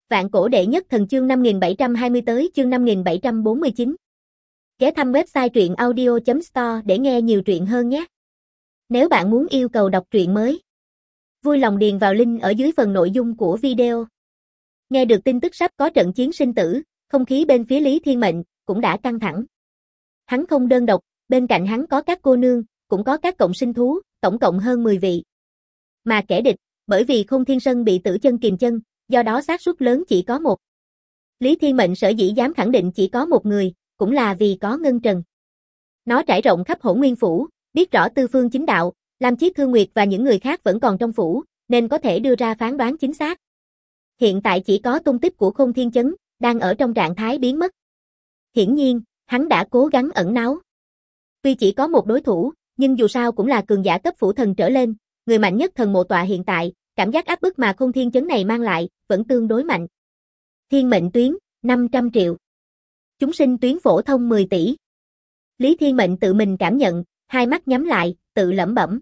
Vạn cổ đệ nhất thần chương 5720 tới chương 5749. Ghé thăm website truyện audio.store để nghe nhiều truyện hơn nhé. Nếu bạn muốn yêu cầu đọc truyện mới, vui lòng điền vào link ở dưới phần nội dung của video. Nghe được tin tức sắp có trận chiến sinh tử, không khí bên phía Lý Thiên Mệnh cũng đã căng thẳng. Hắn không đơn độc, bên cạnh hắn có các cô nương, cũng có các cộng sinh thú, tổng cộng hơn 10 vị. Mà kẻ địch, bởi vì Khôn Thiên Sơn bị tử chân kìm chân, do đó xác suất lớn chỉ có một. Lý Thiên Mệnh sở dĩ dám khẳng định chỉ có một người, cũng là vì có Ngân Trần. Nó trải rộng khắp Hỗn Nguyên Phủ, biết rõ tư phương chính đạo, Lam Chiết Thương Nguyệt và những người khác vẫn còn trong phủ, nên có thể đưa ra phán đoán chính xác. Hiện tại chỉ có tung tích của Khôn Thiên Chấn, đang ở trong trạng thái biến mất. Hiển nhiên, hắn đã cố gắng ẩn náu. Tuy chỉ có một đối thủ, nhưng dù sao cũng là cường giả cấp phủ thần trở lên, người mạnh nhất thần mộ tọa hiện tại, cảm giác áp bức mà Khôn Thiên Chấn này mang lại, vẫn tương đối mạnh. Thiên mệnh tuyến, 500 triệu. Chúng sinh tuyến phổ thông 10 tỷ. Lý Thiên Mệnh tự mình cảm nhận, hai mắt nhắm lại, tự lẩm bẩm.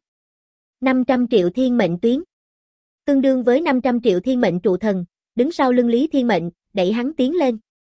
500 triệu thiên mệnh tuyến. Tương đương với 500 triệu thiên mệnh trụ thần, đứng sau lưng Lý Thiên Mệnh, đẩy hắn tiến lên.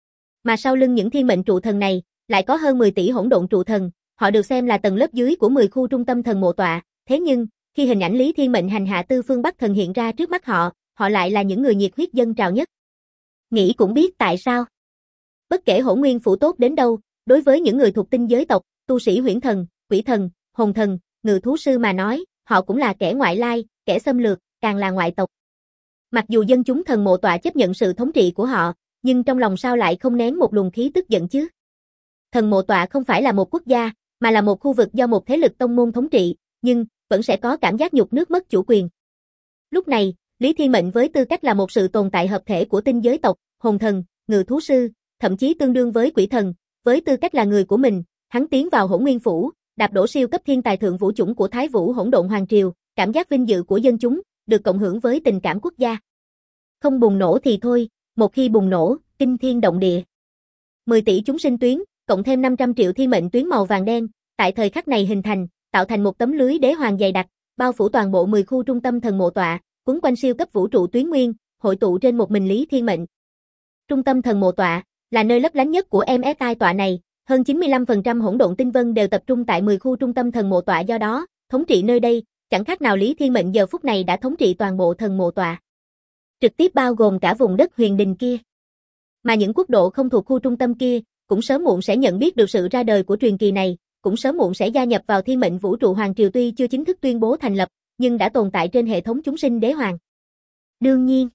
Mà sau lưng những thiên mệnh trụ thần này, lại có hơn 10 tỷ hỗn độn trụ thần, họ được xem là tầng lớp dưới của 10 khu trung tâm thần mộ tọa, thế nhưng, khi hình ảnh Lý Thiên Mệnh hành hạ Tư Phương Bắc Thần hiện ra trước mắt họ, họ lại là những người nhiệt huyết dân trào nhất. Nghĩ cũng biết tại sao. Bất kể Hỗn Nguyên Phủ tốt đến đâu, đối với những người thuộc tinh giới tộc, tu sĩ huyễn thần, quỷ thần, hồn thần, ngự thú sư mà nói, họ cũng là kẻ ngoại lai, kẻ xâm lược, càng là ngoại tộc. Mặc dù dân chúng thần mộ tọa chấp nhận sự thống trị của họ, nhưng trong lòng sao lại không nén một luồng khí tức giận chứ? Thần mộ tọa không phải là một quốc gia, mà là một khu vực do một thế lực tông môn thống trị, nhưng vẫn sẽ có cảm giác nhục nước mất chủ quyền. Lúc này, Lý Thiên Mệnh với tư cách là một sự tồn tại hợp thể của tinh giới tộc, hồn thần, ngự thú sư, thậm chí tương đương với quỷ thần, với tư cách là người của mình, hắn tiến vào Hỗn Nguyên Phủ, đạp đổ siêu cấp thiên tài thượng vũ chủng của Thái Vũ Hỗn Độn Hoàng Triều, cảm giác vinh dự của dân chúng, được cộng hưởng với tình cảm quốc gia. Không bùng nổ thì thôi, một khi bùng nổ, kinh thiên động địa. 10 tỷ chúng sinh tuyến, cộng thêm 500 triệu thiên mệnh tuyến màu vàng đen, tại thời khắc này hình thành, tạo thành một tấm lưới đế hoàng dày đặc, bao phủ toàn bộ 10 khu trung tâm thần mộ tọa, quấn quanh siêu cấp vũ trụ tuyến nguyên, hội tụ trên một mình Lý Thiên Mệnh. Trung tâm thần mộ tọa là nơi lấp lánh nhất của MSI tọa này, hơn 95% hỗn độn tinh vân đều tập trung tại 10 khu trung tâm thần mộ tọa, do đó, thống trị nơi đây, chẳng khác nào Lý Thiên Mệnh giờ phút này đã thống trị toàn bộ thần mộ tọa. Trực tiếp bao gồm cả vùng đất huyền đình kia. Mà những quốc độ không thuộc khu trung tâm kia, cũng sớm muộn sẽ nhận biết được sự ra đời của truyền kỳ này, cũng sớm muộn sẽ gia nhập vào thiên mệnh vũ trụ hoàng triều, tuy chưa chính thức tuyên bố thành lập, nhưng đã tồn tại trên hệ thống chúng sinh đế hoàng. Đương nhiên,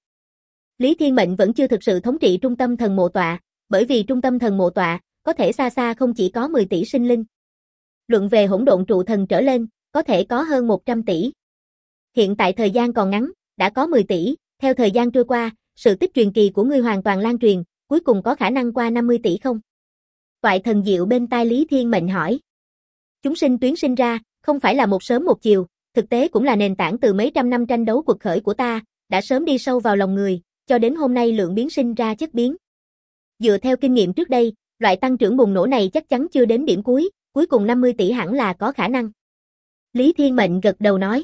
Lý Thiên Mệnh vẫn chưa thực sự thống trị trung tâm thần mộ tọa, bởi vì trung tâm thần mộ tọa, có thể xa xa không chỉ có 10 tỷ sinh linh. Luận về hỗn độn trụ thần trở lên, có thể có hơn 100 tỷ. Hiện tại thời gian còn ngắn, đã có 10 tỷ, theo thời gian trôi qua, sự tích truyền kỳ của ngươi hoàn toàn lan truyền, cuối cùng có khả năng qua 50 tỷ không? Toại thần diệu bên tai Lý Thiên Mệnh hỏi. Chúng sinh tuyến sinh ra, không phải là một sớm một chiều, thực tế cũng là nền tảng từ mấy trăm năm tranh đấu quật khởi của ta, đã sớm đi sâu vào lòng người, cho đến hôm nay lượng biến sinh ra chất biến. Dựa theo kinh nghiệm trước đây, loại tăng trưởng bùng nổ này chắc chắn chưa đến điểm cuối cùng 50 tỷ hẳn là có khả năng. Lý Thiên Mệnh gật đầu nói.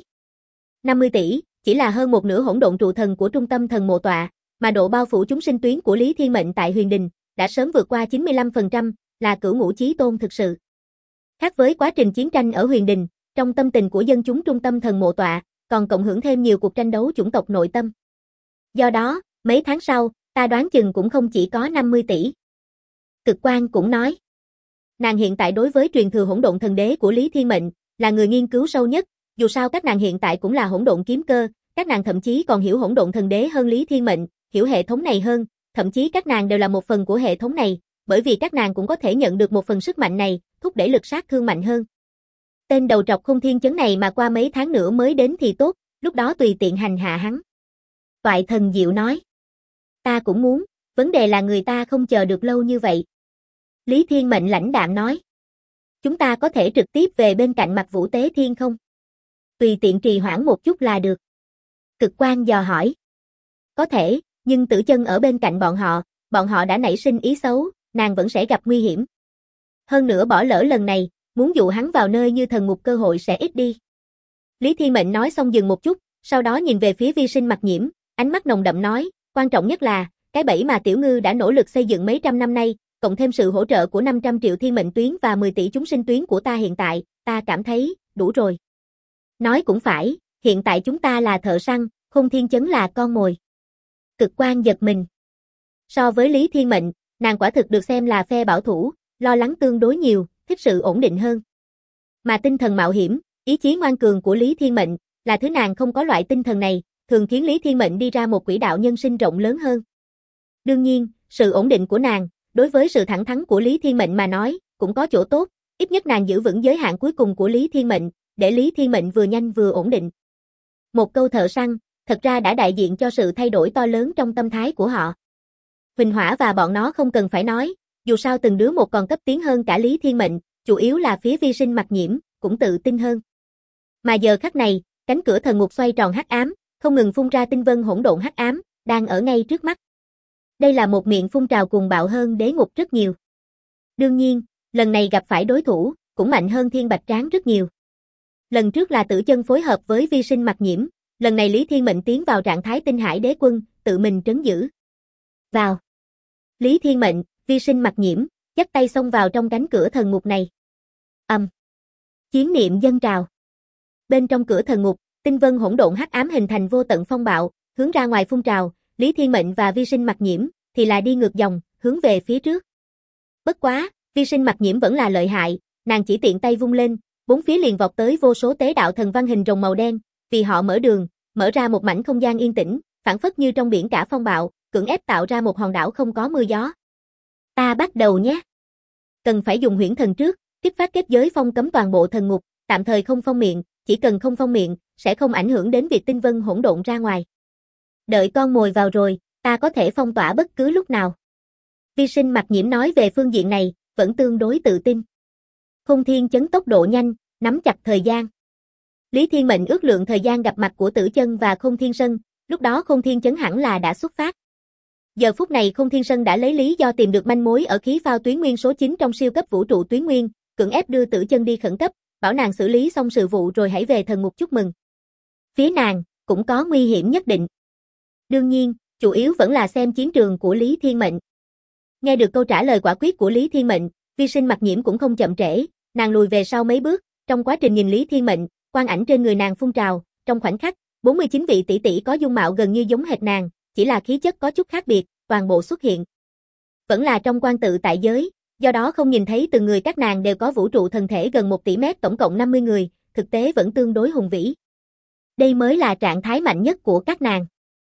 50 tỷ, chỉ là hơn một nửa hỗn độn trụ thần của trung tâm thần mộ tọa, mà độ bao phủ chúng sinh tuyến của Lý Thiên Mệnh tại huyền đình, đã sớm vượt qua 95%, là cửu ngũ chí tôn thực sự. Khác với quá trình chiến tranh ở huyền đình, trong tâm tình của dân chúng trung tâm thần mộ tọa, còn cộng hưởng thêm nhiều cuộc tranh đấu chủng tộc nội tâm. Do đó, mấy tháng sau, ta đoán chừng cũng không chỉ có 50 tỷ. Cực Quan cũng nói. Nàng hiện tại đối với truyền thừa hỗn độn thần đế của Lý Thiên Mệnh, là người nghiên cứu sâu nhất, dù sao các nàng hiện tại cũng là hỗn độn kiếm cơ, các nàng thậm chí còn hiểu hỗn độn thần đế hơn Lý Thiên Mệnh, hiểu hệ thống này hơn, thậm chí các nàng đều là một phần của hệ thống này, bởi vì các nàng cũng có thể nhận được một phần sức mạnh này, thúc đẩy lực sát thương mạnh hơn. Tên đầu trọc Khôn Thiên Chấn này mà qua mấy tháng nữa mới đến thì tốt, lúc đó tùy tiện hành hạ hắn. Toại thần diệu nói. Ta cũng muốn, vấn đề là người ta không chờ được lâu như vậy. Lý Thiên Mệnh lãnh đạm nói. Chúng ta có thể trực tiếp về bên cạnh Mặc Vũ Tế Thiên không? Tùy tiện trì hoãn một chút là được. Cực Quan dò hỏi. Có thể, nhưng Tử Chân ở bên cạnh bọn họ đã nảy sinh ý xấu, nàng vẫn sẽ gặp nguy hiểm. Hơn nữa bỏ lỡ lần này, muốn dụ hắn vào nơi như thần ngục cơ hội sẽ ít đi. Lý Thiên Mệnh nói xong dừng một chút, sau đó nhìn về phía Vi Sinh Mặc Nhiễm, ánh mắt nồng đậm nói, quan trọng nhất là, Cái bẫy mà Tiểu Ngư đã nỗ lực xây dựng mấy trăm năm nay, cộng thêm sự hỗ trợ của 500 triệu thiên mệnh tuyến và 10 tỷ chúng sinh tuyến của ta hiện tại, ta cảm thấy, đủ rồi. Nói cũng phải, hiện tại chúng ta là thợ săn, Khôn Thiên Chấn là con mồi. Cực Quan giật mình. So với Lý Thiên Mệnh, nàng quả thực được xem là phe bảo thủ, lo lắng tương đối nhiều, thích sự ổn định hơn. Mà tinh thần mạo hiểm, ý chí ngoan cường của Lý Thiên Mệnh, là thứ nàng không có loại tinh thần này, thường khiến Lý Thiên Mệnh đi ra một quỹ đạo nhân sinh rộng lớn hơn. Đương nhiên, sự ổn định của nàng, đối với sự thẳng thắn của Lý Thiên Mệnh mà nói, cũng có chỗ tốt, ít nhất nàng giữ vững giới hạn cuối cùng của Lý Thiên Mệnh, để Lý Thiên Mệnh vừa nhanh vừa ổn định. Một câu thợ săn, thật ra đã đại diện cho sự thay đổi to lớn trong tâm thái của họ. Huỳnh Hỏa và bọn nó không cần phải nói, dù sao từng đứa một còn cấp tiến hơn cả Lý Thiên Mệnh, chủ yếu là phía Vi Sinh Mặc Nhiễm, cũng tự tin hơn. Mà giờ khắc này, cánh cửa thần ngục xoay tròn hắc ám, không ngừng phun ra tinh vân hỗn độn hắc ám, đang ở ngay trước mắt. Đây là một miệng phun trào cuồng bạo hơn đế ngục rất nhiều. Đương nhiên, lần này gặp phải đối thủ, cũng mạnh hơn Thiên Bạch Tráng rất nhiều. Lần trước là Tử Chân phối hợp với Vi Sinh Mặc Nhiễm, lần này Lý Thiên Mệnh tiến vào trạng thái Tinh Hải Đế Quân, tự mình trấn giữ. Vào. Lý Thiên Mệnh, Vi Sinh Mặc Nhiễm, dắt tay xông vào trong cánh cửa thần ngục này. Chiến niệm dâng trào. Bên trong cửa thần ngục, tinh vân hỗn độn hắc ám hình thành vô tận phong bạo, hướng ra ngoài phun trào, Lý Thiên Mệnh và Vi Sinh Mặc Nhiễm thì là đi ngược dòng, hướng về phía trước. Bất quá, Vi Sinh Mặc Nhiễm vẫn là lợi hại, nàng chỉ tiện tay vung lên, bốn phía liền vọt tới vô số tế đạo thần văn hình rồng màu đen, vì họ mở đường, mở ra một mảnh không gian yên tĩnh, phảng phất như trong biển cả phong bạo, cưỡng ép tạo ra một hòn đảo không có mưa gió. Ta bắt đầu nhé. Cần phải dùng huyễn thần trước, kích phát kết giới phong cấm toàn bộ thần ngục, tạm thời không phong miệng, chỉ cần không phong miệng, sẽ không ảnh hưởng đến việc tinh vân hỗn độn ra ngoài. Đợi con mồi vào rồi, ta có thể phong tỏa bất cứ lúc nào. Vi Sinh Mặc Nhiễm nói về phương diện này, vẫn tương đối tự tin. Khôn Thiên Chấn tốc độ nhanh, nắm chặt thời gian. Lý Thiên Mệnh ước lượng thời gian gặp mặt của Tử Chân và Khôn Thiên Sân, lúc đó Khôn Thiên Chấn hẳn là đã xuất phát. Giờ phút này Khôn Thiên Sân đã lấy lý do tìm được manh mối ở khí phao tuyến nguyên số 9 trong siêu cấp vũ trụ tuyến nguyên, cưỡng ép đưa Tử Chân đi khẩn cấp, bảo nàng xử lý xong sự vụ rồi hãy về thần ngục chúc mừng. Phía nàng, cũng có nguy hiểm nhất định. Đương nhiên, chủ yếu vẫn là xem chiến trường của Lý Thiên Mệnh. Nghe được câu trả lời quả quyết của Lý Thiên Mệnh, Vi Sinh Mặc Nhiễm cũng không chậm trễ, nàng lùi về sau mấy bước, trong quá trình nhìn Lý Thiên Mệnh, quang ảnh trên người nàng phun trào, trong khoảnh khắc, 49 vị tỷ tỷ có dung mạo gần như giống hệt nàng, chỉ là khí chất có chút khác biệt, toàn bộ xuất hiện. Vẫn là trong quan tự tại giới, do đó không nhìn thấy từng người các nàng đều có vũ trụ thần thể gần 1 tỷ mét, tổng cộng 50 người, thực tế vẫn tương đối hùng vĩ. Đây mới là trạng thái mạnh nhất của các nàng.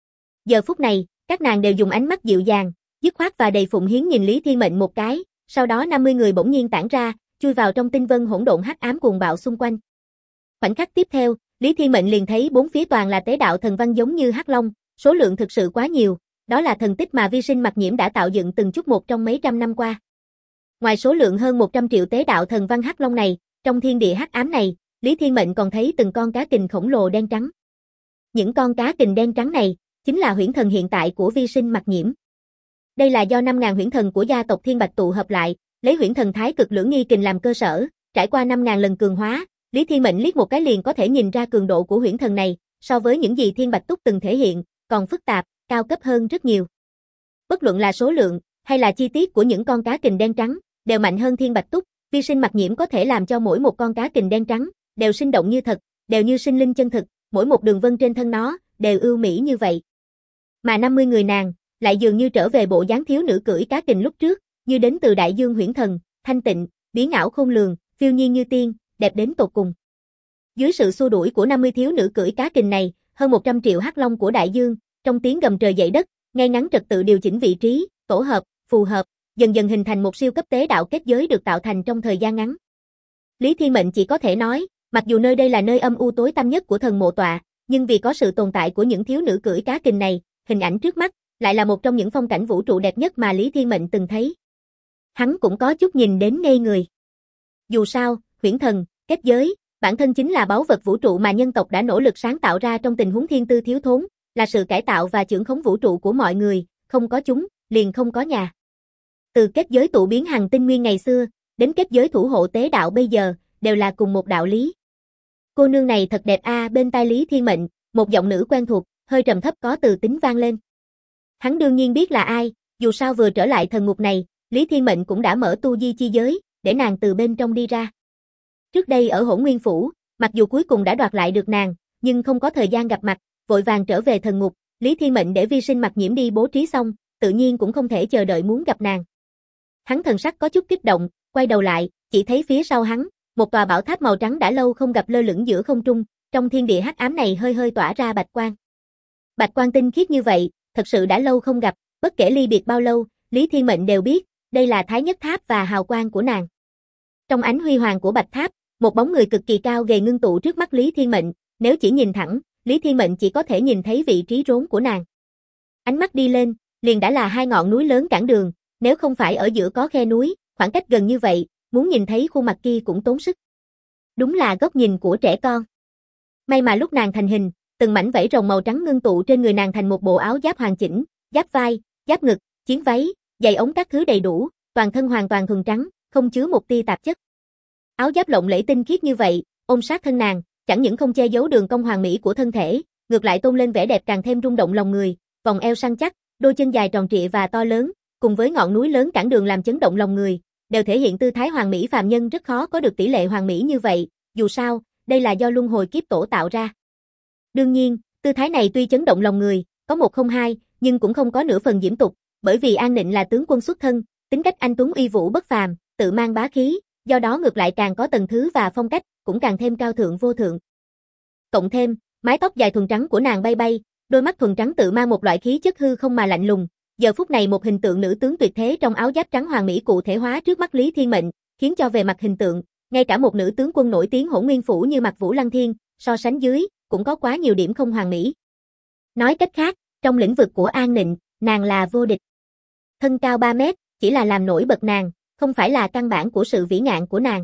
Giờ phút này, các nàng đều dùng ánh mắt dịu dàng, dứt khoát và đầy phụng hiến nhìn Lý Thiên Mệnh một cái, sau đó 50 người bỗng nhiên tản ra, chui vào trong tinh vân hỗn độn hắc ám cuồng bạo xung quanh. Khoảnh khắc tiếp theo, Lý Thiên Mệnh liền thấy bốn phía toàn là tế đạo thần văn giống như hắc long, số lượng thực sự quá nhiều, đó là thần tích mà Vi Sinh Mặc Nhiễm đã tạo dựng từng chút một trong mấy trăm năm qua. Ngoài số lượng hơn 100 triệu tế đạo thần văn hắc long này, trong thiên địa hắc ám này, Lý Thiên Mệnh còn thấy từng con cá kình khổng lồ đen trắng. Những con cá kình đen trắng này, chính là huyễn thần hiện tại của Vi Sinh Mặc Nhiễm. Đây là do 5.000 huyễn thần của gia tộc Thiên Bạch tụ hợp lại, lấy huyễn thần thái cực lưỡng nghi kình làm cơ sở, trải qua 5.000 lần cường hóa, Lý Thiên Mệnh liếc một cái liền có thể nhìn ra cường độ của huyễn thần này, so với những gì Thiên Bạch Túc từng thể hiện, còn phức tạp, cao cấp hơn rất nhiều. Bất luận là số lượng, hay là chi tiết của những con cá kình đen trắng, đều mạnh hơn Thiên Bạch Túc, Vi Sinh Mặc Nhiễm có thể làm cho mỗi một con cá kình đen trắng, đều sinh động như thật, đều như sinh linh chân thực, mỗi một đường vân trên thân nó, đều ưu mỹ như vậy. Mà 50 người nàng, lại dường như trở về bộ dáng thiếu nữ cưỡi cá kình lúc trước, như đến từ đại dương huyễn thần, thanh tịnh, biến ảo khôn lường, phiêu nhiên như tiên, đẹp đến tột cùng. Dưới sự xua đuổi của 50 thiếu nữ cưỡi cá kình này, hơn 100 triệu hắc long của đại dương, trong tiếng gầm trời dậy đất, ngay ngắn trật tự điều chỉnh vị trí, tổ hợp, phù hợp, dần dần hình thành một siêu cấp tế đạo kết giới được tạo thành trong thời gian ngắn. Lý Thiên Mệnh chỉ có thể nói, mặc dù nơi đây là nơi âm u tối tăm nhất của thần mộ tọa, nhưng vì có sự tồn tại của những thiếu nữ cưỡi cá kình này, hình ảnh trước mắt lại là một trong những phong cảnh vũ trụ đẹp nhất mà Lý Thiên Mệnh từng thấy. Hắn cũng có chút nhìn đến ngây người. Dù sao, huyễn thần, kết giới, bản thân chính là báu vật vũ trụ mà nhân tộc đã nỗ lực sáng tạo ra trong tình huống thiên tư thiếu thốn, là sự cải tạo và chưởng khống vũ trụ của mọi người, không có chúng, liền không có nhà. Từ kết giới tụ biến hằng tinh nguyên ngày xưa, đến kết giới thủ hộ tế đạo bây giờ, đều là cùng một đạo lý. Cô nương này thật đẹp a, bên tai Lý Thiên Mệnh, một giọng nữ quen thuộc, hơi trầm thấp có từ tính vang lên. Hắn đương nhiên biết là ai, dù sao vừa trở lại thần ngục này, Lý Thiên Mệnh cũng đã mở tu di chi giới, để nàng từ bên trong đi ra. Trước đây ở Hỗn Nguyên Phủ, mặc dù cuối cùng đã đoạt lại được nàng, nhưng không có thời gian gặp mặt, vội vàng trở về thần ngục, Lý Thiên Mệnh để Vi Sinh Mặc Nhiễm đi bố trí xong, tự nhiên cũng không thể chờ đợi muốn gặp nàng. Hắn thần sắc có chút kích động, quay đầu lại, chỉ thấy phía sau hắn, một tòa bảo tháp màu trắng đã lâu không gặp lơ lửng giữa không trung, trong thiên địa hắc ám này hơi hơi tỏa ra bạch quang. Bạch quang tinh khiết như vậy, thật sự đã lâu không gặp, bất kể ly biệt bao lâu, Lý Thiên Mệnh đều biết, đây là Thái Nhất Tháp và hào quang của nàng. Trong ánh huy hoàng của bạch tháp, một bóng người cực kỳ cao gầy ngưng tụ trước mắt Lý Thiên Mệnh, nếu chỉ nhìn thẳng, Lý Thiên Mệnh chỉ có thể nhìn thấy vị trí rốn của nàng. Ánh mắt đi lên, liền đã là hai ngọn núi lớn cản đường, nếu không phải ở giữa có khe núi, khoảng cách gần như vậy, muốn nhìn thấy khuôn mặt kia cũng tốn sức. Đúng là góc nhìn của trẻ con. May mà lúc nàng thành hình, từng mảnh vảy rồng màu trắng ngưng tụ trên người nàng thành một bộ áo giáp hoàn chỉnh, giáp vai, giáp ngực, chiến váy, giày ống các thứ đầy đủ, toàn thân hoàn toàn thuần trắng, không chứa một tia tạp chất. Áo giáp lộng lẫy tinh khiết như vậy, ôm sát thân nàng, chẳng những không che giấu đường cong hoàn mỹ của thân thể, ngược lại tôn lên vẻ đẹp càng thêm rung động lòng người, vòng eo săn chắc, đôi chân dài tròn trịa và to lớn, cùng với ngọn núi lớn cản đường làm chấn động lòng người, đều thể hiện tư thái hoàn mỹ phàm nhân rất khó có được tỷ lệ hoàn mỹ như vậy, dù sao, đây là do luân hồi kiếp tổ tạo ra. Đương nhiên, tư thái này tuy chấn động lòng người, có một không hai, nhưng cũng không có nửa phần diễm tục, bởi vì An Nịnh là tướng quân xuất thân, tính cách anh tuấn uy vũ bất phàm, tự mang bá khí, do đó ngược lại càng có tầng thứ và phong cách, cũng càng thêm cao thượng vô thượng. Cộng thêm, mái tóc dài thuần trắng của nàng bay bay, đôi mắt thuần trắng tự mang một loại khí chất hư không mà lạnh lùng, giờ phút này một hình tượng nữ tướng tuyệt thế trong áo giáp trắng hoàn mỹ cụ thể hóa trước mắt Lý Thiên Mệnh, khiến cho về mặt hình tượng, ngay cả một nữ tướng quân nổi tiếng Hỗn Nguyên Phủ như Mạc Vũ Lăng Thiên, so sánh dưới, cũng có quá nhiều điểm không hoàn mỹ. Nói cách khác, trong lĩnh vực của An Nịnh, nàng là vô địch. Thân cao 3 mét, chỉ là làm nổi bật nàng, không phải là căn bản của sự vĩ ngạn của nàng.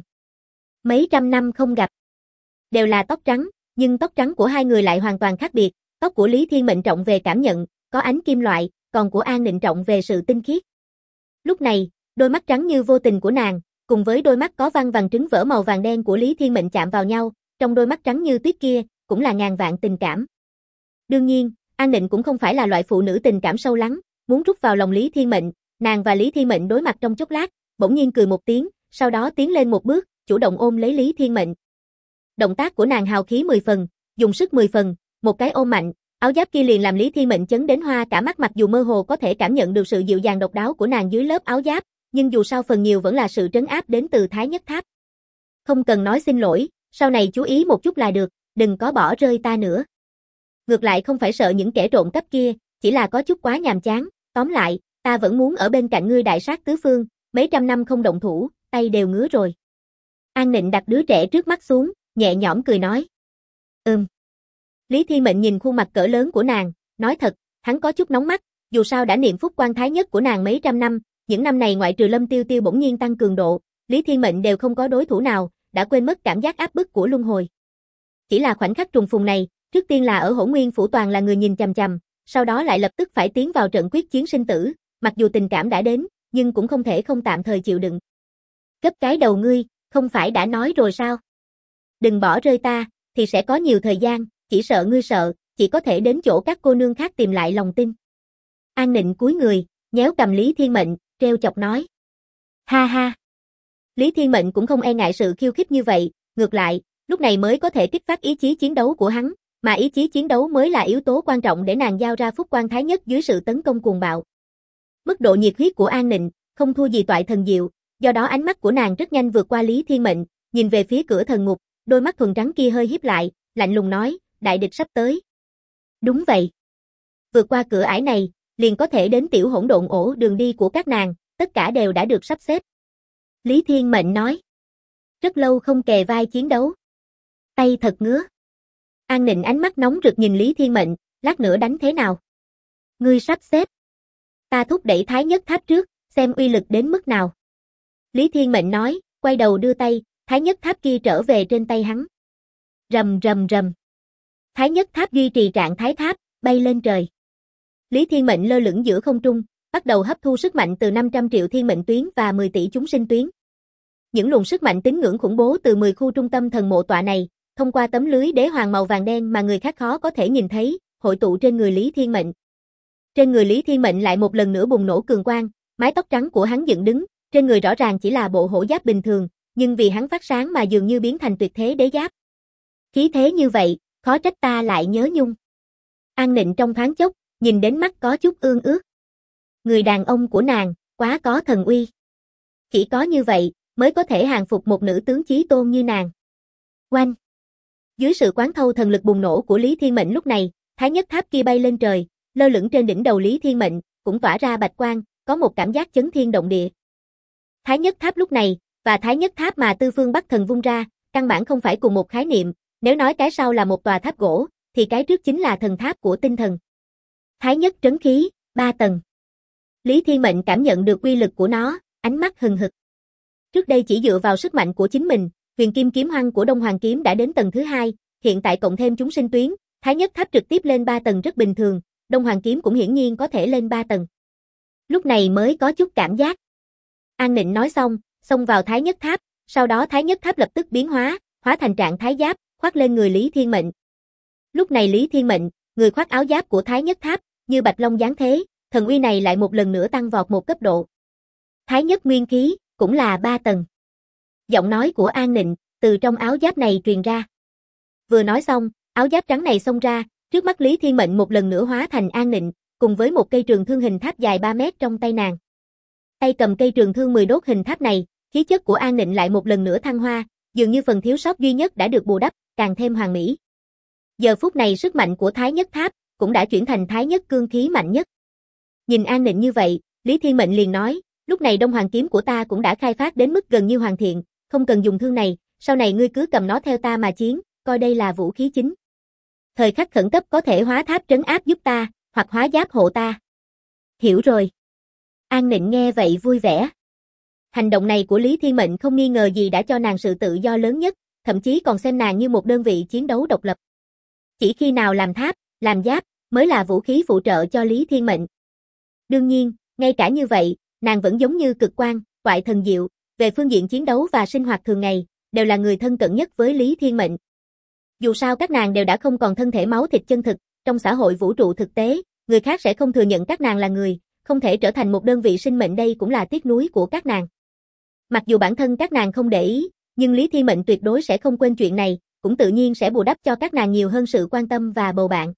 Mấy trăm năm không gặp, đều là tóc trắng, nhưng tóc trắng của hai người lại hoàn toàn khác biệt, tóc của Lý Thiên Mệnh trọng về cảm nhận, có ánh kim loại, còn của An Nịnh trọng về sự tinh khiết. Lúc này, đôi mắt trắng như vô tình của nàng, cùng với đôi mắt có văn vàng trứng vỡ màu vàng đen của Lý Thiên Mệnh chạm vào nhau, trong đôi mắt trắng như tuyết kia, cũng là ngàn vạn tình cảm. Đương nhiên, An Nịnh cũng không phải là loại phụ nữ tình cảm sâu lắng, muốn rút vào lòng Lý Thiên Mệnh, nàng và Lý Thiên Mệnh đối mặt trong chốc lát, bỗng nhiên cười một tiếng, sau đó tiến lên một bước, chủ động ôm lấy Lý Thiên Mệnh. Động tác của nàng hào khí 10 phần, dùng sức 10 phần, một cái ôm mạnh, áo giáp kia liền làm Lý Thiên Mệnh chấn đến hoa cả mắt, mặc dù mơ hồ có thể cảm nhận được sự dịu dàng độc đáo của nàng dưới lớp áo giáp, nhưng dù sao phần nhiều vẫn là sự trấn áp đến từ Thái Nhất Tháp. Không cần nói xin lỗi, sau này chú ý một chút là được, đừng có bỏ rơi ta nữa. Ngược lại không phải sợ những kẻ trộm cắp kia, chỉ là có chút quá nhàm chán, tóm lại, ta vẫn muốn ở bên cạnh ngươi đại sát tứ phương, mấy trăm năm không động thủ, tay đều ngứa rồi. An Nịnh đặt đứa trẻ trước mắt xuống, nhẹ nhõm cười nói. Lý Thiên Mệnh nhìn khuôn mặt cỡ lớn của nàng, nói thật, hắn có chút nóng mắt, dù sao đã niệm phúc quan thái nhất của nàng mấy trăm năm, những năm này ngoại trừ Lâm Tiêu Tiêu bỗng nhiên tăng cường độ, Lý Thiên Mệnh đều không có đối thủ nào, đã quên mất cảm giác áp bức của luân hồi. Chỉ là khoảnh khắc trùng phùng này, trước tiên là ở Hỗn Nguyên Phủ toàn là người nhìn chằm chằm, sau đó lại lập tức phải tiến vào trận quyết chiến sinh tử, mặc dù tình cảm đã đến, nhưng cũng không thể không tạm thời chịu đựng. Gấp cái đầu ngươi, không phải đã nói rồi sao? Đừng bỏ rơi ta, thì sẽ có nhiều thời gian, chỉ sợ ngươi sợ, chỉ có thể đến chỗ các cô nương khác tìm lại lòng tin. An Nịnh cúi người, nhéo cầm Lý Thiên Mệnh, trêu chọc nói. Ha ha. Lý Thiên Mệnh cũng không e ngại sự khiêu khích như vậy, ngược lại, lúc này mới có thể kích phát ý chí chiến đấu của hắn, mà ý chí chiến đấu mới là yếu tố quan trọng để nàng giao ra phúc quan thái nhất dưới sự tấn công cuồng bạo. Mức độ nhiệt huyết của An Nịnh không thua gì toại thần diệu, do đó ánh mắt của nàng rất nhanh vượt qua Lý Thiên Mệnh, nhìn về phía cửa thần ngục, đôi mắt thuần trắng kia hơi híp lại, lạnh lùng nói, đại địch sắp tới. Đúng vậy. Vượt qua cửa ải này, liền có thể đến tiểu hỗn độn ổ đường đi của các nàng, tất cả đều đã được sắp xếp. Lý Thiên Mệnh nói. Rất lâu không kề vai chiến đấu. Tay thật ngứa. An Nịnh ánh mắt nóng rực nhìn Lý Thiên Mệnh, lát nữa đánh thế nào? Ngươi sắp xếp. Ta thúc đẩy Thái Nhất Tháp trước, xem uy lực đến mức nào. Lý Thiên Mệnh nói, quay đầu đưa tay, Thái Nhất Tháp kia trở về trên tay hắn. Rầm rầm rầm. Thái Nhất Tháp duy trì trạng thái tháp, bay lên trời. Lý Thiên Mệnh lơ lửng giữa không trung, bắt đầu hấp thu sức mạnh từ 500 triệu thiên mệnh tuyến và 10 tỷ chúng sinh tuyến. Những luồng sức mạnh tín ngưỡng khủng bố từ 10 khu trung tâm thần mộ tọa này, thông qua tấm lưới đế hoàng màu vàng đen mà người khác khó có thể nhìn thấy, hội tụ trên người Lý Thiên Mệnh. trên người Lý Thiên Mệnh lại một lần nữa bùng nổ cường quang, mái tóc trắng của hắn dựng đứng, trên người rõ ràng chỉ là bộ hổ giáp bình thường, nhưng vì hắn phát sáng mà dường như biến thành tuyệt thế đế giáp. Khí thế như vậy, khó trách ta lại nhớ nhung. An Nịnh trong thoáng chốc, nhìn đến mắt có chút ương ước. Người đàn ông của nàng, quá có thần uy. Chỉ có như vậy, mới có thể hàng phục một nữ tướng chí tôn như nàng. Oanh! Dưới sự quán thâu thần lực bùng nổ của Lý Thiên Mệnh lúc này, Thái Nhất Tháp kia bay lên trời, lơ lửng trên đỉnh đầu Lý Thiên Mệnh, cũng tỏa ra bạch quang, có một cảm giác chấn thiên động địa. Thái Nhất Tháp lúc này, và Thái Nhất Tháp mà Tư Phương Bắc Thần vung ra, căn bản không phải cùng một khái niệm, nếu nói cái sau là một tòa tháp gỗ, thì cái trước chính là thần tháp của tinh thần. Thái Nhất trấn khí, 3 tầng. Lý Thiên Mệnh cảm nhận được uy lực của nó, ánh mắt hừng hực. Trước đây chỉ dựa vào sức mạnh của chính mình, Huyền Kim Kiếm Hoăng của Đông Hoàng Kiếm đã đến tầng thứ 2, hiện tại cộng thêm chúng sinh tuyến, Thái Nhất Tháp trực tiếp lên 3 tầng rất bình thường, Đông Hoàng Kiếm cũng hiển nhiên có thể lên 3 tầng. Lúc này mới có chút cảm giác. An Nịnh nói xong, xông vào Thái Nhất Tháp, sau đó Thái Nhất Tháp lập tức biến hóa, hóa thành trạng thái giáp, khoác lên người Lý Thiên Mệnh. Lúc này Lý Thiên Mệnh, người khoác áo giáp của Thái Nhất Tháp, như bạch long giáng thế, thần uy này lại một lần nữa tăng vọt một cấp độ. Thái Nhất Nguyên Khí, cũng là 3 tầng. Giọng nói của An Nịnh, từ trong áo giáp này truyền ra. Vừa nói xong, áo giáp trắng này xông ra, trước mắt Lý Thiên Mệnh một lần nữa hóa thành An Nịnh, cùng với một cây trường thương hình tháp dài 3 mét trong tay nàng. Tay cầm cây trường thương 10 đốt hình tháp này, khí chất của An Nịnh lại một lần nữa thăng hoa, dường như phần thiếu sót duy nhất đã được bù đắp, càng thêm hoàn mỹ. Giờ phút này sức mạnh của Thái Nhất Tháp cũng đã chuyển thành Thái Nhất cương khí mạnh nhất. Nhìn An Nịnh như vậy, Lý Thiên Mệnh liền nói, lúc này Đông Hoàng Kiếm của ta cũng đã khai phát đến mức gần như hoàn thiện, không cần dùng thương này, sau này ngươi cứ cầm nó theo ta mà chiến, coi đây là vũ khí chính. Thời khắc khẩn cấp có thể hóa tháp trấn áp giúp ta, hoặc hóa giáp hộ ta. Hiểu rồi. An Nịnh nghe vậy vui vẻ. Hành động này của Lý Thiên Mệnh không nghi ngờ gì đã cho nàng sự tự do lớn nhất, thậm chí còn xem nàng như một đơn vị chiến đấu độc lập. Chỉ khi nào làm tháp, làm giáp, mới là vũ khí phụ trợ cho Lý Thiên Mệnh. Đương nhiên, ngay cả như vậy, nàng vẫn giống như Cực Quang, Toại Thần Diệu, về phương diện chiến đấu và sinh hoạt thường ngày, đều là người thân cận nhất với Lý Thiên Mệnh. Dù sao các nàng đều đã không còn thân thể máu thịt chân thực, trong xã hội vũ trụ thực tế, người khác sẽ không thừa nhận các nàng là người, không thể trở thành một đơn vị sinh mệnh, đây cũng là tiếc nuối của các nàng. Mặc dù bản thân các nàng không để ý, nhưng Lý Thiên Mệnh tuyệt đối sẽ không quên chuyện này, cũng tự nhiên sẽ bù đắp cho các nàng nhiều hơn sự quan tâm và bầu bạn.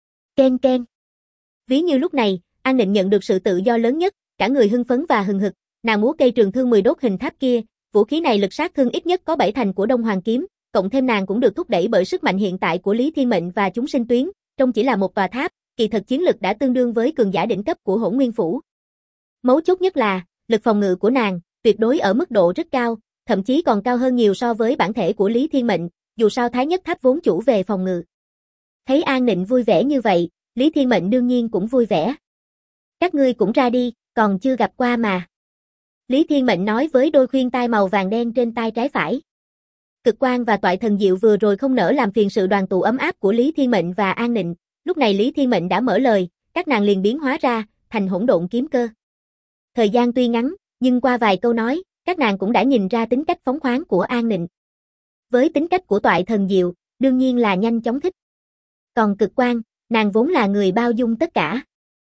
Ken ken. Ví như lúc này, An Nịnh nhận được sự tự do lớn nhất, cả người hưng phấn và hừng hực, nàng múa cây trường thương 10 đốt hình tháp kia, vũ khí này lực sát thương ít nhất có 7 thành của Đông Hoàng Kiếm, cộng thêm nàng cũng được thúc đẩy bởi sức mạnh hiện tại của Lý Thiên Mệnh và chúng sinh tuyến, trông chỉ là một tòa tháp, kỳ thật chiến lực đã tương đương với cường giả đỉnh cấp của Hỗn Nguyên Phủ. Mấu chốt nhất là, lực phòng ngự của nàng, tuyệt đối ở mức độ rất cao, thậm chí còn cao hơn nhiều so với bản thể của Lý Thiên Mệnh, dù sao Thái Nhất Tháp vốn chủ về phòng ngự. Thấy An Nịnh vui vẻ như vậy, Lý Thiên Mệnh đương nhiên cũng vui vẻ. Các ngươi cũng ra đi, còn chưa gặp qua mà. Lý Thiên Mệnh nói với đôi khuyên tai màu vàng đen trên tai trái phải. Cực Quang và Toại Thần Diệu vừa rồi không nỡ làm phiền sự đoàn tụ ấm áp của Lý Thiên Mệnh và An Nịnh, lúc này Lý Thiên Mệnh đã mở lời, các nàng liền biến hóa ra thành hỗn độn kiếm cơ. Thời gian tuy ngắn, nhưng qua vài câu nói, các nàng cũng đã nhìn ra tính cách phóng khoáng của An Nịnh. Với tính cách của Toại Thần Diệu, đương nhiên là nhanh chóng thích. Còn Cực Quang, nàng vốn là người bao dung tất cả.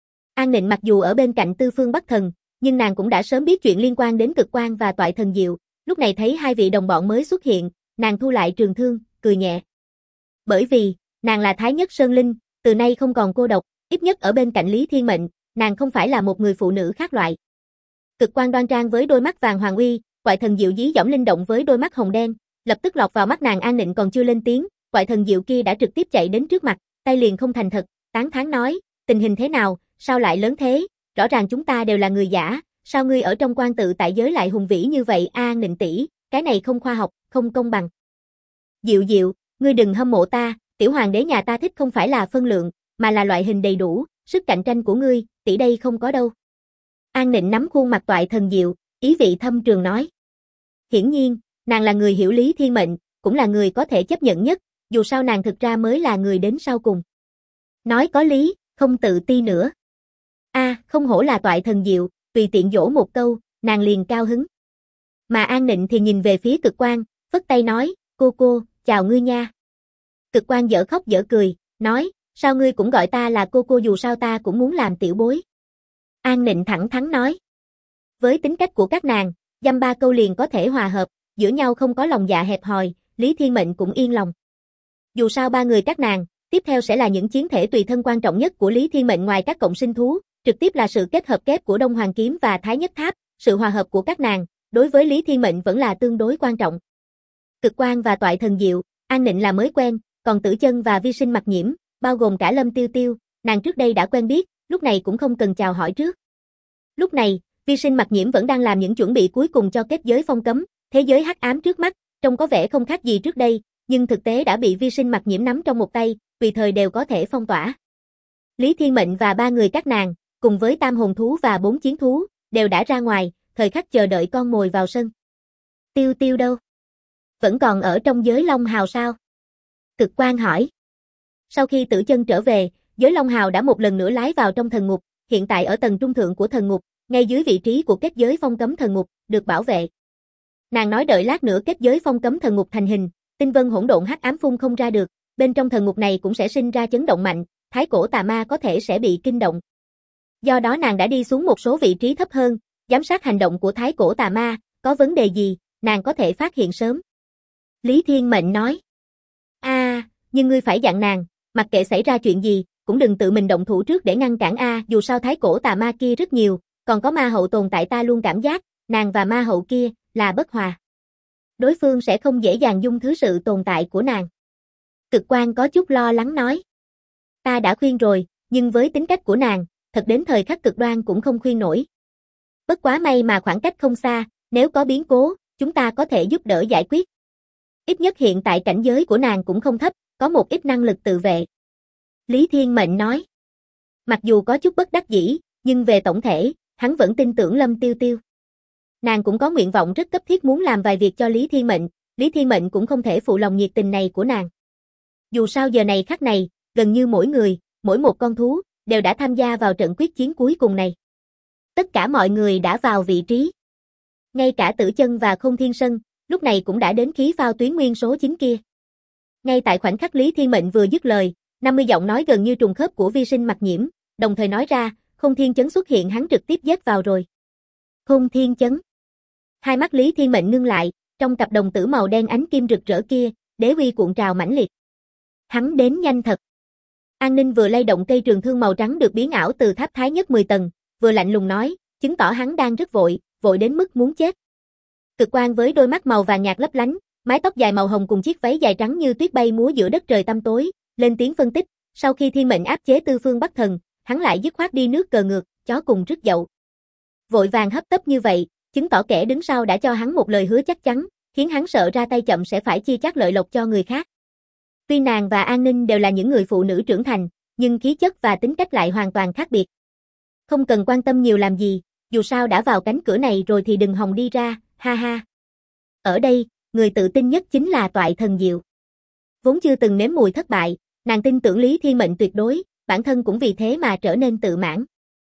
An Nịnh mặc dù ở bên cạnh Tư Phương Bắc Thần, nhưng nàng cũng đã sớm biết chuyện liên quan đến Cực Quang và Toại Thần Diệu, lúc này thấy hai vị đồng bọn mới xuất hiện, nàng thu lại trường thương, cười nhẹ. Bởi vì, nàng là Thái Nhất Sơn Linh, từ nay không còn cô độc, ít nhất ở bên cạnh Lý Thiên Mệnh, nàng không phải là một người phụ nữ khác loại. Cực Quang đoan trang với đôi mắt vàng hoàng uy, Toại Thần Diệu dí dỏm linh động với đôi mắt hồng đen, lập tức lọt vào mắt nàng. An Nịnh còn chưa lên tiếng, Toại Thần Diệu kia đã trực tiếp chạy đến trước mặt, tay liền không thành thật, tán thán nói, tình hình thế nào, sao lại lớn thế, rõ ràng chúng ta đều là người giả, sao ngươi ở trong quan tự tại giới lại hùng vĩ như vậy? An Nịnh tỷ, cái này không khoa học, không công bằng. Diệu Diệu, ngươi đừng hâm mộ ta, tiểu hoàng đế nhà ta thích không phải là phân lượng, mà là loại hình đầy đủ, sức cạnh tranh của ngươi, tỷ đây không có đâu. An Nịnh nắm khuôn mặt Toại Thần Diệu, ý vị thâm trường nói. Hiển nhiên, nàng là người hiểu Lý Thiên Mệnh, cũng là người có thể chấp nhận nhất, dù sao nàng thực ra mới là người đến sau cùng. Nói có lý, không tự ti nữa. Không hổ là Toại Thần Diệu, tùy tiện dỗ một câu, nàng liền cao hứng. Mà An Nịnh thì nhìn về phía Cực Quang, phất tay nói, cô, chào ngươi nha. Cực Quang dở khóc dở cười, nói, Sao ngươi cũng gọi ta là cô dù sao ta cũng muốn làm tiểu bối. An Nịnh thẳng thắn nói. Với tính cách của các nàng, dăm ba câu liền có thể hòa hợp, giữa nhau không có lòng dạ hẹp hòi, Lý Thiên Mệnh cũng yên lòng. Dù sao ba người các nàng, tiếp theo sẽ là những chiến thể tùy thân quan trọng nhất của Lý Thiên Mệnh ngoài các cộng sinh thú, trực tiếp là sự kết hợp kép của Đông Hoàng Kiếm và Thái Nhất Tháp, sự hòa hợp của các nàng, đối với Lý Thiên Mệnh vẫn là tương đối quan trọng. Cực Quang và Toại Thần Diệu, An Nịnh là mới quen, còn Tử Chân và Vi Sinh Mặc Nhiễm, bao gồm cả Lâm Tiêu Tiêu, nàng trước đây đã quen biết, lúc này cũng không cần chào hỏi trước. Lúc này, Vi Sinh Mặc Nhiễm vẫn đang làm những chuẩn bị cuối cùng cho kết giới phong cấm, thế giới hắc ám trước mắt, trông có vẻ không khác gì trước đây, nhưng thực tế đã bị Vi Sinh Mặc Nhiễm nắm trong một tay, tùy thời đều có thể phong tỏa. Lý Thiên Mệnh và ba người các nàng, cùng với tam hồn thú và 4 chiến thú, đều đã ra ngoài, thời khắc chờ đợi con mồi vào sân. Tiêu Tiêu đâu? Vẫn còn ở trong giới Long Hào sao? Cực Quang hỏi. Sau khi Tử Chân trở về, giới Long Hào đã một lần nữa lái vào trong thần ngục, hiện tại ở tầng trung thượng của thần ngục, ngay dưới vị trí của kết giới phong cấm thần ngục, được bảo vệ. Nàng nói đợi lát nữa kết giới phong cấm thần ngục thành hình, tinh vân hỗn độn hắc ám phun không ra được, bên trong thần ngục này cũng sẽ sinh ra chấn động mạnh, thái cổ tà ma có thể sẽ bị kinh động. Do đó nàng đã đi xuống một số vị trí thấp hơn, giám sát hành động của thái cổ tà ma, có vấn đề gì, nàng có thể phát hiện sớm. Lý Thiên Mệnh nói. Nhưng ngươi phải dặn nàng, mặc kệ xảy ra chuyện gì, cũng đừng tự mình động thủ trước để ngăn cản dù sao thái cổ tà ma kia rất nhiều, còn có ma hậu tồn tại ta luôn cảm giác, nàng và ma hậu kia, là bất hòa. Đối phương sẽ không dễ dàng dung thứ sự tồn tại của nàng. Cực Quang có chút lo lắng nói. Ta đã khuyên rồi, nhưng với tính cách của nàng, thật đến thời khắc cực đoan cũng không khuyên nổi. Bất quá may mà khoảng cách không xa, nếu có biến cố, chúng ta có thể giúp đỡ giải quyết. Ít nhất hiện tại cảnh giới của nàng cũng không thấp, có một ít năng lực tự vệ. Lý Thiên Mệnh nói. Mặc dù có chút bất đắc dĩ, nhưng về tổng thể, hắn vẫn tin tưởng Lâm Tiêu Tiêu. Nàng cũng có nguyện vọng rất cấp thiết muốn làm vài việc cho Lý Thiên Mệnh, Lý Thiên Mệnh cũng không thể phụ lòng nhiệt tình này của nàng. Dù sao giờ này khắc này, gần như mỗi người, mỗi một con thú, đều đã tham gia vào trận quyết chiến cuối cùng này. Tất cả mọi người đã vào vị trí. Ngay cả Tử Chân và Không Thiên Sân, lúc này cũng đã đến khí phao tuyến nguyên số 9 kia. Ngay tại khoảnh khắc Lý Thiên Mệnh vừa dứt lời, 50 giọng nói gần như trùng khớp của Vi Sinh Mặc Nhiễm, đồng thời nói ra, Không Thiên Chấn xuất hiện hắn trực tiếp giết vào rồi. Không Thiên Chấn. Hai mắt Lý Thiên Mệnh ngưng lại, trong cặp đồng tử màu đen ánh kim rực rỡ kia, đế uy cuộn trào mãnh liệt. Hắn đến nhanh thật. An Ninh vừa lay động cây trường thương màu trắng được biến ảo từ tháp thái nhất 10 tầng, vừa lạnh lùng nói, chứng tỏ hắn đang rất vội, vội đến mức muốn chết. Cực Quang với đôi mắt màu vàng nhạt lấp lánh, mái tóc dài màu hồng cùng chiếc váy dài trắng như tuyết bay múa giữa đất trời tăm tối, lên tiếng phân tích, sau khi Thiên Mệnh áp chế Tư Phương Bắc Thần, hắn lại dứt khoát đi nước cờ ngược, chó cùng rứt dậu. Vội vàng hấp tấp như vậy, chứng tỏ kẻ đứng sau đã cho hắn một lời hứa chắc chắn, khiến hắn sợ ra tay chậm sẽ phải chia chác lợi lộc cho người khác. Tuy nàng và An Ninh đều là những người phụ nữ trưởng thành, nhưng khí chất và tính cách lại hoàn toàn khác biệt. Không cần quan tâm nhiều làm gì, dù sao đã vào cánh cửa này rồi thì đừng hòng đi ra, ha ha. Ở đây, người tự tin nhất chính là Toại Thần Diệu. Vốn chưa từng nếm mùi thất bại, nàng tin tưởng Lý Thiên Mệnh tuyệt đối, bản thân cũng vì thế mà trở nên tự mãn.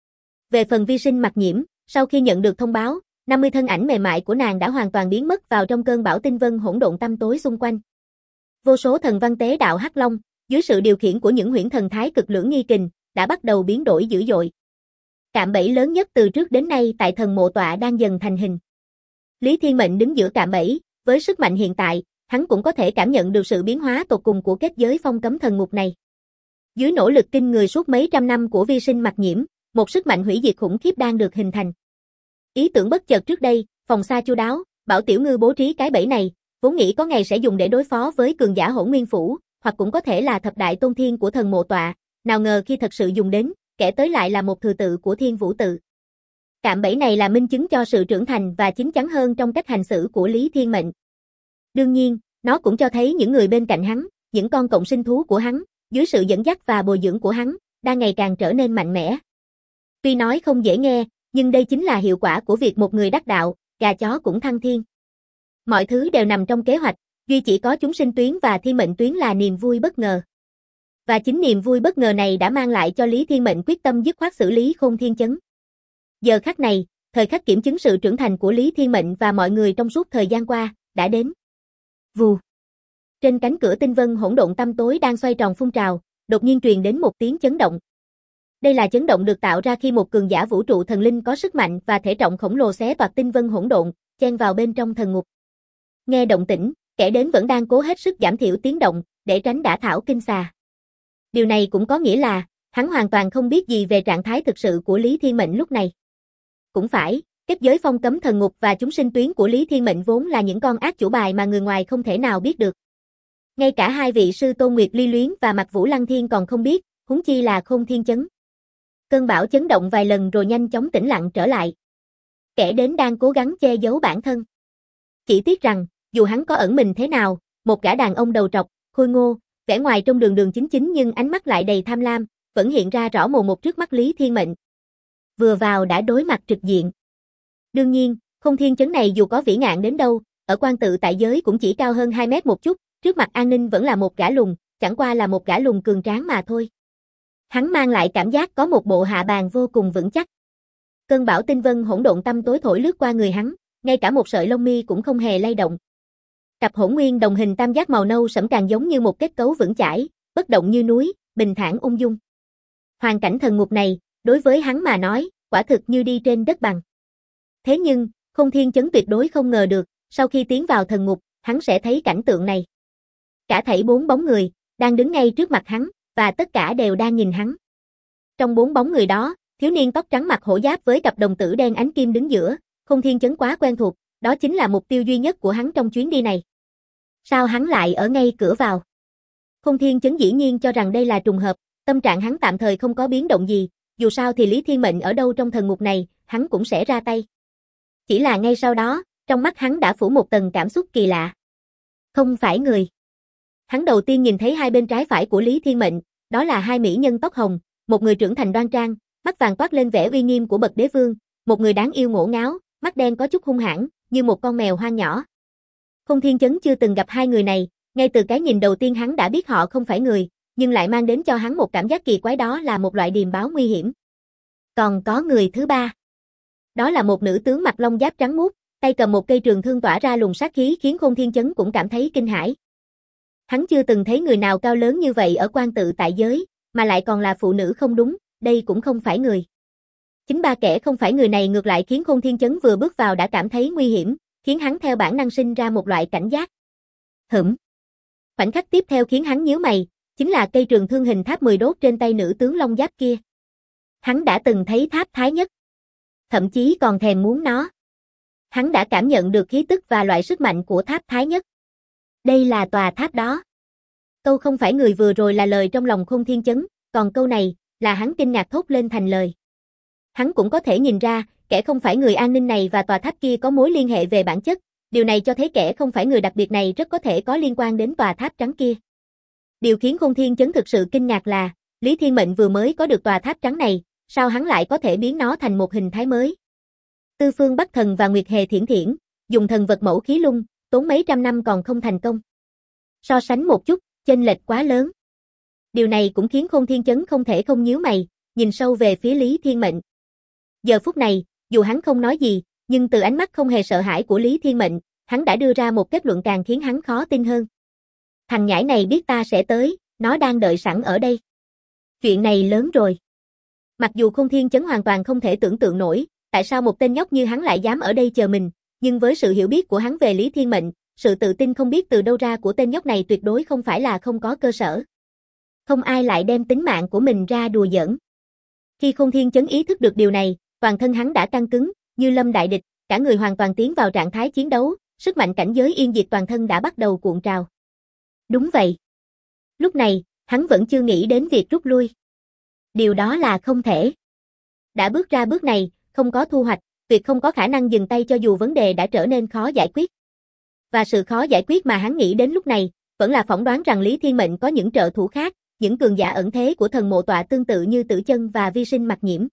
Về phần Vi Sinh Mặc Nhiễm, sau khi nhận được thông báo, 50 thân ảnh mềm mại của nàng đã hoàn toàn biến mất vào trong cơn bão tinh vân hỗn độn tăm tối xung quanh. Vô số thần văn tế đạo hắc long, dưới sự điều khiển của những huyễn thần thái cực lưỡng nghi kình, đã bắt đầu biến đổi dữ dội. Cạm bẫy lớn nhất từ trước đến nay tại thần mộ tọa đang dần thành hình. Lý Thiên Mệnh đứng giữa cạm bẫy, với sức mạnh hiện tại, hắn cũng có thể cảm nhận được sự biến hóa tột cùng của kết giới phong cấm thần ngục này. Dưới nỗ lực kinh người suốt mấy trăm năm của Vi Sinh Mặc Nhiễm, một sức mạnh hủy diệt khủng khiếp đang được hình thành. Ý tưởng bất chợt trước đây, phòng xa chu đáo, bảo Tiểu Ngư bố trí cái bẫy này, vốn nghĩ có ngày sẽ dùng để đối phó với cường giả Hỗn Nguyên Phủ, hoặc cũng có thể là thập đại tôn thiên của thần mộ tọa, nào ngờ khi thật sự dùng đến, kẻ tới lại là một thừa tự của Thiên Vũ tự. Cạm bẫy này là minh chứng cho sự trưởng thành và chín chắn hơn trong cách hành xử của Lý Thiên Mệnh. Đương nhiên, nó cũng cho thấy những người bên cạnh hắn, những con cộng sinh thú của hắn, dưới sự dẫn dắt và bồi dưỡng của hắn, đang ngày càng trở nên mạnh mẽ. Tuy nói không dễ nghe, nhưng đây chính là hiệu quả của việc một người đắc đạo, gà chó cũng thăng thiên. Mọi thứ đều nằm trong kế hoạch, duy chỉ có chúng sinh tuyến và thiên mệnh tuyến là niềm vui bất ngờ. Và chính niềm vui bất ngờ này đã mang lại cho Lý Thiên Mệnh quyết tâm dứt khoát xử lý Khôn Thiên Chấn. Giờ khắc này, thời khắc kiểm chứng sự trưởng thành của Lý Thiên Mệnh và mọi người trong suốt thời gian qua, đã đến. Vù. Trên cánh cửa tinh vân hỗn độn tăm tối đang xoay tròn phun trào, đột nhiên truyền đến một tiếng chấn động. Đây là chấn động được tạo ra khi một cường giả vũ trụ thần linh có sức mạnh và thể trọng khổng lồ xé toạc tinh vân hỗn độn, chen vào bên trong thần ngục. Nghe động tĩnh, kẻ đến vẫn đang cố hết sức giảm thiểu tiếng động, để tránh đả thảo kinh xà. Điều này cũng có nghĩa là, hắn hoàn toàn không biết gì về trạng thái thực sự của Lý Thiên Mệnh lúc này. Cũng phải, kết giới phong cấm thần ngục và chúng sinh tuyến của Lý Thiên Mệnh vốn là những con ác chủ bài mà người ngoài không thể nào biết được. Ngay cả hai vị sư Tôn Nguyệt Ly Luyến và Mạc Vũ Lăng Thiên còn không biết, huống chi là Khôn Thiên Chấn. Cơn bão chấn động vài lần rồi nhanh chóng tĩnh lặng trở lại. Kẻ đến đang cố gắng che giấu bản thân. Chỉ tiếc rằng, dù hắn có ẩn mình thế nào, một gã đàn ông đầu trọc, khôi ngô, vẻ ngoài trông đường đường chính chính nhưng ánh mắt lại đầy tham lam, vẫn hiện ra rõ mồn một trước mắt Lý Thiên Mệnh. Vừa vào đã đối mặt trực diện. Đương nhiên, Khôn Thiên Chấn này dù có vĩ ngạn đến đâu, ở quan tự tại giới cũng chỉ cao hơn 2 mét một chút, trước mặt an ninh vẫn là một gã lùn, chẳng qua là một gã lùn cường tráng mà thôi. Hắn mang lại cảm giác có một bộ hạ bàn vô cùng vững chắc. Cơn bão tinh vân hỗn độn tăm tối thổi lướt qua người hắn, ngay cả một sợi lông mi cũng không hề lay động. Cặp hỗn nguyên đồng hình tam giác màu nâu sẫm càng giống như một kết cấu vững chãi, bất động như núi, bình thản ung dung. Hoàn cảnh thần ngục này, đối với hắn mà nói, quả thực như đi trên đất bằng. Thế nhưng, Khôn Thiên Chấn tuyệt đối không ngờ được, sau khi tiến vào thần ngục, hắn sẽ thấy cảnh tượng này. Cả thảy 4 bóng người, đang đứng ngay trước mặt hắn, và tất cả đều đang nhìn hắn. Trong 4 bóng người đó, thiếu niên tóc trắng mặc hổ giáp với cặp đồng tử đen ánh kim đứng giữa, Khôn Thiên Chấn quá quen thuộc, đó chính là mục tiêu duy nhất của hắn trong chuyến đi này. Sao hắn lại ở ngay cửa vào? Khôn Thiên Chấn dĩ nhiên cho rằng đây là trùng hợp, tâm trạng hắn tạm thời không có biến động gì, dù sao thì Lý Thiên Mệnh ở đâu trong thần ngục này, hắn cũng sẽ ra tay. Chỉ là ngay sau đó, trong mắt hắn đã phủ một tầng cảm xúc kỳ lạ. Không phải người. Hắn đầu tiên nhìn thấy hai bên trái phải của Lý Thiên Mệnh, đó là hai mỹ nhân tóc hồng, một người trưởng thành đoan trang, mắt vàng toát lên vẻ uy nghiêm của bậc đế vương, một người đáng yêu ngổ ngáo, mắt đen có chút hung hãn, như một con mèo hoang nhỏ. Khôn Thiên Chấn chưa từng gặp hai người này, ngay từ cái nhìn đầu tiên hắn đã biết họ không phải người, nhưng lại mang đến cho hắn một cảm giác kỳ quái, đó là một loại điềm báo nguy hiểm. Còn có người thứ ba. Đó là một nữ tướng mặc long giáp trắng muốt, tay cầm một cây trường thương tỏa ra luồng sát khí khiến Khôn Thiên Chấn cũng cảm thấy kinh hãi. Hắn chưa từng thấy người nào cao lớn như vậy ở quan tự tại giới, mà lại còn là phụ nữ. Không đúng, đây cũng không phải người. Chính ba kẻ không phải người này ngược lại khiến Khôn Thiên Chấn vừa bước vào đã cảm thấy nguy hiểm, khiến hắn theo bản năng sinh ra một loại cảnh giác. Khoảnh khắc tiếp theo khiến hắn nhíu mày, chính là cây trường thương hình tháp 10 đốt trên tay nữ tướng long giáp kia. Hắn đã từng thấy tháp Thái Nhất, thậm chí còn thèm muốn nó. Hắn đã cảm nhận được khí tức và loại sức mạnh của tháp Thái Nhất. Đây là tòa tháp đó. Câu không phải người vừa rồi là lời trong lòng Khôn Thiên Chấn, còn câu này là hắn kinh ngạc thốt lên thành lời. Hắn cũng có thể nhìn ra, kẻ không phải người an ninh này và tòa tháp kia có mối liên hệ về bản chất, điều này cho thấy kẻ không phải người đặc biệt này rất có thể có liên quan đến tòa tháp trắng kia. Điều khiến Khôn Thiên Chấn thực sự kinh ngạc là, Lý Thiên Mệnh vừa mới có được tòa tháp trắng này, sao hắn lại có thể biến nó thành một hình thái mới? Tư Phương Bắc Thần và Nguyệt Hề Thiển Thiển, dùng thần vật mẫu khí lung, tốn mấy trăm năm còn không thành công. So sánh một chút, chênh lệch quá lớn. Điều này cũng khiến Khôn Thiên Chấn không thể không nhíu mày, nhìn sâu về phía Lý Thiên Mệnh. Giờ phút này, dù hắn không nói gì, nhưng từ ánh mắt không hề sợ hãi của Lý Thiên Mệnh, hắn đã đưa ra một kết luận càng khiến hắn khó tin hơn. Thằng nhãi này biết ta sẽ tới, nó đang đợi sẵn ở đây. Chuyện này lớn rồi. Mặc dù Khôn Thiên Chấn hoàn toàn không thể tưởng tượng nổi, tại sao một tên nhóc như hắn lại dám ở đây chờ mình, nhưng với sự hiểu biết của hắn về Lý Thiên Mệnh, sự tự tin không biết từ đâu ra của tên nhóc này tuyệt đối không phải là không có cơ sở. Không ai lại đem tính mạng của mình ra đùa giỡn. Khi Khôn Thiên Chấn ý thức được điều này, toàn thân hắn đã căng cứng, như lâm đại địch, cả người hoàn toàn tiến vào trạng thái chiến đấu, sức mạnh cảnh giới yên diệt toàn thân đã bắt đầu cuộn trào. Đúng vậy. Lúc này, hắn vẫn chưa nghĩ đến việc rút lui. Điều đó là không thể. Đã bước ra bước này, không có thu hoạch, tuyệt không có khả năng dừng tay cho dù vấn đề đã trở nên khó giải quyết. Và sự khó giải quyết mà hắn nghĩ đến lúc này, vẫn là phỏng đoán rằng Lý Thiên Mệnh có những trợ thủ khác, những cường giả ẩn thế của thần mộ tọa tương tự như Tử Chân và Vi Sinh Mặc Nhiễm.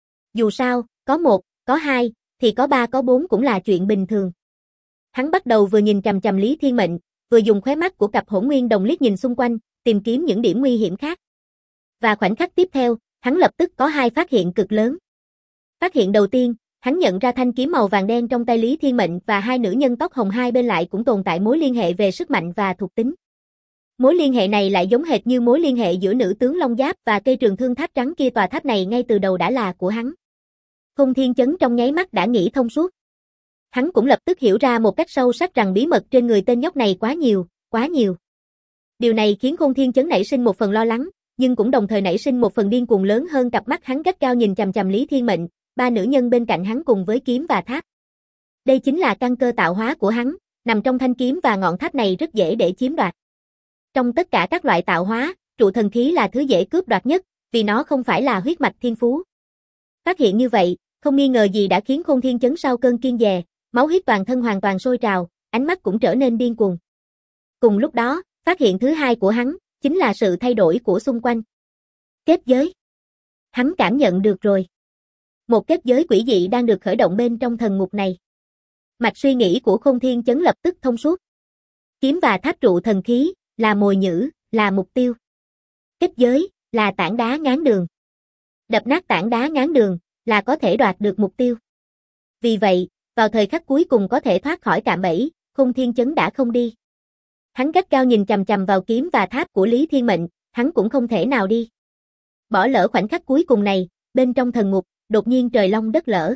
Dù sao, có một, có hai, thì có ba có bốn cũng là chuyện bình thường. Hắn bắt đầu vừa nhìn chằm chằm Lý Thiên Mệnh, vừa dùng khóe mắt của cặp hỗn nguyên đồng liếc nhìn xung quanh, tìm kiếm những điểm nguy hiểm khác. Và khoảnh khắc tiếp theo, hắn lập tức có hai phát hiện cực lớn. Phát hiện đầu tiên, hắn nhận ra thanh kiếm màu vàng đen trong tay Lý Thiên Mệnh và hai nữ nhân tóc hồng hai bên lại cũng tồn tại mối liên hệ về sức mạnh và thuộc tính. Mối liên hệ này lại giống hệt như mối liên hệ giữa nữ tướng Long Giáp và cây trường thương tháp trắng kia, tòa tháp này ngay từ đầu đã là của hắn. Khôn Thiên Chấn trong nháy mắt đã nghĩ thông suốt. Hắn cũng lập tức hiểu ra một cách sâu sắc rằng bí mật trên người tên nhóc này quá nhiều, quá nhiều. Điều này khiến Khôn Thiên Chấn nảy sinh một phần lo lắng, nhưng cũng đồng thời nảy sinh một phần điên cuồng lớn hơn. Cặp mắt hắn gắt gao nhìn chằm chằm Lý Thiên Mệnh, ba nữ nhân bên cạnh hắn cùng với kiếm và tháp. Đây chính là căn cơ tạo hóa của hắn, nằm trong thanh kiếm và ngọn tháp này rất dễ để chiếm đoạt. Trong tất cả các loại tạo hóa, trụ thần khí là thứ dễ cướp đoạt nhất, vì nó không phải là huyết mạch thiên phú. Phát hiện như vậy, không nghi ngờ gì đã khiến Khôn Thiên Chấn sau cơn kiêng dè, máu huyết toàn thân hoàn toàn sôi trào, ánh mắt cũng trở nên điên cuồng. Cùng lúc đó, phát hiện thứ hai của hắn, chính là sự thay đổi của xung quanh. Kết giới. Hắn cảm nhận được rồi. Một kết giới quỷ dị đang được khởi động bên trong thần ngục này. Mạch suy nghĩ của Khôn Thiên Chấn lập tức thông suốt. Kiếm và tháp trụ thần khí, là mồi nhử, là mục tiêu. Kết giới, là tảng đá ngáng đường. Đập nát tảng đá ngáng đường, là có thể đoạt được mục tiêu. Vì vậy, vào thời khắc cuối cùng có thể thoát khỏi cạm bẫy, Khôn Thiên Chấn đã không đi. Hắn gắt gao nhìn chằm chằm vào kiếm và tháp của Lý Thiên Mệnh, hắn cũng không thể nào đi. Bỏ lỡ khoảnh khắc cuối cùng này, bên trong thần ngục, đột nhiên trời long đất lở.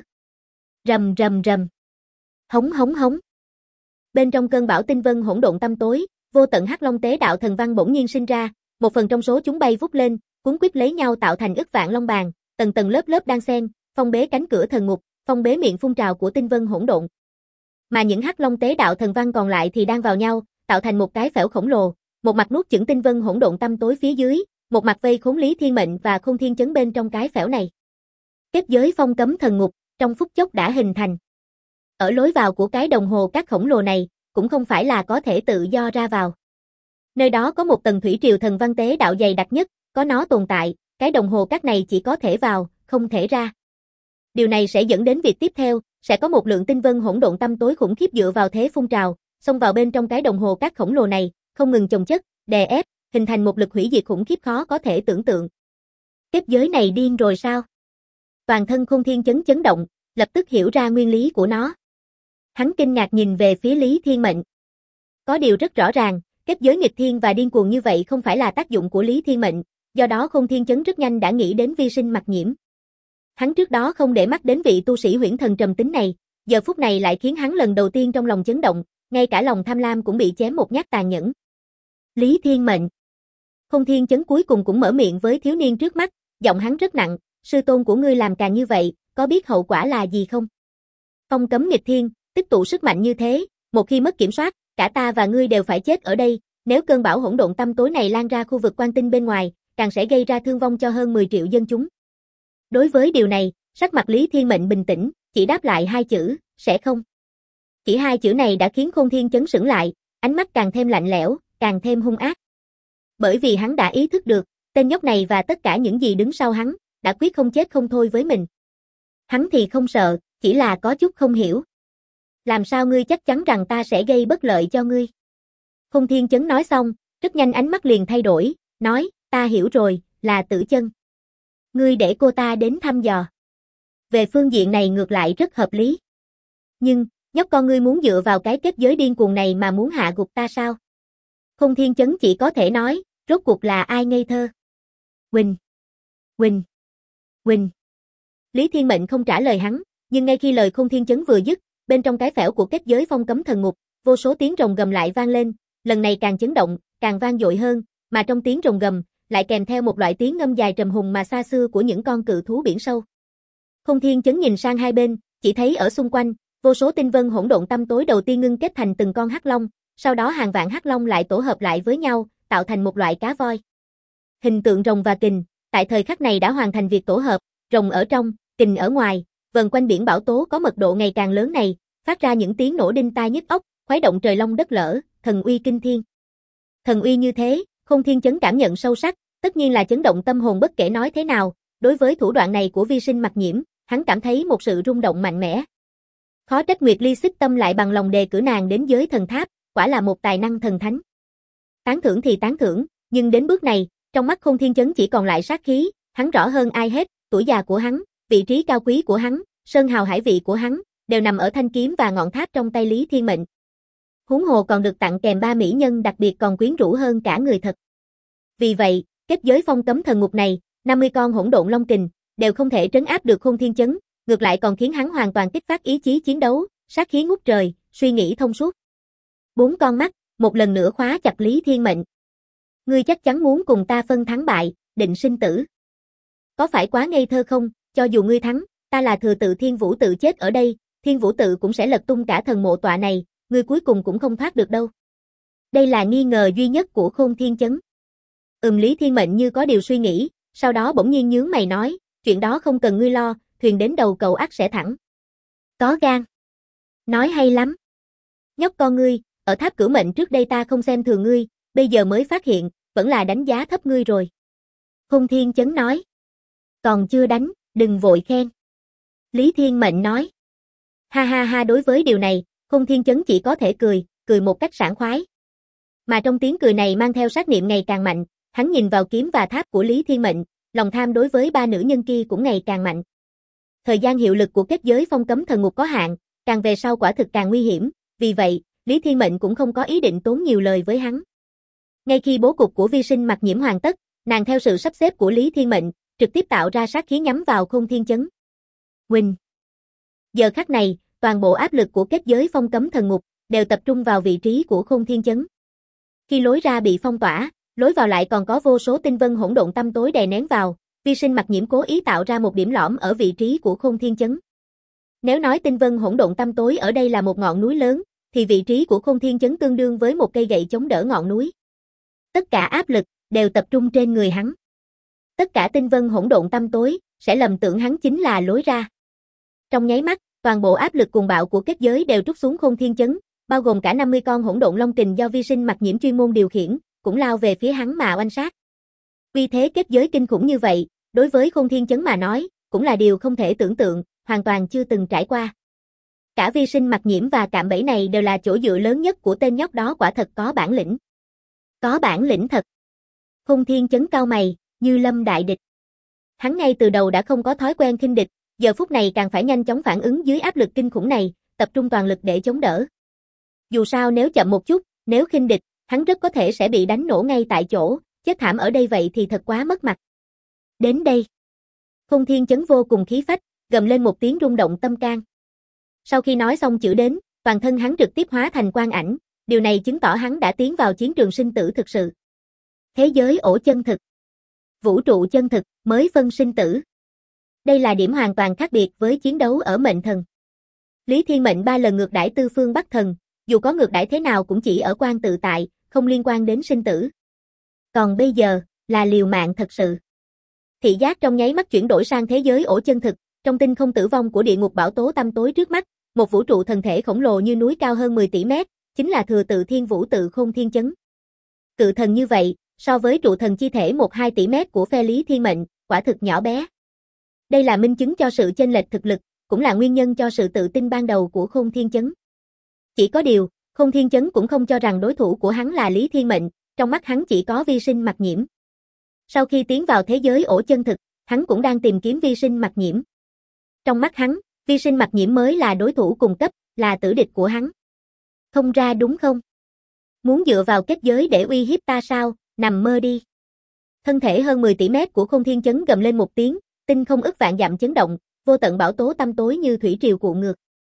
Rầm rầm rầm. Hống hống hống. Bên trong cơn bão tinh vân hỗn độn tăm tối, vô tận hắc long tế đạo thần văn bỗng nhiên sinh ra, một phần trong số chúng bay vút lên, cuốn quýt lấy nhau tạo thành ức vạn long bàn, tầng tầng lớp lớp đan xen, phong bế cánh cửa thần ngục, phong bế miệng phun trào của tinh vân hỗn độn. Mà những hắc long tế đạo thần văn còn lại thì đang vào nhau, tạo thành một cái phễu khổng lồ, một mặt nuốt chửng tinh vân hỗn độn tăm tối phía dưới, một mặt vây khốn Lý Thiên Mệnh và Khôn Thiên Chấn bên trong cái phễu này. Kết giới phong cấm thần ngục, trong phút chốc đã hình thành. Ở lối vào của cái đồng hồ cát khổng lồ này, cũng không phải là có thể tự do ra vào. Nơi đó có một tầng thủy triều thần văn tế đạo dày đặc nhất, có nó tồn tại, cái đồng hồ cát này chỉ có thể vào, không thể ra. Điều này sẽ dẫn đến việc tiếp theo, sẽ có một lượng tinh vân hỗn độn tăm tối khủng khiếp dựa vào thế phun trào, xông vào bên trong cái đồng hồ cát khổng lồ này, không ngừng chồng chất, đè ép, hình thành một lực hủy diệt khủng khiếp khó có thể tưởng tượng. Kết giới này điên rồi sao? Toàn thân Khôn Thiên Chấn chấn động, lập tức hiểu ra nguyên lý của nó. Hắn kinh ngạc nhìn về phía Lý Thiên Mệnh. Có điều rất rõ ràng, kết giới nghịch thiên và điên cuồng như vậy không phải là tác dụng của Lý Thiên Mệnh, do đó Khôn Thiên Chấn rất nhanh đã nghĩ đến Vi Sinh Mặc Nhiễm. Hắn trước đó không để mắt đến vị tu sĩ huyễn thần trầm tính này, giờ phút này lại khiến hắn lần đầu tiên trong lòng chấn động, ngay cả lòng tham lam cũng bị chém một nhát tàn nhẫn. Lý Thiên Mệnh. Khôn Thiên Chấn cuối cùng cũng mở miệng với thiếu niên trước mắt, giọng hắn rất nặng, sư tôn của ngươi làm càng như vậy, có biết hậu quả là gì không? Phong cấm nghịch thiên, tích tụ sức mạnh như thế, một khi mất kiểm soát, cả ta và ngươi đều phải chết ở đây, nếu cơn bão hỗn độn tăm tối này lan ra khu vực Quan Tinh bên ngoài, càng sẽ gây ra thương vong cho hơn 10 triệu dân chúng. Đối với điều này, sắc mặt Lý Thiên Mệnh bình tĩnh, chỉ đáp lại hai chữ, sẽ không. Chỉ hai chữ này đã khiến Khôn Thiên Chấn sững lại, ánh mắt càng thêm lạnh lẽo, càng thêm hung ác. Bởi vì hắn đã ý thức được, tên nhóc này và tất cả những gì đứng sau hắn, đã quyết không chết không thôi với mình. Hắn thì không sợ, chỉ là có chút không hiểu. Làm sao ngươi chắc chắn rằng ta sẽ gây bất lợi cho ngươi? Khôn Thiên Chấn nói xong, rất nhanh ánh mắt liền thay đổi, nói, ta hiểu rồi, là Tử Chân. Ngươi để cô ta đến thăm dò. Về phương diện này ngược lại rất hợp lý. Nhưng, nhóc con ngươi muốn dựa vào cái kết giới điên cuồng này mà muốn hạ gục ta sao? Khôn Thiên Chấn chỉ có thể nói, rốt cuộc là ai ngây thơ? Quỳnh. Quỳnh. Quỳnh. Lý Thiên Mệnh không trả lời hắn, nhưng ngay khi lời Khôn Thiên Chấn vừa dứt, bên trong cái phễu của kết giới phong cấm thần ngục, vô số tiếng rồng gầm lại vang lên, lần này càng chấn động, càng vang dội hơn, mà trong tiếng rồng gầm, lại kèm theo một loại tiếng ngâm dài trầm hùng mà xa xưa của những con cự thú biển sâu. Khôn Thiên Chấn nhìn sang hai bên, chỉ thấy ở xung quanh, vô số tinh vân hỗn độn tăm tối đầu tiên ngưng kết thành từng con hắc long, sau đó hàng vạn hắc long lại tổ hợp lại với nhau, tạo thành một loại cá voi. Hình tượng rồng và kình, tại thời khắc này đã hoàn thành việc tổ hợp, rồng ở trong, kình ở ngoài, vần quanh biển bão tố có mật độ ngày càng lớn này, phát ra những tiếng nổ đinh tai nhức óc, khuấy động trời long đất lở, thần uy kinh thiên. Thần uy như thế, Khôn Thiên Chấn cảm nhận sâu sắc, tất nhiên là chấn động tâm hồn bất kể nói thế nào, đối với thủ đoạn này của Vi Sinh Mặc Nhiễm, hắn cảm thấy một sự rung động mạnh mẽ. Khó trách Nguyệt Ly Xích Tâm lại bằng lòng đề cử nàng đến giới thần tháp, quả là một tài năng thần thánh. Tán thưởng thì tán thưởng, nhưng đến bước này, trong mắt Khôn Thiên Chấn chỉ còn lại sát khí, hắn rõ hơn ai hết, tuổi già của hắn, vị trí cao quý của hắn, sơn hào hải vị của hắn, đều nằm ở thanh kiếm và ngọn tháp trong tay Lý Thiên Mệnh. Huống hồ còn được tặng kèm 3 mỹ nhân đặc biệt còn quyến rũ hơn cả người thật. Vì vậy, kết giới phong cấm thần ngục này, 50 con hỗn độn long kình, đều không thể trấn áp được Khôn Thiên Chấn, ngược lại còn khiến hắn hoàn toàn kích phát ý chí chiến đấu, sát khí ngút trời, suy nghĩ thông suốt. 4 con mắt, một lần nữa khóa chặt Lý Thiên Mệnh. Ngươi chắc chắn muốn cùng ta phân thắng bại, định sinh tử. Có phải quá ngây thơ không, cho dù ngươi thắng, ta là thừa tự Thiên Vũ tự chết ở đây, Thiên Vũ tự cũng sẽ lật tung cả thần mộ tọa này, ngươi cuối cùng cũng không thoát được đâu. Đây là nghi ngờ duy nhất của Khôn Thiên Chấn. Lý Thiên Mệnh như có điều suy nghĩ, sau đó bỗng nhiên nhướng mày nói, chuyện đó không cần ngươi lo, thuyền đến đầu cầu ắt sẽ thẳng. Có gan. Nói hay lắm. Nhóc con ngươi, ở tháp Cửu Mệnh trước đây ta không xem thường ngươi, bây giờ mới phát hiện, vẫn là đánh giá thấp ngươi rồi. Khôn Thiên Chấn nói. Còn chưa đánh, đừng vội khen. Lý Thiên Mệnh nói. Ha ha ha, đối với điều này, Khôn Thiên Chấn chỉ có thể cười một cách sảng khoái. Mà trong tiếng cười này mang theo sát niệm ngày càng mạnh, hắn nhìn vào kiếm và tháp của Lý Thiên Mệnh, lòng tham đối với 3 nữ nhân kia cũng ngày càng mạnh. Thời gian hiệu lực của kết giới phong cấm thần ngục có hạn, càng về sau quả thực càng nguy hiểm, vì vậy, Lý Thiên Mệnh cũng không có ý định tốn nhiều lời với hắn. Ngay khi bố cục của Vi Sinh Mặc Nhiễm hoàn tất, nàng theo sự sắp xếp của Lý Thiên Mệnh, trực tiếp tạo ra sát khí nhắm vào Khôn Thiên Chấn. Huỳnh. Giờ khắc này, toàn bộ áp lực của kết giới phong cấm thần ngục đều tập trung vào vị trí của Khôn Thiên Chấn. Khi lối ra bị phong tỏa, lối vào lại còn có vô số tinh vân hỗn độn tăm tối đè nén vào, Vi Sinh Mặc Nhiễm cố ý tạo ra một điểm lõm ở vị trí của Khôn Thiên Chấn. Nếu nói tinh vân hỗn độn tăm tối ở đây là một ngọn núi lớn, thì vị trí của Khôn Thiên Chấn tương đương với một cây gậy chống đỡ ngọn núi. Tất cả áp lực đều tập trung trên người hắn. Tất cả tinh vân hỗn độn tăm tối sẽ lầm tưởng hắn chính là lối ra. Trong nháy mắt, toàn bộ áp lực cuồng bạo của kết giới đều trút xuống Khôn Thiên Chấn, bao gồm cả 50 con hỗn độn long kình do Vi Sinh Mặc Nhiễm chuyên môn điều khiển, cũng lao về phía hắn mà oanh sát. Vì thế kết giới kinh khủng như vậy, đối với Khôn Thiên Chấn mà nói, cũng là điều không thể tưởng tượng, hoàn toàn chưa từng trải qua. Cả Vi Sinh Mặc Nhiễm và cạm bẫy này đều là chỗ dựa lớn nhất của tên nhóc đó, quả thật có bản lĩnh. Có bản lĩnh thật. Khôn Thiên Chấn cau mày, như lâm đại địch. Hắn ngay từ đầu đã không có thói quen khinh địch, giờ phút này càng phải nhanh chóng phản ứng dưới áp lực kinh khủng này, tập trung toàn lực để chống đỡ. Dù sao nếu chậm một chút, nếu khinh địch, hắn rất có thể sẽ bị đánh nổ ngay tại chỗ, chết thảm ở đây vậy thì thật quá mất mặt. Đến đây. Khôn Thiên Chấn vô cùng khí phách, gầm lên một tiếng rung động tâm can. Sau khi nói xong chữ đến, toàn thân hắn trực tiếp hóa thành quang ảnh, điều này chứng tỏ hắn đã tiến vào chiến trường sinh tử thực sự. Thế giới ổ chân thực. Vũ trụ chân thực, mới phân sinh tử. Đây là điểm hoàn toàn khác biệt với chiến đấu ở mệnh thần. Lý Thiên Mệnh 3 lần ngược đãi Tư Phương Bắc Thần, dù có ngược đãi thế nào cũng chỉ ở quan tự tại, không liên quan đến sinh tử. Còn bây giờ, là liều mạng thật sự. Thị giác trong nháy mắt chuyển đổi sang thế giới ổ chân thực, trong tinh không tử vong của địa ngục bão tố tăm tối trước mắt, một vũ trụ thần thể khổng lồ như núi cao hơn 10 tỷ mét, chính là thừa tự Thiên Vũ tự Khôn Thiên Chấn. Cự thần như vậy, so với trụ thần chi thể 1-2 tỷ mét của phe Lý Thiên Mệnh, quả thực nhỏ bé. Đây là minh chứng cho sự chênh lệch thực lực, cũng là nguyên nhân cho sự tự tin ban đầu của Khôn Thiên Chấn. Chỉ có điều, Khôn Thiên Chấn cũng không cho rằng đối thủ của hắn là Lý Thiên Mệnh, trong mắt hắn chỉ có Vi Sinh Mặc Nhiễm. Sau khi tiến vào thế giới ổ chân thực, hắn cũng đang tìm kiếm Vi Sinh Mặc Nhiễm. Trong mắt hắn, Vi Sinh Mặc Nhiễm mới là đối thủ cùng cấp, là tử địch của hắn. Không ra đúng không? Muốn dựa vào kết giới để uy hiếp ta sao, nằm mơ đi. Thân thể hơn 10 tỷ mét của Khôn Thiên Chấn gầm lên một tiếng, tinh không ức vạn dặm chấn động, vô tận bão tố tăm tối như thủy triều cuộn ngược.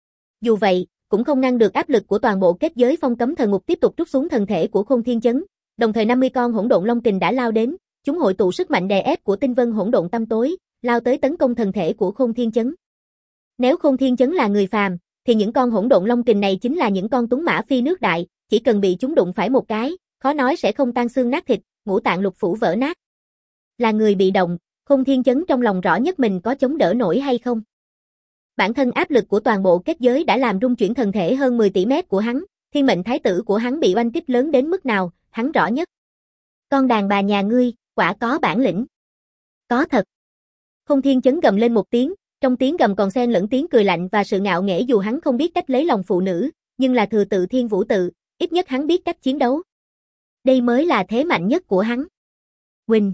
Dù vậy, cũng không ngăn được áp lực của toàn bộ kết giới phong cấm thần ngục tiếp tục trút xuống thân thể của Khôn Thiên Chấn. Đồng thời 50 con hỗn độn long kình đã lao đến, chúng hội tụ sức mạnh đè ép của tinh vân hỗn độn tăm tối, lao tới tấn công thân thể của Khôn Thiên Chấn. Nếu Khôn Thiên Chấn là người phàm, thì những con hỗn độn long kình này chính là những con tuấn mã phi nước đại, chỉ cần bị chúng đụng phải một cái, khó nói sẽ không tan xương nát thịt, ngũ tạng lục phủ vỡ nát. Là người bị động, Khôn Thiên Chấn trong lòng rõ nhất mình có chống đỡ nổi hay không. Bản thân áp lực của toàn bộ kết giới đã làm rung chuyển thần thể hơn 10 tỷ mét của hắn, thiên mệnh thái tử của hắn bị oanh kích lớn đến mức nào, hắn rõ nhất. Con đàn bà nhà ngươi, quả có bản lĩnh. Có thật. Khôn Thiên Chấn gầm lên một tiếng, trong tiếng gầm còn xen lẫn tiếng cười lạnh và sự ngạo nghễ, dù hắn không biết cách lấy lòng phụ nữ, nhưng là thừa tự Thiên Vũ tự, ít nhất hắn biết cách chiến đấu. Đây mới là thế mạnh nhất của hắn. Huỳnh.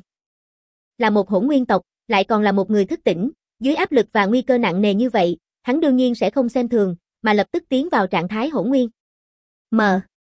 Là một hỗn nguyên tộc, lại còn là một người thức tỉnh, dưới áp lực và nguy cơ nặng nề như vậy, hắn đương nhiên sẽ không xem thường, mà lập tức tiến vào trạng thái hỗn nguyên. Mờ.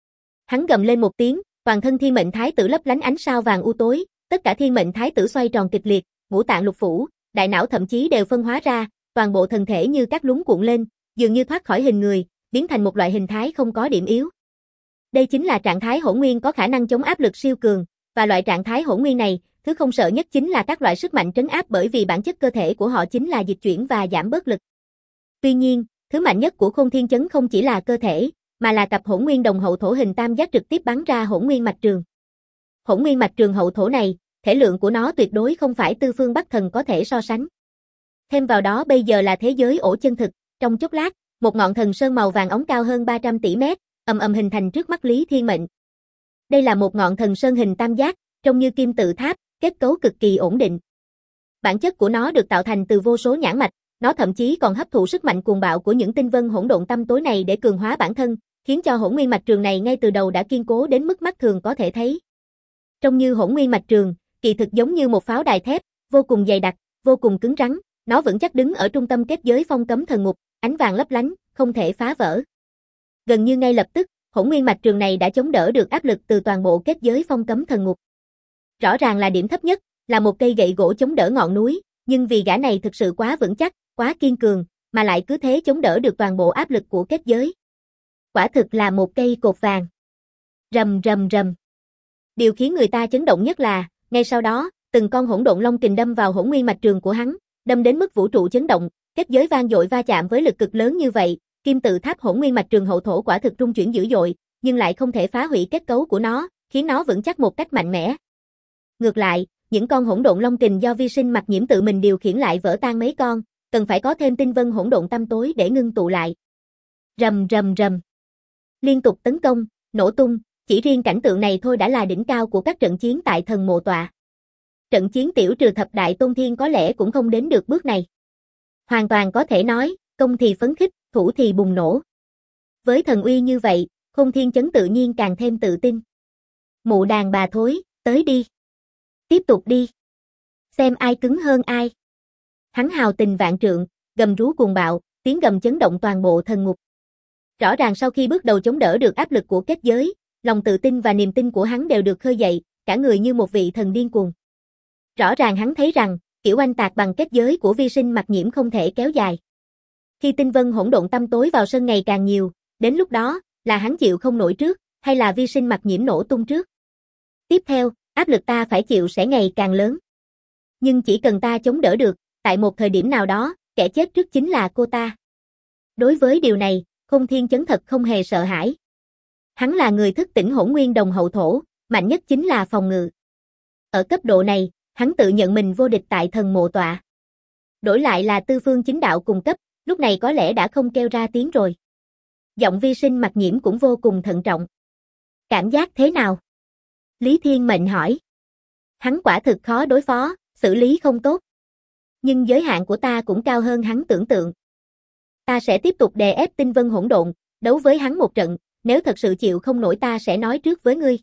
Hắn gầm lên một tiếng, toàn thân thiên mệnh thái tử lấp lánh ánh sao vàng u tối, tất cả thiên mệnh thái tử xoay tròn kịch liệt, ngũ tạng lục phủ, đại não thậm chí đều phân hóa ra, toàn bộ thân thể như các lún cuộn lên, dường như thoát khỏi hình người, biến thành một loại hình thái không có điểm yếu. Đây chính là trạng thái hỗn nguyên có khả năng chống áp lực siêu cường, và loại trạng thái hỗn nguyên này, thứ không sợ nhất chính là các loại sức mạnh trấn áp bởi vì bản chất cơ thể của họ chính là dịch chuyển và giảm bớt lực. Tuy nhiên, thứ mạnh nhất của Khôn Thiên Chấn không chỉ là cơ thể, mà là cặp hỗn nguyên đồng hậu thổ hình tam giác trực tiếp bắn ra hỗn nguyên mạch trường. Hỗn nguyên mạch trường hậu thổ này, thể lượng của nó tuyệt đối không phải Tư Phương Bắc Thần có thể so sánh. Thêm vào đó bây giờ là thế giới ổ chân thực, trong chốc lát, một ngọn thần sơn màu vàng óng cao hơn 300 tỷ mét, ầm ầm hình thành trước mắt Lý Thiên Mệnh. Đây là một ngọn thần sơn hình tam giác, trông như kim tự tháp, kết cấu cực kỳ ổn định. Bản chất của nó được tạo thành từ vô số nhãn mạch, nó thậm chí còn hấp thụ sức mạnh cuồng bạo của những tinh vân hỗn độn tăm tối này để cường hóa bản thân, khiến cho hỗn nguyên mạch trường này ngay từ đầu đã kiên cố đến mức mắt thường có thể thấy. Trông như hỗn nguyên mạch trường, kỳ thực giống như một pháo đài thép, vô cùng dày đặc, vô cùng cứng rắn, nó vững chắc đứng ở trung tâm kết giới phong cấm thần ngục, ánh vàng lấp lánh, không thể phá vỡ. Gần như ngay lập tức, hỗn nguyên mạch trường này đã chống đỡ được áp lực từ toàn bộ kết giới phong cấm thần ngục. Rõ ràng là điểm thấp nhất, là một cây gậy gỗ chống đỡ ngọn núi, nhưng vì gã này thực sự quá vững chắc, quá kiên cường, mà lại cứ thế chống đỡ được toàn bộ áp lực của kết giới. Quả thực là một cây cột vàng. Rầm rầm rầm. Điều khiến người ta chấn động nhất là, ngay sau đó, từng con hỗn độn long kình đâm vào hỗn nguyên mạch trường của hắn, đâm đến mức vũ trụ chấn động, kết giới vang dội va chạm với lực cực lớn như vậy, kim tự tháp hỗn nguyên mạch trường hậu thổ quả thực rung chuyển dữ dội, nhưng lại không thể phá hủy kết cấu của nó, khiến nó vững chắc một cách mạnh mẽ. Ngược lại, những con hỗn độn long kình do vi sinh mặc nhiễm tự mình điều khiển lại vỡ tan mấy con, cần phải có thêm tinh vân hỗn độn tăm tối để ngưng tụ lại. Rầm rầm rầm. Liên tục tấn công, nổ tung, chỉ riêng cảnh tượng này thôi đã là đỉnh cao của các trận chiến tại thần mộ tọa. Trận chiến tiểu trừ thập đại tôn thiên có lẽ cũng không đến được bước này. Hoàn toàn có thể nói, công thì phấn khích, thủ thì bùng nổ. Với thần uy như vậy, Khôn Thiên Chấn tự nhiên càng thêm tự tin. Mụ đàn bà thối, tới đi. Tiếp tục đi. Xem ai cứng hơn ai. Hắn hào tình vạn trượng, gầm rú cuồng bạo, tiếng gầm chấn động toàn bộ thần ngục. Rõ ràng sau khi bước đầu chống đỡ được áp lực của kết giới, lòng tự tin và niềm tin của hắn đều được khơi dậy, cả người như một vị thần điên cuồng. Rõ ràng hắn thấy rằng, kiểu oanh tạc bằng kết giới của vi sinh mặc nhiễm không thể kéo dài. Khi tinh vân hỗn độn tăm tối vào sân ngày càng nhiều, đến lúc đó, là hắn chịu không nổi trước, hay là vi sinh mặc nhiễm nổ tung trước. Tiếp theo, áp lực ta phải chịu sẽ ngày càng lớn. Nhưng chỉ cần ta chống đỡ được, tại một thời điểm nào đó, kẻ chết trước chính là cô ta. Đối với điều này, Khôn Thiên Chấn thật không hề sợ hãi. Hắn là người thức tỉnh hỗn nguyên đồng hậu thổ, mạnh nhất chính là phòng ngự. Ở cấp độ này, hắn tự nhận mình vô địch tại thần mộ tọa. Đổi lại là Tư Phương Chính Đạo cùng cấp, lúc này có lẽ đã không kêu ra tiếng rồi. Giọng vi sinh mặc nhiễm cũng vô cùng thận trọng. Cảm giác thế nào? Lý Thiên Mệnh hỏi. Hắn quả thực khó đối phó, xử lý không tốt. Nhưng giới hạn của ta cũng cao hơn hắn tưởng tượng. Ta sẽ tiếp tục đè ép tinh vân hỗn độn, đấu với hắn một trận, nếu thật sự chịu không nổi ta sẽ nói trước với ngươi.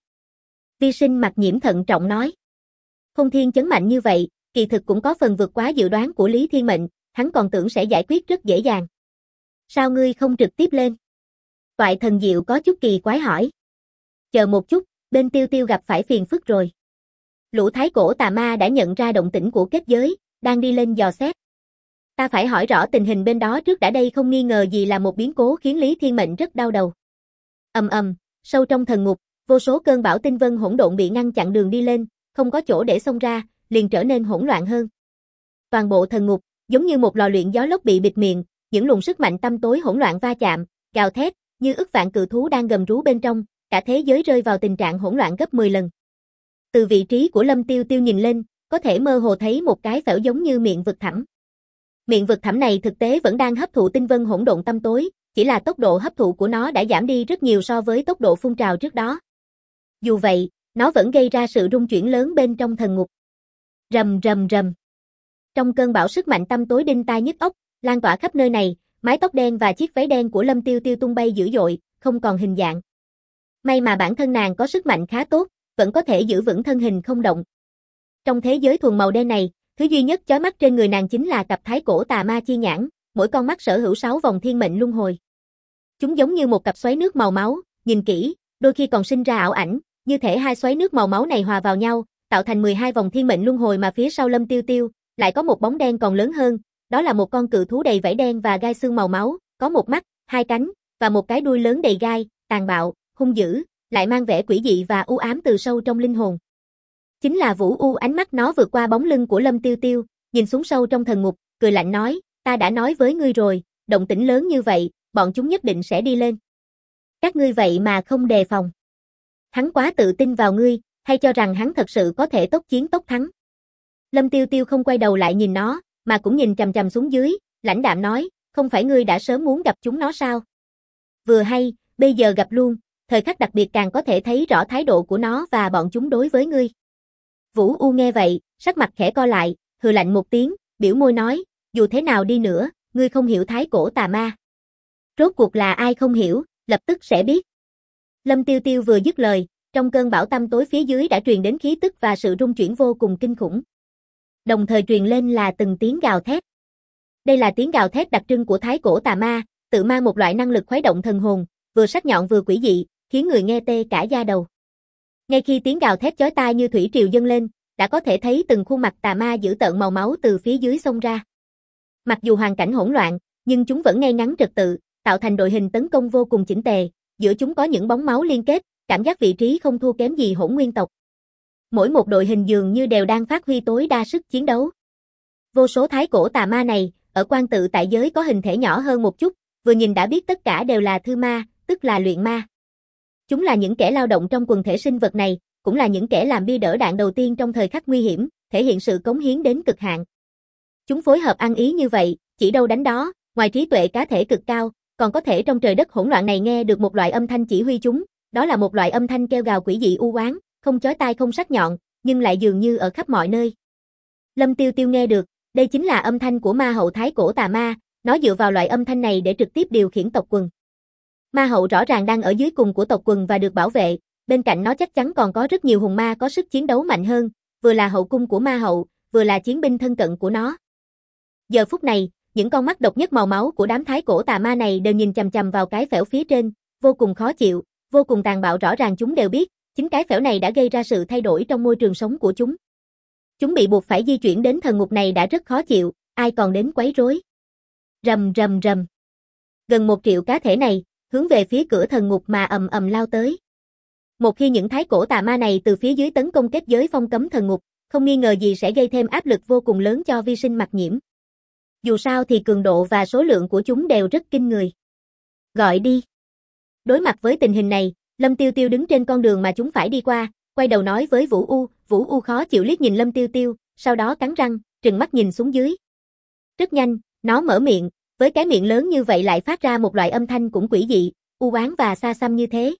Vi sinh mặc nhiễm thận trọng nói. Khôn Thiên Chấn mạnh như vậy, kỳ thực cũng có phần vượt quá dự đoán của Lý Thiên Mệnh, hắn còn tưởng sẽ giải quyết rất dễ dàng. Sao ngươi không trực tiếp lên? Toại Thần Diệu có chút kỳ quái hỏi. Chờ một chút, bên Tiêu Tiêu gặp phải phiền phức rồi. Lũ thái cổ tà ma đã nhận ra động tĩnh của kết giới, đang đi lên dò xét. Ta phải hỏi rõ tình hình bên đó trước đã, đây không nghi ngờ gì là một biến cố khiến Lý Thiên Mệnh rất đau đầu. Ầm ầm, sâu trong thần ngục, vô số cơn bão tinh vân hỗn độn bị ngăn chặn đường đi lên, không có chỗ để xông ra, liền trở nên hỗn loạn hơn. Toàn bộ thần ngục, giống như một lò luyện gió lốc bị bịt miệng, những luồng sức mạnh tăm tối hỗn loạn va chạm, gào thét, như ức vạn cự thú đang gầm rú bên trong, cả thế giới rơi vào tình trạng hỗn loạn gấp 10 lần. Từ vị trí của Lâm Tiêu Tiêu nhìn lên, có thể mơ hồ thấy một cái phễu giống như miệng vực thẳm. Miệng vực thẳm này thực tế vẫn đang hấp thụ tinh vân hỗn độn tăm tối, chỉ là tốc độ hấp thụ của nó đã giảm đi rất nhiều so với tốc độ phun trào trước đó. Dù vậy, nó vẫn gây ra sự rung chuyển lớn bên trong thần ngục. Rầm rầm rầm. Trong cơn bão sức mạnh tăm tối đinh tai nhức óc, lan tỏa khắp nơi này, mái tóc đen và chiếc váy đen của Lâm Tiêu Tiêu tung bay dữ dội, không còn hình dạng. May mà bản thân nàng có sức mạnh khá tốt, vẫn có thể giữ vững thân hình không động. Trong thế giới thuần màu đen này, thứ duy nhất chói mắt trên người nàng chính là cặp thái cổ tà ma chi nhãn, mỗi con mắt sở hữu 6 vòng thiên mệnh luân hồi. Chúng giống như một cặp xoáy nước màu máu, nhìn kỹ, đôi khi còn sinh ra ảo ảnh, như thể hai xoáy nước màu máu này hòa vào nhau, tạo thành 12 vòng thiên mệnh luân hồi mà phía sau Lâm Tiêu Tiêu, lại có một bóng đen còn lớn hơn, đó là một con cự thú đầy vảy đen và gai xương màu máu, có một mắt, hai cánh, và một cái đuôi lớn đầy gai, tàn bạo, hung dữ, lại mang vẻ quỷ dị và u ám từ sâu trong linh hồn. Chính là Vũ U. Ánh mắt nó vượt qua bóng lưng của Lâm Tiêu Tiêu, nhìn xuống sâu trong thần ngục, cười lạnh nói, ta đã nói với ngươi rồi, động tĩnh lớn như vậy, bọn chúng nhất định sẽ đi lên. Các ngươi vậy mà không đề phòng. Hắn quá tự tin vào ngươi, hay cho rằng hắn thật sự có thể tốc chiến tốc thắng. Lâm Tiêu Tiêu không quay đầu lại nhìn nó, mà cũng nhìn chằm chằm xuống dưới, lãnh đạm nói, không phải ngươi đã sớm muốn gặp chúng nó sao? Vừa hay, bây giờ gặp luôn, thời khắc đặc biệt càng có thể thấy rõ thái độ của nó và bọn chúng đối với ngươi. Vũ U nghe vậy, sắc mặt khẽ co lại, hừ lạnh một tiếng, biểu môi nói, dù thế nào đi nữa, ngươi không hiểu thái cổ tà ma. Rốt cuộc là ai không hiểu, lập tức sẽ biết. Lâm Tiêu Tiêu vừa dứt lời, trong cơn bão tăm tối phía dưới đã truyền đến khí tức và sự rung chuyển vô cùng kinh khủng. Đồng thời truyền lên là từng tiếng gào thét. Đây là tiếng gào thét đặc trưng của thái cổ tà ma, tự mang một loại năng lực khuấy động thần hồn, vừa sắc nhọn vừa quỷ dị, khiến người nghe tê cả da đầu. Ngay khi tiếng gào thét chói tai như thủy triều dâng lên, đã có thể thấy từng khuôn mặt tà ma dữ tợn màu máu từ phía dưới xông ra. Mặc dù hoàn cảnh hỗn loạn, nhưng chúng vẫn ngay ngắn trật tự, tạo thành đội hình tấn công vô cùng chỉnh tề, giữa chúng có những bóng máu liên kết, cảm giác vị trí không thua kém gì Hỗn Nguyên tộc. Mỗi một đội hình dường như đều đang phát huy tối đa sức chiến đấu. Vô số thái cổ tà ma này, ở quan tự tại giới có hình thể nhỏ hơn một chút, vừa nhìn đã biết tất cả đều là thư ma, tức là luyện ma. Chúng là những kẻ lao động trong quần thể sinh vật này, cũng là những kẻ làm bia đỡ đạn đầu tiên trong thời khắc nguy hiểm, thể hiện sự cống hiến đến cực hạn. Chúng phối hợp ăn ý như vậy, chỉ đâu đánh đó, ngoài trí tuệ cá thể cực cao, còn có thể trong trời đất hỗn loạn này nghe được một loại âm thanh chỉ huy chúng, đó là một loại âm thanh kêu gào quỷ dị u oán, không chói tai không sắc nhọn, nhưng lại dường như ở khắp mọi nơi. Lâm Tiêu Tiêu nghe được, đây chính là âm thanh của ma hậu thái cổ tà ma, nó dựa vào loại âm thanh này để trực tiếp điều khiển tộc quần. Ma hậu rõ ràng đang ở dưới cùng của tộc quần và được bảo vệ, bên cạnh nó chắc chắn còn có rất nhiều hùng ma có sức chiến đấu mạnh hơn, vừa là hậu cung của ma hậu, vừa là chiến binh thân cận của nó. Giờ phút này, những con mắt độc nhất màu máu của đám thái cổ tà ma này đều nhìn chằm chằm vào cái phễu phía trên, vô cùng khó chịu, vô cùng tàn bạo, rõ ràng chúng đều biết, chính cái phễu này đã gây ra sự thay đổi trong môi trường sống của chúng. Chúng bị buộc phải di chuyển đến thần ngục này đã rất khó chịu, ai còn đến quấy rối. Rầm rầm rầm. Gần 1 triệu cá thể này, hướng về phía cửa thần ngục mà ầm ầm lao tới. Một khi những thái cổ tà ma này từ phía dưới tấn công kết giới phong cấm thần ngục, không nghi ngờ gì sẽ gây thêm áp lực vô cùng lớn cho vi sinh mặc nhiễm. Dù sao thì cường độ và số lượng của chúng đều rất kinh người. Gọi đi. Đối mặt với tình hình này, Lâm Tiêu Tiêu đứng trên con đường mà chúng phải đi qua, quay đầu nói với Vũ U, Vũ U khó chịu liếc nhìn Lâm Tiêu Tiêu, sau đó cắn răng, trừng mắt nhìn xuống dưới. Rất nhanh, nó mở miệng, với cái miệng lớn như vậy lại phát ra một loại âm thanh cũng quỷ dị, u oán và xa xăm như thế.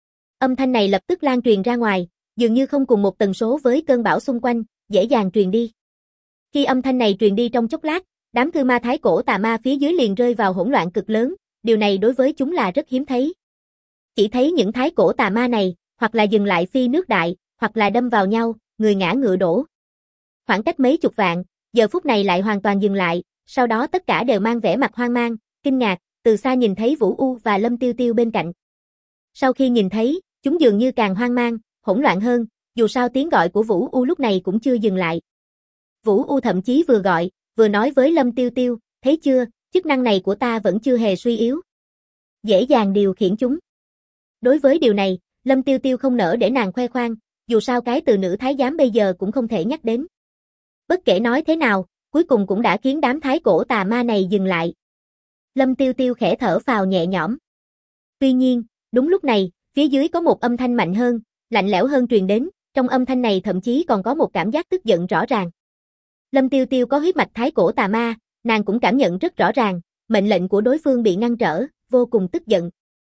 Âm thanh này lập tức lan truyền ra ngoài, dường như không cùng một tần số với cơn bão xung quanh, dễ dàng truyền đi. Khi âm thanh này truyền đi trong chốc lát, đám thư ma thái cổ tà ma phía dưới liền rơi vào hỗn loạn cực lớn, điều này đối với chúng là rất hiếm thấy. Chỉ thấy những thái cổ tà ma này, hoặc là dừng lại phi nước đại, hoặc là đâm vào nhau, người ngã ngựa đổ. Khoảng cách mấy chục vạn, giờ phút này lại hoàn toàn dừng lại, sau đó tất cả đều mang vẻ mặt hoang mang, kinh ngạc, từ xa nhìn thấy Vũ U và Lâm Tiêu Tiêu bên cạnh. Sau khi nhìn thấy, chúng dường như càng hoang mang, hỗn loạn hơn, dù sao tiếng gọi của Vũ U lúc này cũng chưa dừng lại. Vũ U thậm chí vừa gọi, vừa nói với Lâm Tiêu Tiêu, thấy chưa, chức năng này của ta vẫn chưa hề suy yếu. Dễ dàng điều khiển chúng. Đối với điều này, Lâm Tiêu Tiêu không nỡ để nàng khoe khoang, dù sao cái từ nữ thái giám bây giờ cũng không thể nhắc đến. Bất kể nói thế nào, cuối cùng cũng đã khiến đám thái cổ tà ma này dừng lại. Lâm Tiêu Tiêu khẽ thở phào nhẹ nhõm. Tuy nhiên, đúng lúc này, phía dưới có một âm thanh mạnh hơn, lạnh lẽo hơn truyền đến, trong âm thanh này thậm chí còn có một cảm giác tức giận rõ ràng. Lâm Tiêu Tiêu có huyết mạch thái cổ tà ma, nàng cũng cảm nhận rất rõ ràng, mệnh lệnh của đối phương bị ngăn trở, vô cùng tức giận.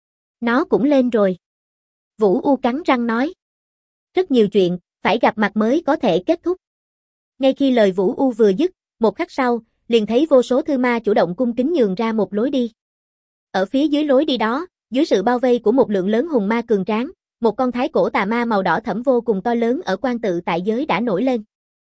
Nó cũng lên rồi. Vũ U cắn răng nói. Rất nhiều chuyện, phải gặp mặt mới có thể kết thúc. Ngay khi lời Vũ U vừa dứt, một khắc sau, liền thấy vô số thư ma chủ động cung kính nhường ra một lối đi. Ở phía dưới lối đi đó, dưới sự bao vây của một lượng lớn hùng ma cường tráng, một con thái cổ tà ma màu đỏ thẫm vô cùng to lớn ở quan tự tại giới đã nổi lên.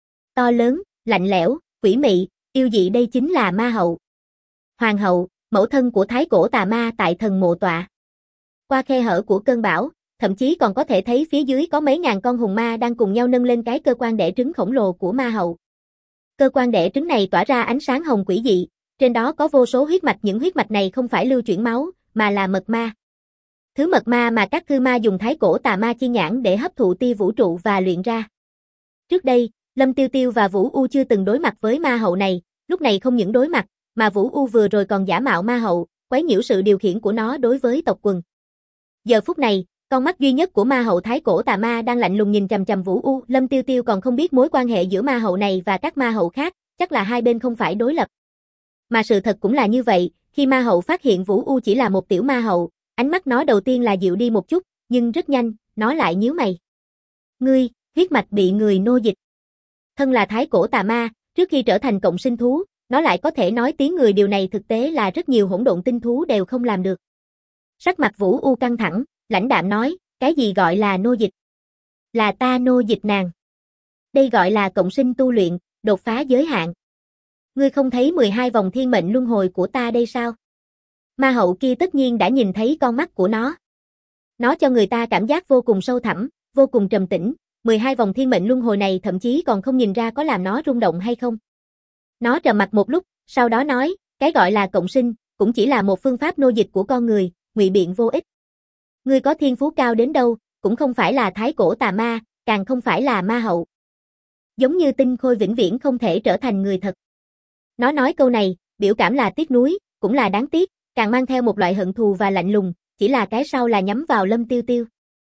To lớn, lạnh lẽo, quỷ mị, yêu dị, đây chính là ma hậu. Hoàng hậu, mẫu thân của thái cổ tà ma tại thần mộ tọa. Qua khe hở của cơn bão, thậm chí còn có thể thấy phía dưới có mấy ngàn con hùng ma đang cùng nhau nâng lên cái cơ quan đẻ trứng khổng lồ của ma hậu. Cơ quan đẻ trứng này tỏa ra ánh sáng hồng quỷ dị, trên đó có vô số huyết mạch, những huyết mạch này không phải lưu chuyển máu, mà là mật ma. Thứ mật ma mà các cư ma dùng thái cổ tà ma chi nhãn để hấp thụ tia vũ trụ và luyện ra. Trước đây, Lâm Tiêu Tiêu và Vũ U chưa từng đối mặt với ma hậu này, lúc này không những đối mặt, mà Vũ U vừa rồi còn giả mạo ma hậu, quấy nhiễu sự điều khiển của nó đối với tộc quần. Giờ phút này, con mắt duy nhất của ma hậu thái cổ tà ma đang lạnh lùng nhìn chằm chằm Vũ U, Lâm Tiêu Tiêu còn không biết mối quan hệ giữa ma hậu này và các ma hậu khác, chắc là hai bên không phải đối lập. Mà sự thật cũng là như vậy, khi ma hậu phát hiện Vũ U chỉ là một tiểu ma hậu, ánh mắt nó đầu tiên là dịu đi một chút, nhưng rất nhanh, nó lại nhíu mày. Ngươi, huyết mạch bị người nô dịch. Thân là thái cổ tà ma, trước khi trở thành cộng sinh thú, nó lại có thể nói tiếng người, điều này thực tế là rất nhiều hỗn độn tinh thú đều không làm được. Sắc mặt Vũ U căng thẳng, lãnh đạm nói, cái gì gọi là nô dịch? Là ta nô dịch nàng. Đây gọi là cộng sinh tu luyện, đột phá giới hạn. Ngươi không thấy 12 vòng thiên mệnh luân hồi của ta đây sao? Ma hậu kia tất nhiên đã nhìn thấy con mắt của nó. Nó cho người ta cảm giác vô cùng sâu thẳm, vô cùng trầm tĩnh, 12 vòng thiên mệnh luân hồi này thậm chí còn không nhìn ra có làm nó rung động hay không. Nó trầm mặc một lúc, sau đó nói, cái gọi là cộng sinh, cũng chỉ là một phương pháp nô dịch của con người, ngụy biện vô ích. Ngươi có thiên phú cao đến đâu, cũng không phải là thái cổ tà ma, càng không phải là ma hậu. Giống như tinh khôi vĩnh viễn không thể trở thành người thật. Nó nói câu này, biểu cảm là tiếc nuối, cũng là đáng tiếc, càng mang theo một loại hận thù và lạnh lùng, chỉ là cái sau là nhắm vào Lâm Tiêu Tiêu.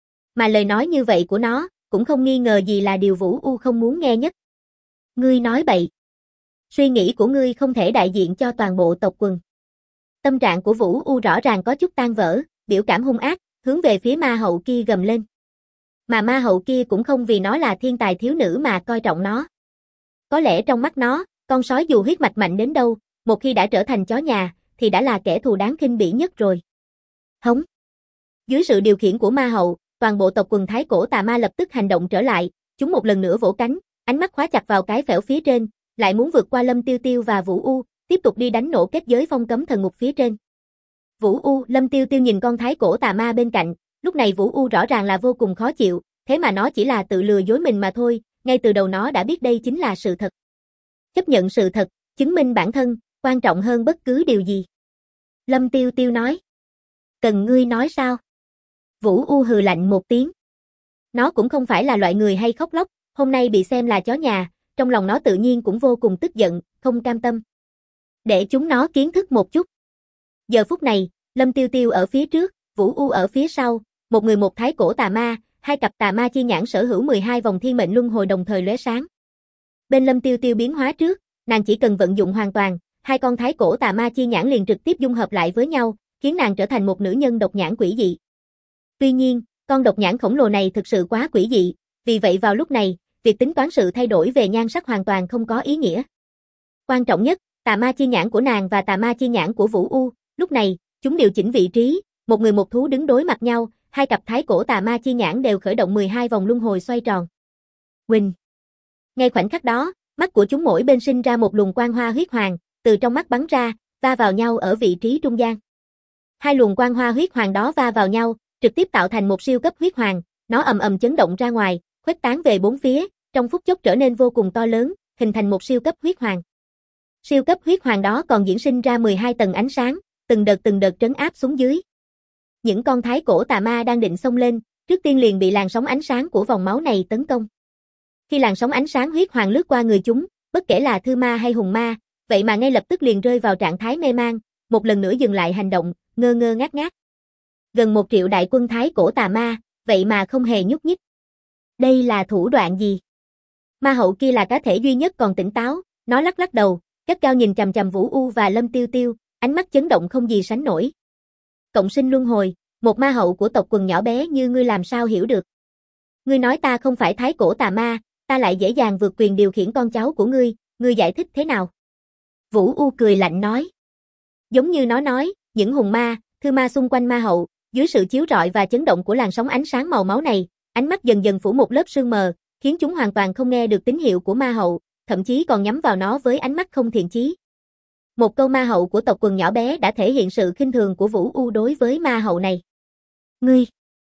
Mà lời nói như vậy của nó, cũng không nghi ngờ gì là điều Vũ U không muốn nghe nhất. Ngươi nói bậy. Suy nghĩ của ngươi không thể đại diện cho toàn bộ tộc quần. Tâm trạng của Vũ U rõ ràng có chút tan vỡ, biểu cảm hung ác, hướng về phía ma hậu kia gầm lên. Mà ma hậu kia cũng không vì nó là thiên tài thiếu nữ mà coi trọng nó. Có lẽ trong mắt nó, con sói dù huyết mạch mạnh đến đâu, một khi đã trở thành chó nhà, thì đã là kẻ thù đáng khinh bỉ nhất rồi. Hống. Dưới sự điều khiển của ma hậu, toàn bộ tộc quần thái cổ tà ma lập tức hành động trở lại, chúng một lần nữa vỗ cánh, ánh mắt khóa chặt vào cái phễu phía trên, lại muốn vượt qua Lâm Tiêu Tiêu và Vũ U, tiếp tục đi đánh nổ kết giới phong cấm thần ngục phía trên. Vũ U, Lâm Tiêu Tiêu nhìn con thái cổ tà ma bên cạnh, lúc này Vũ U rõ ràng là vô cùng khó chịu, thế mà nó chỉ là tự lừa dối mình mà thôi, ngay từ đầu nó đã biết đây chính là sự thật. Chấp nhận sự thật, chứng minh bản thân, quan trọng hơn bất cứ điều gì. Lâm Tiêu Tiêu nói. Cần ngươi nói sao? Vũ U hừ lạnh một tiếng. Nó cũng không phải là loại người hay khóc lóc, hôm nay bị xem là chó nhà, trong lòng nó tự nhiên cũng vô cùng tức giận, không cam tâm. Để chúng nó kiến thức một chút. Giờ phút này, Lâm Tiêu Tiêu ở phía trước, Vũ U ở phía sau, một người một thái cổ tà ma, hai cặp tà ma chi nhãn sở hữu 12 vòng thiên mệnh luân hồi đồng thời lóe sáng. Bên Lâm Tiêu Tiêu biến hóa trước, nàng chỉ cần vận dụng hoàn toàn, hai con thái cổ tà ma chi nhãn liền trực tiếp dung hợp lại với nhau, khiến nàng trở thành một nữ nhân độc nhãn quỷ dị. Tuy nhiên, con độc nhãn khổng lồ này thực sự quá quỷ dị, vì vậy vào lúc này, việc tính toán sự thay đổi về nhan sắc hoàn toàn không có ý nghĩa. Quan trọng nhất, tà ma chi nhãn của nàng và tà ma chi nhãn của Vũ U, lúc này, chúng điều chỉnh vị trí, một người một thú đứng đối mặt nhau, hai cặp thái cổ tà ma chi nhãn đều khởi động 12 vòng luân hồi xoay tròn. Huỳnh. Ngay khoảnh khắc đó, mắt của chúng mỗi bên sinh ra một luồng quang hoa huyết hoàng, từ trong mắt bắn ra, va vào nhau ở vị trí trung gian. Hai luồng quang hoa huyết hoàng đó va vào nhau, trực tiếp tạo thành một siêu cấp huyết hoàng, nó ầm ầm chấn động ra ngoài, khuếch tán về bốn phía, trong phút chốc trở nên vô cùng to lớn, hình thành một siêu cấp huyết hoàng. Siêu cấp huyết hoàng đó còn diễn sinh ra 12 tầng ánh sáng, từng đợt trấn áp xuống dưới. Những con thái cổ tà ma đang định xông lên, trước tiên liền bị làn sóng ánh sáng của vòng máu này tấn công. Khi làn sóng ánh sáng huyết hoàng lướt qua người chúng, bất kể là thư ma hay hùng ma, vậy mà ngay lập tức liền rơi vào trạng thái mê man, một lần nữa dừng lại hành động, ngơ ngơ ngác ngác. Gần 1 triệu đại quân thái cổ tà ma, vậy mà không hề nhúc nhích. Đây là thủ đoạn gì? Ma hậu kia là cá thể duy nhất còn tỉnh táo, nó lắc lắc đầu, gắt gao nhìn chằm chằm Vũ U và Lâm Tiêu Tiêu, ánh mắt chấn động không gì sánh nổi. Cộng sinh luân hồi, một ma hậu của tộc quần nhỏ bé như ngươi làm sao hiểu được? Ngươi nói ta không phải thái cổ tà ma, ta lại dễ dàng vượt quyền điều khiển con cháu của ngươi giải thích thế nào? Vũ U cười lạnh nói. Giống như nó nói, những hùng ma, thư ma xung quanh ma hậu, dưới sự chiếu rọi và chấn động của làn sóng ánh sáng màu máu này, ánh mắt dần dần phủ một lớp sương mờ, khiến chúng hoàn toàn không nghe được tín hiệu của ma hậu, thậm chí còn nhắm vào nó với ánh mắt không thiện chí. Một câu ma hậu của tộc quần nhỏ bé đã thể hiện sự khinh thường của Vũ U đối với ma hậu này. Ngươi!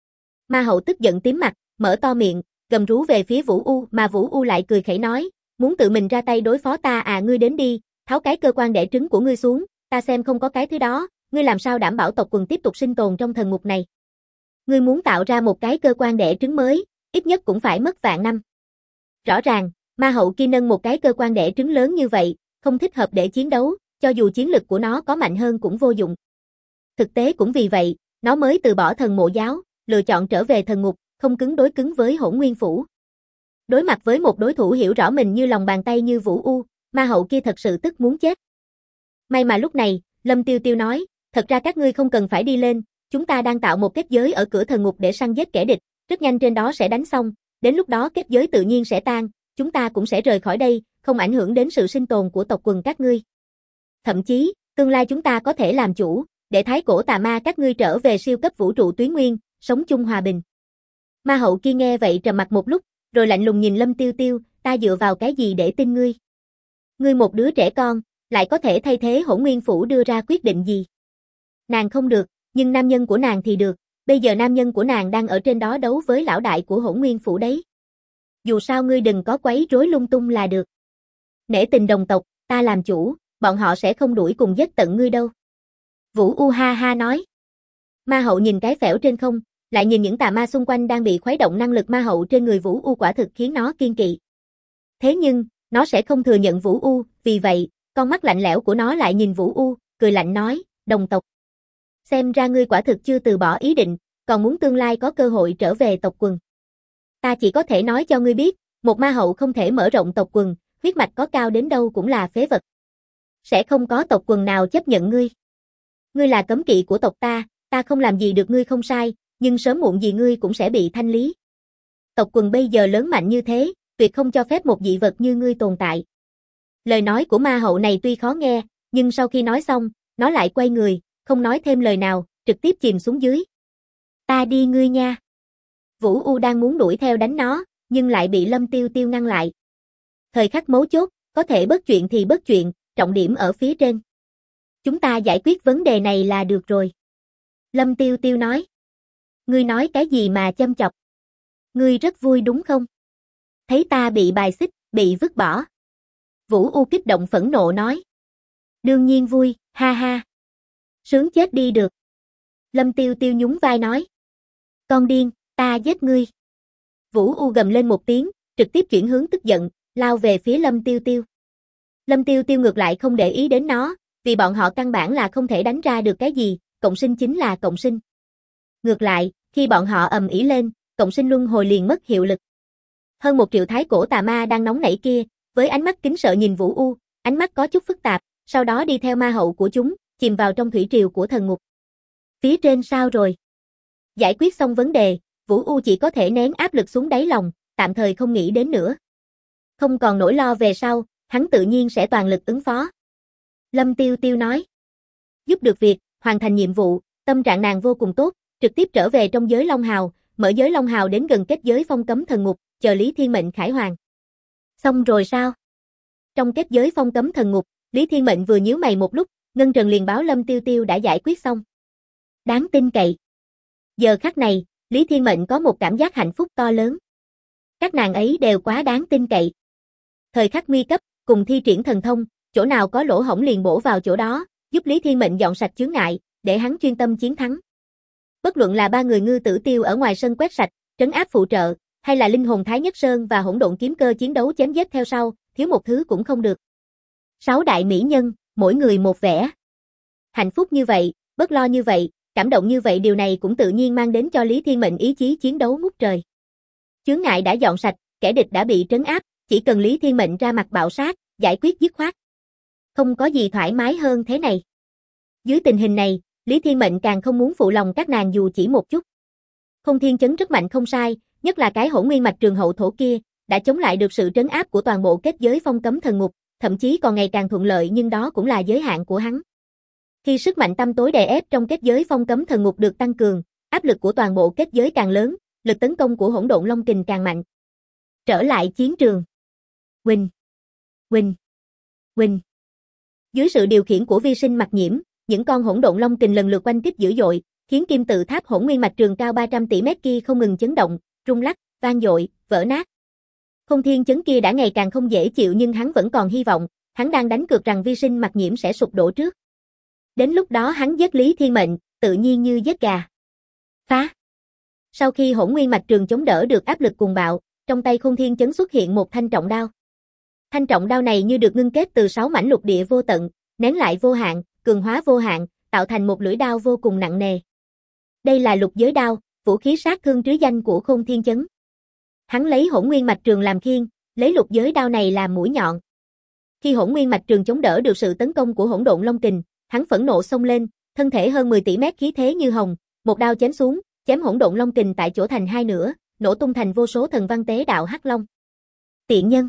Ma hậu tức giận tím mặt, mở to miệng, gầm rú về phía Vũ U, mà Vũ U lại cười khẩy nói, muốn tự mình ra tay đối phó ta à, ngươi đến đi, tháo cái cơ quan đẻ trứng của ngươi xuống, ta xem không có cái thứ đó, ngươi làm sao đảm bảo tộc quần tiếp tục sinh tồn trong thần ngục này. Ngươi muốn tạo ra một cái cơ quan đẻ trứng mới, ít nhất cũng phải mất vạn năm. Rõ ràng, ma hậu kia nâng một cái cơ quan đẻ trứng lớn như vậy, không thích hợp để chiến đấu, cho dù chiến lực của nó có mạnh hơn cũng vô dụng. Thực tế cũng vì vậy, nó mới từ bỏ thần mộ giáo, lựa chọn trở về thần ngục, không cứng đối cứng với Hỗn Nguyên Phủ. Đối mặt với một đối thủ hiểu rõ mình như lòng bàn tay như Vũ U, ma hậu kia thật sự tức muốn chết. May mà lúc này, Lâm Tiêu Tiêu nói, thật ra các ngươi không cần phải đi lên, chúng ta đang tạo một kết giới ở cửa thần ngục để săn giết kẻ địch, rất nhanh trên đó sẽ đánh xong, đến lúc đó kết giới tự nhiên sẽ tan, chúng ta cũng sẽ rời khỏi đây, không ảnh hưởng đến sự sinh tồn của tộc quần các ngươi. Thậm chí, tương lai chúng ta có thể làm chủ, để thái cổ tà ma các ngươi trở về siêu cấp vũ trụ Túy Nguyên, sống chung hòa bình. Ma hậu kia nghe vậy trầm mặt một lúc, rồi lạnh lùng nhìn Lâm Tiêu Tiêu, ta dựa vào cái gì để tin ngươi? Ngươi một đứa trẻ con, lại có thể thay thế Hỗn Nguyên Phủ đưa ra quyết định gì? Nàng không được, nhưng nam nhân của nàng thì được, bây giờ nam nhân của nàng đang ở trên đó đấu với lão đại của Hỗn Nguyên Phủ đấy. Dù sao ngươi đừng có quấy rối lung tung là được. Nể tình đồng tộc, ta làm chủ, bọn họ sẽ không đuổi cùng giết tận ngươi đâu. Vũ U ha ha nói. Ma hậu nhìn cái phễu trên không, lại nhìn những tà ma xung quanh đang bị khuấy động năng lực ma hậu trên người Vũ U quả thực khiến nó kiên kỵ. Thế nhưng, nó sẽ không thừa nhận Vũ U, vì vậy, con mắt lạnh lẽo của nó lại nhìn Vũ U, cười lạnh nói, đồng tộc. Xem ra ngươi quả thực chưa từ bỏ ý định, còn muốn tương lai có cơ hội trở về tộc quần. Ta chỉ có thể nói cho ngươi biết, một ma hậu không thể mở rộng tộc quần, huyết mạch có cao đến đâu cũng là phế vật. Sẽ không có tộc quần nào chấp nhận ngươi. Ngươi là cấm kỵ của tộc ta không làm gì được ngươi không sai, nhưng sớm muộn gì ngươi cũng sẽ bị thanh lý. Tộc quần bây giờ lớn mạnh như thế, tuyệt không cho phép một dị vật như ngươi tồn tại. Lời nói của ma hậu này tuy khó nghe, nhưng sau khi nói xong, nó lại quay người, không nói thêm lời nào, trực tiếp chìm xuống dưới. Ta đi ngươi nha. Vũ U đang muốn đuổi theo đánh nó, nhưng lại bị Lâm Tiêu Tiêu ngăn lại. Thời khắc mấu chốt, có thể bớt chuyện thì bớt chuyện, trọng điểm ở phía trên. Chúng ta giải quyết vấn đề này là được rồi. Lâm Tiêu Tiêu nói. Ngươi nói cái gì mà châm chọc? Ngươi rất vui đúng không? Thấy ta bị bài xích, bị vứt bỏ. Vũ U kích động phẫn nộ nói. Đương nhiên vui, ha ha. Sướng chết đi được. Lâm Tiêu Tiêu nhún vai nói. Con điên, ta giết ngươi. Vũ U gầm lên một tiếng, trực tiếp chuyển hướng tức giận, lao về phía Lâm Tiêu Tiêu. Lâm Tiêu Tiêu ngược lại không để ý đến nó, vì bọn họ căn bản là không thể đánh ra được cái gì, cộng sinh chính là cộng sinh. Ngược lại, khi bọn họ ầm ĩ lên, cộng sinh luân hồi liền mất hiệu lực. Hơn 1 triệu thái cổ tà ma đang nóng nảy kia, với ánh mắt kính sợ nhìn Vũ U, ánh mắt có chút phức tạp, sau đó đi theo ma hậu của chúng, chìm vào trong thủy triều của thần ngục. Phía trên sao rồi? Giải quyết xong vấn đề, Vũ U chỉ có thể nén áp lực xuống đáy lòng, tạm thời không nghĩ đến nữa. Không còn nỗi lo về sau, hắn tự nhiên sẽ toàn lực ứng phó. Lâm Tiêu Tiêu nói. Giúp được việc, hoàn thành nhiệm vụ, tâm trạng nàng vô cùng tốt, trực tiếp trở về trong giới Long Hào, mở giới Long Hào đến gần kết giới phong cấm thần ngục, chờ Lý Thiên Mệnh khải hoàn. Xong rồi sao? Trong kết giới phong cấm thần ngục, Lý Thiên Mệnh vừa nhíu mày một lúc, Ngân Trần liền báo Lâm Tiêu Tiêu đã giải quyết xong. Đáng tin cậy. Giờ khắc này, Lý Thiên Mệnh có một cảm giác hạnh phúc to lớn. Các nàng ấy đều quá đáng tin cậy. Thời khắc nguy cấp, cùng thi triển thần thông, chỗ nào có lỗ hổng liền bổ vào chỗ đó, giúp Lý Thiên Mệnh dọn sạch chướng ngại, để hắn chuyên tâm chiến thắng. Bất luận là 3 người Ngư Tử Tiêu ở ngoài sân quét sạch, trấn áp phụ trợ, hay là linh hồn Thái Nhất Sơn và hỗn độn kiếm cơ chiến đấu chém giết theo sau, thiếu một thứ cũng không được. 6 đại mỹ nhân, mỗi người một vẻ. Hạnh phúc như vậy, bớt lo như vậy, cảm động như vậy, điều này cũng tự nhiên mang đến cho Lý Thiên Mệnh ý chí chiến đấu ngút trời. Chướng ngại đã dọn sạch, kẻ địch đã bị trấn áp, chỉ cần Lý Thiên Mệnh ra mặt bạo sát, giải quyết dứt khoát. Không có gì thoải mái hơn thế này. Dưới tình hình này, Lý Thiên Mệnh càng không muốn phụ lòng các nàng dù chỉ một chút. Không Thiên Chấn rất mạnh không sai, nhất là cái Hỗn Nguyên Mạch Trường Hậu Thổ kia, đã chống lại được sự trấn áp của toàn bộ kết giới phong cấm thần ngục, thậm chí còn ngày càng thuận lợi, nhưng đó cũng là giới hạn của hắn. Khi sức mạnh tăm tối đè ép trong kết giới phong cấm thần ngục được tăng cường, áp lực của toàn bộ kết giới càng lớn, lực tấn công của hỗn độn long kình càng mạnh. Trở lại chiến trường. Huỳnh, huỳnh, huỳnh. Dưới sự điều khiển của vi sinh Mặc Nhiễm, những con hỗn độn long kình lần lượt oanh kích dữ dội, khiến kim tự tháp Hỗn Nguyên Mạch Trường cao 300 tỷ mét kia không ngừng chấn động, rung lắc, vang dội, vỡ nát. Không thiên chấn kia đã ngày càng không dễ chịu nhưng hắn vẫn còn hy vọng, hắn đang đánh cược rằng vi sinh mặc nhiễm sẽ sụp đổ trước. Đến lúc đó hắn giết Lý Thiên Mệnh, tự nhiên như giết gà. Phá! Sau khi Hỗn Nguyên Mạch Trường chống đỡ được áp lực cuồng bạo, trong tay Không Thiên Chấn xuất hiện một thanh trọng đao. Thanh trọng đao này như được ngưng kết từ 6 mảnh lục địa vô tận, nén lại vô hạn, cường hóa vô hạn, tạo thành một lưỡi đao vô cùng nặng nề. Đây là Lục Giới Đao, vũ khí sát thương trứ danh của Không Thiên Chấn. Hắn lấy Hỗn Nguyên Mạch Trường làm khiên, lấy Lục Giới Đao này làm mũi nhọn. Khi Hỗn Nguyên Mạch Trường chống đỡ được sự tấn công của Hỗn Độn Long Kình, hắn phẫn nộ xông lên, thân thể hơn 10 tỷ mét khí thế như hồng, một đao chém xuống, chém Hỗn Độn Long Kình tại chỗ thành hai nửa, nổ tung thành vô số thần văn tế đạo hắc long. Tiện nhân,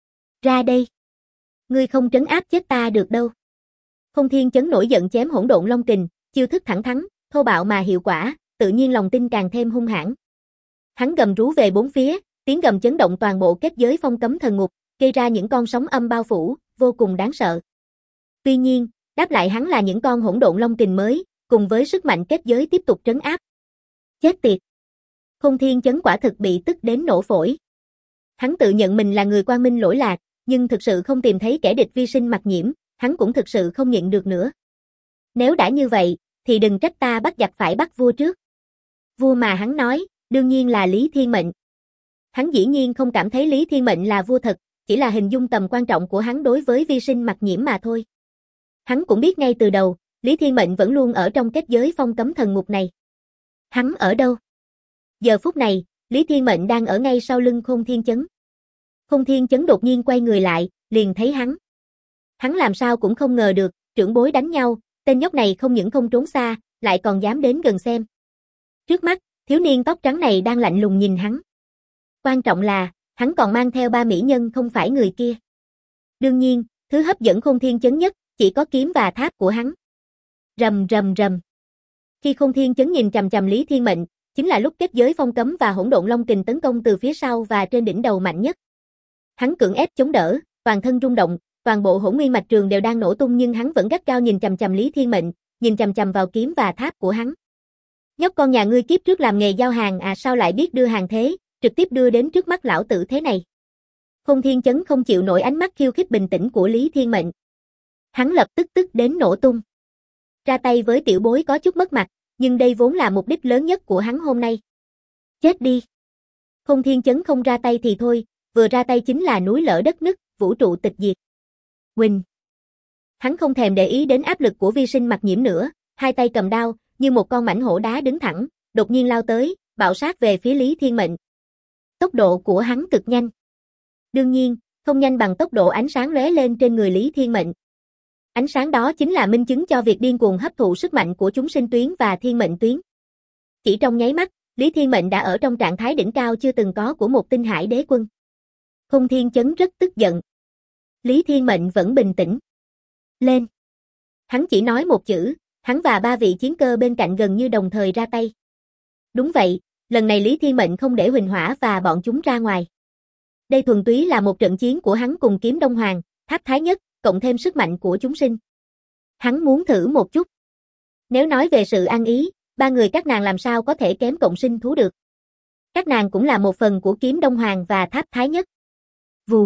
ra đây. Ngươi không trấn áp chết ta được đâu. Không Thiên Chấn nổi giận chém Hỗn Độn Long Kình, chiêu thức thẳng thắn, thô bạo mà hiệu quả, tự nhiên lòng tin càng thêm hung hãn. Hắn gầm rú về bốn phía, tiếng gầm chấn động toàn bộ kết giới phong cấm thần ngục, gây ra những con sóng âm bao phủ, vô cùng đáng sợ. Tuy nhiên, đáp lại hắn là những con Hỗn Độn Long Kình mới, cùng với sức mạnh kết giới tiếp tục trấn áp. Chết tiệt! Không Thiên Chấn quả thực bị tức đến nổ phổi. Hắn tự nhận mình là người quang minh lỗi lạc, nhưng thực sự không tìm thấy kẻ địch vi sinh mặc nhiễm, hắn cũng thực sự không nhịn được nữa. Nếu đã như vậy, thì đừng trách ta bắt giặc phải bắt vua trước. Vua mà hắn nói, đương nhiên là Lý Thiên Mệnh. Hắn dĩ nhiên không cảm thấy Lý Thiên Mệnh là vua thật, chỉ là hình dung tầm quan trọng của hắn đối với vi sinh mặc nhiễm mà thôi. Hắn cũng biết ngay từ đầu, Lý Thiên Mệnh vẫn luôn ở trong kết giới phong cấm thần ngục này. Hắn ở đâu? Giờ phút này, Lý Thiên Mệnh đang ở ngay sau lưng Không Thiên Chấn. Không Thiên Chấn đột nhiên quay người lại, liền thấy hắn. Hắn làm sao cũng không ngờ được, trưởng bối đánh nhau, tên nhóc này không những không trốn xa, lại còn dám đến gần xem. Trước mắt, thiếu niên tóc trắng này đang lạnh lùng nhìn hắn. Quan trọng là, hắn còn mang theo 3 mỹ nhân không phải người kia. Đương nhiên, thứ hấp dẫn Không Thiên Chấn nhất, chỉ có kiếm và tháp của hắn. Rầm rầm rầm. Khi Không Thiên Chấn nhìn chằm chằm Lý Thiên Mệnh, chính là lúc kết giới phong cấm và Hỗn Độn Long Kình tấn công từ phía sau và trên đỉnh đầu mạnh nhất. Hắn cưỡng ép chống đỡ, toàn thân rung động, toàn bộ Hỗn Nguyên Mạch Trường đều đang nổ tung nhưng hắn vẫn gắt gao nhìn chằm chằm Lý Thiên Mệnh, nhìn chằm chằm vào kiếm và tháp của hắn. Nhóc con nhà ngươi kiếp trước làm nghề giao hàng à, sao lại biết đưa hàng thế, trực tiếp đưa đến trước mắt lão tử thế này. Không Thiên Chấn không chịu nổi ánh mắt khiêu khích bình tĩnh của Lý Thiên Mệnh. Hắn lập tức tức đến nổ tung. Ra tay với tiểu bối có chút mất mặt, nhưng đây vốn là mục đích lớn nhất của hắn hôm nay. Chết đi. Không Thiên Chấn không ra tay thì thôi, vừa ra tay chính là núi lở đất nứt, vũ trụ tịch diệt. Huỳnh. Hắn không thèm để ý đến áp lực của vi sinh mặc nhiễm nữa, hai tay cầm đao, như một con mãnh hổ đá đứng thẳng, đột nhiên lao tới, bạo sát về phía Lý Thiên Mệnh. Tốc độ của hắn cực nhanh. Đương nhiên, không nhanh bằng tốc độ ánh sáng lóe lên trên người Lý Thiên Mệnh. Ánh sáng đó chính là minh chứng cho việc điên cuồng hấp thụ sức mạnh của chúng sinh tuyến và thiên mệnh tuyến. Chỉ trong nháy mắt, Lý Thiên Mệnh đã ở trong trạng thái đỉnh cao chưa từng có của một tinh hải đế quân. Không Thiên Chấn rất tức giận. Lý Thiên Mệnh vẫn bình tĩnh. Lên. Hắn chỉ nói một chữ, hắn và 3 vị chiến cơ bên cạnh gần như đồng thời ra tay. Đúng vậy, lần này Lý Thiên Mệnh không để Huỳnh Hỏa và bọn chúng ra ngoài. Đây thuần túy là một trận chiến của hắn cùng Kiếm Đông Hoàng, Tháp Thái Nhất, cộng thêm sức mạnh của chúng sinh. Hắn muốn thử một chút. Nếu nói về sự ăn ý, 3 người các nàng làm sao có thể kém cộng sinh thú được. Các nàng cũng là một phần của Kiếm Đông Hoàng và Tháp Thái Nhất. Vù.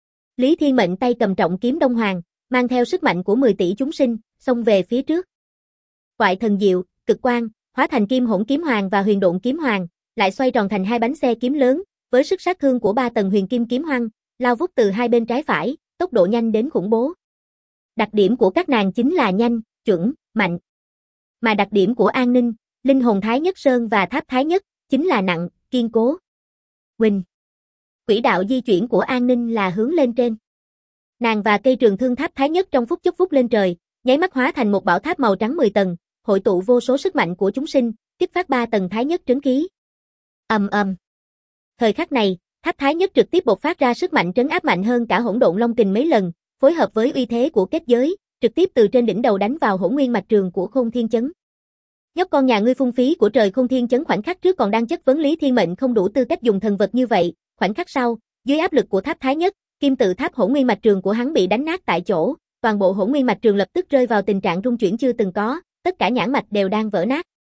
Lý Thiên Mệnh tay cầm trọng kiếm Đông Hoàng, mang theo sức mạnh của 10 tỷ chúng sinh, xông về phía trước. Quại thần diệu, cực quang, hóa thành Kim Hỗn Kiếm Hoàng và Huyền Độn Kiếm Hoàng, lại xoay tròn thành 2 bánh xe kiếm lớn, với sức sát thương của 3 tầng Huyền Kim Kiếm Hoăng, lao vút từ hai bên trái phải, tốc độ nhanh đến khủng bố. Đặc điểm của các nàng chính là nhanh, chuẩn, mạnh. Mà đặc điểm của An Ninh, Linh Hồn Thái Nhất Sơn và Tháp Thái Nhất, chính là nặng, kiên cố. Huỳnh. Quỹ đạo di chuyển của An Ninh là hướng lên trên. Nàng và cây trường thương Tháp Thái Nhất trong phút chốc vút lên trời, nháy mắt hóa thành một bảo tháp màu trắng 10 tầng, hội tụ vô số sức mạnh của chúng sinh, kích phát 3 tầng Thái Nhất trấn khí. Ầm ầm. Thời khắc này, Tháp Thái Nhất trực tiếp bộc phát ra sức mạnh trấn áp mạnh hơn cả Hỗn Độn Long Kình mấy lần, phối hợp với uy thế của kết giới, trực tiếp từ trên đỉnh đầu đánh vào Hỗn Nguyên Mạch Trường của Không Thiên Chấn. Nhóc con nhà ngươi phung phí của trời. Không Thiên Chấn khoảnh khắc trước còn đang chất vấn Lý Thiên Mệnh không đủ tư cách dùng thần vật như vậy, khoảnh khắc sau, dưới áp lực của Tháp Thái Nhất, kim tự tháp Hỗn Nguyên Mạch Trường của hắn bị đánh nát tại chỗ, toàn bộ Hỗn Nguyên Mạch Trường lập tức rơi vào tình trạng rung chuyển chưa từng có, tất cả nhãn mạch đều đang vỡ nát.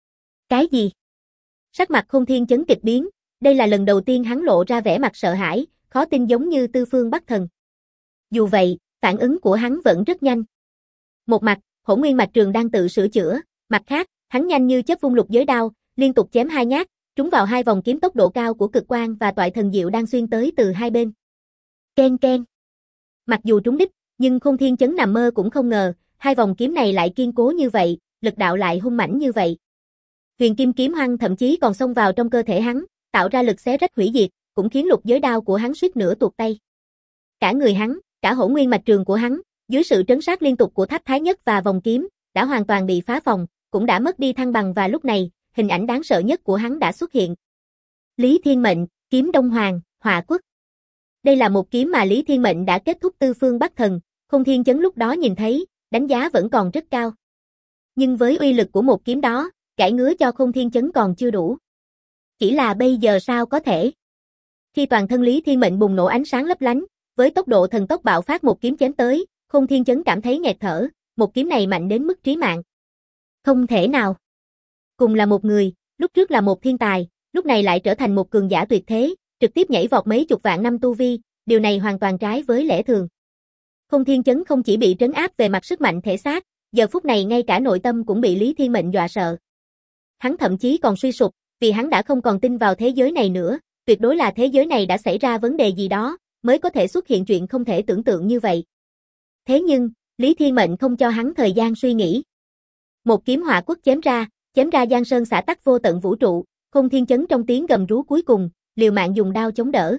Cái gì? Sắc mặt Khôn Thiên Chấn kịch biến, đây là lần đầu tiên hắn lộ ra vẻ mặt sợ hãi, khó tin giống như Tư Phương Bắc Thần. Dù vậy, phản ứng của hắn vẫn rất nhanh. Một mặt, Hỗn Nguyên Mạch Trường đang tự sửa chữa, mặt khác, hắn nhanh như chớp vung lục giới đao, liên tục chém hai nhát, trúng vào hai vòng kiếm tốc độ cao của Cực Quang và Toại Thần Diệu đang xuyên tới từ hai bên. Ken ken. Mặc dù trúng đích, nhưng Khôn Thiên Chấn nằm mơ cũng không ngờ, hai vòng kiếm này lại kiên cố như vậy, lực đạo lại hung mãnh như vậy. Huyền Kim Kiếm Hoăng thậm chí còn xông vào trong cơ thể hắn, tạo ra lực xé rách hủy diệt, cũng khiến lục giới đao của hắn suýt nữa tuột tay. Cả người hắn, cả Hỗn Nguyên Mạch Trường của hắn, dưới sự trấn sát liên tục của Tháp Thái Nhất và vòng kiếm, đã hoàn toàn bị phá phòng, cũng đã mất đi thăng bằng và lúc này, hình ảnh đáng sợ nhất của hắn đã xuất hiện. Lý Thiên Mệnh, kiếm Đông Hoàng, Hỏa Quốc. Đây là một kiếm mà Lý Thiên Mệnh đã kết thúc Tư Phương Bắc Thần, Khôn Thiên Chấn lúc đó nhìn thấy, đánh giá vẫn còn rất cao. Nhưng với uy lực của một kiếm đó, gãi ngứa cho Khôn Thiên Chấn còn chưa đủ. Chỉ là bây giờ sao có thể? Khi toàn thân Lý Thiên Mệnh bùng nổ ánh sáng lấp lánh, với tốc độ thần tốc bạo phát một kiếm chém tới, Khôn Thiên Chấn cảm thấy nghẹt thở, một kiếm này mạnh đến mức trí mạng. Không thể nào. Cùng là một người, lúc trước là một thiên tài, lúc này lại trở thành một cường giả tuyệt thế, trực tiếp nhảy vọt mấy chục vạn năm tu vi, điều này hoàn toàn trái với lẽ thường. Khôn Thiên Chấn không chỉ bị trấn áp về mặt sức mạnh thể xác, giờ phút này ngay cả nội tâm cũng bị Lý Thiên Mệnh dọa sợ. Hắn thậm chí còn suy sụp, vì hắn đã không còn tin vào thế giới này nữa, tuyệt đối là thế giới này đã xảy ra vấn đề gì đó, mới có thể xuất hiện chuyện không thể tưởng tượng như vậy. Thế nhưng, Lý Thiên Mệnh không cho hắn thời gian suy nghĩ. Một kiếm Hỏa Quốc chém ra giang sơn xả tắc vô tận vũ trụ, Khôn Thiên Chấn trong tiếng gầm rú cuối cùng, liều mạng dùng đao chống đỡ.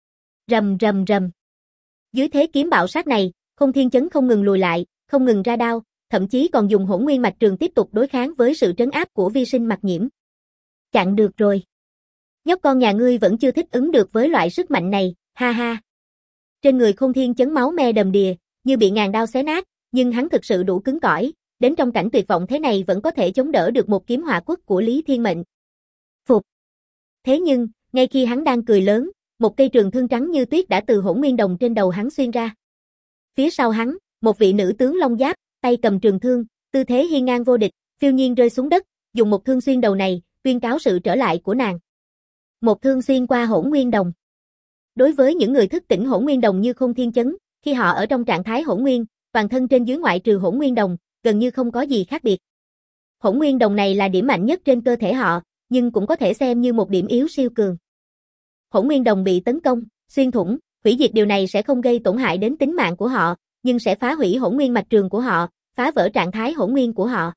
Rầm rầm rầm. Dưới thế kiếm bạo sát này, Khôn Thiên Chấn không ngừng lùi lại, không ngừng ra đao, thậm chí còn dùng Hỗn Nguyên Mạch Trường tiếp tục đối kháng với sự trấn áp của vi sinh Mặc Nhiễm. Chặn được rồi. Nhóc con nhà ngươi vẫn chưa thích ứng được với loại sức mạnh này, ha ha. Trên người Khôn Thiên Chấn máu me đầm đìa, như bị ngàn đao xé nát, nhưng hắn thực sự đủ cứng cỏi, đến trong cảnh tuyệt vọng thế này vẫn có thể chống đỡ được một kiếm Hỏa Quốc của Lý Thiên Mệnh. Phục. Thế nhưng, ngay khi hắn đang cười lớn, một cây trường thương trắng như tuyết đã từ Hỗn Nguyên Đồng trên đầu hắn xuyên ra. Phía sau hắn, một vị nữ tướng long giáp, tay cầm trường thương, tư thế hiên ngang vô địch, phiêu nhiên rơi xuống đất, dùng một thương xuyên đầu này, tuyên cáo sự trở lại của nàng. Một thương xuyên qua Hỗn Nguyên Đồng. Đối với những người thức tỉnh Hỗn Nguyên Đồng như Khôn Thiên Chấn, khi họ ở trong trạng thái Hỗn Nguyên, toàn thân trên dưới ngoại trừ Hỗn Nguyên Đồng, gần như không có gì khác biệt. Hỗn Nguyên Đồng này là điểm mạnh nhất trên cơ thể họ, nhưng cũng có thể xem như một điểm yếu siêu cường. Hỗn Nguyên Đồng bị tấn công, xuyên thủng, hủy diệt điều này sẽ không gây tổn hại đến tính mạng của họ, nhưng sẽ phá hủy Hỗn Nguyên Mạch Trường của họ, phá vỡ trạng thái Hỗn Nguyên của họ.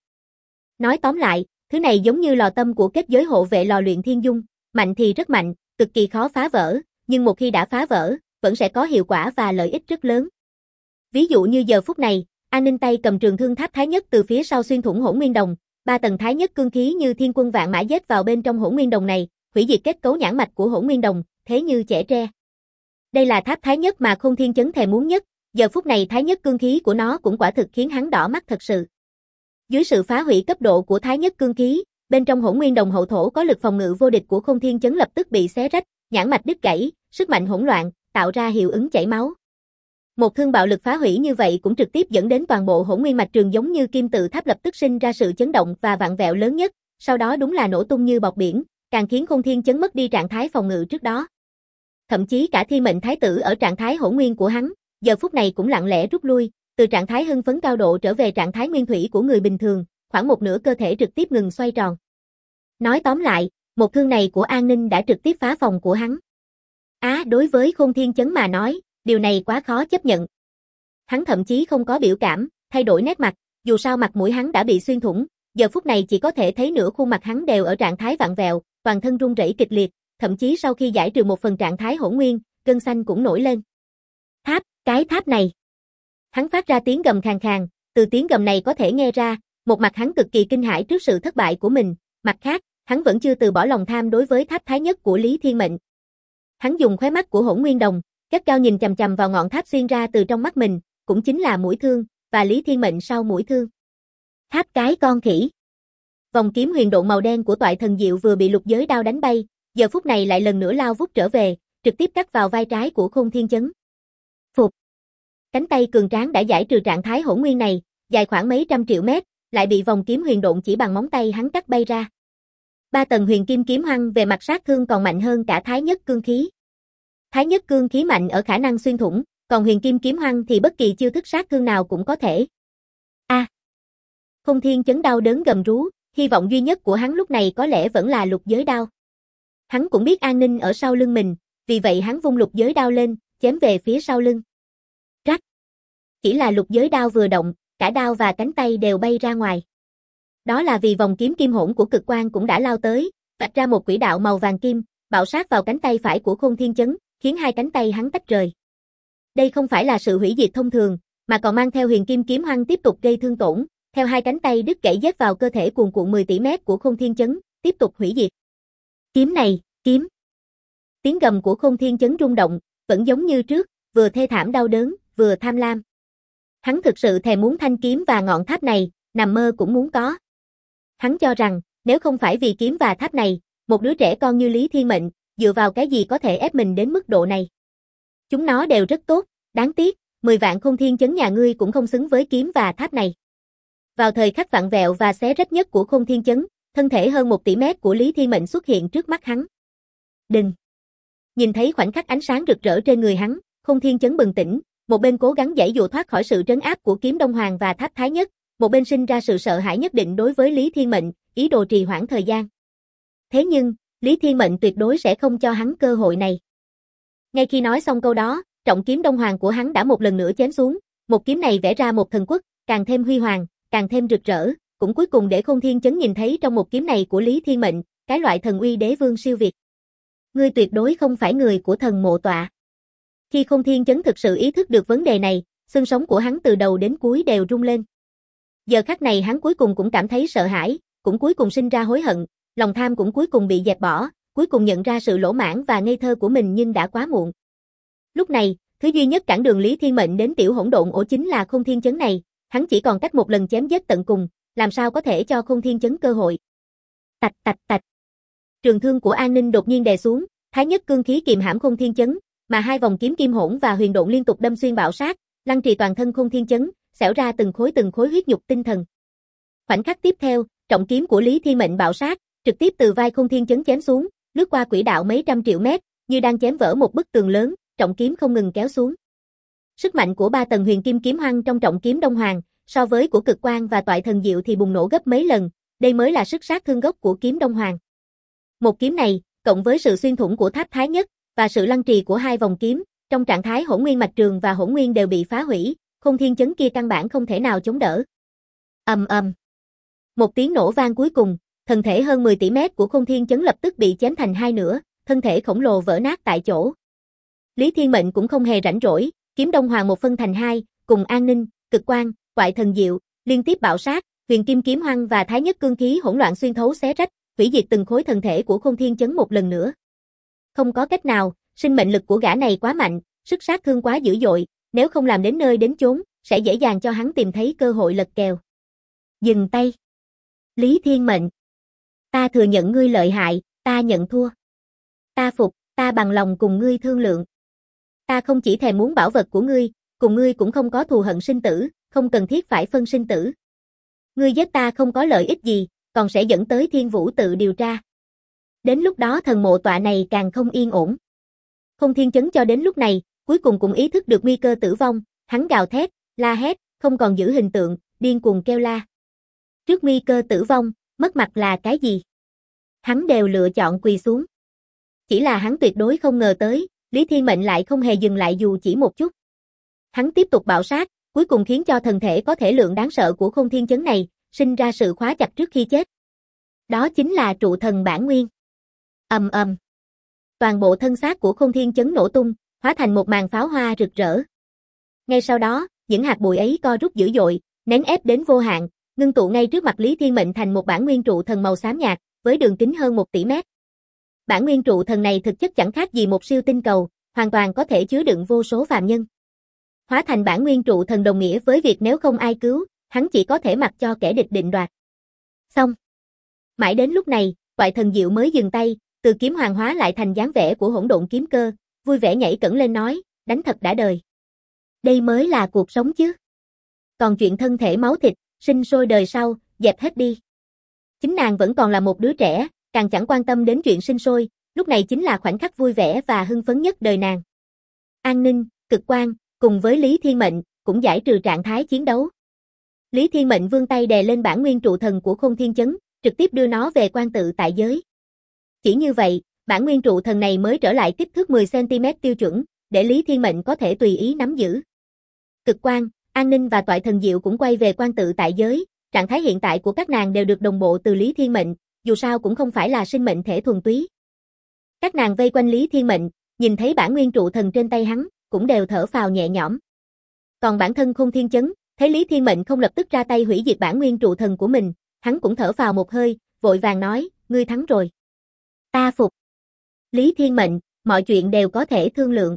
Nói tóm lại, thứ này giống như lò tâm của kết giới hộ vệ lò luyện thiên dung, mạnh thì rất mạnh, cực kỳ khó phá vỡ, nhưng một khi đã phá vỡ, vẫn sẽ có hiệu quả và lợi ích rất lớn. Ví dụ như giờ phút này, An Ninh tay cầm trường thương Tháp Thái Nhất từ phía sau xuyên thủng Hỗn Nguyên Đồng, ba tầng Thái Nhất cương khí như thiên quân vạn mã giết vào bên trong Hỗn Nguyên Đồng này, hủy diệt kết cấu nhãn mạch của Hỗn Nguyên Đồng, thế như chẻ tre. Đây là Tháp Thái Nhất mà Khôn Thiên Chấn thèm muốn nhất, giờ phút này Thái Nhất cương khí của nó cũng quả thực khiến hắn đỏ mắt thật sự. Dưới sự phá hủy cấp độ của Thái Nhất cương khí, bên trong Hỗn Nguyên Đồng hậu thổ có lực phòng ngự vô địch của Khôn Thiên Chấn lập tức bị xé rách, nhãn mạch đứt gãy, sức mạnh hỗn loạn, tạo ra hiệu ứng chảy máu. Một thương bạo lực phá hủy như vậy cũng trực tiếp dẫn đến toàn bộ Hỗn Nguyên Mạch Trường giống như kim tự tháp lập tức sinh ra sự chấn động và vặn vẹo lớn nhất, sau đó đúng là nổ tung như bọt biển, càng khiến Khôn Thiên Chấn mất đi trạng thái phòng ngự trước đó. Thậm chí cả Thiên Mệnh Thái tử ở trạng thái hỗn nguyên của hắn, giờ phút này cũng lặng lẽ rút lui, từ trạng thái hưng phấn cao độ trở về trạng thái nguyên thủy của người bình thường, khoảng một nửa cơ thể trực tiếp ngừng xoay tròn. Nói tóm lại, một thương này của An Ninh đã trực tiếp phá phòng của hắn. Đối với Khôn Thiên Chấn mà nói, điều này quá khó chấp nhận. Hắn thậm chí không có biểu cảm, thay đổi nét mặt, dù sao mặt mũi hắn đã bị xuyên thủng, giờ phút này chỉ có thể thấy nửa khuôn mặt hắn đều ở trạng thái vặn vẹo, toàn thân run rẩy kịch liệt, thậm chí sau khi giải trừ một phần trạng thái hỗn nguyên, gân xanh cũng nổi lên. Tháp, cái tháp này. Hắn phát ra tiếng gầm khàn khàn, từ tiếng gầm này có thể nghe ra, một mặt hắn cực kỳ kinh hãi trước sự thất bại của mình, mặt khác, hắn vẫn chưa từ bỏ lòng tham đối với tháp thái nhất của Lý Thiên Mệnh. Hắn dùng khóe mắt của Hỗn Nguyên Đồng, gắt gao nhìn chằm chằm vào ngọn tháp xuyên ra từ trong mắt mình, cũng chính là mũi thương, và Lý Thiên Mệnh sau mũi thương. Tháp cái con khỉ. Vòng kiếm huyền độn màu đen của Toại Thần Diệu vừa bị lục giới đao đánh bay, giờ phút này lại lần nữa lao vút trở về, trực tiếp cắt vào vai trái của Khôn Thiên Chấn. Phục. Cánh tay cường tráng đã giải trừ trạng thái hỗn nguyên này, dài khoảng mấy trăm triệu mét, lại bị vòng kiếm huyền độn chỉ bằng móng tay hắn cắt bay ra. Ba tầng huyền kim kiếm hoăng về mặt sát thương còn mạnh hơn cả thái nhất cương khí. Thái nhất cương khí mạnh ở khả năng xuyên thủng, còn huyền kim kiếm hoăng thì bất kỳ chiêu thức sát thương nào cũng có thể. Khôn Thiên Chấn đau đớn gầm rú, hy vọng duy nhất của hắn lúc này có lẽ vẫn là lục giới đao. Hắn cũng biết an ninh ở sau lưng mình, vì vậy hắn vung lục giới đao lên, chém về phía sau lưng. Rắc. Chỉ là lục giới đao vừa động, cả đao và cánh tay đều bay ra ngoài. Đó là vì vòng kiếm kim hỗn của cực quang cũng đã lao tới, vạch ra một quỹ đạo màu vàng kim, bạo sát vào cánh tay phải của Khôn Thiên Chấn, khiến hai cánh tay hắn tách rời. Đây không phải là sự hủy diệt thông thường, mà còn mang theo huyền kim kiếm hoăng tiếp tục gây thương tổn, theo hai cánh tay đứt gãy giết vào cơ thể cuồn cuộn 10 tỷ mét của Khôn Thiên Chấn, tiếp tục hủy diệt. Kiếm này, kiếm. Tiếng gầm của Khôn Thiên Chấn rung động, vẫn giống như trước, vừa thê thảm đau đớn, vừa tham lam. Hắn thực sự thèm muốn thanh kiếm và ngọn tháp này, nằm mơ cũng muốn có. Hắn cho rằng, nếu không phải vì kiếm và tháp này, một đứa trẻ con như Lý Thiên Mệnh, dựa vào cái gì có thể ép mình đến mức độ này. Chúng nó đều rất tốt, đáng tiếc, 10 vạn Khôn Thiên Chấn nhà ngươi cũng không xứng với kiếm và tháp này. Vào thời khắc vặn vẹo và xé rách nhất của Khôn Thiên Chấn, thân thể hơn 1 tỷ mét của Lý Thiên Mệnh xuất hiện trước mắt hắn. Đinh. Nhìn thấy khoảnh khắc ánh sáng rực rỡ trên người hắn, Khôn Thiên Chấn bừng tỉnh, một bên cố gắng giãy dụa thoát khỏi sự trấn áp của kiếm Đông Hoàng và tháp Thái Nhất, một bên sinh ra sự sợ hãi nhất định đối với Lý Thiên Mệnh, ý đồ trì hoãn thời gian. Thế nhưng, Lý Thiên Mệnh tuyệt đối sẽ không cho hắn cơ hội này. Ngay khi nói xong câu đó, trọng kiếm Đông Hoàng của hắn đã một lần nữa chém xuống, một kiếm này vẽ ra một thần quốc, càng thêm huy hoàng, càng thêm rực rỡ, cũng cuối cùng để Khôn Thiên Chấn nhìn thấy trong một kiếm này của Lý Thiên Mệnh, cái loại thần uy đế vương siêu việt. Ngươi tuyệt đối không phải người của thần mộ tọa. Khi Khôn Thiên Chấn thực sự ý thức được vấn đề này, xương sống của hắn từ đầu đến cuối đều rung lên. Giờ khắc này hắn cuối cùng cũng cảm thấy sợ hãi, cũng cuối cùng sinh ra hối hận, lòng tham cũng cuối cùng bị dẹp bỏ, cuối cùng nhận ra sự lỗ mãng và ngây thơ của mình nhưng đã quá muộn. Lúc này, thứ duy nhất cản đường Lý Thiên Mệnh đến tiểu hỗn độn ổ chính là Khôn Thiên Chấn này, hắn chỉ còn cách một lần chém giết tận cùng, làm sao có thể cho Khôn Thiên Chấn cơ hội. Tạch tạch tạch. Trường thương của An Ninh đột nhiên đè xuống, thái nhất cương khí kìm hãm Khôn Thiên Chấn, mà hai vòng kiếm kim hỗn và huyền độn liên tục đâm xuyên bạo sát, lăng trì toàn thân Khôn Thiên Chấn, xẻo ra từng khối huyết nhục tinh thần. Khoảnh khắc tiếp theo, trọng kiếm của Lý Thiên Mệnh bạo sát, trực tiếp từ vai Khôn Thiên Chấn chém xuống, lướt qua quỹ đạo mấy trăm triệu mét, như đang chém vỡ một bức tường lớn, trọng kiếm không ngừng kéo xuống. Sức mạnh của ba tầng huyền kim kiếm hoăng trong trọng kiếm Đông Hoàng, so với của cực quang và toại thần diệu thì bùng nổ gấp mấy lần, đây mới là sức sát thương gốc của kiếm Đông Hoàng. Một kiếm này, cộng với sự xuyên thủng của tháp Thái Nhất, và sự lăng trì của hai vòng kiếm, trong trạng thái hỗn nguyên mạch trường và hỗn nguyên đều bị phá hủy, Khôn Thiên Chấn kia căn bản không thể nào chống đỡ. Ầm ầm. Một tiếng nổ vang cuối cùng, thân thể hơn 10 tỷ mét của Khôn Thiên Chấn lập tức bị chém thành hai nửa, thân thể khổng lồ vỡ nát tại chỗ. Lý Thiên Mệnh cũng không hề rảnh rỗi, kiếm Đông Hoàng một phân thành hai, cùng An Ninh, cực quang, toại thần diệu, liên tiếp bạo sát, huyền kim kiếm hoăng và thái nhất cương khí hỗn loạn xuyên thấu xé rách, hủy diệt từng khối thân thể của Khôn Thiên Chấn một lần nữa. Không có cách nào, sinh mệnh lực của gã này quá mạnh, sức sát thương quá dữ dội, nếu không làm đến nơi đến chốn, sẽ dễ dàng cho hắn tìm thấy cơ hội lật kèo. Dừng tay. Lý Thiên Mệnh. Ta thừa nhận ngươi lợi hại, ta nhận thua. Ta phục, ta bằng lòng cùng ngươi thương lượng. Ta không chỉ thèm muốn bảo vật của ngươi, cùng ngươi cũng không có thù hận sinh tử, không cần thiết phải phân sinh tử. Ngươi giết ta không có lợi ích gì, còn sẽ dẫn tới Thiên Vũ tự điều tra. Đến lúc đó thần mộ tọa này càng không yên ổn. Khôn Thiên Chấn cho đến lúc này, cuối cùng cũng ý thức được nguy cơ tử vong, hắn gào thét, la hét, không còn giữ hình tượng, điên cuồng kêu la. Trước nguy cơ tử vong, mất mặt là cái gì? Hắn đều lựa chọn quỳ xuống. Chỉ là hắn tuyệt đối không ngờ tới, Lý Thiên Mệnh lại không hề dừng lại dù chỉ một chút. Hắn tiếp tục bạo sát, cuối cùng khiến cho thần thể có thể lượng đáng sợ của Khôn Thiên Chấn này, sinh ra sự khóa chặt trước khi chết. Đó chính là trụ thần bản nguyên. Ầm ầm. Toàn bộ thân xác của Khôn Thiên Chấn nổ tung, hóa thành một màn pháo hoa rực rỡ. Ngay sau đó, những hạt bụi ấy co rút dữ dội, nén ép đến vô hạn, ngưng tụ ngay trước mặt Lý Thiên Mệnh thành một bản nguyên trụ thần màu xám nhạt, với đường kính hơn 1 tỷ mét. Bản nguyên trụ thần này thực chất chẳng khác gì một siêu tinh cầu, hoàn toàn có thể chứa đựng vô số phàm nhân. Hóa thành bản nguyên trụ thần đồng nghĩa với việc nếu không ai cứu, hắn chỉ có thể mặc cho kẻ địch định đoạt. Xong. Mãi đến lúc này, toại thần diệu mới dừng tay, từ kiếm hoàng hóa lại thành dáng vẻ của hỗn độn kiếm cơ, vui vẻ nhảy cẫng lên nói, đánh thật đã đời. Đây mới là cuộc sống chứ. Còn chuyện thân thể máu thịt, sinh sôi đời sau, dẹp hết đi. Chính nàng vẫn còn là một đứa trẻ, càng chẳng quan tâm đến chuyện sinh sôi, lúc này chính là khoảnh khắc vui vẻ và hưng phấn nhất đời nàng. An Ninh, Cực Quang, cùng với Lý Thiên Mệnh, cũng giải trừ trạng thái chiến đấu. Lý Thiên Mệnh vươn tay đè lên bản nguyên trụ thần của Khôn Thiên Chấn, trực tiếp đưa nó về quan tự tại giới. Chỉ như vậy, bản nguyên trụ thần này mới trở lại kích thước 10cm tiêu chuẩn, để Lý Thiên Mệnh có thể tùy ý nắm giữ. Cực Quang, An Ninh và Toại Thần Diệu cũng quay về quan tự tại giới, trạng thái hiện tại của các nàng đều được đồng bộ từ Lý Thiên Mệnh, dù sao cũng không phải là sinh mệnh thể thuần túy. Các nàng vây quanh Lý Thiên Mệnh, nhìn thấy bản nguyên trụ thần trên tay hắn, cũng đều thở phào nhẹ nhõm. Còn bản thân Khôn Thiên Chấn, thấy Lý Thiên Mệnh không lập tức ra tay hủy diệt bản nguyên trụ thần của mình, hắn cũng thở phào một hơi, vội vàng nói, ngươi thắng rồi. Ta phục. Lý Thiên Mệnh, mọi chuyện đều có thể thương lượng.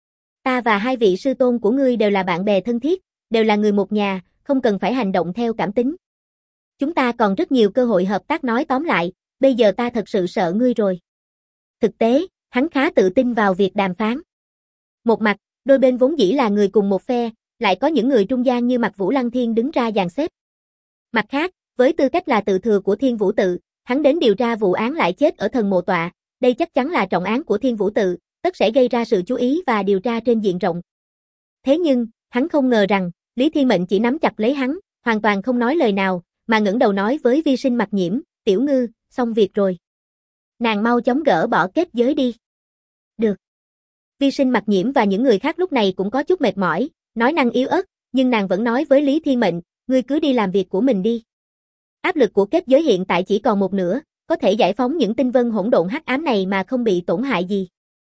Ta và hai vị sư tôn của ngươi đều là bạn bè thân thiết, đều là người một nhà, không cần phải hành động theo cảm tính. Chúng ta còn rất nhiều cơ hội hợp tác, nói tóm lại, bây giờ ta thật sự sợ ngươi rồi. Thực tế, hắn khá tự tin vào việc đàm phán. Một mặt, đôi bên vốn dĩ là người cùng một phe, lại có những người trung gian như Mạc Vũ Lăng Thiên đứng ra dàn xếp. Mặt khác, với tư cách là tự thừa của Thiên Vũ Tự, hắn đến điều tra vụ án lại chết ở thần mộ tọa, đây chắc chắn là trọng án của Thiên Vũ Tự, tất sẽ gây ra sự chú ý và điều tra trên diện rộng. Thế nhưng, hắn không ngờ rằng, Lý Thiên Mệnh chỉ nắm chặt lấy hắn, hoàn toàn không nói lời nào, mà ngẩng đầu nói với Vi Sinh Mặc Nhiễm, Tiểu Ngư, xong việc rồi. Nàng mau chóng gỡ bỏ kết giới đi. Được. Vi Sinh Mặc Nhiễm và những người khác lúc này cũng có chút mệt mỏi, nói năng yếu ớt, nhưng nàng vẫn nói với Lý Thiên Mệnh, ngươi cứ đi làm việc của mình đi. Áp lực của kết giới hiện tại chỉ còn một nửa, có thể giải phóng những tinh vân hỗn độn hắc ám này mà không bị tổn hại gì.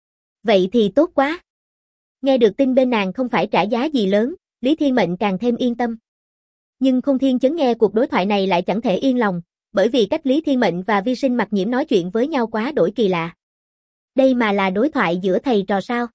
Vậy thì tốt quá. Nghe được tin bên nàng không phải trả giá gì lớn, Lý Thiên Mệnh càng thêm yên tâm. Nhưng Khôn Thiên Chấn nghe cuộc đối thoại này lại chẳng thể yên lòng, bởi vì cách Lý Thiên Mệnh và Vi Sinh Mặc Nhiễm nói chuyện với nhau quá đổi kỳ lạ. Đây mà là đối thoại giữa thầy trò sao?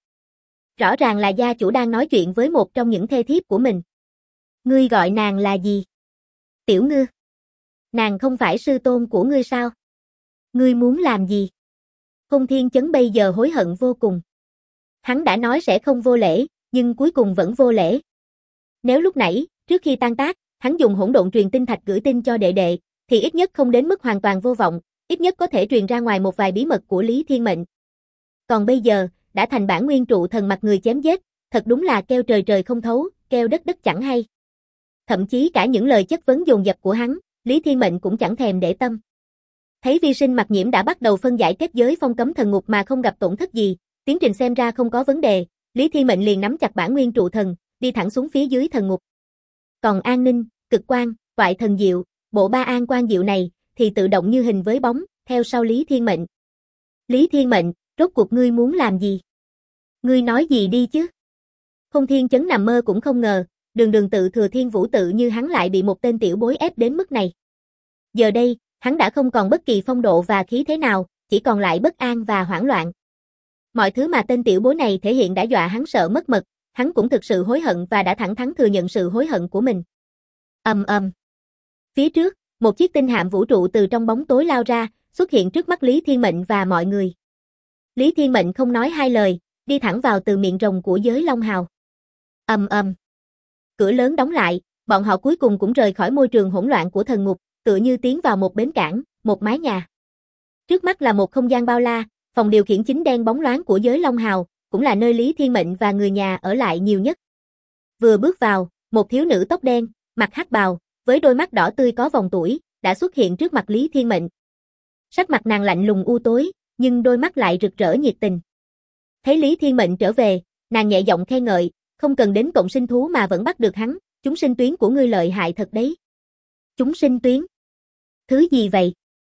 Rõ ràng là gia chủ đang nói chuyện với một trong những thê thiếp của mình. Ngươi gọi nàng là gì? Tiểu Ngư. Nàng không phải sư tôn của ngươi sao? Ngươi muốn làm gì? Khôn Thiên Chấn bây giờ hối hận vô cùng. Hắn đã nói sẽ không vô lễ, nhưng cuối cùng vẫn vô lễ. Nếu lúc nãy, trước khi tan tác, hắn dùng hỗn độn truyền tinh thạch gửi tin cho đệ đệ, thì ít nhất không đến mức hoàn toàn vô vọng, ít nhất có thể truyền ra ngoài một vài bí mật của Lý Thiên Mệnh. Còn bây giờ, đã thành bản nguyên trụ thần mặt người chém giết, thật đúng là kêu trời trời không thấu, kêu đất đất chẳng hay. Thậm chí cả những lời chất vấn dồn dập của hắn, Lý Thiên Mệnh cũng chẳng thèm để tâm. Thấy Vi Sinh Mặc Nhiễm đã bắt đầu phân giải kết giới phong cấm thần ngục mà không gặp tổn thất gì, tiến trình xem ra không có vấn đề, Lý Thiên Mệnh liền nắm chặt bản nguyên trụ thần, đi thẳng xuống phía dưới thần ngục. Còn An Ninh, Cực Quang, Toại Thần Diệu, bộ ba an quan diệu này, thì tự động như hình với bóng, theo sau Lý Thiên Mệnh. Lý Thiên Mệnh, rốt cuộc ngươi muốn làm gì? Ngươi nói gì đi chứ? Khôn Thiên Chấn nằm mơ cũng không ngờ, đường tự thừa Thiên Vũ Tự như hắn lại bị một tên tiểu bối ép đến mức này. Giờ đây, hắn đã không còn bất kỳ phong độ và khí thế nào, chỉ còn lại bất an và hoảng loạn. Mọi thứ mà tên tiểu bối này thể hiện đã dọa hắn sợ mất mật, hắn cũng thực sự hối hận và đã thẳng thắn thừa nhận sự hối hận của mình. Ầm ầm. Phía trước, một chiếc tinh hạm vũ trụ từ trong bóng tối lao ra, xuất hiện trước mắt Lý Thiên Mệnh và mọi người. Lý Thiên Mệnh không nói hai lời, đi thẳng vào từ miệng rồng của giới Long Hào. Ầm ầm. Cửa lớn đóng lại, bọn họ cuối cùng cũng rời khỏi môi trường hỗn loạn của thần ngục, tựa như tiến vào một bến cảng, một mái nhà. Trước mắt là một không gian bao la, phòng điều khiển chính đen bóng loáng của giới Long Hào, cũng là nơi Lý Thiên Mệnh và người nhà ở lại nhiều nhất. Vừa bước vào, một thiếu nữ tóc đen, mặc hắc bào, với đôi mắt đỏ tươi có vòng tuổi, đã xuất hiện trước mặt Lý Thiên Mệnh. Sắc mặt nàng lạnh lùng u tối, nhưng đôi mắt lại rực rỡ nhiệt tình. Thấy Lý Thiên Mệnh trở về, nàng nhẹ giọng khen ngợi, không cần đến cộng sinh thú mà vẫn bắt được hắn, chúng sinh tuyến của ngươi lợi hại thật đấy. Chúng sinh tuyến? Thứ gì vậy?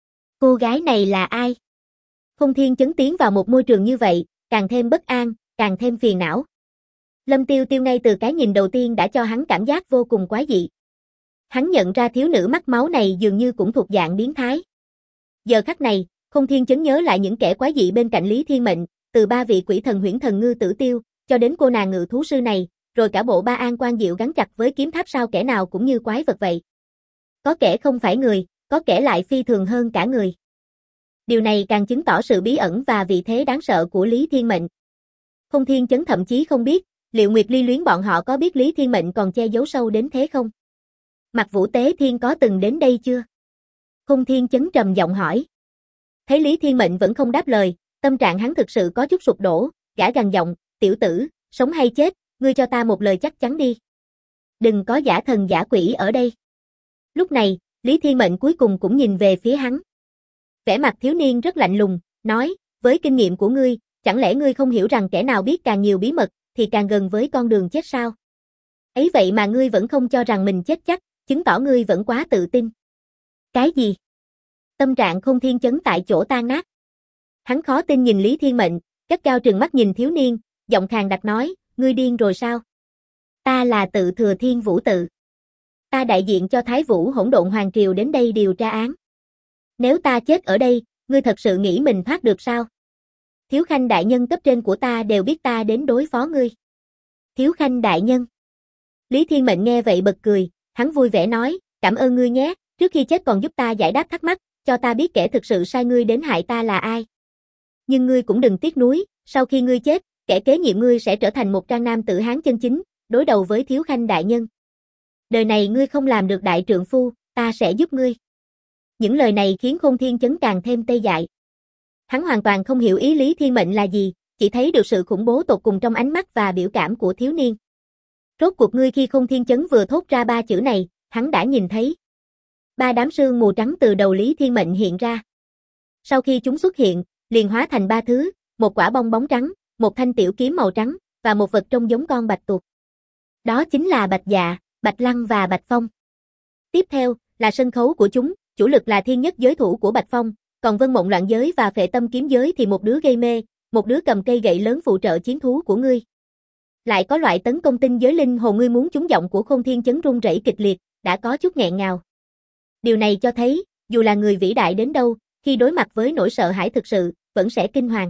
Cô gái này là ai? Khôn Thiên Chấn tiến vào một môi trường như vậy, càng thêm bất an, càng thêm phiền não. Lâm Tiêu Tiêu ngay từ cái nhìn đầu tiên đã cho hắn cảm giác vô cùng quái dị. Hắn nhận ra thiếu nữ mắt máu này dường như cũng thuộc dạng biến thái. Giờ khắc này, Khôn Thiên Chấn nhớ lại những kẻ quái dị bên cạnh Lý Thiên Mệnh, từ ba vị quỷ thần Huyễn Thần Ngư Tử Tiêu, cho đến cô nàng ngự thú sư này, rồi cả bộ ba an quan diệu gắn chặt với kiếm tháp sao kẻ nào cũng như quái vật vậy. Có kẻ không phải người, có kẻ lại phi thường hơn cả người. Điều này càng chứng tỏ sự bí ẩn và vị thế đáng sợ của Lý Thiên Mệnh. Khôn Thiên Chấn thậm chí không biết, liệu Nguyệt Ly Luyến bọn họ có biết Lý Thiên Mệnh còn che giấu sâu đến thế không? Mạc Vũ Tế Thiên có từng đến đây chưa? Khôn Thiên Chấn trầm giọng hỏi. Thấy Lý Thiên Mệnh vẫn không đáp lời, tâm trạng hắn thực sự có chút sụp đổ, gã gằn giọng, tiểu tử, sống hay chết, ngươi cho ta một lời chắc chắn đi. Đừng có giả thần giả quỷ ở đây. Lúc này, Lý Thiên Mệnh cuối cùng cũng nhìn về phía hắn. Vẻ mặt thiếu niên rất lạnh lùng, nói, với kinh nghiệm của ngươi, chẳng lẽ ngươi không hiểu rằng kẻ nào biết càng nhiều bí mật, thì càng gần với con đường chết sao? Ấy vậy mà ngươi vẫn không cho rằng mình chết chắc, chứng tỏ ngươi vẫn quá tự tin. Cái gì? Tâm trạng Khôn Thiên Chấn tại chỗ tan nát. Hắn khó tin nhìn Lý Thiên Mệnh, gắt gao trừng mắt nhìn thiếu niên, giọng khàn đặc nói, ngươi điên rồi sao? Ta là Tự Thừa Thiên Vũ Tự. Ta đại diện cho Thái Vũ Hỗn Độn Hoàng Triều đến đây điều tra án. Nếu ta chết ở đây, ngươi thật sự nghĩ mình thoát được sao? Thiếu Khanh đại nhân cấp trên của ta đều biết ta đến đối phó ngươi. Thiếu Khanh đại nhân. Lý Thiên Mệnh nghe vậy bật cười, hắn vui vẻ nói, cảm ơn ngươi nhé, trước khi chết còn giúp ta giải đáp thắc mắc, cho ta biết kẻ thực sự sai ngươi đến hại ta là ai. Nhưng ngươi cũng đừng tiếc nuối, sau khi ngươi chết, kẻ kế nhiệm ngươi sẽ trở thành một trang nam tử Hán chân chính, đối đầu với Thiếu Khanh đại nhân. Đời này ngươi không làm được đại trượng phu, ta sẽ giúp ngươi. Những lời này khiến Khôn Thiên Chấn càng thêm tê dại. Hắn hoàn toàn không hiểu ý Lý Thiên Mệnh là gì, chỉ thấy được sự khủng bố tột cùng trong ánh mắt và biểu cảm của thiếu niên. Rốt cuộc ngươi khi Khôn Thiên Chấn vừa thốt ra ba chữ này, hắn đã nhìn thấy. Ba đám sương mù trắng từ đầu Lý Thiên Mệnh hiện ra. Sau khi chúng xuất hiện, liền hóa thành ba thứ, một quả bong bóng trắng, một thanh tiểu kiếm màu trắng, và một vật trông giống con bạch tuộc. Đó chính là Bạch Dạ, Bạch Lăng và Bạch Phong. Tiếp theo, là sân khấu của chúng, chủ lực là thiên nhất giới thủ của Bạch Phong, còn Vân Mộng Loạn Giới và Phệ Tâm Kiếm Giới thì một đứa gây mê, một đứa cầm cây gậy lớn phụ trợ chiến thú của ngươi. Lại có loại tấn công tinh giới linh hồn ngươi muốn trúng giọng của Khôn Thiên Chấn run rẩy kịch liệt, đã có chút nghẹn ngào. Điều này cho thấy, dù là người vĩ đại đến đâu, khi đối mặt với nỗi sợ hãi thực sự, vẫn sẽ kinh hoàng.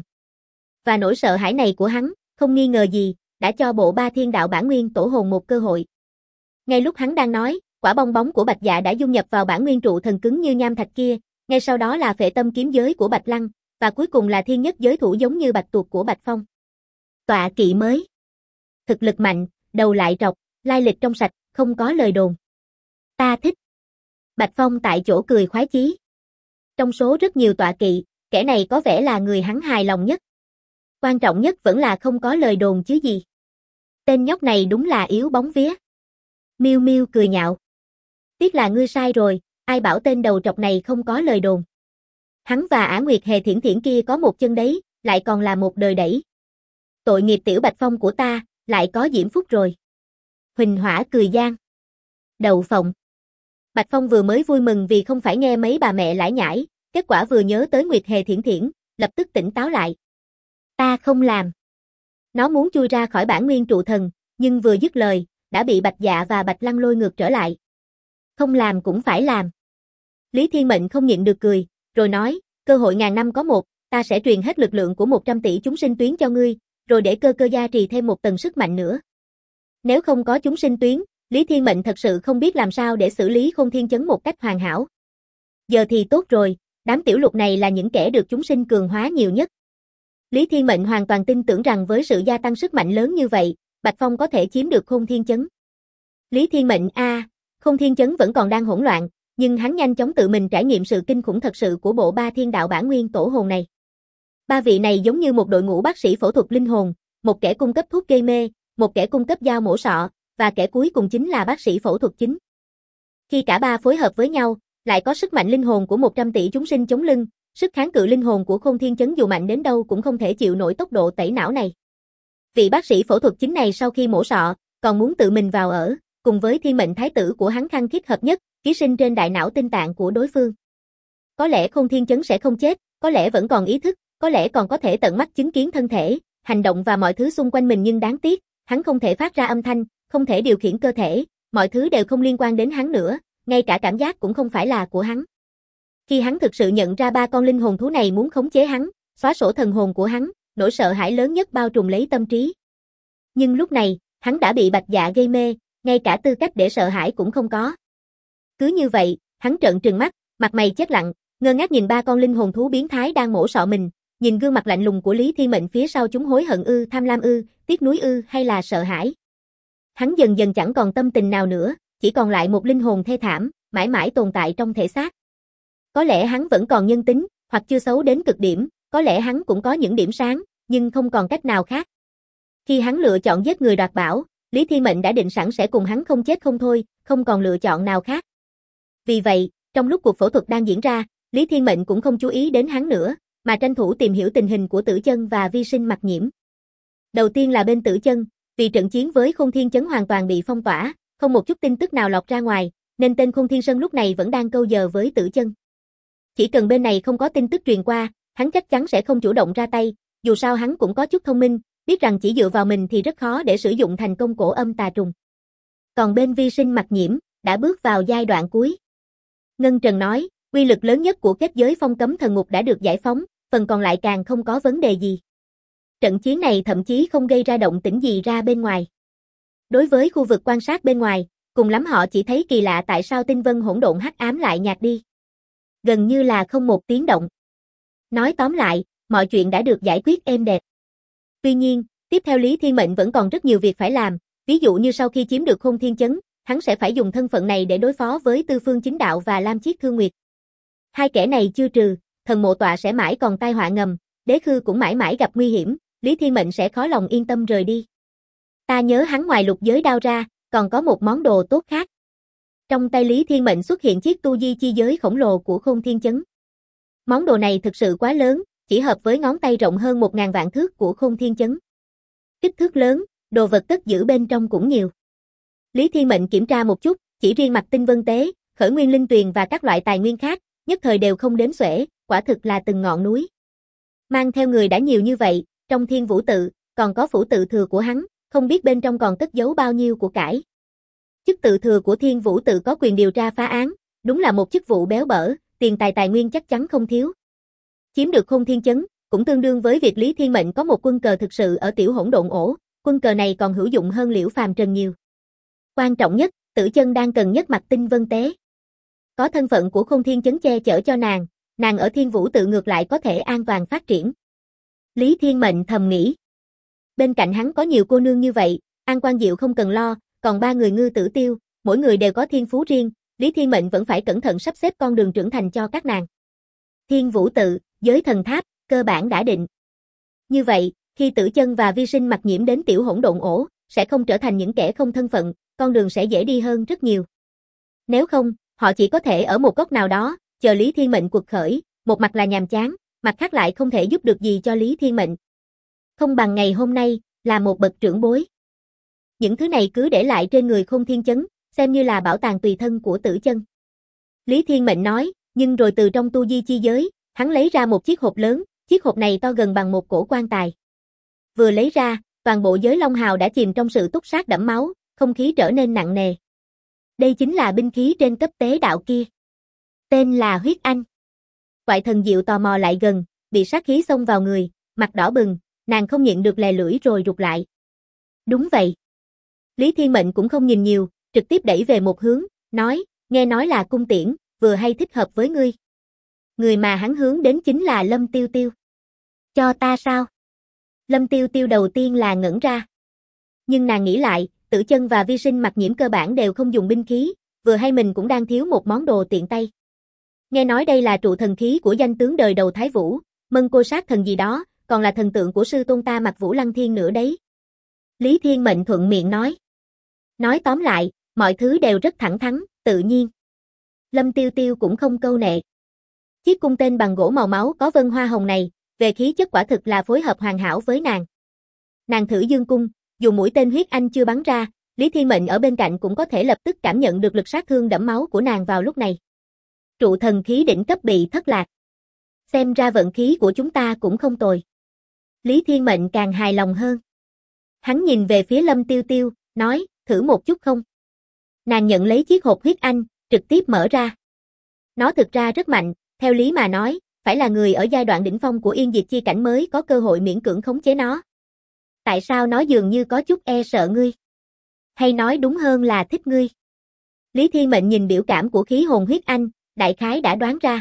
Và nỗi sợ hãi này của hắn, không nghi ngờ gì, đã cho bộ Ba Thiên Đạo Bản Nguyên Tổ Hồn một cơ hội. Ngay lúc hắn đang nói, quả bong bóng của Bạch Dạ đã dung nhập vào bản nguyên trụ thần cứng như nham thạch kia, ngay sau đó là Phệ Tâm Kiếm Giới của Bạch Lăng, và cuối cùng là thiên nhất giới thủ giống như bạch tuộc của Bạch Phong. Tọa kỵ mới. Thực lực mạnh, đầu lại trọc, lai lịch trong sạch, không có lời đồn. Ta thích. Bạch Phong tại chỗ cười khoái chí. Trong số rất nhiều tọa kỵ, kẻ này có vẻ là người hắn hài lòng nhất. Quan trọng nhất vẫn là không có lời đồn chứ gì. Tên nhóc này đúng là yếu bóng vía. Miu Miu cười nhạo. Tiếc là ngươi sai rồi, ai bảo tên đầu trọc này không có lời đồn. Hắn và Ả Nguyệt Hề Thiển Thiển kia có một chân đấy, lại còn là một đời đẩy. Tội nghiệp tiểu Bạch Phong của ta, lại có diễm phúc rồi. Huỳnh Hỏa cười gian. Đậu phộng. Bạch Phong vừa mới vui mừng vì không phải nghe mấy bà mẹ lải nhải, kết quả vừa nhớ tới Nguyệt Hề Thiển Thiển, lập tức tỉnh táo lại. Ta không làm. Nó muốn chui ra khỏi bản nguyên trụ thần, nhưng vừa dứt lời, đã bị Bạch Dạ và Bạch Lăng lôi ngược trở lại. Không làm cũng phải làm. Lý Thiên Mệnh không nhịn được cười, rồi nói, cơ hội ngàn năm có một, ta sẽ truyền hết lực lượng của 100 tỷ chúng sinh tuyến cho ngươi, rồi để cơ cơ gia trì thêm một tầng sức mạnh nữa. Nếu không có chúng sinh tuyến, Lý Thiên Mệnh thật sự không biết làm sao để xử lý Khôn Thiên Chấn một cách hoàn hảo. Giờ thì tốt rồi, đám tiểu lục này là những kẻ được chúng sinh cường hóa nhiều nhất. Lý Thiên Mệnh hoàn toàn tin tưởng rằng với sự gia tăng sức mạnh lớn như vậy, Bạch Phong có thể chiếm được Khôn Thiên Chấn. Lý Thiên Mệnh Khôn Thiên Chấn vẫn còn đang hỗn loạn, nhưng hắn nhanh chóng tự mình trải nghiệm sự kinh khủng thật sự của bộ Ba Thiên Đạo Bản Nguyên Tổ Hồn này. Ba vị này giống như một đội ngũ bác sĩ phẫu thuật linh hồn, một kẻ cung cấp thuốc gây mê, một kẻ cung cấp dao mổ sọ, và kẻ cuối cùng chính là bác sĩ phẫu thuật chính. Khi cả ba phối hợp với nhau, lại có sức mạnh linh hồn của 100 tỷ chúng sinh chống lưng, sức kháng cự linh hồn của Khôn Thiên Chấn dù mạnh đến đâu cũng không thể chịu nổi tốc độ tẩy não này. Vị bác sĩ phẫu thuật chính này sau khi mổ sọ, còn muốn tự mình vào ở, cùng với thiên mệnh thái tử của hắn khăng khít hợp nhất, ký sinh trên đại não tinh tạng của đối phương. Có lẽ Khôn Thiên Chấn sẽ không chết, có lẽ vẫn còn ý thức, có lẽ còn có thể tận mắt chứng kiến thân thể, hành động và mọi thứ xung quanh mình nhưng đáng tiếc, hắn không thể phát ra âm thanh, không thể điều khiển cơ thể, mọi thứ đều không liên quan đến hắn nữa, ngay cả cảm giác cũng không phải là của hắn. Khi hắn thực sự nhận ra ba con linh hồn thú này muốn khống chế hắn, xóa sổ thần hồn của hắn, nỗi sợ hãi lớn nhất bao trùm lấy tâm trí. Nhưng lúc này, hắn đã bị Bạch Dạ gây mê, ngay cả tư cách để sợ hãi cũng không có. Cứ như vậy, hắn trợn trừng mắt, mặt mày chết lặng, ngơ ngác nhìn ba con linh hồn thú biến thái đang mổ sọ mình, nhìn gương mặt lạnh lùng của Lý Thiên Mệnh phía sau chúng hối hận ư, tham lam ư, tiếc nuối ư hay là sợ hãi. Hắn dần dần chẳng còn tâm tình nào nữa, chỉ còn lại một linh hồn thê thảm, mãi mãi tồn tại trong thể xác. Có lẽ hắn vẫn còn nhân tính, hoặc chưa xấu đến cực điểm, có lẽ hắn cũng có những điểm sáng, nhưng không còn cách nào khác. Khi hắn lựa chọn giết người đoạt bảo, Lý Thiên Mệnh đã định sẵn sẽ cùng hắn không chết không thôi, không còn lựa chọn nào khác. Vì vậy, trong lúc cuộc phẫu thuật đang diễn ra, Lý Thiên Mệnh cũng không chú ý đến hắn nữa, mà tranh thủ tìm hiểu tình hình của Tử Chân và Vi Sinh Mặc Nhiễm. Đầu tiên là bên Tử Chân, vì trận chiến với Khôn Thiên Chấn hoàn toàn bị phong tỏa, không một chút tin tức nào lọt ra ngoài, nên tên Khôn Thiên Sơn lúc này vẫn đang câu giờ với Tử Chân. Chỉ cần bên này không có tin tức truyền qua, hắn chắc chắn sẽ không chủ động ra tay, dù sao hắn cũng có chút thông minh, biết rằng chỉ dựa vào mình thì rất khó để sử dụng thành công cổ âm tà trùng. Còn bên Vi Sinh Mặc Nhiễm, đã bước vào giai đoạn cuối. Ngân Trần nói, uy lực lớn nhất của kết giới phong cấm thần ngục đã được giải phóng, phần còn lại càng không có vấn đề gì. Trận chiến này thậm chí không gây ra động tĩnh gì ra bên ngoài. Đối với khu vực quan sát bên ngoài, cùng lắm họ chỉ thấy kỳ lạ tại sao tinh vân hỗn độn hắc ám lại nhạt đi. Gần như là không một tiếng động. Nói tóm lại, mọi chuyện đã được giải quyết êm đẹp. Tuy nhiên, tiếp theo Lý Thiên Mệnh vẫn còn rất nhiều việc phải làm, ví dụ như sau khi chiếm được Khôn Thiên Chấn, hắn sẽ phải dùng thân phận này để đối phó với Tư Phương Chính Đạo và Lam Chiết Thương Nguyệt. Hai kẻ này chưa trừ, Thần Mộ Tọa sẽ mãi còn tai họa ngầm, Đế Khư cũng mãi mãi gặp nguy hiểm, Lý Thiên Mệnh sẽ khó lòng yên tâm rời đi. Ta nhớ hắn ngoài lục giới đao ra, còn có một món đồ tốt khác. Trong tay Lý Thiên Mệnh xuất hiện chiếc tu di chi giới khổng lồ của Khôn Thiên Chấn. Món đồ này thực sự quá lớn, chỉ hợp với ngón tay rộng hơn 1000 vạn thước của Khôn Thiên Chấn. Kích thước lớn, đồ vật cất giữ bên trong cũng nhiều. Lý Thiên Mệnh kiểm tra một chút, chỉ riêng mặt tinh vân tế, khởi nguyên linh tuyền và các loại tài nguyên khác, nhất thời đều không đếm xuể, quả thực là từng ngọn núi. Mang theo người đã nhiều như vậy, trong Thiên Vũ Tự, còn có phủ tự thừa của hắn, không biết bên trong còn cất giấu bao nhiêu của cải. Chức tự thừa của Thiên Vũ Tự có quyền điều tra phá án, đúng là một chức vụ béo bở, tiền tài nguyên chắc chắn không thiếu. Chiếm được Khôn Thiên Chấn, cũng tương đương với việc Lý Thiên Mệnh có một quân cờ thực sự ở Tiểu Hỗn Độn Ổ, quân cờ này còn hữu dụng hơn Liễu Phàm Trần nhiều. Quan trọng nhất, Tử Chân đang cần nhất mặt tinh vân tế. Có thân phận của Khôn Thiên Chấn che chở cho nàng ở Thiên Vũ Tự ngược lại có thể an toàn phát triển. Lý Thiên Mệnh thầm nghĩ. Bên cạnh hắn có nhiều cô nương như vậy, An Quan Diệu không cần lo, còn 3 người Ngư Tử Tiêu, mỗi người đều có thiên phú riêng, Lý Thiên Mệnh vẫn phải cẩn thận sắp xếp con đường trưởng thành cho các nàng. Thiên Vũ Tự, giới thần tháp, cơ bản đã định. Như vậy, khi Tử Chân và Vi Sinh Mặc Nhiễm đến Tiểu Hỗn Độn Ổ, sẽ không trở thành những kẻ không thân phận, con đường sẽ dễ đi hơn rất nhiều. Nếu không, họ chỉ có thể ở một góc nào đó, chờ Lý Thiên Mệnh quật khởi, một mặt là nhàm chán, mặt khác lại không thể giúp được gì cho Lý Thiên Mệnh. Không bằng ngày hôm nay, là một bậc trưởng bối. Những thứ này cứ để lại trên người Khôn Thiên Chấn, xem như là bảo tàng tùy thân của Tử Chân. Lý Thiên Mệnh nói, nhưng rồi từ trong tu di chi giới, hắn lấy ra một chiếc hộp lớn, chiếc hộp này to gần bằng một cổ quan tài. Vừa lấy ra, toàn bộ giới Long Hào đã chìm trong sự túc sát đẫm máu, không khí trở nên nặng nề. Đây chính là binh khí trên cấp tế đạo kia. Tên là Huyết Anh. Quại Thần Diệu tò mò lại gần, bị sát khí xông vào người, mặt đỏ bừng, nàng không nhịn được lè lưỡi rồi rụt lại. Đúng vậy. Lý Thiên Mệnh cũng không nhìn nhiều, trực tiếp đẩy về một hướng, nói, nghe nói là cung tiễn, vừa hay thích hợp với ngươi. Người mà hắn hướng đến chính là Lâm Tiêu Tiêu. Cho ta sao? Lâm Tiêu Tiêu đầu tiên là ngẩn ra. Nhưng nàng nghĩ lại, Tử Chân và Vi Sinh Mặc Nhiễm cơ bản đều không dùng binh khí, vừa hay mình cũng đang thiếu một món đồ tiện tay. Nghe nói đây là trụ thần khí của danh tướng đời đầu Thái Vũ, Mân Cô Sát Thần gì đó, còn là thần tượng của sư tôn ta Mặc Vũ Lăng Thiên nữa đấy. Lý Thiên Mệnh thuận miệng nói. Nói tóm lại, mọi thứ đều rất thẳng thắn, tự nhiên. Lâm Tiêu Tiêu cũng không câu nệ. Chiếc cung tên bằng gỗ màu máu có vân hoa hồng này, về khí chất quả thực là phối hợp hoàn hảo với nàng. Nàng thử dương cung, dù mũi tên Huyết Anh chưa bắn ra, Lý Thiên Mệnh ở bên cạnh cũng có thể lập tức cảm nhận được lực sát thương đẫm máu của nàng vào lúc này. Trụ thần khí đỉnh cấp bị thất lạc. Xem ra vận khí của chúng ta cũng không tồi. Lý Thiên Mệnh càng hài lòng hơn. Hắn nhìn về phía Lâm Tiêu Tiêu, nói, thử một chút không? Nàng nhận lấy chiếc hộp Huyết Anh, trực tiếp mở ra. Nó thực ra rất mạnh, theo lý mà nói, phải là người ở giai đoạn đỉnh phong của Yên Diệt Chi Cảnh mới có cơ hội miễn cưỡng khống chế nó. Tại sao nó dường như có chút e sợ ngươi? Hay nói đúng hơn là thích ngươi? Lý Thiên Mệnh nhìn biểu cảm của khí hồn Huyết Anh, đại khái đã đoán ra.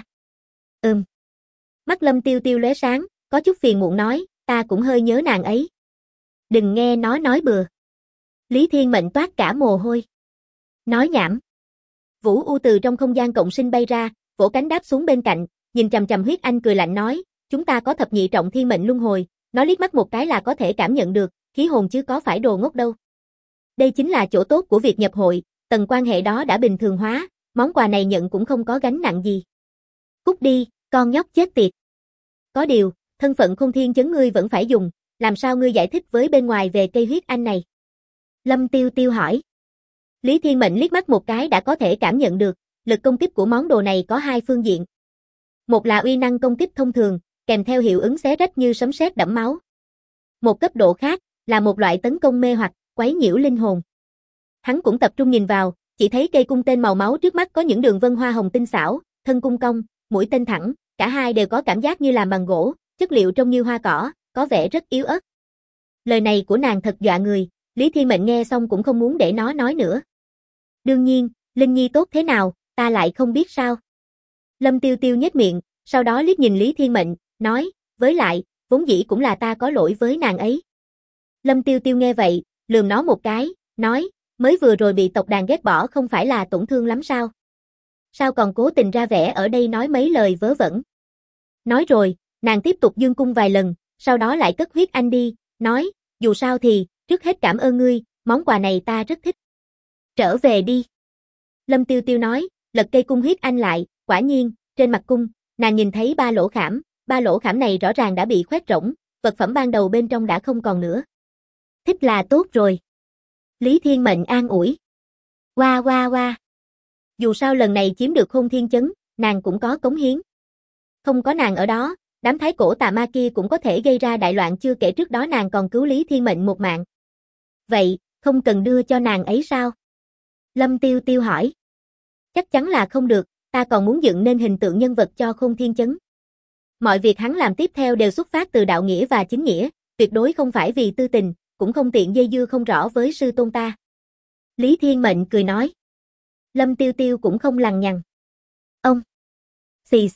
Mắt Lâm Tiêu Tiêu lóe sáng, có chút phiền muộn nói, ta cũng hơi nhớ nàng ấy. Đừng nghe nó nói bừa. Lý Thiên Mệnh toát cả mồ hôi. Nói nhảm. Vũ U từ trong không gian cộng sinh bay ra, vỗ cánh đáp xuống bên cạnh, nhìn chằm chằm Huyết Anh cười lạnh nói, chúng ta có thập nhị trọng thiên mệnh luân hồi, nó liếc mắt một cái là có thể cảm nhận được, khí hồn chứ có phải đồ ngốc đâu. Đây chính là chỗ tốt của việc nhập hội, tầng quan hệ đó đã bình thường hóa, món quà này nhận cũng không có gánh nặng gì. Cút đi, con nhóc chết tiệt. Có điều, thân phận Khôn Thiên Chấn ngươi vẫn phải dùng, làm sao ngươi giải thích với bên ngoài về cây Huyết Anh này? Lâm Tiêu Tiêu hỏi. Lý Thiên Mệnh liếc mắt một cái đã có thể cảm nhận được, lực công kích của món đồ này có hai phương diện. Một là uy năng công kích thông thường, kèm theo hiệu ứng xé rách như sấm sét đẫm máu. Một cấp độ khác là một loại tấn công mê hoặc, quấy nhiễu linh hồn. Hắn cũng tập trung nhìn vào, chỉ thấy cây cung tên màu máu trước mắt có những đường vân hoa hồng tinh xảo, thân cung cong, mũi tên thẳng, cả hai đều có cảm giác như làm bằng gỗ, chất liệu trông như hoa cỏ, có vẻ rất yếu ớt. Lời này của nàng thật dọa người, Lý Thiên Mệnh nghe xong cũng không muốn để nó nói nữa. Đương nhiên, Linh Nhi tốt thế nào, ta lại không biết sao. Lâm Tiêu Tiêu nhếch miệng, sau đó liếc nhìn Lý Thiên Mệnh, nói, với lại, vốn dĩ cũng là ta có lỗi với nàng ấy. Lâm Tiêu Tiêu nghe vậy, lườm nó một cái, nói, mới vừa rồi bị tộc đàn ghét bỏ không phải là tổn thương lắm sao? Sao còn cố tình ra vẻ ở đây nói mấy lời vớ vẩn? Nói rồi, nàng tiếp tục dương cung vài lần, sau đó lại cất Huyết Anh đi, nói, dù sao thì, trước hết cảm ơn ngươi, món quà này ta rất thích. Trở về đi. Lâm Tiêu Tiêu nói, lật cây cung Huyết Anh lại, quả nhiên, trên mặt cung, nàng nhìn thấy ba lỗ khảm này rõ ràng đã bị khoét rỗng, vật phẩm ban đầu bên trong đã không còn nữa. Thích là tốt rồi. Lý Thiên Mệnh an ủi. Hoa. Dù sao lần này chiếm được Khôn Thiên Chấn, nàng cũng có cống hiến. Không có nàng ở đó, đám thái cổ tà ma kia cũng có thể gây ra đại loạn, chưa kể trước đó nàng còn cứu Lý Thiên Mệnh một mạng. Vậy, không cần đưa cho nàng ấy sao? Lâm Tiêu Tiêu hỏi. Chắc chắn là không được, ta còn muốn dựng nên hình tượng nhân vật cho Khôn Thiên Chấn. Mọi việc hắn làm tiếp theo đều xuất phát từ đạo nghĩa và chính nghĩa, tuyệt đối không phải vì tư tình, cũng không tiện dây dưa không rõ với sư tôn ta. Lý Thiên Mệnh cười nói. Lâm Tiêu Tiêu cũng không lằng nhằng. Ông! Xì.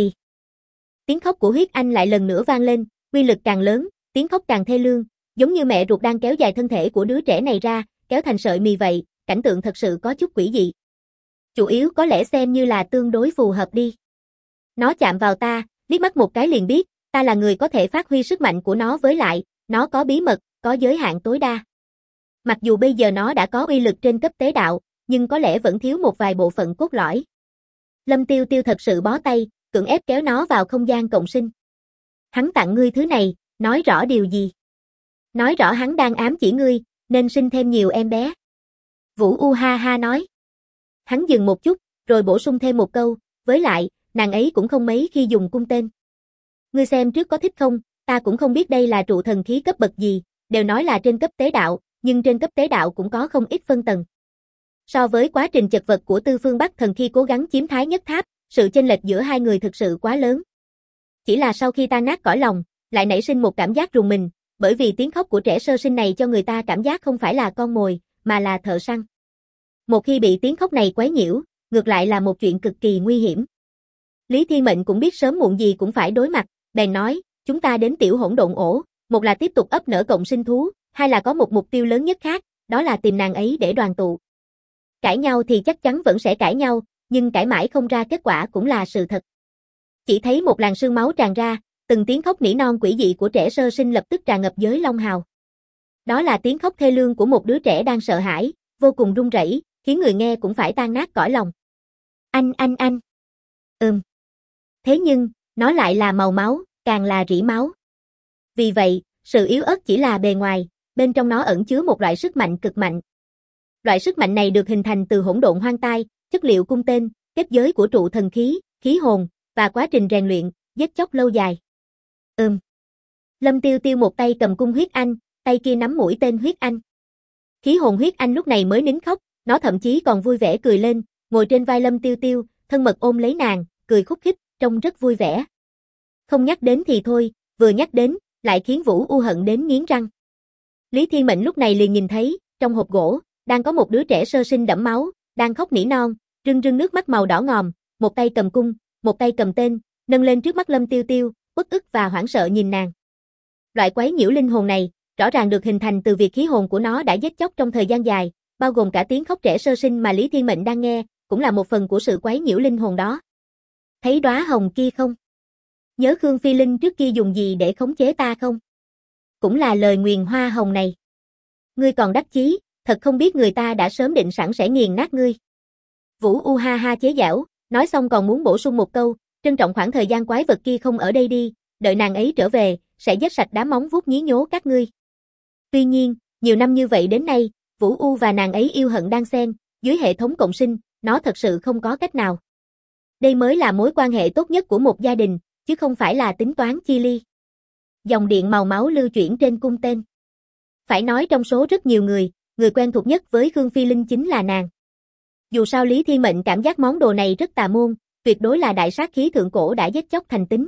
Tiếng khóc của Huyết Anh lại lần nữa vang lên, uy lực càng lớn, tiếng khóc càng thê lương, giống như mẹ ruột đang kéo dài thân thể của đứa trẻ này ra, kéo thành sợi mì vậy, cảnh tượng thật sự có chút quỷ dị. Chủ yếu có lẽ xem như là tương đối phù hợp đi. Nó chạm vào ta, liếc mắt một cái liền biết, ta là người có thể phát huy sức mạnh của nó, với lại, nó có bí mật, có giới hạn tối đa. Mặc dù bây giờ nó đã có uy lực trên cấp tế đạo, nhưng có lẽ vẫn thiếu một vài bộ phận cốt lõi. Lâm Tiêu Tiêu thật sự bó tay, cưỡng ép kéo nó vào không gian cộng sinh. Hắn tặng ngươi thứ này, nói rõ điều gì? Nói rõ hắn đang ám chỉ ngươi, nên sinh thêm nhiều em bé. Vũ U ha ha nói. Hắn dừng một chút, rồi bổ sung thêm một câu, với lại, nàng ấy cũng không mấy khi dùng cung tên. Ngươi xem trước có thích không, ta cũng không biết đây là trụ thần khí cấp bậc gì, đều nói là trên cấp tế đạo, nhưng trên cấp tế đạo cũng có không ít phân tầng. So với quá trình chật vật của Tư Phương Bắc Thần khi cố gắng chiếm Thái Nhất Tháp, sự chênh lệch giữa hai người thực sự quá lớn. Chỉ là sau khi tan nát cõi lòng, lại nảy sinh một cảm giác rùng mình, bởi vì tiếng khóc của trẻ sơ sinh này cho người ta cảm giác không phải là con mồi, mà là thợ săn. Một khi bị tiếng khóc này quấy nhiễu, ngược lại là một chuyện cực kỳ nguy hiểm. Lý Thiên Mệnh cũng biết sớm muộn gì cũng phải đối mặt, bèn nói, chúng ta đến Tiểu Hỗn Độn ổ, một là tiếp tục ấp nở cộng sinh thú, hai là có một mục tiêu lớn nhất khác, đó là tìm nàng ấy để đoàn tụ. Cãi nhau thì chắc chắn vẫn sẽ cãi nhau, nhưng cãi mãi không ra kết quả cũng là sự thật. Chỉ thấy một làn sương máu tràn ra, từng tiếng khóc nỉ non quỷ dị của trẻ sơ sinh lập tức tràn ngập giới Long Hào. Đó là tiếng khóc thê lương của một đứa trẻ đang sợ hãi, vô cùng run rẩy, khiến người nghe cũng phải tan nát cõi lòng. Anh. Thế nhưng, nó lại là màu máu, càng là rỉ máu. Vì vậy, sự yếu ớt chỉ là bề ngoài, bên trong nó ẩn chứa một loại sức mạnh cực mạnh. Loại sức mạnh này được hình thành từ hỗn độn hoang tai, chất liệu cung tên, kết giới của trụ thần khí, khí hồn, và quá trình rèn luyện, giết chóc lâu dài. Lâm Tiêu Tiêu một tay cầm cung Huyết Anh, tay kia nắm mũi tên Huyết Anh. Khí hồn Huyết Anh lúc này mới nín khóc, nó thậm chí còn vui vẻ cười lên, ngồi trên vai Lâm Tiêu Tiêu, thân mật ôm lấy nàng, cười khúc khích, trông rất vui vẻ. Không nhắc đến thì thôi, vừa nhắc đến, lại khiến Vũ U hận đến nghiến răng. Lý Thiên Mệnh lúc này liền nhìn thấy, trong hộp gỗ, đang có một đứa trẻ sơ sinh đẫm máu, đang khóc nỉ non, rưng rưng nước mắt màu đỏ ngòm, một tay cầm cung, một tay cầm tên, nâng lên trước mắt Lâm Tiêu Tiêu, uất ức và hoảng sợ nhìn nàng. Loại quấy nhiễu linh hồn này, rõ ràng được hình thành từ việc khí hồn của nó đã giết chóc trong thời gian dài, bao gồm cả tiếng khóc trẻ sơ sinh mà Lý Thiên Mệnh đang nghe, cũng là một phần của sự quấy nhiễu linh hồn đó. Thấy đóa hồng kia không? Nhớ Khương Phi Linh trước kia dùng gì để khống chế ta không? Cũng là lời nguyền hoa hồng này. Ngươi còn đắc chí, thật không biết người ta đã sớm định sẵn sẽ nghiền nát ngươi. Vũ U ha ha chế giễu, nói xong còn muốn bổ sung một câu, trân trọng khoảng thời gian quái vật kia không ở đây đi, đợi nàng ấy trở về, sẽ giết sạch đám móng vuốt nhí nhố các ngươi. Tuy nhiên, nhiều năm như vậy đến nay, Vũ U và nàng ấy yêu hận đan xen, dưới hệ thống cộng sinh, nó thật sự không có cách nào. Đây mới là mối quan hệ tốt nhất của một gia đình, chứ không phải là tính toán chi ly. Dòng điện màu máu lưu chuyển trên cung tên. Phải nói trong số rất nhiều người quen thuộc nhất với Khương Phi Linh chính là nàng. Dù sao Lý Thiên Mệnh cảm giác món đồ này rất tà môn, tuyệt đối là đại sát khí thượng cổ đã giết chóc thành tính.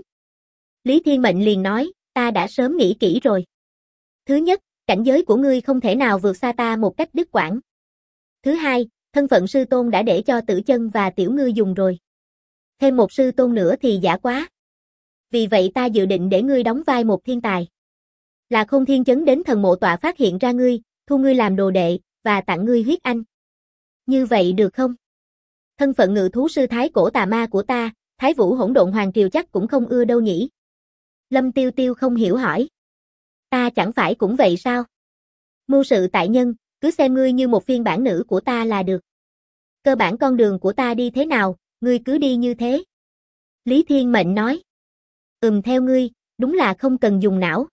Lý Thiên Mệnh liền nói, ta đã sớm nghĩ kỹ rồi. Thứ nhất, cảnh giới của ngươi không thể nào vượt xa ta một cách đứt quãng. Thứ hai, thân phận sư tôn đã để cho Tử Chân và Tiểu Ngư dùng rồi. Thêm một sư tôn nữa thì giả quá. Vì vậy ta dự định để ngươi đóng vai một thiên tài. Là Khôn Thiên Chấn đến thần mộ tọa phát hiện ra ngươi, thu ngươi làm đồ đệ, và tặng ngươi huyết anh. Như vậy được không? Thân phận ngự thú sư thái cổ tà ma của ta, Thái Vũ Hỗn Độn Hoàng Triều chắc cũng không ưa đâu nhỉ? Lâm Tiêu Tiêu không hiểu hỏi. Ta chẳng phải cũng vậy sao? Mưu sự tại nhân, cứ xem ngươi như một phiên bản nữ của ta là được. Cơ bản con đường của ta đi thế nào, ngươi cứ đi như thế. Lý Thiên Mệnh nói. Theo ngươi, đúng là không cần dùng não.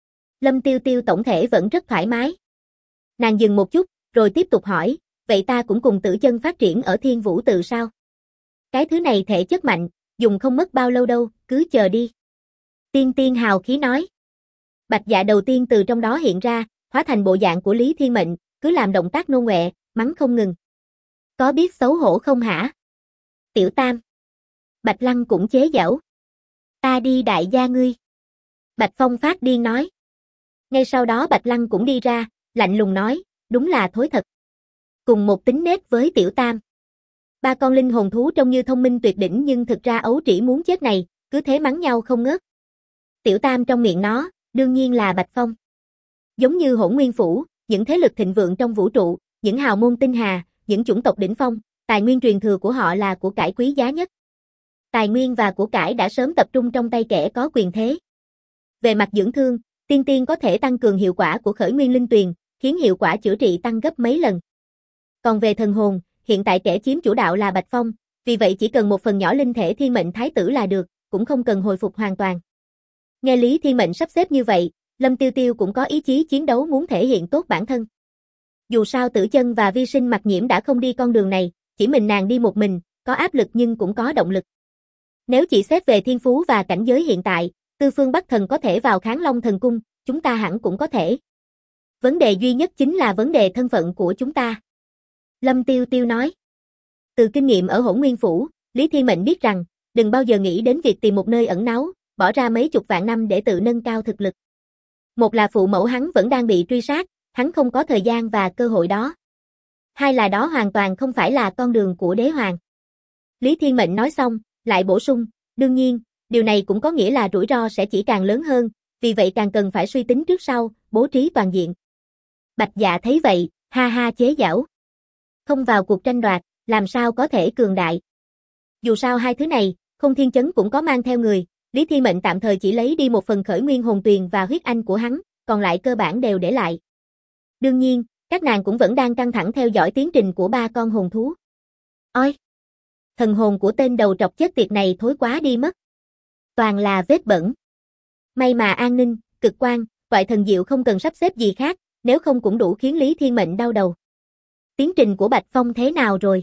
Lâm Tiêu Tiêu tổng thể vẫn rất thoải mái. Nàng dừng một chút, rồi tiếp tục hỏi, vậy ta cũng cùng Tử Chân phát triển ở Thiên Vũ Tự sao? Cái thứ này thể chất mạnh, dùng không mất bao lâu đâu, cứ chờ đi. Tiên Tiên hào khí nói. Bạch Dạ đầu tiên từ trong đó hiện ra, hóa thành bộ dạng của Lý Thiên Mệnh, cứ làm động tác nô ngoẹ, mắng không ngừng. Có biết xấu hổ không hả? Tiểu Tam. Bạch Lăng cũng chế giễu. Ta đi đại gia ngươi. Bạch Phong phát điên nói. Ngay sau đó Bạch Lăng cũng đi ra, lạnh lùng nói, đúng là thối thật. Cùng một tính nết với Tiểu Tam. Ba con linh hồn thú trông như thông minh tuyệt đỉnh nhưng thực ra ấu trĩ muốn chết này, cứ thế mắng nhau không ngớt. Tiểu Tam trong miệng nó, đương nhiên là Bạch Phong. Giống như Hỗn Nguyên Phủ, những thế lực thịnh vượng trong vũ trụ, những hào môn tinh hà, những chủng tộc đỉnh phong, tài nguyên truyền thừa của họ là của cải quý giá nhất. Tài nguyên và của cải đã sớm tập trung trong tay kẻ có quyền thế. Về mặt dưỡng thương, Tiên Tiên có thể tăng cường hiệu quả của khởi nguyên linh tuyền, khiến hiệu quả chữa trị tăng gấp mấy lần. Còn về thần hồn, hiện tại kẻ chiếm chủ đạo là Bạch Phong, vì vậy chỉ cần một phần nhỏ linh thể thiên mệnh thái tử là được, cũng không cần hồi phục hoàn toàn. Nghe Lý Thiên Mệnh sắp xếp như vậy, Lâm Tiêu Tiêu cũng có ý chí chiến đấu muốn thể hiện tốt bản thân. Dù sao Tử Chân và Vi Sinh Mặc Nhiễm đã không đi con đường này, chỉ mình nàng đi một mình, có áp lực nhưng cũng có động lực. Nếu chỉ xét về thiên phú và cảnh giới hiện tại, Tư Phương Bắc Thần có thể vào Kháng Long Thần Cung, chúng ta hẳn cũng có thể. Vấn đề duy nhất chính là vấn đề thân phận của chúng ta. Lâm Tiêu Tiêu nói. Từ kinh nghiệm ở Hỗn Nguyên Phủ, Lý Thiên Mệnh biết rằng, đừng bao giờ nghĩ đến việc tìm một nơi ẩn náu, bỏ ra mấy chục vạn năm để tự nâng cao thực lực. Một là phụ mẫu hắn vẫn đang bị truy sát, hắn không có thời gian và cơ hội đó. Hai là đó hoàn toàn không phải là con đường của đế hoàng. Lý Thiên Mệnh nói xong, lại bổ sung, đương nhiên, điều này cũng có nghĩa là rủi ro sẽ chỉ càng lớn hơn, vì vậy càng cần phải suy tính trước sau, bố trí toàn diện. Bạch Dạ thấy vậy, ha ha chế giễu. Không vào cuộc tranh đoạt, làm sao có thể cường đại. Dù sao hai thứ này, Khôn Thiên Chấn cũng có mang theo người, Lý Thiên Mệnh tạm thời chỉ lấy đi một phần khởi nguyên hồn tuyền và huyết anh của hắn, còn lại cơ bản đều để lại. Đương nhiên, các nàng cũng vẫn đang căng thẳng theo dõi tiến trình của ba con hồn thú. Ôi! Thần hồn của tên đầu trọc chết tiệt này thối quá đi mất. Toàn là vết bẩn. May mà an ninh, cực quan, toại thần diệu không cần sắp xếp gì khác, nếu không cũng đủ khiến Lý Thiên Mệnh đau đầu. Tiến trình của Bạch Phong thế nào rồi?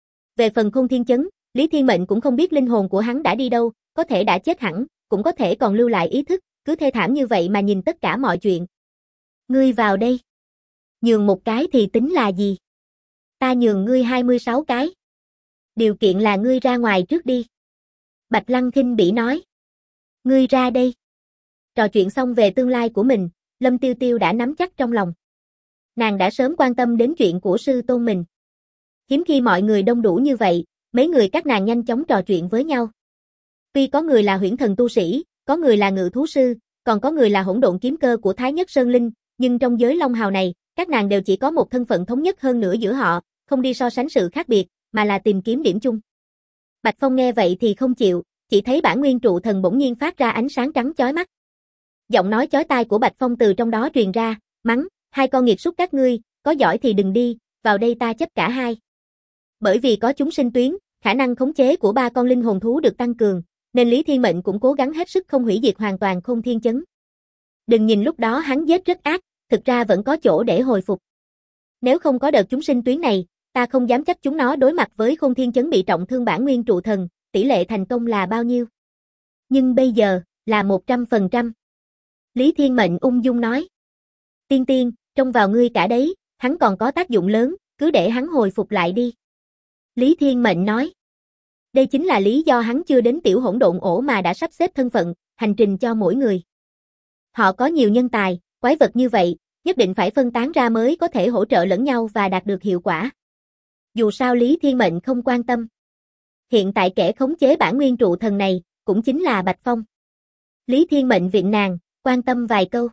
Về phần Khôn Thiên Chấn, Lý Thiên Mệnh cũng không biết linh hồn của hắn đã đi đâu, có thể đã chết hẳn, cũng có thể còn lưu lại ý thức, cứ thê thảm như vậy mà nhìn tất cả mọi chuyện. Ngươi vào đây. Nhường một cái thì tính là gì? Ta nhường ngươi 26 cái. Điều kiện là ngươi ra ngoài trước đi. Bạch Lăng khinh bỉ nói. Ngươi ra đây. Trò chuyện xong về tương lai của mình, Lâm Tiêu Tiêu đã nắm chắc trong lòng. Nàng đã sớm quan tâm đến chuyện của sư tôn mình. Hiếm khi mọi người đông đủ như vậy, mấy người các nàng nhanh chóng trò chuyện với nhau. Tuy có người là huyễn thần tu sĩ, có người là ngự thú sư, còn có người là hỗn độn kiếm cơ của Thái Nhất Sơn Linh, nhưng trong giới Long Hào này, các nàng đều chỉ có một thân phận thống nhất hơn nữa giữa họ, không đi so sánh sự khác biệt, mà là tìm kiếm điểm chung. Bạch Phong nghe vậy thì không chịu, chỉ thấy bản nguyên trụ thần bỗng nhiên phát ra ánh sáng trắng chói mắt. Giọng nói chói tai của Bạch Phong từ trong đó truyền ra, mắng, hai con nghiệt súc các ngươi, có giỏi thì đừng đi, vào đây ta chấp cả hai. Bởi vì có chúng sinh tuyến, khả năng khống chế của ba con linh hồn thú được tăng cường, nên Lý Thiên Mệnh cũng cố gắng hết sức không hủy diệt hoàn toàn Khôn Thiên Chấn. Đừng nhìn lúc đó hắn giết rất ác, thực ra vẫn có chỗ để hồi phục. Nếu không có đợt chúng sinh tuyến này, ta không dám chắc chúng nó đối mặt với Khôn Thiên Chấn bị trọng thương bản nguyên trụ thần, tỷ lệ thành công là bao nhiêu. Nhưng bây giờ, là 100%. Lý Thiên Mệnh ung dung nói. Tiên Tiên, trông vào ngươi cả đấy, hắn còn có tác dụng lớn, cứ để hắn hồi phục lại đi. Lý Thiên Mệnh nói. Đây chính là lý do hắn chưa đến tiểu hỗn độn ổ mà đã sắp xếp thân phận, hành trình cho mỗi người. Họ có nhiều nhân tài, quái vật như vậy, nhất định phải phân tán ra mới có thể hỗ trợ lẫn nhau và đạt được hiệu quả. Dù sao Lý Thiên Mệnh không quan tâm. Hiện tại kẻ khống chế bản nguyên trụ thần này, cũng chính là Bạch Phong. Lý Thiên Mệnh viện nàng, quan tâm vài câu.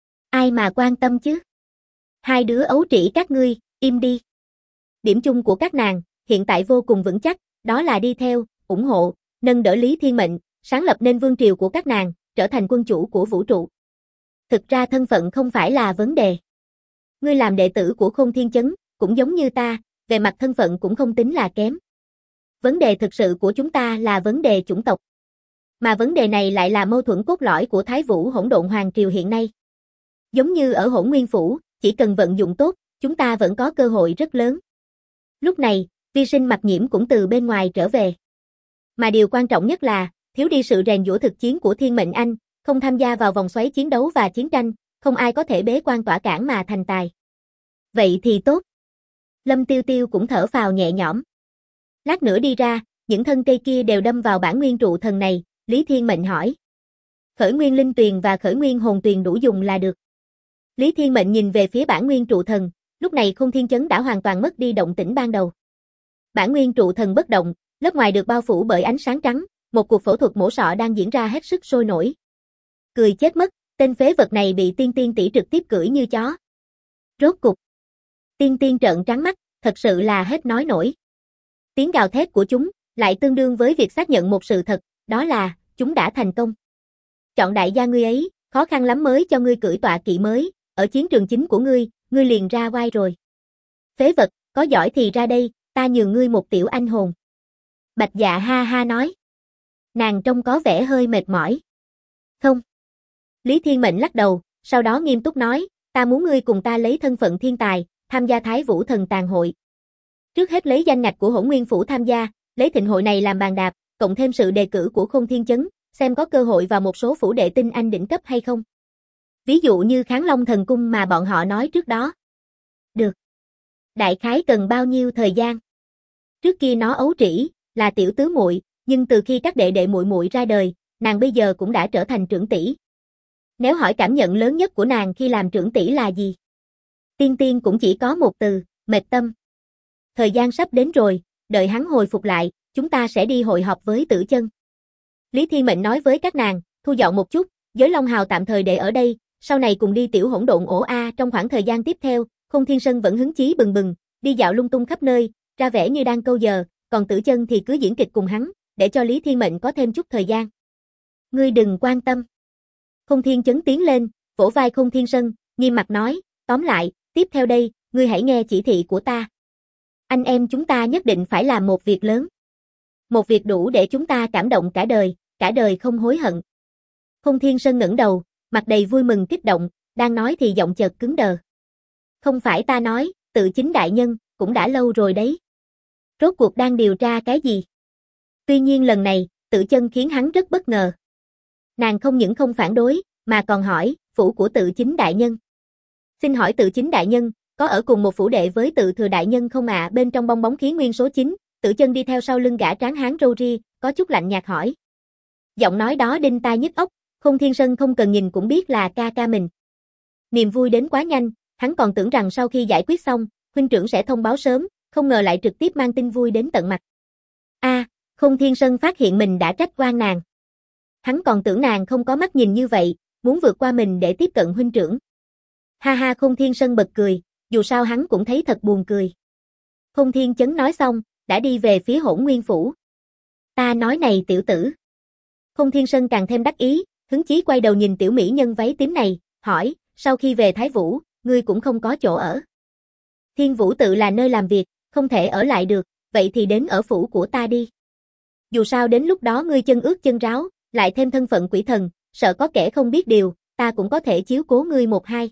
Ai mà quan tâm chứ? Hai đứa ấu trĩ các ngươi, im đi. Điểm chung của các nàng, hiện tại vô cùng vững chắc, đó là đi theo, ủng hộ, nâng đỡ Lý Thiên Mệnh, sáng lập nên vương triều của các nàng, trở thành quân chủ của vũ trụ. Thực ra thân phận không phải là vấn đề. Ngươi làm đệ tử của Khôn Thiên Chấn, cũng giống như ta, về mặt thân phận cũng không tính là kém. Vấn đề thực sự của chúng ta là vấn đề chủng tộc. Mà vấn đề này lại là mâu thuẫn cốt lõi của Thái Vũ Hỗn Độn Hoàng Triều hiện nay. Giống như ở Hỗn Nguyên Phủ, chỉ cần vận dụng tốt, chúng ta vẫn có cơ hội rất lớn. Lúc này, Vi Sinh Mặc Nhiễm cũng từ bên ngoài trở về. Mà điều quan trọng nhất là, thiếu đi sự rèn giũa thực chiến của Thiên Mệnh Anh, không tham gia vào vòng xoáy chiến đấu và chiến tranh, không ai có thể bế quan tỏa cản mà thành tài. Vậy thì tốt. Lâm Tiêu Tiêu cũng thở phào nhẹ nhõm. Lát nữa đi ra, những thân cây kia đều đâm vào bản nguyên trụ thần này, Lý Thiên Mệnh hỏi. Khởi nguyên linh tuyền và khởi nguyên hồn tuyền đủ dùng là được. Lý Thiên Mệnh nhìn về phía bản nguyên trụ thần, lúc này Khôn Thiên Chấn đã hoàn toàn mất đi động tĩnh ban đầu. Bản nguyên trụ thần bất động, lớp ngoài được bao phủ bởi ánh sáng trắng, một cuộc phẫu thuật mổ sọ đang diễn ra hết sức sôi nổi. Cười chết mất, tên phế vật này bị Tiên Tiên tỷ trực tiếp cưỡi như chó. Rốt cục. Tiên Tiên trợn trắng mắt, thật sự là hết nói nổi. Tiếng gào thét của chúng, lại tương đương với việc xác nhận một sự thật, đó là, chúng đã thành công. Chọn đại gia ngươi ấy, khó khăn lắm mới cho ngươi cưỡi tọa kỵ mới, ở chiến trường chính của ngươi liền ra oai rồi. Phế vật, có giỏi thì ra đây, ta nhường ngươi một tiểu anh hồn. Bạch Dạ ha ha nói. Nàng trông có vẻ hơi mệt mỏi. Không. Lý Thiên Mệnh lắc đầu, sau đó nghiêm túc nói, ta muốn ngươi cùng ta lấy thân phận thiên tài, tham gia Thái Vũ Thần Tàn Hội. Trước hết lấy danh ngạch của Hỗn Nguyên Phủ tham gia, lấy thịnh hội này làm bàn đạp, cộng thêm sự đề cử của Khôn Thiên Chấn, xem có cơ hội vào một số phủ đệ tinh anh đỉnh cấp hay không. Ví dụ như Kháng Long Thần Cung mà bọn họ nói trước đó. Được. Đại khái cần bao nhiêu thời gian? Trước kia nó ấu trĩ, là tiểu tứ muội, nhưng từ khi các đệ đệ muội muội ra đời, nàng bây giờ cũng đã trở thành trưởng tỷ. Nếu hỏi cảm nhận lớn nhất của nàng khi làm trưởng tỷ là gì? Tiên Tiên cũng chỉ có một từ, mệt tâm. Thời gian sắp đến rồi, đợi hắn hồi phục lại, chúng ta sẽ đi hội họp với Tử Chân. Lý Thiên Mệnh nói với các nàng, thu dọn một chút, Giới Long Hào tạm thời để ở đây, sau này cùng đi tiểu hỗn độn ổ A. Trong khoảng thời gian tiếp theo, Khôn Thiên Sơn vẫn hứng chí bừng bừng, đi dạo lung tung khắp nơi, ra vẻ như đang câu giờ, còn Tử Chân thì cứ diễn kịch cùng hắn, để cho Lý Thiên Mệnh có thêm chút thời gian. Ngươi đừng quan tâm. Khôn Thiên Chấn tiến lên, vỗ vai Khôn Thiên Sơn, nghiêm mặt nói, tóm lại, tiếp theo đây, ngươi hãy nghe chỉ thị của ta. Anh em chúng ta nhất định phải làm một việc lớn. Một việc đủ để chúng ta cảm động cả đời không hối hận. Khôn Thiên Sơn ngẩng đầu, mặt đầy vui mừng kích động, đang nói thì giọng chợt cứng đờ. Không phải ta nói, Tự Chính đại nhân, cũng đã lâu rồi đấy. Rốt cuộc đang điều tra cái gì? Tuy nhiên lần này, Tử Chân khiến hắn rất bất ngờ. Nàng không những không phản đối, mà còn hỏi, phủ của Tự Chính đại nhân. Xin hỏi Tự Chính đại nhân, có ở cùng một phủ đệ với Tự Thừa đại nhân không ạ? Bên trong bong bóng khí nguyên số 9, Tử Chân đi theo sau lưng gã tráng hán râu ria, có chút lạnh nhạt hỏi. Giọng nói đó đinh tai nhức óc, Khôn Thiên Sơn không cần nhìn cũng biết là ca ca mình. Niềm vui đến quá nhanh, hắn còn tưởng rằng sau khi giải quyết xong, huynh trưởng sẽ thông báo sớm, không ngờ lại trực tiếp mang tin vui đến tận mặt. Khôn Thiên Sơn phát hiện mình đã trách oan nàng. Hắn còn tưởng nàng không có mắt nhìn như vậy, muốn vượt qua mình để tiếp cận huynh trưởng. Ha ha, Khôn Thiên Sơn bật cười, dù sao hắn cũng thấy thật buồn cười. Khôn Thiên Chấn nói xong, đã đi về phía Hỗn Nguyên Phủ. Ta nói này tiểu tử. Không Thiên Sân càng thêm đắc ý, hứng chí quay đầu nhìn tiểu mỹ nhân váy tím này, hỏi, sau khi về Thái Vũ, ngươi cũng không có chỗ ở. Thiên Vũ tự là nơi làm việc, không thể ở lại được, vậy thì đến ở phủ của ta đi. Dù sao đến lúc đó ngươi chân ướt chân ráo, lại thêm thân phận quỷ thần, sợ có kẻ không biết điều, ta cũng có thể chiếu cố ngươi một hai.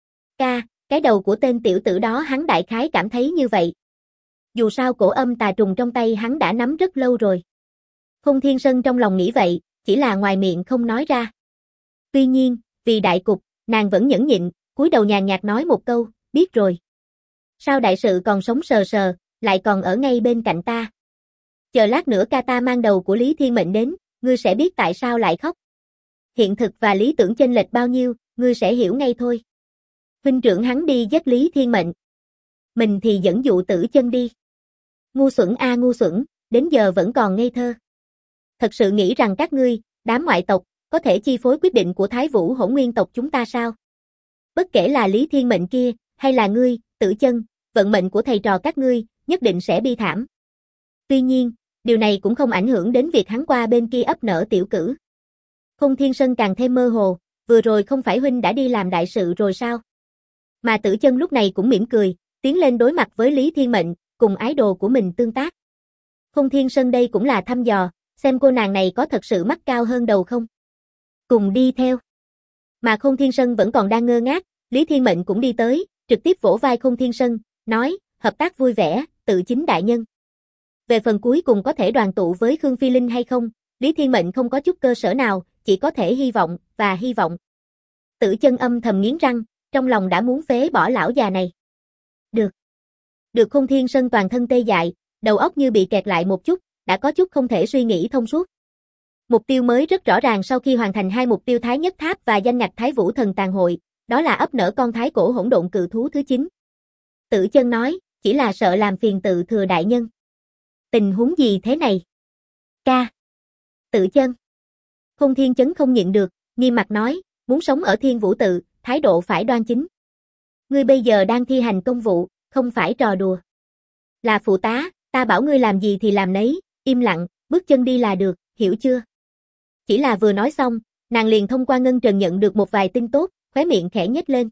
Ca, cái đầu của tên tiểu tử đó hắn đại khái cảm thấy như vậy. Dù sao cổ âm tà trùng trong tay hắn đã nắm rất lâu rồi. Không Thiên Sân trong lòng nghĩ vậy, chỉ là ngoài miệng không nói ra. Tuy nhiên, vì đại cục, nàng vẫn nhẫn nhịn, cúi đầu nhàn nhạt nói một câu, biết rồi. Sao đại sự còn sống sờ sờ, lại còn ở ngay bên cạnh ta. Chờ lát nữa ca ta mang đầu của Lý Thiên Mệnh đến, ngươi sẽ biết tại sao lại khóc. Hiện thực và lý tưởng chênh lệch bao nhiêu, ngươi sẽ hiểu ngay thôi. Huynh trưởng hắn đi giết Lý Thiên Mệnh. Mình thì dẫn dụ Tử Chân đi. Ngu xuẩn a ngu xuẩn, đến giờ vẫn còn ngây thơ. Thật sự nghĩ rằng các ngươi, đám ngoại tộc, có thể chi phối quyết định của Thái Vũ Hỗn Nguyên tộc chúng ta sao? Bất kể là Lý Thiên Mệnh kia, hay là ngươi, Tử Chân, vận mệnh của thầy trò các ngươi, nhất định sẽ bi thảm. Tuy nhiên, điều này cũng không ảnh hưởng đến việc hắn qua bên kia ấp nở tiểu cử. Không Thiên Sân càng thêm mơ hồ, vừa rồi không phải huynh đã đi làm đại sự rồi sao? Mà Tử Chân lúc này cũng mỉm cười, tiến lên đối mặt với Lý Thiên Mệnh, cùng ái đồ của mình tương tác. Không Thiên Sân đây cũng là thăm dò, xem cô nàng này có thật sự mắt cao hơn đầu không? Cùng đi theo. Mà Không Thiên Sân vẫn còn đang ngơ ngác, Lý Thiên Mệnh cũng đi tới, trực tiếp vỗ vai Không Thiên Sân, nói, hợp tác vui vẻ, tự chính đại nhân. Về phần cuối cùng có thể đoàn tụ với Khương Phi Linh hay không, Lý Thiên Mệnh không có chút cơ sở nào, chỉ có thể hy vọng, và hy vọng. Tử Chân âm thầm nghiến răng, trong lòng đã muốn phế bỏ lão già này. Được. Được Không Thiên Sân toàn thân tê dại, đầu óc như bị kẹt lại một chút, đã có chút không thể suy nghĩ thông suốt. Mục tiêu mới rất rõ ràng sau khi hoàn thành hai mục tiêu Thái Nhất Tháp và danh ngạch Thái Vũ Thần Tàn Hội, đó là ấp nở con thái cổ hỗn độn cự thú thứ 9. Tử Chân nói, chỉ là sợ làm phiền Tự Thừa đại nhân. Tình huống gì thế này? Ca. Tử Chân. Không Thiên Chấn không nhịn được, nghiêm mặt nói, muốn sống ở Thiên Vũ tự, thái độ phải đoan chính. Ngươi bây giờ đang thi hành công vụ, không phải trò đùa. Là phụ tá, ta bảo ngươi làm gì thì làm nấy, im lặng, bước chân đi là được, hiểu chưa? Chỉ là vừa nói xong, nàng liền thông qua ngân trần nhận được một vài tin tốt, khóe miệng khẽ nhếch lên.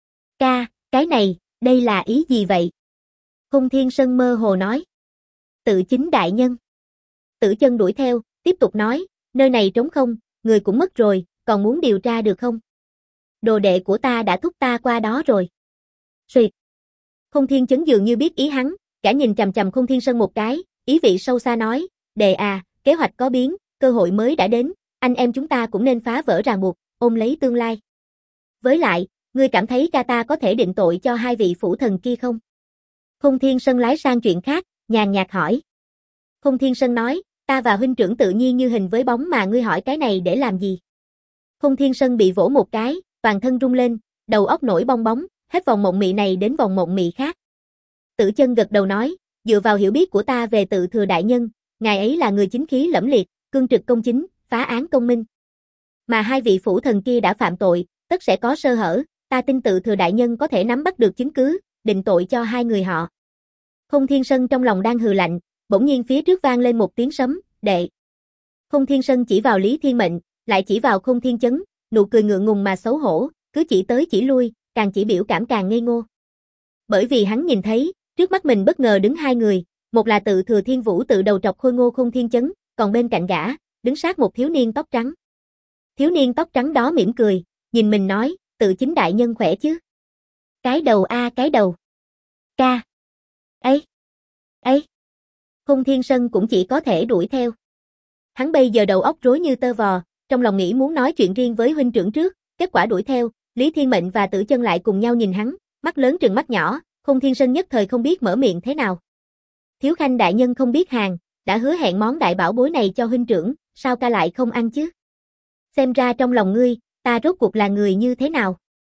Ca, cái này, đây là ý gì vậy? Không Thiên Sân mơ hồ nói. Tự chính đại nhân. Tử Chân đuổi theo, tiếp tục nói, nơi này trống không, người cũng mất rồi, còn muốn điều tra được không? Đồ đệ của ta đã thúc ta qua đó rồi. Xuyệt. Không Thiên Chấn dường như biết ý hắn, cả nhìn chằm chằm Không Thiên Sân một cái, ý vị sâu xa nói, đệ à, kế hoạch có biến, cơ hội mới đã đến, anh em chúng ta cũng nên phá vỡ ràng buộc, ôm lấy tương lai. Với lại, ngươi cảm thấy ca ta có thể định tội cho hai vị phủ thần kia không? Không Thiên Sân lái sang chuyện khác, nhàn nhạt hỏi. Không Thiên Sân nói, ta và huynh trưởng tự nhiên như hình với bóng mà ngươi hỏi cái này để làm gì? Không Thiên Sân bị vỗ một cái, toàn thân rung lên, đầu óc nổi bong bóng, hết vòng mộng mị này đến vòng mộng mị khác. Tử Chân gật đầu nói, dựa vào hiểu biết của ta về Tự Thừa đại nhân, ngài ấy là người chính khí lẫm liệt, cương trực công chính, phá án công minh. Mà hai vị phủ thần kia đã phạm tội, tất sẽ có sơ hở, ta tin Tự Thừa đại nhân có thể nắm bắt được chứng cứ, định tội cho hai người họ. Không Thiên Sân trong lòng đang hừ lạnh, bỗng nhiên phía trước vang lên một tiếng sấm, đệ. Không Thiên Sân chỉ vào Lý Thiên Mệnh, lại chỉ vào Không Thiên Chấn, nụ cười ngượng ngùng mà xấu hổ, cứ chỉ tới chỉ lui, càng chỉ biểu cảm càng ngây ngô. Bởi vì hắn nhìn thấy, trước mắt mình bất ngờ đứng hai người, một là Tự Thừa Thiên Vũ tự đầu trọc khôi ngô Không Thiên Chấn, còn bên cạnh gã, đứng sát một thiếu niên tóc trắng. Thiếu niên tóc trắng đó mỉm cười, nhìn mình nói, Tự chính đại nhân khỏe chứ? Cái đầu a cái đầu. Ca. Ấy. Ấy. Không Thiên Sân cũng chỉ có thể đuổi theo. Hắn bây giờ đầu óc rối như tơ vò, trong lòng nghĩ muốn nói chuyện riêng với huynh trưởng trước, kết quả đuổi theo, Lý Thiên Mệnh và Tử Chân lại cùng nhau nhìn hắn, mắt lớn trừng mắt nhỏ, Không Thiên Sân nhất thời không biết mở miệng thế nào. Thiếu khanh đại nhân không biết hàng, đã hứa hẹn món đại bảo bối này cho huynh trưởng, sao ca lại không ăn chứ? Xem ra trong lòng ngươi, ta rốt cuộc là người như thế nào?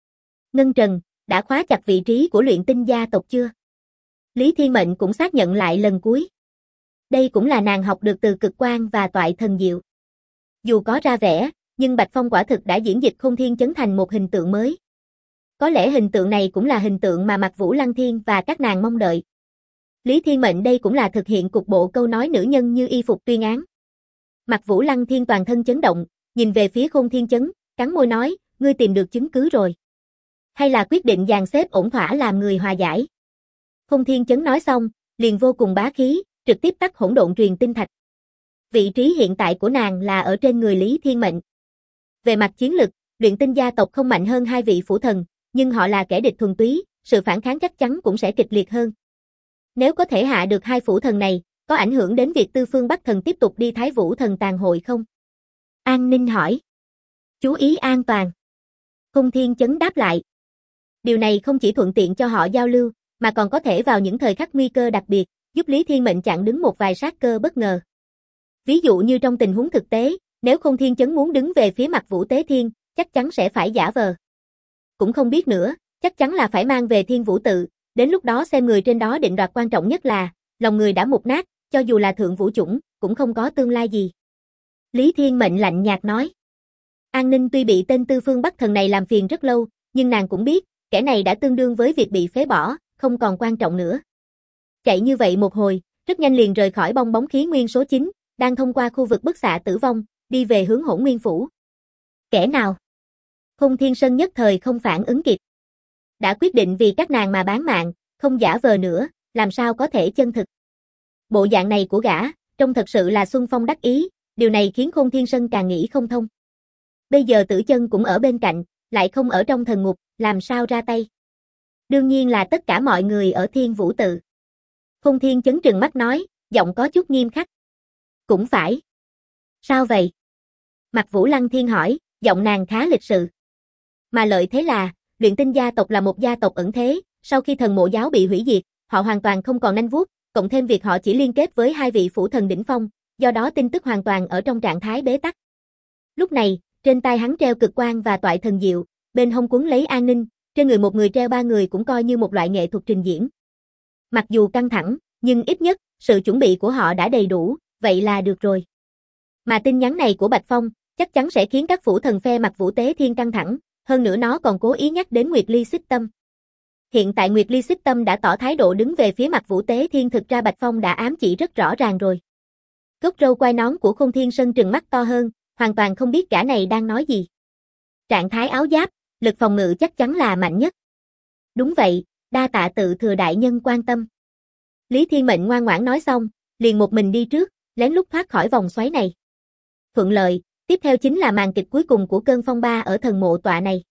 Ngân Trần, đã khóa chặt vị trí của luyện tinh gia tộc chưa? Lý Thiên Mệnh cũng xác nhận lại lần cuối. Đây cũng là nàng học được từ Cực Quang và Toại Thần Diệu. Dù có ra vẻ, nhưng Bạch Phong quả thực đã diễn dịch Không Thiên Chấn thành một hình tượng mới. Có lẽ hình tượng này cũng là hình tượng mà Mạc Vũ Lăng Thiên và các nàng mong đợi. Lý Thiên Mệnh đây cũng là thực hiện cục bộ câu nói nữ nhân như y phục tuyên án. Mặt Vũ Lăng Thiên toàn thân chấn động, nhìn về phía Khôn Thiên Chấn, cắn môi nói, ngươi tìm được chứng cứ rồi. Hay là quyết định dàn xếp ổn thỏa làm người hòa giải. Khôn Thiên Chấn nói xong, liền vô cùng bá khí, trực tiếp tắt hỗn độn truyền tinh thạch. Vị trí hiện tại của nàng là ở trên người Lý Thiên Mệnh. Về mặt chiến lực, luyện tinh gia tộc không mạnh hơn hai vị phủ thần, nhưng họ là kẻ địch thuần túy, sự phản kháng chắc chắn cũng sẽ kịch liệt hơn. Nếu có thể hạ được hai phủ thần này, có ảnh hưởng đến việc Tư Phương Bắc Thần tiếp tục đi Thái Vũ Thần Tàn hội không? An Ninh hỏi. Chú ý an toàn. Khôn Thiên Chấn đáp lại. Điều này không chỉ thuận tiện cho họ giao lưu, mà còn có thể vào những thời khắc nguy cơ đặc biệt, giúp Lý Thiên Mệnh chặn đứng một vài sát cơ bất ngờ. Ví dụ như trong tình huống thực tế, nếu Khôn Thiên Chấn muốn đứng về phía mặt Vũ Tế Thiên, chắc chắn sẽ phải giả vờ. Cũng không biết nữa, chắc chắn là phải mang về Thiên Vũ Tự, đến lúc đó xem người trên đó định đoạt, quan trọng nhất là, lòng người đã mục nát, cho dù là thượng vũ chủng, cũng không có tương lai gì. Lý Thiên Mệnh lạnh nhạt nói. An Ninh tuy bị tên Tư Phương Bắc Thần này làm phiền rất lâu, nhưng nàng cũng biết, kẻ này đã tương đương với việc bị phế bỏ, không còn quan trọng nữa. Chạy như vậy một hồi, rất nhanh liền rời khỏi bong bóng khí nguyên số 9, đang thông qua khu vực bức xạ tử vong, đi về hướng Hỗn Nguyên Phủ. Kẻ nào? Khôn Thiên Sơn nhất thời không phản ứng kịp. Đã quyết định vì các nàng mà bán mạng, không giả vờ nữa, làm sao có thể chân thực. Bộ dạng này của gã, trông thật sự là xuân phong đắc ý, điều này khiến Khôn Thiên Sơn càng nghĩ không thông. Bây giờ Tử Chân cũng ở bên cạnh, lại không ở trong thần ngục, làm sao ra tay? Đương nhiên là tất cả mọi người ở Thiên Vũ Tự. Khôn Thiên Chấn trừng mắt nói, giọng có chút nghiêm khắc. Cũng phải. Sao vậy? Mặt Vũ Lăng Thiên hỏi, giọng nàng khá lịch sự. Mà lợi thế là, luyện tinh gia tộc là một gia tộc ẩn thế, sau khi thần mộ giáo bị hủy diệt, họ hoàn toàn không còn nanh vuốt, cộng thêm việc họ chỉ liên kết với hai vị phủ thần đỉnh phong, do đó tin tức hoàn toàn ở trong trạng thái bế tắc. Lúc này, trên tay hắn treo cực quang và toại thần diệu, bên hông quấn lấy An Ninh, trên người một người treo ba người cũng coi như một loại nghệ thuật trình diễn. Mặc dù căng thẳng, nhưng ít nhất, sự chuẩn bị của họ đã đầy đủ, vậy là được rồi. Mà tin nhắn này của Bạch Phong, chắc chắn sẽ khiến các phủ thần phe mặt Vũ Tế Thiên căng thẳng, hơn nữa nó còn cố ý nhắc đến Nguyệt Ly Xích Tâm. Hiện tại Nguyệt Ly Xích Tâm đã tỏ thái độ đứng về phía mặt Vũ Tế Thiên, thực ra Bạch Phong đã ám chỉ rất rõ ràng rồi. Gốc râu quai nón của Khôn Thiên Sơn trừng mắt to hơn, hoàn toàn không biết gã này đang nói gì. Trạng thái áo giáp, lực phòng ngự chắc chắn là mạnh nhất. Đúng vậy, đa tạ tự thừa đại nhân quan tâm. Lý Thiên Mệnh ngoan ngoãn nói xong, liền một mình đi trước, lén lút thoát khỏi vòng xoáy này. Thuận lợi, tiếp theo chính là màn kịch cuối cùng của cơn phong ba ở thần mộ tọa này.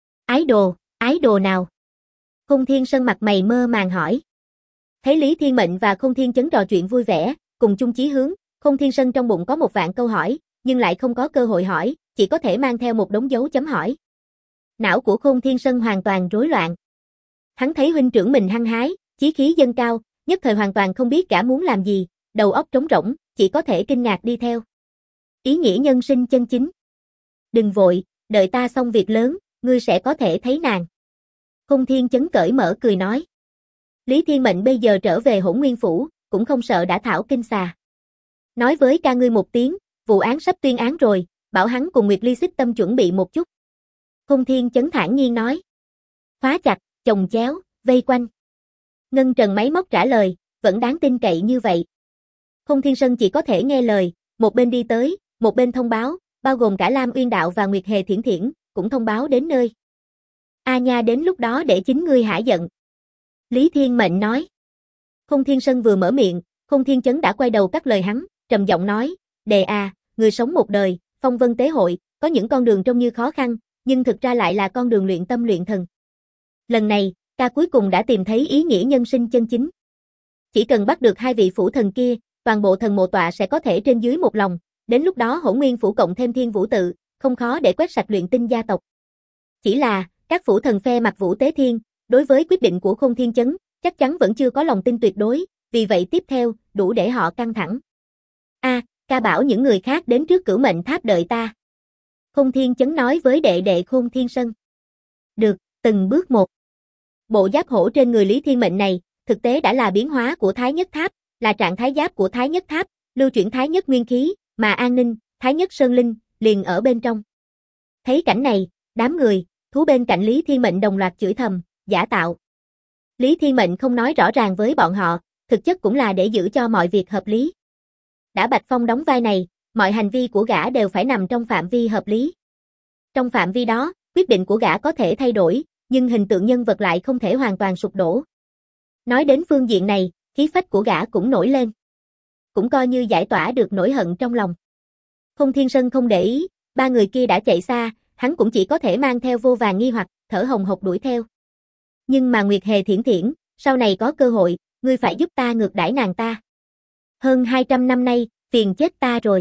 Ái đồ nào? Khôn Thiên Sơn mặt mày mơ màng hỏi. Thấy Lý Thiên Mệnh và Khôn Thiên Chấn trò chuyện vui vẻ, cùng chung chí hướng, Khôn Thiên Sơn trong bụng có một vạn câu hỏi, nhưng lại không có cơ hội hỏi, chỉ có thể mang theo một đống dấu chấm hỏi. Não của Khôn Thiên Sơn hoàn toàn rối loạn. Hắn thấy huynh trưởng mình hăng hái, chí khí dâng cao, nhất thời hoàn toàn không biết gã muốn làm gì, đầu óc trống rỗng, chỉ có thể kinh ngạc đi theo. Ý nghĩa nhân sinh chân chính. Đừng vội, đợi ta xong việc lớn, ngươi sẽ có thể thấy nàng. Khôn Thiên Chấn cởi mở cười nói. Lý Thiên Mệnh bây giờ trở về Hỗn Nguyên Phủ, cũng không sợ đã thảo kinh xà. Nói với ca ngươi một tiếng, vụ án sắp tuyên án rồi, bảo hắn cùng Nguyệt Ly Xích Tâm chuẩn bị một chút. Khôn Thiên Chấn thản nhiên nói. Khóa chặt, chồng chéo, vây quanh. Ngân Trần máy móc trả lời, vẫn đáng tin cậy như vậy. Khôn Thiên Sơn chỉ có thể nghe lời, một bên đi tới, một bên thông báo, bao gồm cả Lam Uyên Đạo và Nguyệt Hề Thiển Thiển, cũng thông báo đến nơi. A nha, đến lúc đó để chính ngươi hả giận. Lý Thiên Mệnh nói. Khôn Thiên Sơn vừa mở miệng, Khôn Thiên Chấn đã quay đầu cắt lời hắn, trầm giọng nói, Đề à, người sống một đời, phong vân tế hội, có những con đường trông như khó khăn, nhưng thực ra lại là con đường luyện tâm luyện thần. Lần này, ca cuối cùng đã tìm thấy ý nghĩa nhân sinh chân chính. Chỉ cần bắt được hai vị phủ thần kia, toàn bộ thần mộ tọa sẽ có thể trên dưới một lòng, đến lúc đó Hỗn Nguyên Phủ cộng thêm Thiên Vũ Tự, không khó để quét sạch luyện tinh gia tộc. Chỉ là, các phủ thần phe mặt Vũ Tế Thiên, đối với quyết định của Khôn Thiên Chấn, chắc chắn vẫn chưa có lòng tin tuyệt đối, vì vậy tiếp theo, đủ để họ căng thẳng. Ca bảo những người khác đến trước Cửu Mệnh Tháp đợi ta. Khôn Thiên Chấn nói với đệ đệ Khôn Thiên Sơn. Được, từng bước một. Bộ giáp hổ trên người Lý Thiên Mệnh này, thực tế đã là biến hóa của Thái Nhất Tháp, là trạng thái giáp của Thái Nhất Tháp, lưu chuyển Thái Nhất Nguyên Khí, mà An Ninh, Thái Nhất Sơn Linh, liền ở bên trong. Thấy cảnh này, đám người, thú bên cạnh Lý Thiên Mệnh đồng loạt chửi thầm, giả tạo. Lý Thiên Mệnh không nói rõ ràng với bọn họ, thực chất cũng là để giữ cho mọi việc hợp lý. Đã Bạch Phong đóng vai này, mọi hành vi của gã đều phải nằm trong phạm vi hợp lý. Trong phạm vi đó, quyết định của gã có thể thay đổi, nhưng hình tượng nhân vật lại không thể hoàn toàn sụp đổ. Nói đến phương diện này, khí phách của gã cũng nổi lên. Cũng coi như giải tỏa được nỗi hận trong lòng. Khôn Thiên Sơn không để ý, ba người kia đã chạy xa, hắn cũng chỉ có thể mang theo vô vàn nghi hoặc, thở hồng hộc đuổi theo. Nhưng mà Nguyệt Hề Thiển Thiển, sau này có cơ hội, ngươi phải giúp ta ngược đãi nàng ta. Hơn 200 năm nay, phiền chết ta rồi.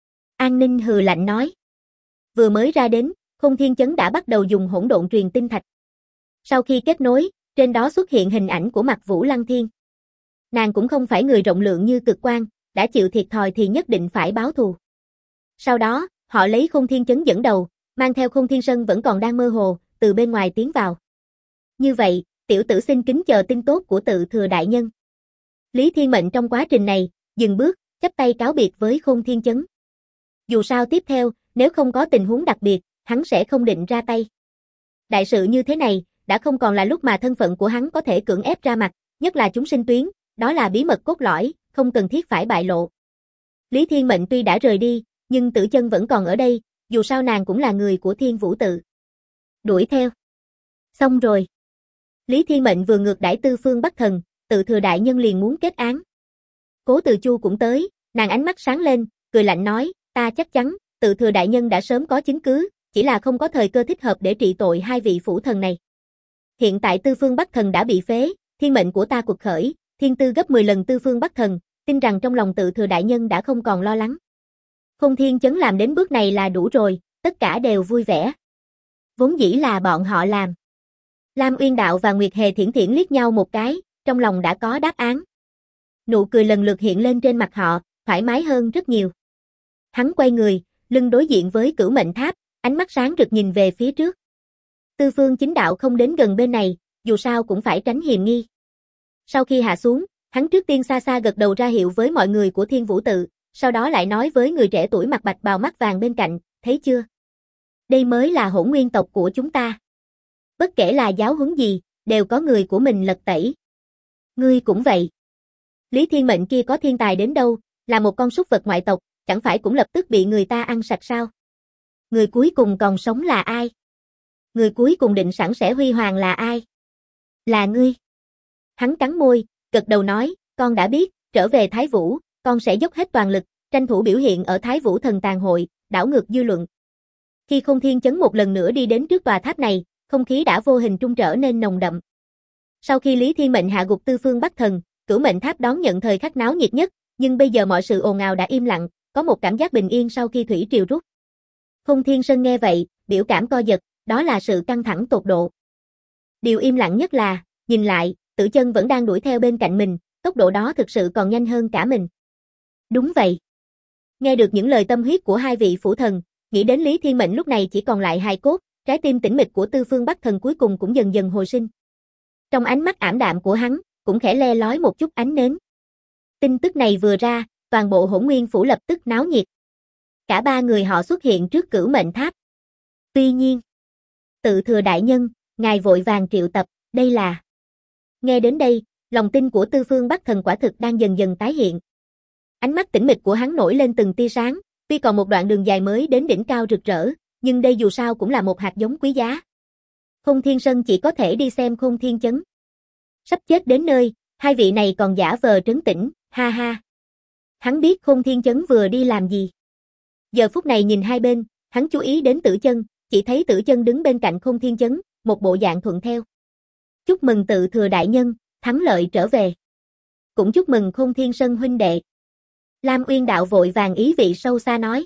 An Ninh hừ lạnh nói. Vừa mới ra đến, Khôn Thiên Chấn đã bắt đầu dùng hỗn độn truyền tinh thạch. Sau khi kết nối, trên đó xuất hiện hình ảnh của Mặc Vũ Lăng Thiên. Nàng cũng không phải người rộng lượng như Cực Quang, đã chịu thiệt thòi thì nhất định phải báo thù. Sau đó, họ lấy Khôn Thiên Chấn dẫn đầu, mang theo Khôn Thiên Sơn vẫn còn đang mơ hồ, từ bên ngoài tiến vào. Như vậy, tiểu tử xin kính chờ tin tốt của Tự Thừa đại nhân. Lý Thiên Mệnh trong quá trình này, dừng bước, chắp tay cáo biệt với Khôn Thiên Chấn. Dù sao tiếp theo, nếu không có tình huống đặc biệt, hắn sẽ không định ra tay. Đại sự như thế này, đã không còn là lúc mà thân phận của hắn có thể cưỡng ép ra mặt, nhất là chúng sinh tuyến, đó là bí mật cốt lõi, không cần thiết phải bại lộ. Lý Thiên Mệnh tuy đã rời đi, nhưng Tử Chân vẫn còn ở đây, dù sao nàng cũng là người của Thiên Vũ Tự. Đuổi theo. Xong rồi. Lý Thiên Mệnh vừa ngược đãi Tư Phương Bắc Thần, Tự Thừa đại nhân liền muốn kết án. Cố Từ Chu cũng tới, nàng ánh mắt sáng lên, cười lạnh nói, ta chắc chắn, Tự Thừa đại nhân đã sớm có chứng cứ, chỉ là không có thời cơ thích hợp để trị tội hai vị phủ thần này. Hiện tại Tư Phương Bắc Thần đã bị phế, thiên mệnh của ta cuộc khởi, thiên tư gấp 10 lần Tư Phương Bắc Thần, tin rằng trong lòng Tự Thừa đại nhân đã không còn lo lắng. Khôn Thiên Chấn làm đến bước này là đủ rồi, tất cả đều vui vẻ. Vốn dĩ là bọn họ làm. Lam Uyên Đạo và Nguyệt Hề Thiển Thiển liếc nhau một cái, trong lòng đã có đáp án. Nụ cười lần lượt hiện lên trên mặt họ, thoải mái hơn rất nhiều. Hắn quay người, lưng đối diện với Cửu Mệnh Tháp, ánh mắt sáng rực nhìn về phía trước. Tư Phương Chính Đạo không đến gần bên này, dù sao cũng phải tránh hiềm nghi. Sau khi hạ xuống, hắn trước tiên xa xa gật đầu ra hiệu với mọi người của Thiên Vũ Tự, sau đó lại nói với người trẻ tuổi mặc bạch bào mắt vàng bên cạnh, thấy chưa? Đây mới là Hỗn Nguyên tộc của chúng ta. Bất kể là giáo huấn gì, đều có người của mình lật tẩy. Ngươi cũng vậy. Lý Thiên Mệnh kia có thiên tài đến đâu, là một con súc vật ngoại tộc, chẳng phải cũng lập tức bị người ta ăn sạch sao? Người cuối cùng còn sống là ai? Người cuối cùng định sẵn sẽ huy hoàng là ai? Là ngươi. Hắn cắn môi, gật đầu nói, con đã biết, trở về Thái Vũ, con sẽ dốc hết toàn lực, tranh thủ biểu hiện ở Thái Vũ Thần Tàn Hội, đảo ngược dư luận. Khi Khôn Thiên Chấn một lần nữa đi đến trước tòa tháp này, không khí đã vô hình trung trở nên nồng đậm. Sau khi Lý Thiên Mệnh hạ gục Tư Phương Bắc Thần, Cửu Mệnh Tháp đón nhận thời khắc náo nhiệt nhất, nhưng bây giờ mọi sự ồn ào đã im lặng, có một cảm giác bình yên sau khi thủy triều rút. Khôn Thiên Sơn nghe vậy, biểu cảm co giật, đó là sự căng thẳng tột độ. Điều im lặng nhất là, nhìn lại, Tử Chân vẫn đang đuổi theo bên cạnh mình, tốc độ đó thực sự còn nhanh hơn cả mình. Đúng vậy. Nghe được những lời tâm huyết của hai vị phủ thần, nghĩ đến Lý Thiên Mệnh lúc này chỉ còn lại hài cốt, trái tim tĩnh mịch của Tư Phương Bắc Thần cuối cùng cũng dần dần hồi sinh. Trong ánh mắt ảm đạm của hắn, cũng khẽ le lói một chút ánh nến. Tin tức này vừa ra, toàn bộ Hỗn Nguyên phủ lập tức náo nhiệt. Cả ba người họ xuất hiện trước Cửu Mệnh Tháp. Tuy nhiên, Tự Thừa đại nhân, ngài vội vàng triệu tập, đây là. Nghe đến đây, lòng tin của Tư Phương Bắc Thần quả thực đang dần dần tái hiện. Ánh mắt tĩnh mịch của hắn nổi lên từng tia sáng, tuy còn một đoạn đường dài mới đến đỉnh cao rực rỡ, nhưng đây dù sao cũng là một hạt giống quý giá. Khôn Thiên Sơn chỉ có thể đi xem Khôn Thiên Chấn. Sắp chết đến nơi, hai vị này còn giả vờ trấn tĩnh, ha ha. Hắn biết Khôn Thiên Chấn vừa đi làm gì. Giờ phút này nhìn hai bên, hắn chú ý đến Tử Chân, chỉ thấy Tử Chân đứng bên cạnh Khôn Thiên Chấn, một bộ dạng thuận theo. Chúc mừng Tự Thừa đại nhân, thắng lợi trở về. Cũng chúc mừng Khôn Thiên Sơn huynh đệ. Lam Uyên Đạo vội vàng ý vị sâu xa nói.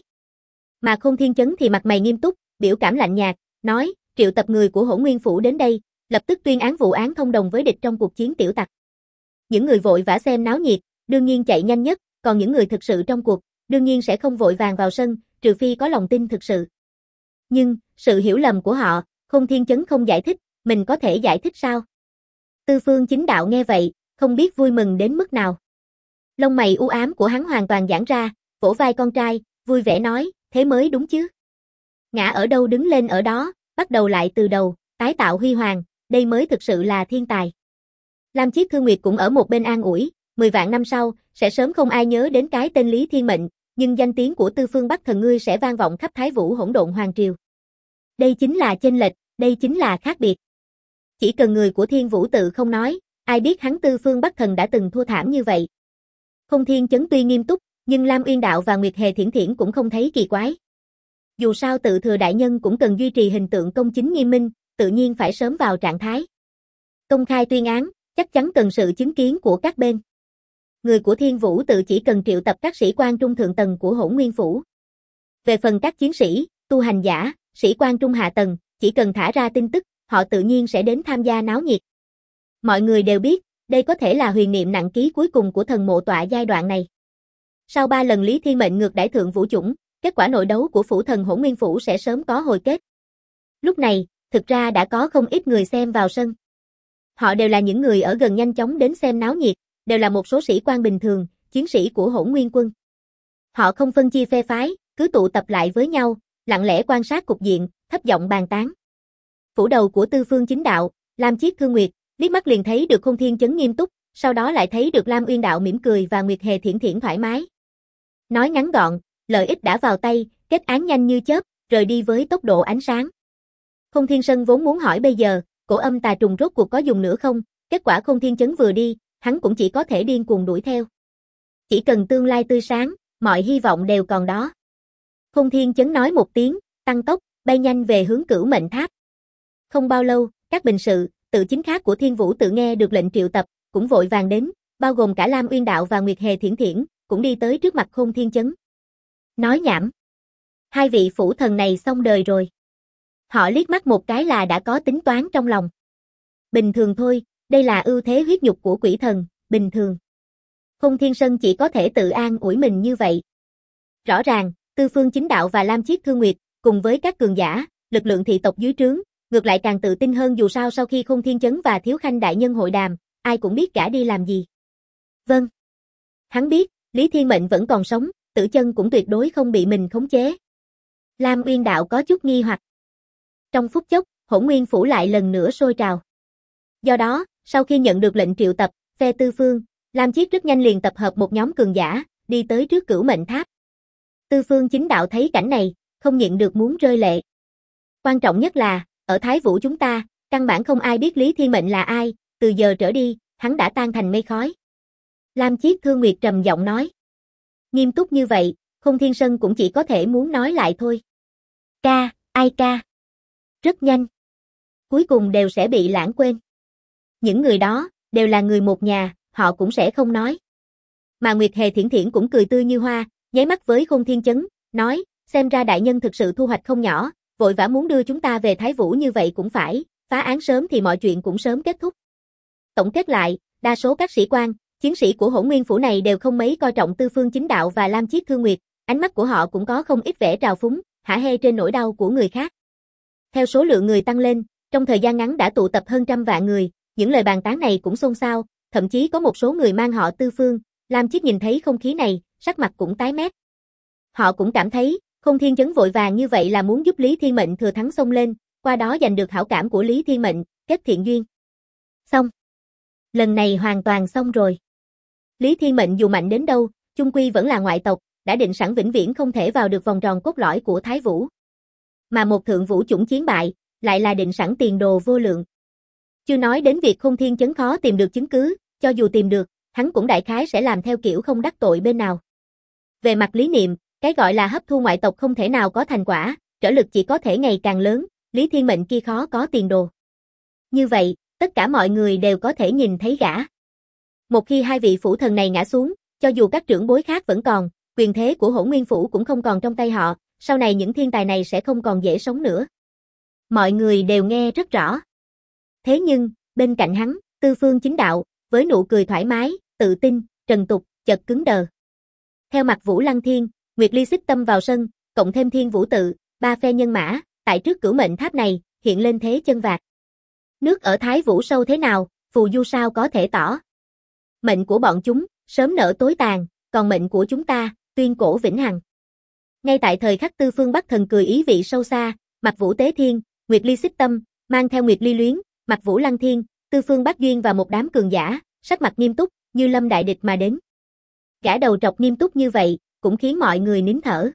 Mà Khôn Thiên Chấn thì mặt mày nghiêm túc, biểu cảm lạnh nhạt, nói, triệu tập người của Hỗn Nguyên phủ đến đây, lập tức tuyên án vụ án thông đồng với địch trong cuộc chiến tiểu tặc. Những người vội vã xem náo nhiệt, đương nhiên chạy nhanh nhất, còn những người thực sự trong cuộc, đương nhiên sẽ không vội vàng vào sân, trừ phi có lòng tin thực sự. Nhưng, sự hiểu lầm của họ, Khôn Thiên Chấn không giải thích, mình có thể giải thích sao? Tư Phương Chính Đạo nghe vậy, không biết vui mừng đến mức nào. Lông mày u ám của hắn hoàn toàn giãn ra, vỗ vai con trai, vui vẻ nói, thế mới đúng chứ. Ngã ở đâu đứng lên ở đó, bắt đầu lại từ đầu, tái tạo huy hoàng, đây mới thực sự là thiên tài. Lam Chiết Thư Nguyệt cũng ở một bên an ủi, 10 vạn năm sau, sẽ sớm không ai nhớ đến cái tên Lý Thiên Mệnh, nhưng danh tiếng của Tư Phương Bắc Thần ngươi sẽ vang vọng khắp Thái Vũ Hỗn Độn Hoàng Triều. Đây chính là chênh lệch, đây chính là khác biệt. Chỉ cần người của Thiên Vũ tự không nói, ai biết hắn Tư Phương Bắc Thần đã từng thua thảm như vậy. Không Thiên Chấn tuy nghiêm túc, nhưng Lam Uyên Đạo và Nguyệt Hề Thiển Thiển cũng không thấy kỳ quái. Dù sao tự thừa đại nhân cũng cần duy trì hình tượng công chính nghiêm minh, tự nhiên phải sớm vào trạng thái. Công khai tuyên án, chắc chắn cần sự chứng kiến của các bên. Người của Thiên Vũ tự chỉ cần triệu tập các sĩ quan trung thượng tầng của Hỗn Nguyên Phủ. Về phần các chiến sĩ, tu hành giả, sĩ quan trung hạ tầng, chỉ cần thả ra tin tức, họ tự nhiên sẽ đến tham gia náo nhiệt. Mọi người đều biết, đây có thể là huyền niệm nặng ký cuối cùng của thần mộ tọa giai đoạn này. Sau 3 lần Lý Thiên Mệnh ngược đãi thượng vũ chủng, kết quả nội đấu của phủ thần Hỗn Nguyên Phủ sẽ sớm có hồi kết. Lúc này, thực ra đã có không ít người xem vào sân. Họ đều là những người ở gần nhanh chóng đến xem náo nhiệt, đều là một số sĩ quan bình thường, chiến sĩ của Hỗn Nguyên quân. Họ không phân chia phe phái, cứ tụ tập lại với nhau, lặng lẽ quan sát cục diện, thấp giọng bàn tán. Phủ đầu của Tư Phương Chính Đạo, Lam Chiết Thương Nguyệt, liếc mắt liền thấy được Không Thiên Chấn nghiêm túc, sau đó lại thấy được Lam Uyên Đạo mỉm cười và Nguyệt Hề Thiển Thiển thoải mái. Nói ngắn gọn, lợi ích đã vào tay, kết án nhanh như chớp, rời đi với tốc độ ánh sáng. Không Thiên Sân vốn muốn hỏi bây giờ, cổ âm tà trùng rốt cuộc có dùng nữa không, kết quả Không Thiên Chấn vừa đi, hắn cũng chỉ có thể điên cuồng đuổi theo. Chỉ cần tương lai tươi sáng, mọi hy vọng đều còn đó. Không Thiên Chấn nói một tiếng, tăng tốc, bay nhanh về hướng Cửu Mệnh Tháp. Không bao lâu, các bình sự, tự chính khác của Thiên Vũ tự nghe được lệnh triệu tập, cũng vội vàng đến, bao gồm cả Lam Uyên Đạo và Nguyệt Hề Thiển Thiển, cũng đi tới trước mặt Không Thiên Chấn. Nói nhảm. Hai vị phủ thần này xong đời rồi. Họ liếc mắt một cái là đã có tính toán trong lòng. Bình thường thôi, đây là ưu thế huyết nhục của quỷ thần, bình thường. Không Thiên Sân chỉ có thể tự an ủi mình như vậy. Rõ ràng, Tư Phương Chính Đạo và Lam Chiết Thương Nguyệt, cùng với các cường giả, lực lượng thị tộc dưới trướng, ngược lại càng tự tin hơn dù sao sau khi Không Thiên Chấn và Thiếu Khanh đại nhân hội đàm, ai cũng biết cả đi làm gì. Vâng. Hắn biết, Lý Thiên Mệnh vẫn còn sống, Tử Chân cũng tuyệt đối không bị mình khống chế. Lam Uyên Đạo có chút nghi hoặc. Trong phút chốc, Hỗn Nguyên Phủ lại lần nữa sôi trào. Do đó, sau khi nhận được lệnh triệu tập, phe Tư Phương, Lam Chiết rất nhanh liền tập hợp một nhóm cường giả, đi tới trước Cửu Mệnh Tháp. Tư Phương Chính Đạo thấy cảnh này, không nhịn được muốn rơi lệ. Quan trọng nhất là, ở Thái Vũ chúng ta, căn bản không ai biết Lý Thiên Mệnh là ai, từ giờ trở đi, hắn đã tan thành mây khói. Lam Chiết Thương Nguyệt trầm giọng nói. Nghiêm túc như vậy, Không Thiên Sân cũng chỉ có thể muốn nói lại thôi. Ca, ai ca? Rất nhanh. Cuối cùng đều sẽ bị lãng quên. Những người đó, đều là người một nhà, họ cũng sẽ không nói. Mà Nguyệt Hề Thiển Thiển cũng cười tươi như hoa, nháy mắt với Không Thiên Chấn, nói, xem ra đại nhân thực sự thu hoạch không nhỏ, vội vã muốn đưa chúng ta về Thái Vũ như vậy cũng phải, phá án sớm thì mọi chuyện cũng sớm kết thúc. Tổng kết lại, đa số các sĩ quan, chiến sĩ của Hỗn Nguyên Phủ này đều không mấy coi trọng Tư Phương Chính Đạo và Lam Chiết Thương Nguyệt, ánh mắt của họ cũng có không ít vẻ trào phúng, hả hê trên nỗi đau của người khác. Theo số lượng người tăng lên, trong thời gian ngắn đã tụ tập hơn 100 vạn người, những lời bàn tán này cũng xôn xao, thậm chí có một số người mang họ Tư Phương, Lam Chiết nhìn thấy không khí này, sắc mặt cũng tái mét. Họ cũng cảm thấy, Không Thiên Chấn vội vàng như vậy là muốn giúp Lý Thiên Mệnh thừa thắng xông lên, qua đó giành được hảo cảm của Lý Thiên Mệnh, kết thiện duyên. Xong. Lần này hoàn toàn xong rồi. Lý Thiên Mệnh dù mạnh đến đâu, chung quy vẫn là ngoại tộc, đã định sẵn vĩnh viễn không thể vào được vòng tròn cốt lõi của Thái Vũ. Mà một thượng vũ chủng chiến bại, lại là định sẵn tiền đồ vô lượng. Chưa nói đến việc Không Thiên Chấn khó tìm được chứng cứ, cho dù tìm được, hắn cũng đại khái sẽ làm theo kiểu không đắc tội bên nào. Về mặt lý niệm, cái gọi là hấp thu ngoại tộc không thể nào có thành quả, trở lực chỉ có thể ngày càng lớn, Lý Thiên Mệnh kia khó có tiền đồ. Như vậy, tất cả mọi người đều có thể nhìn thấy gã. Một khi hai vị phủ thần này ngã xuống, cho dù các trưởng bối khác vẫn còn, quyền thế của Hỗn Nguyên Phủ cũng không còn trong tay họ, sau này những thiên tài này sẽ không còn dễ sống nữa. Mọi người đều nghe rất rõ. Thế nhưng, bên cạnh hắn, Tư Phương Chính Đạo, với nụ cười thoải mái, tự tin, trần tục, chợt cứng đờ. Theo mặt Vũ Lăng Thiên, Nguyệt Ly Xích Tâm vào sân, cộng thêm Thiên Vũ Tự, ba phe nhân mã, tại trước Cửu Mệnh Tháp này, hiện lên thế chân vạc. Nước ở Thái Vũ sâu thế nào, phù du sao có thể tỏ. Mệnh của bọn chúng, sớm nở tối tàn, còn mệnh của chúng ta, tuyên cổ vĩnh hằng. Ngay tại thời khắc Tư Phương Bắc Thần cười ý vị sâu xa, mặt Vũ Tế Thiên, Nguyệt Ly Xích Tâm, mang theo Nguyệt Ly Luyến, mặt Vũ Lăng Thiên, Tư Phương Bác Duyên và một đám cường giả, sắc mặt nghiêm túc, như lâm đại địch mà đến. Gã đầu trọc nghiêm túc như vậy, cũng khiến mọi người nín thở.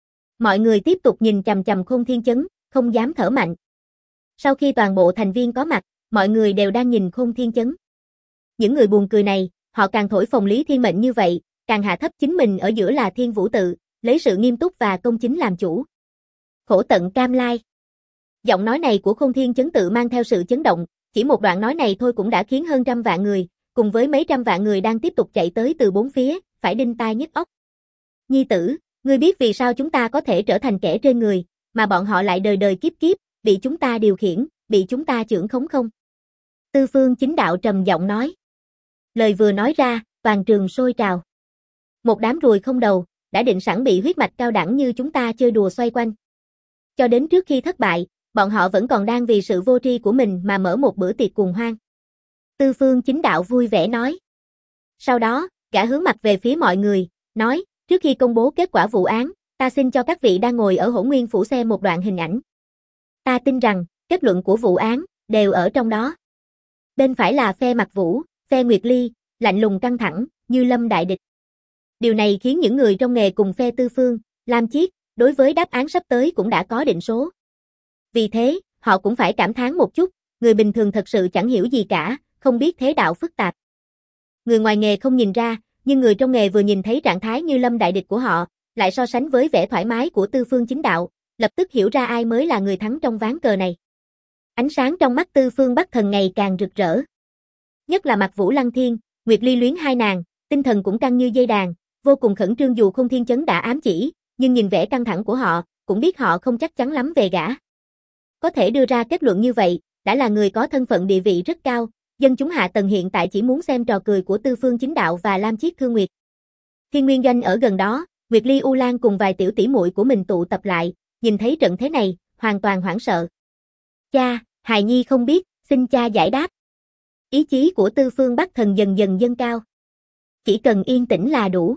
Mọi người tiếp tục nhìn chằm chằm Khôn Thiên Chấn, không dám thở mạnh. Sau khi toàn bộ thành viên có mặt, mọi người đều đang nhìn Khôn Thiên Chấn. Những người buồn cười này, họ càng thổi phồng Lý Thiên Mệnh như vậy, càng hạ thấp chính mình ở giữa là Thiên Vũ tự, lấy sự nghiêm túc và công chính làm chủ. Khổ tận cam lai. Giọng nói này của Khôn Thiên Chấn tự mang theo sự chấn động, chỉ một đoạn nói này thôi cũng đã khiến hơn trăm vạn người, cùng với mấy trăm vạn người đang tiếp tục chạy tới từ bốn phía, phải đinh tai nhức óc. Nhi tử, ngươi biết vì sao chúng ta có thể trở thành kẻ trên người, mà bọn họ lại đời đời kiếp kiếp, bị chúng ta điều khiển, bị chúng ta chưởng khống không? Tư Phương Chính Đạo trầm giọng nói. Lời vừa nói ra, toàn trường sôi trào. Một đám ruồi không đầu, đã định sẵn bị huyết mạch cao đẳng như chúng ta chơi đùa xoay quanh. Cho đến trước khi thất bại, bọn họ vẫn còn đang vì sự vô tri của mình mà mở một bữa tiệc cuồng hoan. Tư Phương Chính Đạo vui vẻ nói. Sau đó, gã hướng mặt về phía mọi người, nói, trước khi công bố kết quả vụ án, ta xin cho các vị đang ngồi ở Hỗn Nguyên Phủ xem một đoạn hình ảnh. Ta tin rằng, kết luận của vụ án, đều ở trong đó. Bên phải là phe Mặc Vũ, phe Nguyệt Ly, lạnh lùng căng thẳng, như lâm đại địch. Điều này khiến những người trong nghề cùng phe Tư Phương, Lam Chiết, đối với đáp án sắp tới cũng đã có định số. Vì thế, họ cũng phải cảm thán một chút, người bình thường thật sự chẳng hiểu gì cả, không biết thế đạo phức tạp. Người ngoài nghề không nhìn ra, nhưng người trong nghề vừa nhìn thấy trạng thái như lâm đại địch của họ, lại so sánh với vẻ thoải mái của Tư Phương Chính Đạo, lập tức hiểu ra ai mới là người thắng trong ván cờ này. Ánh sáng trong mắt Tư Phương Bắc Thần ngày càng rực rỡ. Nhất là Mặc Vũ Lăng Thiên, Nguyệt Ly luyến hai nàng, tinh thần cũng căng như dây đàn, vô cùng khẩn trương dù Khôn Thiên Chấn đã ám chỉ, nhưng nhìn vẻ căng thẳng của họ, cũng biết họ không chắc chắn lắm về gã. Có thể đưa ra kết luận như vậy, đã là người có thân phận địa vị rất cao, dân chúng hạ tầng hiện tại chỉ muốn xem trò cười của Tư Phương Chính Đạo và Lam Chiết Thương Nguyệt. Thiên Nguyên Doanh ở gần đó, Nguyệt Ly U Lan cùng vài tiểu tỷ muội của mình tụ tập lại, nhìn thấy trận thế này, hoàn toàn hoảng sợ. Cha, hài nhi không biết, xin cha giải đáp. Ý chí của Tư Phương Bắc Thần dần dần dâng cao. Chỉ cần yên tĩnh là đủ.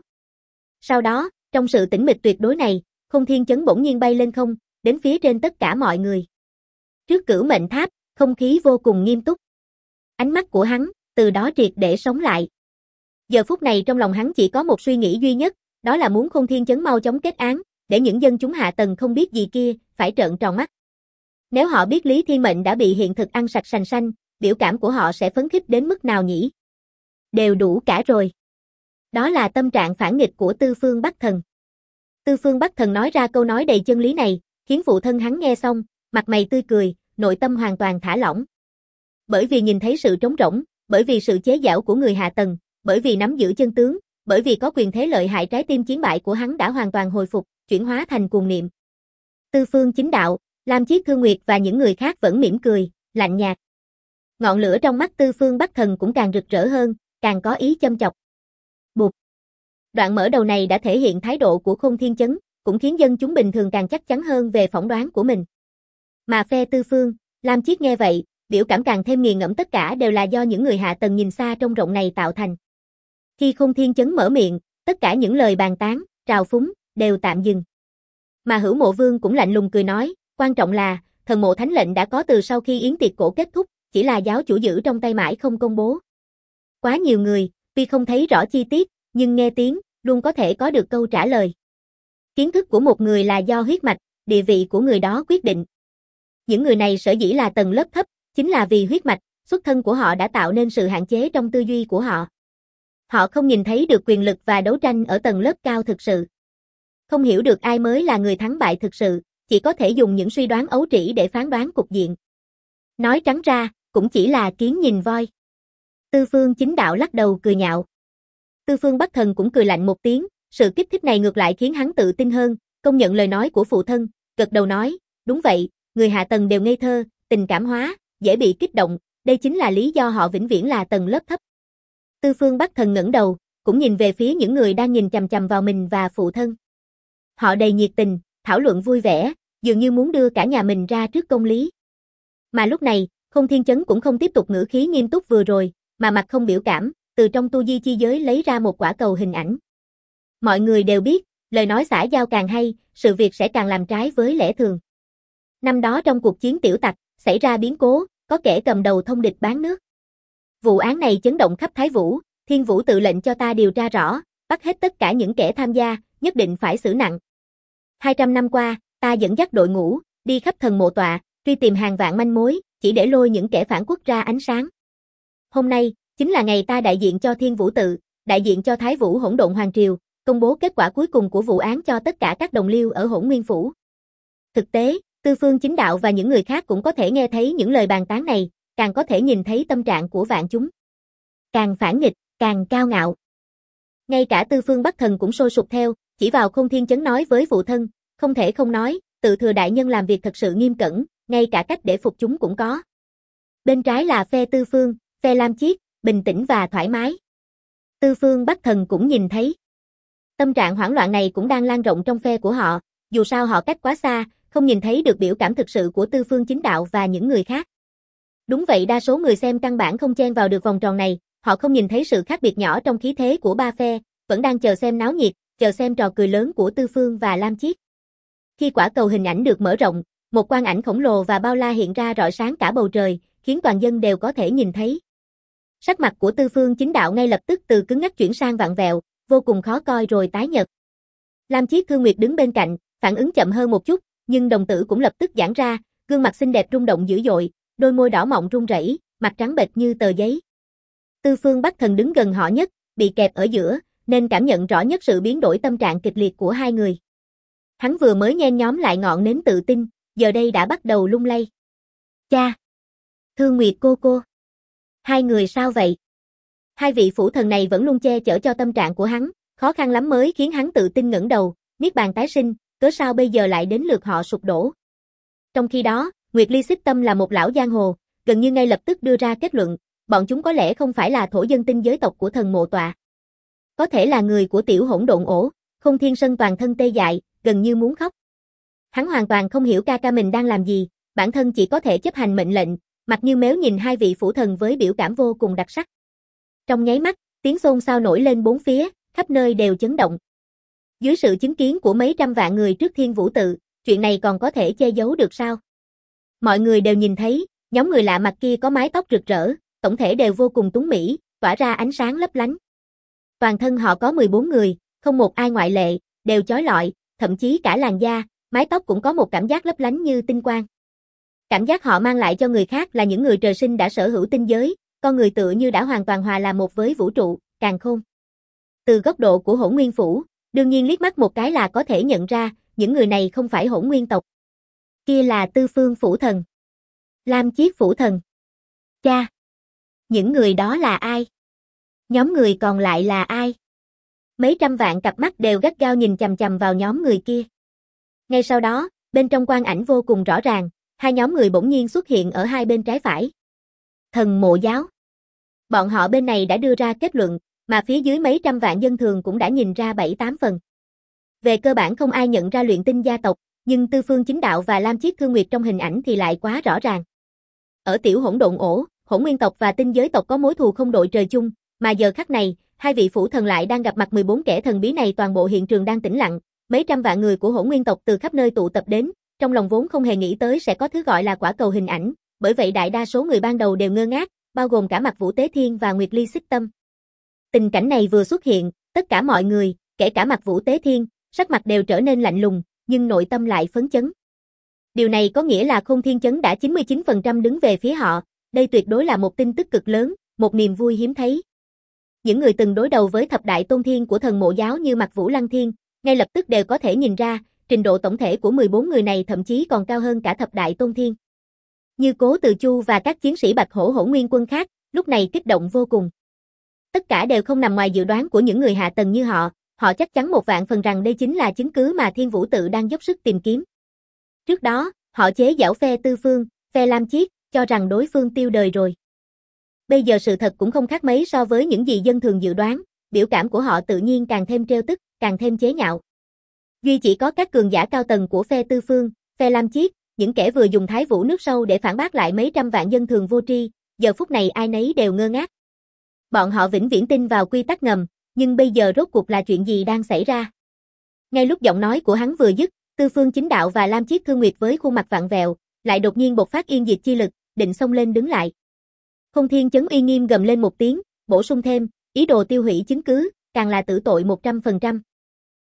Sau đó, trong sự tĩnh mịch tuyệt đối này, Khôn Thiên Chấn bỗng nhiên bay lên không, đến phía trên tất cả mọi người. Trước Cửu Mệnh Tháp, không khí vô cùng nghiêm túc. Ánh mắt của hắn, từ đó triệt để sống lại. Giờ phút này trong lòng hắn chỉ có một suy nghĩ duy nhất, đó là muốn Khôn Thiên Chấn mau chóng kết án, để những dân chúng hạ tầng không biết gì kia, phải trợn tròn mắt. Nếu họ biết Lý Thiên Mệnh đã bị hiện thực ăn sạch sành xanh, biểu cảm của họ sẽ phấn khích đến mức nào nhỉ? Đều đủ cả rồi. Đó là tâm trạng phản nghịch của Tư Phương Bắc Thần. Tư Phương Bắc Thần nói ra câu nói đầy chân lý này, khiến phụ thân hắn nghe xong, mặt mày tươi cười, nội tâm hoàn toàn thả lỏng. Bởi vì nhìn thấy sự trống rỗng, bởi vì sự chế giễu của người hạ tầng, bởi vì nắm giữ chân tướng, bởi vì có quyền thế lợi hại, trái tim chiến bại của hắn đã hoàn toàn hồi phục, chuyển hóa thành cuồng niệm. Tư Phương Chính Đạo, Lam Chiết Thương Nguyệt và những người khác vẫn mỉm cười, lạnh nhạt. Ngọn lửa trong mắt Tư Phương Bắc Thần cũng càng rực rỡ hơn, càng có ý châm chọc. Bụp. Đoạn mở đầu này đã thể hiện thái độ của Khôn Thiên Chấn, cũng khiến dân chúng bình thường càng chắc chắn hơn về phỏng đoán của mình. Mà phe Tư Phương, Lam Chiết nghe vậy, biểu cảm càng thêm nghiền ngẫm, tất cả đều là do những người hạ tầng nhìn xa trông rộng này tạo thành. Khi Khôn Thiên Chấn mở miệng, tất cả những lời bàn tán, trào phúng, đều tạm dừng. Mà Hữu Mộ Vương cũng lạnh lùng cười nói, quan trọng là, thần mộ thánh lệnh đã có từ sau khi yến tiệc cổ kết thúc, chỉ là giáo chủ giữ trong tay mãi không công bố. Quá nhiều người, tuy không thấy rõ chi tiết, nhưng nghe tiếng, luôn có thể có được câu trả lời. Kiến thức của một người là do huyết mạch, địa vị của người đó quyết định. Những người này sở dĩ là tầng lớp thấp, chính là vì huyết mạch, xuất thân của họ đã tạo nên sự hạn chế trong tư duy của họ. Họ không nhìn thấy được quyền lực và đấu tranh ở tầng lớp cao thực sự. Không hiểu được ai mới là người thắng bại thực sự, chỉ có thể dùng những suy đoán ấu trĩ để phán đoán cục diện. Nói trắng ra, cũng chỉ là kiến nhìn voi. Tư Phương Chính Đạo lắc đầu cười nhạo. Tư Phương Bắc Thần cũng cười lạnh một tiếng, sự kích thích này ngược lại khiến hắn tự tin hơn, công nhận lời nói của phụ thân, gật đầu nói, đúng vậy, người hạ tầng đều ngây thơ, tình cảm hóa, dễ bị kích động, đây chính là lý do họ vĩnh viễn là tầng lớp thấp. Tư Phương Bắc Thần ngẩng đầu, cũng nhìn về phía những người đang nhìn chằm chằm vào mình và phụ thân. Họ đầy nhiệt tình, thảo luận vui vẻ, dường như muốn đưa cả nhà mình ra trước công lý. Mà lúc này, Khôn Thiên Chấn cũng không tiếp tục ngữ khí nghiêm túc vừa rồi, mà mặt không biểu cảm, từ trong tu di chi giới lấy ra một quả cầu hình ảnh. Mọi người đều biết, lời nói xã giao càng hay, sự việc sẽ càng làm trái với lẽ thường. Năm đó trong cuộc chiến tiểu tặc, xảy ra biến cố, có kẻ cầm đầu thông địch bán nước. Vụ án này chấn động khắp Thái Vũ, Thiên Vũ tự lệnh cho ta điều tra rõ, bắt hết tất cả những kẻ tham gia, nhất định phải xử nặng. 200 năm qua, ta dẫn dắt đội ngũ, đi khắp thần mộ tọa, truy tìm hàng vạn manh mối, chỉ để lôi những kẻ phản quốc ra ánh sáng. Hôm nay, chính là ngày ta đại diện cho Thiên Vũ Tự, đại diện cho Thái Vũ Hỗn Độn Hoàng Triều, công bố kết quả cuối cùng của vụ án cho tất cả các đồng liêu ở Hỗn Nguyên Phủ. Thực tế, Tư Phương Chính Đạo và những người khác cũng có thể nghe thấy những lời bàn tán này, càng có thể nhìn thấy tâm trạng của vạn chúng. Càng phản nghịch, càng cao ngạo. Ngay cả Tư Phương Bắc Thần cũng sôi sục theo, chỉ vào Khôn Thiên Chấn nói với phụ thân, không thể không nói, Tự Thừa đại nhân làm việc thật sự nghiêm cẩn, ngay cả cách để phục chúng cũng có. Bên trái là phe Tư Phương, phe Lam Chiết, bình tĩnh và thoải mái. Tư Phương Bắc Thần cũng nhìn thấy. Tâm trạng hoảng loạn này cũng đang lan rộng trong phe của họ, dù sao họ cách quá xa, không nhìn thấy được biểu cảm thực sự của Tư Phương Chính Đạo và những người khác. Đúng vậy, đa số người xem căn bản không chen vào được vòng tròn này, họ không nhìn thấy sự khác biệt nhỏ trong khí thế của ba phe, vẫn đang chờ xem náo nhiệt, chờ xem trò cười lớn của Tư Phương và Lam Chiết. Khi quả cầu hình ảnh được mở rộng, một quang ảnh khổng lồ và bao la hiện ra rọi sáng cả bầu trời, khiến toàn dân đều có thể nhìn thấy. Sắc mặt của Tư Phương Chính Đạo ngay lập tức từ cứng ngắc chuyển sang vặn vẹo, vô cùng khó coi rồi tái nhợt. Lam Chiết Thương Nguyệt đứng bên cạnh, phản ứng chậm hơn một chút, nhưng đồng tử cũng lập tức giãn ra, gương mặt xinh đẹp rung động dữ dội, đôi môi đỏ mọng run rẩy, mặt trắng bệch như tờ giấy. Tư Phương Bắc Thần đứng gần họ nhất, bị kẹp ở giữa, nên cảm nhận rõ nhất sự biến đổi tâm trạng kịch liệt của hai người. Hắn vừa mới nhen nhóm lại ngọn nến tự tin, giờ đây đã bắt đầu lung lay. Cha! Thương Nguyệt cô! Hai người sao vậy? Hai vị phủ thần này vẫn luôn che chở cho tâm trạng của hắn, khó khăn lắm mới khiến hắn tự tin ngẩng đầu, niết bàn tái sinh, cớ sao bây giờ lại đến lượt họ sụp đổ. Trong khi đó, Nguyệt Ly Xích Tâm là một lão giang hồ, gần như ngay lập tức đưa ra kết luận, bọn chúng có lẽ không phải là thổ dân tinh giới tộc của thần mộ tọa. Có thể là người của tiểu hỗn độn ổ, Không Thiên Sơn toàn thân tê dại, gần như muốn khóc. Hắn hoàn toàn không hiểu ca ca mình đang làm gì, bản thân chỉ có thể chấp hành mệnh lệnh, mặt như méo nhìn hai vị phủ thần với biểu cảm vô cùng đặc sắc. Trong nháy mắt, tiếng xôn xao nổi lên bốn phía, khắp nơi đều chấn động. Dưới sự chứng kiến của mấy trăm vạn người trước Thiên Vũ Tự, chuyện này còn có thể che giấu được sao? Mọi người đều nhìn thấy, nhóm người lạ mặt kia có mái tóc rực rỡ, tổng thể đều vô cùng tuấn mỹ, tỏa ra ánh sáng lấp lánh. Toàn thân họ có 14 người, không một ai ngoại lệ, đều chói lọi, thậm chí cả làn da, mái tóc cũng có một cảm giác lấp lánh như tinh quang. Cảm giác họ mang lại cho người khác là những người trời sinh đã sở hữu tinh giới, con người tựa như đã hoàn toàn hòa làm một với vũ trụ, càn khôn. Từ góc độ của Hỗn Nguyên Phủ, đương nhiên liếc mắt một cái là có thể nhận ra, những người này không phải Hỗn Nguyên tộc. Kia là Tư Phương Phủ Thần, Lam Chiết Phủ Thần. Cha! Những người đó là ai? Nhóm người còn lại là ai? Mấy trăm vạn cặp mắt đều gắt gao nhìn chằm chằm vào nhóm người kia. Ngay sau đó, bên trong quang ảnh vô cùng rõ ràng, hai nhóm người bỗng nhiên xuất hiện ở hai bên trái phải. Thần mộ giáo. Bọn họ bên này đã đưa ra kết luận, mà phía dưới mấy trăm vạn dân thường cũng đã nhìn ra 7-8 phần. Về cơ bản không ai nhận ra luyện tinh gia tộc, nhưng Tư Phương Chính Đạo và Lam Chiết Thương Nguyệt trong hình ảnh thì lại quá rõ ràng. Ở tiểu hỗn độn ổ, Hỗn Nguyên tộc và tinh giới tộc có mối thù không đội trời chung, mà giờ khắc này, hai vị phủ thần lại đang gặp mặt 14 kẻ thần bí này, toàn bộ hiện trường đang tĩnh lặng, mấy trăm vạn người của Hỗn Nguyên tộc từ khắp nơi tụ tập đến, trong lòng vốn không hề nghĩ tới sẽ có thứ gọi là quả cầu hình ảnh, bởi vậy đại đa số người ban đầu đều ngơ ngác, bao gồm cả Mặc Vũ Tế Thiên và Nguyệt Ly Xích Tâm. Tình cảnh này vừa xuất hiện, tất cả mọi người, kể cả Mặc Vũ Tế Thiên, sắc mặt đều trở nên lạnh lùng, nhưng nội tâm lại phấn chấn. Điều này có nghĩa là Khôn Thiên Chấn đã 99% đứng về phía họ, đây tuyệt đối là một tin tức cực lớn, một niềm vui hiếm thấy. Những người từng đối đầu với thập đại tôn thiên của thần mộ giáo như Mặc Vũ Lăng Thiên, ngay lập tức đều có thể nhìn ra, trình độ tổng thể của 14 người này thậm chí còn cao hơn cả thập đại tôn thiên. Như Cố Từ Chu và các chiến sĩ Bạch Hổ Hỗn Nguyên quân khác, lúc này kích động vô cùng. Tất cả đều không nằm ngoài dự đoán của những người hạ tầng như họ, họ chắc chắn 100% rằng đây chính là chứng cứ mà Thiên Vũ Tự đang dốc sức tìm kiếm. Trước đó, họ chế giễu phe Tư Phương, phe Lam Chiết, cho rằng đối phương tiêu đời rồi. Bây giờ sự thật cũng không khác mấy so với những gì dân thường dự đoán, biểu cảm của họ tự nhiên càng thêm trêu tức, càng thêm chế nhạo. Duy chỉ có các cường giả cao tầng của phe Tư Phương, phe Lam Chiết, những kẻ vừa dùng Thái Vũ nước sâu để phản bác lại mấy trăm vạn dân thường vô tri, giờ phút này ai nấy đều ngơ ngác. Bọn họ vĩnh viễn tin vào quy tắc ngầm, nhưng bây giờ rốt cuộc là chuyện gì đang xảy ra? Ngay lúc giọng nói của hắn vừa dứt, Tư Phương Chính Đạo và Lam Chiết Thương Nguyệt với khuôn mặt vặn vẹo, lại đột nhiên bộc phát yên diệt chi lực, định xông lên đứng lại. Khôn Thiên Chấn uy nghiêm gầm lên một tiếng, bổ sung thêm, ý đồ tiêu hủy chứng cứ, càng là tử tội 100%.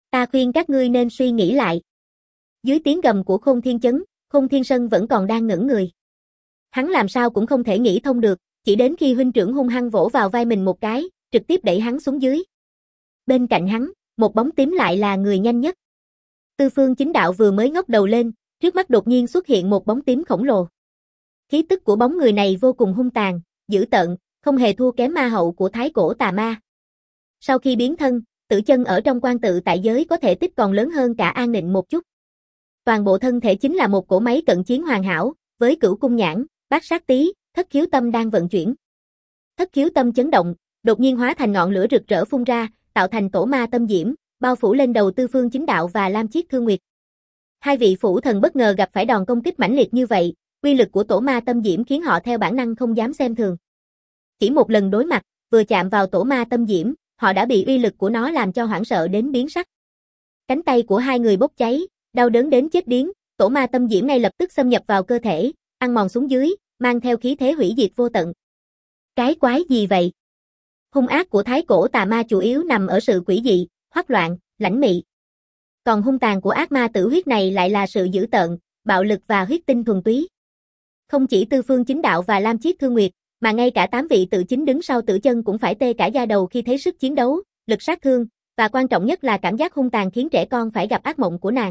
Ta khuyên các ngươi nên suy nghĩ lại. Dưới tiếng gầm của Khôn Thiên Chấn, Khôn Thiên Sân vẫn còn đang ngẩn người. Hắn làm sao cũng không thể nghĩ thông được, chỉ đến khi huynh trưởng hung hăng vỗ vào vai mình một cái, trực tiếp đẩy hắn xuống dưới. Bên cạnh hắn, một bóng tím lại là người nhanh nhất. Tư Phương Chính Đạo vừa mới ngóc đầu lên, trước mắt đột nhiên xuất hiện một bóng tím khổng lồ. Khí tức của bóng người này vô cùng hung tàn, dữ tợn, không hề thua kém ma hậu của Thái Cổ Tà Ma. Sau khi biến thân, Tử Chân ở trong quan tự tại giới có thể tích còn lớn hơn cả An Nịnh một chút. Toàn bộ thân thể chính là một cỗ máy cận chiến hoàn hảo, với Cửu Cung Nhãn, Bát Sát Tí, Thất Khiếu Tâm đang vận chuyển. Thất Khiếu Tâm chấn động, đột nhiên hóa thành ngọn lửa rực rỡ phun ra, tạo thành tổ ma tâm diễm, bao phủ lên đầu Tư Phương Chính Đạo và Lam Chiết Thương Nguyệt. Hai vị phủ thần bất ngờ gặp phải đòn công kích mãnh liệt như vậy, uy lực của tổ ma tâm diễm khiến họ theo bản năng không dám xem thường. Chỉ một lần đối mặt, vừa chạm vào tổ ma tâm diễm, họ đã bị uy lực của nó làm cho hoảng sợ đến biến sắc. Cánh tay của hai người bốc cháy, đau đớn đến chết điếng, tổ ma tâm diễm ngay lập tức xâm nhập vào cơ thể, ăn mòn xuống dưới, mang theo khí thế hủy diệt vô tận. Cái quái gì vậy? Hung ác của Thái Cổ Tà Ma chủ yếu nằm ở sự quỷ dị, hoắc loạn, lãnh mị. Còn hung tàn của ác ma tử huyết này lại là sự dữ tợn, bạo lực và huyết tinh thuần túy. Không chỉ Tư Phương Chính Đạo và Lam Chiết Thương Nguyệt, mà ngay cả 8 vị tự chính đứng sau Tử Chân cũng phải tê cả da đầu khi thấy sức chiến đấu, lực sát thương, và quan trọng nhất là cảm giác hung tàn khiến trẻ con phải gặp ác mộng của nàng.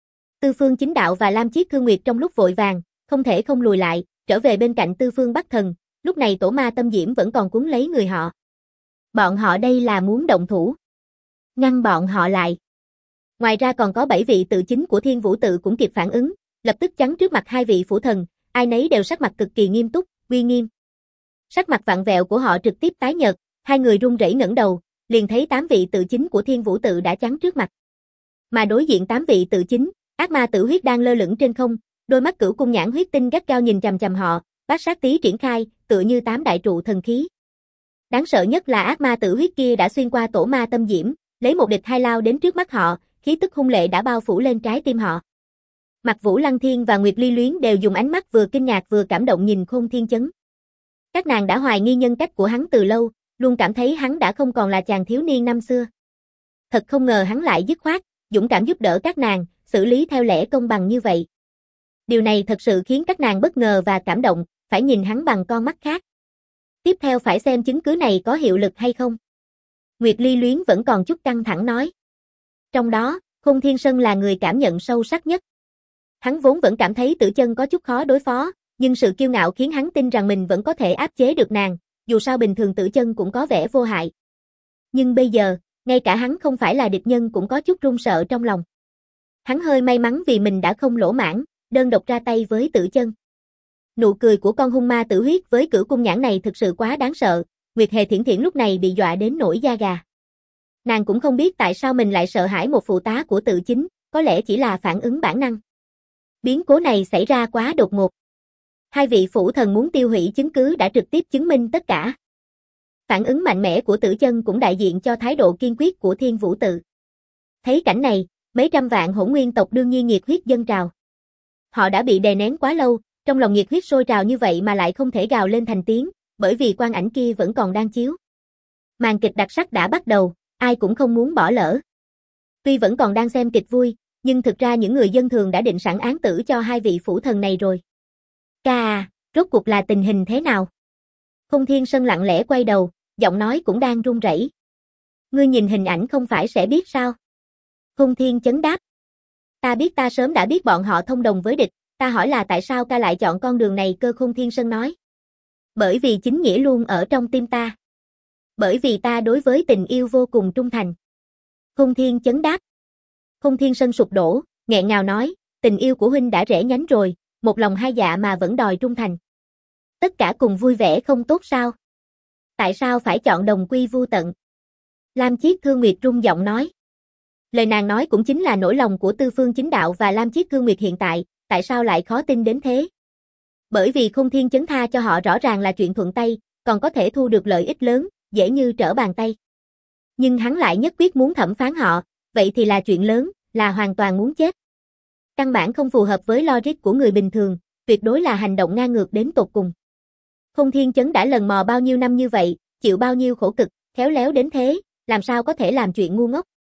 Tư Phương Chính Đạo và Lam Chiết Thương Nguyệt trong lúc vội vàng, không thể không lùi lại, trở về bên cạnh Tư Phương Bắc Thần, lúc này tổ ma tâm diễm vẫn còn cuốn lấy người họ. Bọn họ đây là muốn động thủ. Ngăn bọn họ lại. Ngoài ra còn có 7 vị tự chính của Thiên Vũ Tự cũng kịp phản ứng, lập tức chắn trước mặt hai vị phủ thần, ai nấy đều sắc mặt cực kỳ nghiêm túc, uy nghiêm. Sắc mặt vặn vẹo của họ trực tiếp tái nhợt, hai người run rẩy ngẩng đầu, liền thấy 8 vị tự chính của Thiên Vũ Tự đã chắn trước mặt. Mà đối diện 8 vị tự chính, ác ma tử huyết đang lơ lửng trên không, đôi mắt Cửu Cung Nhãn huyết tinh gắt gao nhìn chằm chằm họ, Bát Sát Tí triển khai, tựa như 8 đại trụ thần khí. Đáng sợ nhất là ác ma tử huyết kia đã xuyên qua tổ ma tâm diễm, lấy một địch hai lao đến trước mắt họ, khí tức hung lệ đã bao phủ lên trái tim họ. Mặc Vũ Lăng Thiên và Nguyệt Ly Luyến đều dùng ánh mắt vừa kinh ngạc vừa cảm động nhìn Khôn Thiên Chấn. Các nàng đã hoài nghi nhân cách của hắn từ lâu, luôn cảm thấy hắn đã không còn là chàng thiếu niên năm xưa. Thật không ngờ hắn lại dứt khoát, dũng cảm giúp đỡ các nàng, xử lý theo lẽ công bằng như vậy. Điều này thật sự khiến các nàng bất ngờ và cảm động, phải nhìn hắn bằng con mắt khác. Tiếp theo phải xem chứng cứ này có hiệu lực hay không. Nguyệt Ly Luyến vẫn còn chút căng thẳng nói. Trong đó, Khôn Thiên Sân là người cảm nhận sâu sắc nhất. Hắn vốn vẫn cảm thấy Tử Chân có chút khó đối phó, nhưng sự kiêu ngạo khiến hắn tin rằng mình vẫn có thể áp chế được nàng, dù sao bình thường Tử Chân cũng có vẻ vô hại. Nhưng bây giờ, ngay cả hắn không phải là địch nhân cũng có chút run sợ trong lòng. Hắn hơi may mắn vì mình đã không lỗ mãng, đơn độc ra tay với Tử Chân. Nụ cười của con hung ma tử huyết với Cửu Cung Nhãn này thực sự quá đáng sợ, Nguyệt Hề Thiển Thiển lúc này bị dọa đến nổi da gà. Nàng cũng không biết tại sao mình lại sợ hãi một phụ tá của tự chính, có lẽ chỉ là phản ứng bản năng. Biến cố này xảy ra quá đột ngột. Hai vị phủ thần muốn tiêu hủy chứng cứ đã trực tiếp chứng minh tất cả. Phản ứng mạnh mẽ của Tử Chân cũng đại diện cho thái độ kiên quyết của Thiên Vũ Tự. Thấy cảnh này, mấy trăm vạn hỗn nguyên tộc đương nhiên nhiệt huyết dâng trào. Họ đã bị đè nén quá lâu, trong lòng nhiệt huyết sôi trào như vậy mà lại không thể gào lên thành tiếng, bởi vì quang ảnh kia vẫn còn đang chiếu. Màn kịch đặc sắc đã bắt đầu, ai cũng không muốn bỏ lỡ. Tuy vẫn còn đang xem kịch vui, nhưng thực ra những người dân thường đã định sẵn án tử cho hai vị phủ thần này rồi. Rốt cuộc là tình hình thế nào? Khôn Thiên Sân lặng lẽ quay đầu, giọng nói cũng đang run rẩy. Ngươi nhìn hình ảnh không phải sẽ biết sao? Khôn Thiên Chấn đáp. Ta biết, ta sớm đã biết bọn họ thông đồng với địch, ta hỏi là tại sao ca lại chọn con đường này cơ. Khôn Thiên Sân nói. Bởi vì chính nghĩa luôn ở trong tim ta. Bởi vì ta đối với tình yêu vô cùng trung thành. Khôn Thiên Chấn đáp. Khôn Thiên Sân sụp đổ, nghẹn ngào nói, tình yêu của huynh đã rẽ nhánh rồi, một lòng hai dạ mà vẫn đòi trung thành. Tất cả cùng vui vẻ không tốt sao? Tại sao phải chọn đồng quy vu tận? Lam Chiết Thương Nguyệt rung giọng nói. Lời nàng nói cũng chính là nỗi lòng của Tư Phương Chính Đạo và Lam Chiết Thương Nguyệt hiện tại, tại sao lại khó tin đến thế? Bởi vì Khôn Thiên Chấn tha cho họ rõ ràng là chuyện thuận tay, còn có thể thu được lợi ích lớn, dễ như trở bàn tay. Nhưng hắn lại nhất quyết muốn thẩm phán họ, vậy thì là chuyện lớn, là hoàn toàn muốn chết. Căn bản không phù hợp với logic của người bình thường, tuyệt đối là hành động ngang ngược đến tột cùng. Khôn Thiên Chấn đã lần mò bao nhiêu năm như vậy, chịu bao nhiêu khổ cực, khéo léo đến thế, làm sao có thể làm chuyện ngu ngốc.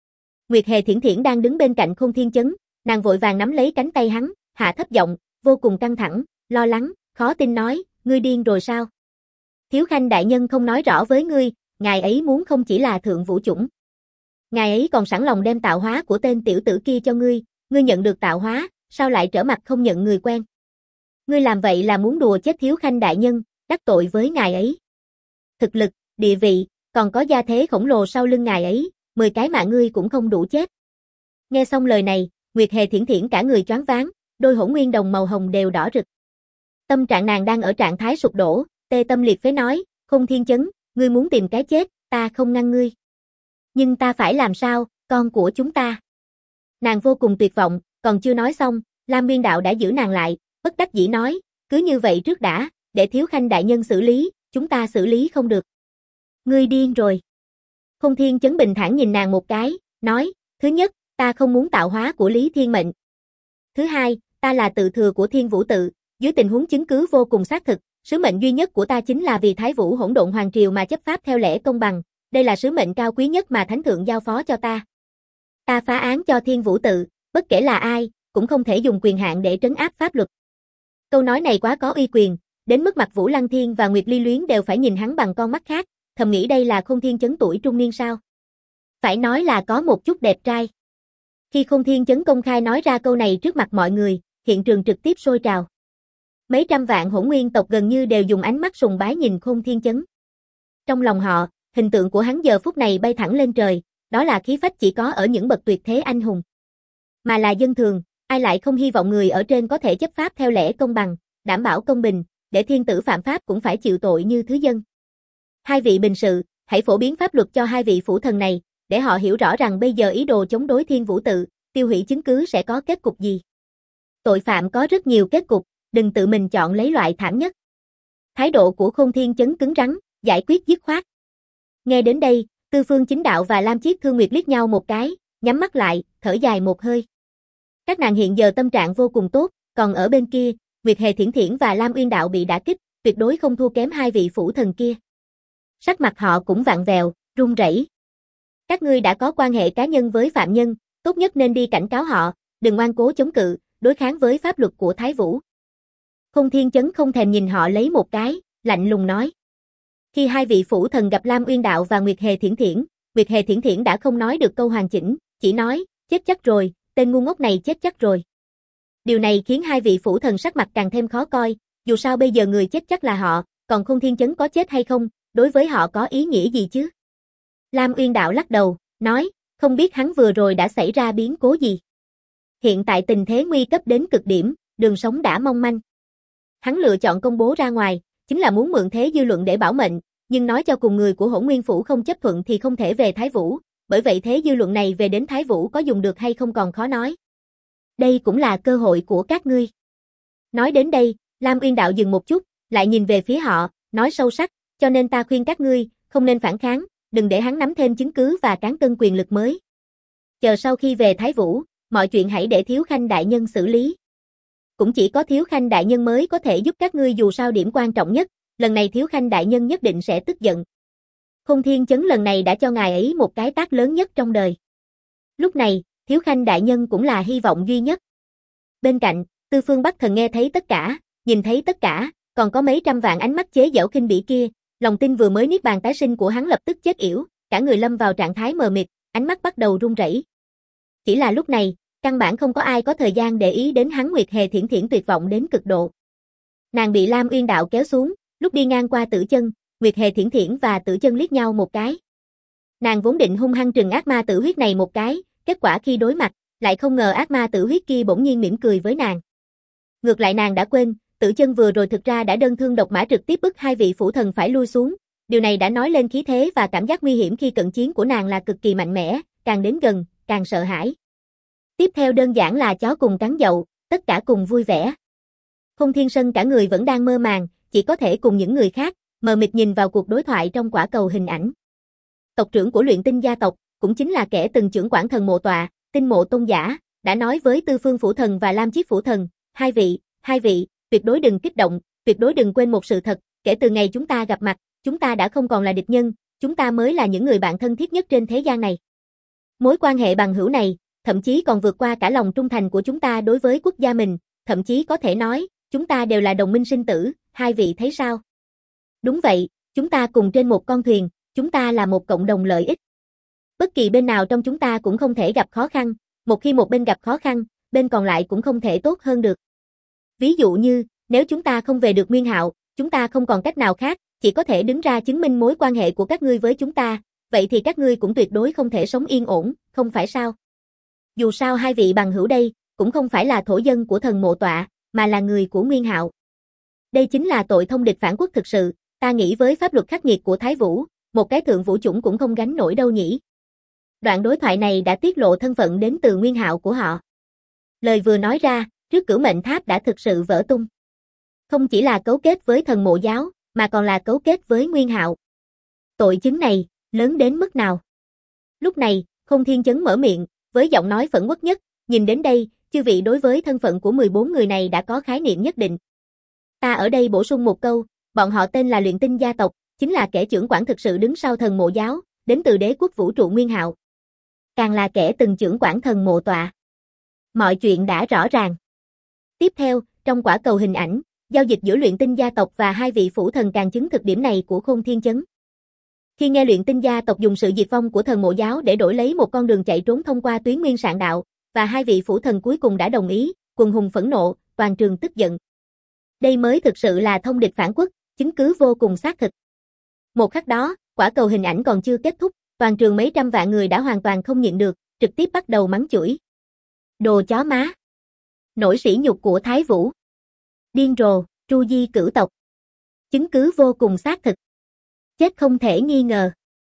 Nguyệt Hề Thiển Thiển đang đứng bên cạnh Khôn Thiên Chấn, nàng vội vàng nắm lấy cánh tay hắn, hạ thấp giọng, vô cùng căng thẳng, lo lắng, khó tin nói, ngươi điên rồi sao? Thiếu Khanh đại nhân không nói rõ với ngươi, ngài ấy muốn không chỉ là thượng vũ chủng. Ngài ấy còn sẵn lòng đem tạo hóa của tên tiểu tử kia cho ngươi nhận được tạo hóa, sao lại trở mặt không nhận người quen? Ngươi làm vậy là muốn đùa chết Thiếu Khanh đại nhân, đắc tội với ngài ấy. Thực lực, địa vị, còn có gia thế khổng lồ sau lưng ngài ấy, 10 cái mạng ngươi cũng không đủ chết. Nghe xong lời này, Nguyệt Hề Thiển Thiển cả người choáng váng, đôi hỗn nguyên đồng màu hồng đều đỏ rực. Tâm trạng nàng đang ở trạng thái sụp đổ, tê tâm liệt phế nói, Khôn Thiên Chấn, ngươi muốn tìm cái chết, ta không ngăn ngươi. Nhưng ta phải làm sao, con của chúng ta. Nàng vô cùng tuyệt vọng, còn chưa nói xong, Lam Nguyên Đạo đã giữ nàng lại, bất đắc dĩ nói, cứ như vậy trước đã, để Thiếu Khanh đại nhân xử lý, chúng ta xử lý không được. Ngươi điên rồi. Khôn Thiên Chấn bình thản nhìn nàng một cái, nói, thứ nhất, ta không muốn tạo hóa của Lý Thiên Mệnh. Thứ hai, ta là tự thừa của Thiên Vũ Tự, dưới tình huống chứng cứ vô cùng xác thực, sứ mệnh duy nhất của ta chính là vì Thái Vũ Hỗn Độn Hoàng Triều mà chấp pháp theo lẽ công bằng, đây là sứ mệnh cao quý nhất mà Thánh Thượng giao phó cho ta. Ta phá án cho Thiên Vũ Tự, bất kể là ai, cũng không thể dùng quyền hạn để trấn áp pháp luật. Câu nói này quá có uy quyền, đến mức mặt Vũ Lăng Thiên và Nguyệt Ly Luyến đều phải nhìn hắn bằng con mắt khác, thầm nghĩ đây là Khôn Thiên Chấn tuổi trung niên sao? Phải nói là có một chút đẹp trai. Khi Khôn Thiên Chấn công khai nói ra câu này trước mặt mọi người, hiện trường trực tiếp sôi trào. Mấy trăm vạn hỗn nguyên tộc gần như đều dùng ánh mắt sùng bái nhìn Khôn Thiên Chấn. Trong lòng họ, hình tượng của hắn giờ phút này bay thẳng lên trời, đó là khí phách chỉ có ở những bậc tuyệt thế anh hùng. Mà là dân thường, ai lại không hy vọng người ở trên có thể chấp pháp theo lẽ công bằng, đảm bảo công bình, để thiên tử phạm pháp cũng phải chịu tội như thứ dân. Hai vị bình sự, hãy phổ biến pháp luật cho hai vị phủ thần này, để họ hiểu rõ rằng bây giờ ý đồ chống đối Thiên Vũ Tự, tiêu hủy chứng cứ sẽ có kết cục gì. Tội phạm có rất nhiều kết cục, đừng tự mình chọn lấy loại thảm nhất. Thái độ của Khôn Thiên Chấn cứng rắn, giải quyết dứt khoát. Nghe đến đây, Tư Phương Chính Đạo và Lam Chiết Thương Nguyệt liếc nhau một cái, nhắm mắt lại, thở dài một hơi. Các nàng hiện giờ tâm trạng vô cùng tốt, còn ở bên kia, Nguyệt Hề Thiển Thiển và Lam Uyên Đạo bị đả kích, tuyệt đối không thua kém hai vị phủ thần kia. Sắc mặt họ cũng vặn vẹo, run rẩy. Các ngươi đã có quan hệ cá nhân với phạm nhân, tốt nhất nên đi cảnh cáo họ, đừng ngoan cố chống cự, đối kháng với pháp luật của Thái Vũ. Khôn Thiên Chấn không thèm nhìn họ lấy một cái, lạnh lùng nói. Khi hai vị phủ thần gặp Lam Uyên Đạo và Nguyệt Hề Thiển Thiển đã không nói được câu hoàn chỉnh, chỉ nói, chết chắc rồi, tên ngu ngốc này chết chắc rồi. Điều này khiến hai vị phủ thần sắc mặt càng thêm khó coi, dù sao bây giờ người chết chắc là họ, còn Khôn Thiên Chấn có chết hay không, đối với họ có ý nghĩa gì chứ? Lam Uyên Đạo lắc đầu, nói, không biết hắn vừa rồi đã xảy ra biến cố gì. Hiện tại tình thế nguy cấp đến cực điểm, đường sống đã mong manh. Hắn lựa chọn công bố ra ngoài, chính là muốn mượn thế dư luận để bảo mệnh, nhưng nói cho cùng người của Hỗn Nguyên Phủ không chấp thuận thì không thể về Thái Vũ, bởi vậy thế dư luận này về đến Thái Vũ có dùng được hay không còn khó nói. Đây cũng là cơ hội của các ngươi. Nói đến đây, Lam Uyên Đạo dừng một chút, lại nhìn về phía họ, nói sâu sắc, cho nên ta khuyên các ngươi, không nên phản kháng, đừng để hắn nắm thêm chứng cứ và cán cân quyền lực mới. Chờ sau khi về Thái Vũ, mọi chuyện hãy để Thiếu Khanh đại nhân xử lý. Cũng chỉ có Thiếu Khanh đại nhân mới có thể giúp các ngươi, dù sao điểm quan trọng nhất, lần này Thiếu Khanh đại nhân nhất định sẽ tức giận. Khôn Thiên Chấn lần này đã cho ngài ấy một cái tát lớn nhất trong đời. Lúc này, Thiếu Khanh đại nhân cũng là hy vọng duy nhất. Bên cạnh, Tư Phương Bắc Thần nghe thấy tất cả, nhìn thấy tất cả, còn có mấy trăm vạn ánh mắt chế giễu khinh bỉ kia, lòng tin vừa mới niết bàn tái sinh của hắn lập tức chết yểu, cả người lâm vào trạng thái mờ mịt, ánh mắt bắt đầu run rẩy. Chỉ là lúc này, căn bản không có ai có thời gian để ý đến hắn. Nguyệt Hề Thiển Thiển tuyệt vọng đến cực độ. Nàng bị Lam Uyên Đạo kéo xuống, lúc đi ngang qua Tử Chân, Nguyệt Hề Thiển Thiển và Tử Chân liếc nhau một cái. Nàng vốn định hung hăng trừng ác ma tử huyết này một cái, kết quả khi đối mặt, lại không ngờ ác ma tử huyết kia bỗng nhiên mỉm cười với nàng. Ngược lại nàng đã quên, Tử Chân vừa rồi thực ra đã đơn thương độc mã trực tiếp bức hai vị phủ thần phải lui xuống, điều này đã nói lên khí thế và cảm giác nguy hiểm khi cận chiến của nàng là cực kỳ mạnh mẽ, càng đến gần, càng sợ hãi. Tiếp theo đơn giản là chó cùng cắn dậu, tất cả cùng vui vẻ. Khôn Thiên Sân cả người vẫn đang mơ màng, chỉ có thể cùng những người khác, mờ mịt nhìn vào cuộc đối thoại trong quả cầu hình ảnh. Tộc trưởng của Luyện Tinh gia tộc, cũng chính là kẻ từng trưởng quản thần mộ tọa, Tinh Mộ Tôn giả, đã nói với Tư Phương phủ thần và Lam Chiết phủ thần, hai vị, tuyệt đối đừng kích động, tuyệt đối đừng quên một sự thật, kể từ ngày chúng ta gặp mặt, chúng ta đã không còn là địch nhân, chúng ta mới là những người bạn thân thiết nhất trên thế gian này. Mối quan hệ bằng hữu này, thậm chí còn vượt qua cả lòng trung thành của chúng ta đối với quốc gia mình, thậm chí có thể nói, chúng ta đều là đồng minh sinh tử, hai vị thấy sao? Đúng vậy, chúng ta cùng trên một con thuyền, chúng ta là một cộng đồng lợi ích. Bất kỳ bên nào trong chúng ta cũng không thể gặp khó khăn, một khi một bên gặp khó khăn, bên còn lại cũng không thể tốt hơn được. Ví dụ như, nếu chúng ta không về được Nguyên Hạo, chúng ta không còn cách nào khác, chỉ có thể đứng ra chứng minh mối quan hệ của các ngươi với chúng ta, vậy thì các ngươi cũng tuyệt đối không thể sống yên ổn, không phải sao? Dù sao hai vị bằng hữu đây, cũng không phải là thổ dân của thần mộ tọa, mà là người của Nguyên Hạo. Đây chính là tội thông địch phản quốc thực sự, ta nghĩ với pháp luật khắc nghiệt của Thái Vũ, một cái thượng vũ chủng cũng không gánh nổi đâu nhỉ. Đoạn đối thoại này đã tiết lộ thân phận đến từ Nguyên Hạo của họ. Lời vừa nói ra, trước Cửu Mệnh Tháp đã thực sự vỡ tung. Không chỉ là cấu kết với thần mộ giáo, mà còn là cấu kết với Nguyên Hạo. Tội chứng này, lớn đến mức nào? Lúc này, Khôn Thiên Chấn mở miệng, với giọng nói phẫn uất nhất, nhìn đến đây, chư vị đối với thân phận của 14 người này đã có khái niệm nhất định. Ta ở đây bổ sung một câu, bọn họ tên là Luyện Tinh gia tộc, chính là kẻ trưởng quản thực sự đứng sau thần mộ giáo, đến từ đế quốc vũ trụ Nguyên Hạo. Càng là kẻ từng trưởng quản thần mộ tọa. Mọi chuyện đã rõ ràng. Tiếp theo, trong quả cầu hình ảnh, giao dịch giữa Luyện Tinh gia tộc và hai vị phủ thần càng chứng thực điểm này của Khôn Thiên Chấn. Khi nghe Luyện Tinh gia tộc dùng sự diệt vong của thần mộ giáo để đổi lấy một con đường chạy trốn thông qua tuyến nguyên sạn đạo, và hai vị phủ thần cuối cùng đã đồng ý, quần hùng phẫn nộ, toàn trường tức giận. Đây mới thực sự là thông địch phản quốc, chứng cứ vô cùng xác thực. Một khắc đó, quả cầu hình ảnh còn chưa kết thúc, toàn trường mấy trăm vạn người đã hoàn toàn không nhịn được, trực tiếp bắt đầu mắng chửi. Đồ chó má. Nổi sỉ nhục của Thái Vũ. Điên rồ, tru di cửu tộc. Chứng cứ vô cùng xác thực. Chết không thể nghi ngờ.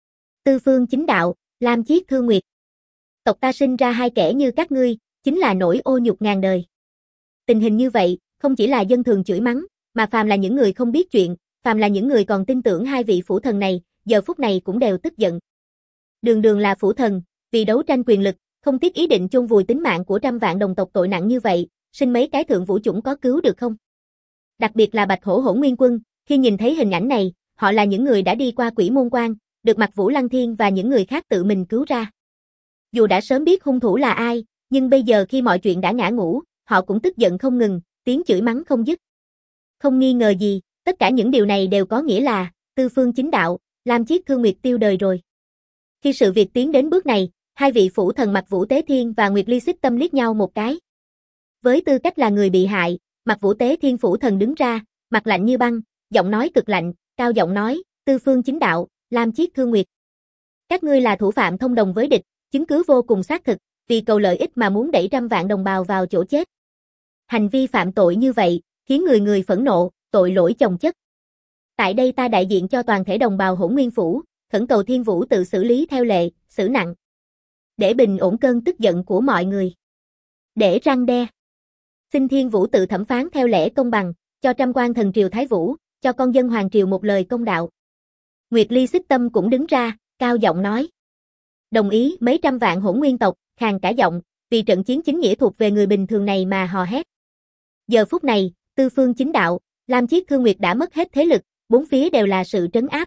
Tư Phương Chính Đạo, Lam Chiết Thương Nguyệt. Tộc ta sinh ra hai kẻ như các ngươi, chính là nỗi ô nhục ngàn đời. Tình hình như vậy, không chỉ là dân thường chửi mắng, mà phàm là những người không biết chuyện, phàm là những người còn tin tưởng hai vị phủ thần này, giờ phút này cũng đều tức giận. Đường đường là phủ thần, vì đấu tranh quyền lực, không tiếc ý định chôn vùi tính mạng của trăm vạn đồng tộc tội nặng như vậy, sinh mấy cái thượng vũ chủng có cứu được không? Đặc biệt là Bạch Hổ Hỗn Nguyên Quân, khi nhìn thấy hình ảnh này, họ là những người đã đi qua Quỷ Môn Quan, được Mặc Vũ Lăng Thiên và những người khác tự mình cứu ra. Dù đã sớm biết hung thủ là ai, nhưng bây giờ khi mọi chuyện đã ngã ngũ, họ cũng tức giận không ngừng, tiếng chửi mắng không dứt. Không nghi ngờ gì, tất cả những điều này đều có nghĩa là, Tư Phương Chính Đạo, Lam Chiết Thương Nguyệt tiêu đời rồi. Khi sự việc tiến đến bước này, hai vị phủ thần Mặc Vũ Tế Thiên và Nguyệt Ly Xích Tâm liếc nhau một cái. Với tư cách là người bị hại, Mặc Vũ Tế Thiên phủ thần đứng ra, mặt lạnh như băng, giọng nói cực lạnh, cao giọng nói, Tư Phương Chính Đạo, Lam Chiết Thương Nguyệt. Các ngươi là thủ phạm thông đồng với địch, chứng cứ vô cùng xác thực, vì cầu lợi ích mà muốn đẩy trăm vạn đồng bào vào chỗ chết. Hành vi phạm tội như vậy, khiến người người phẫn nộ, tội lỗi chồng chất. Tại đây ta đại diện cho toàn thể đồng bào Hỗn Nguyên Phủ, khẩn cầu Thiên Vũ tự xử lý theo lệ, xử nặng. Để bình ổn cơn tức giận của mọi người. Để răn đe. Xin Thiên Vũ tự thẩm phán theo lẽ công bằng, cho trăm quan thần triều Thái Vũ, cho con dân Hoàng triều một lời công đạo. Nguyệt Ly Xích Tâm cũng đứng ra, cao giọng nói. Đồng ý mấy trăm vạn hỗn nguyên tộc, khàn cả giọng, vì trận chiến chính nghĩa thuộc về người bình thường này mà hò hét. Giờ phút này, Tư Phương Chính Đạo, Lam Chiết Thương Nguyệt đã mất hết thế lực, bốn phía đều là sự trấn áp.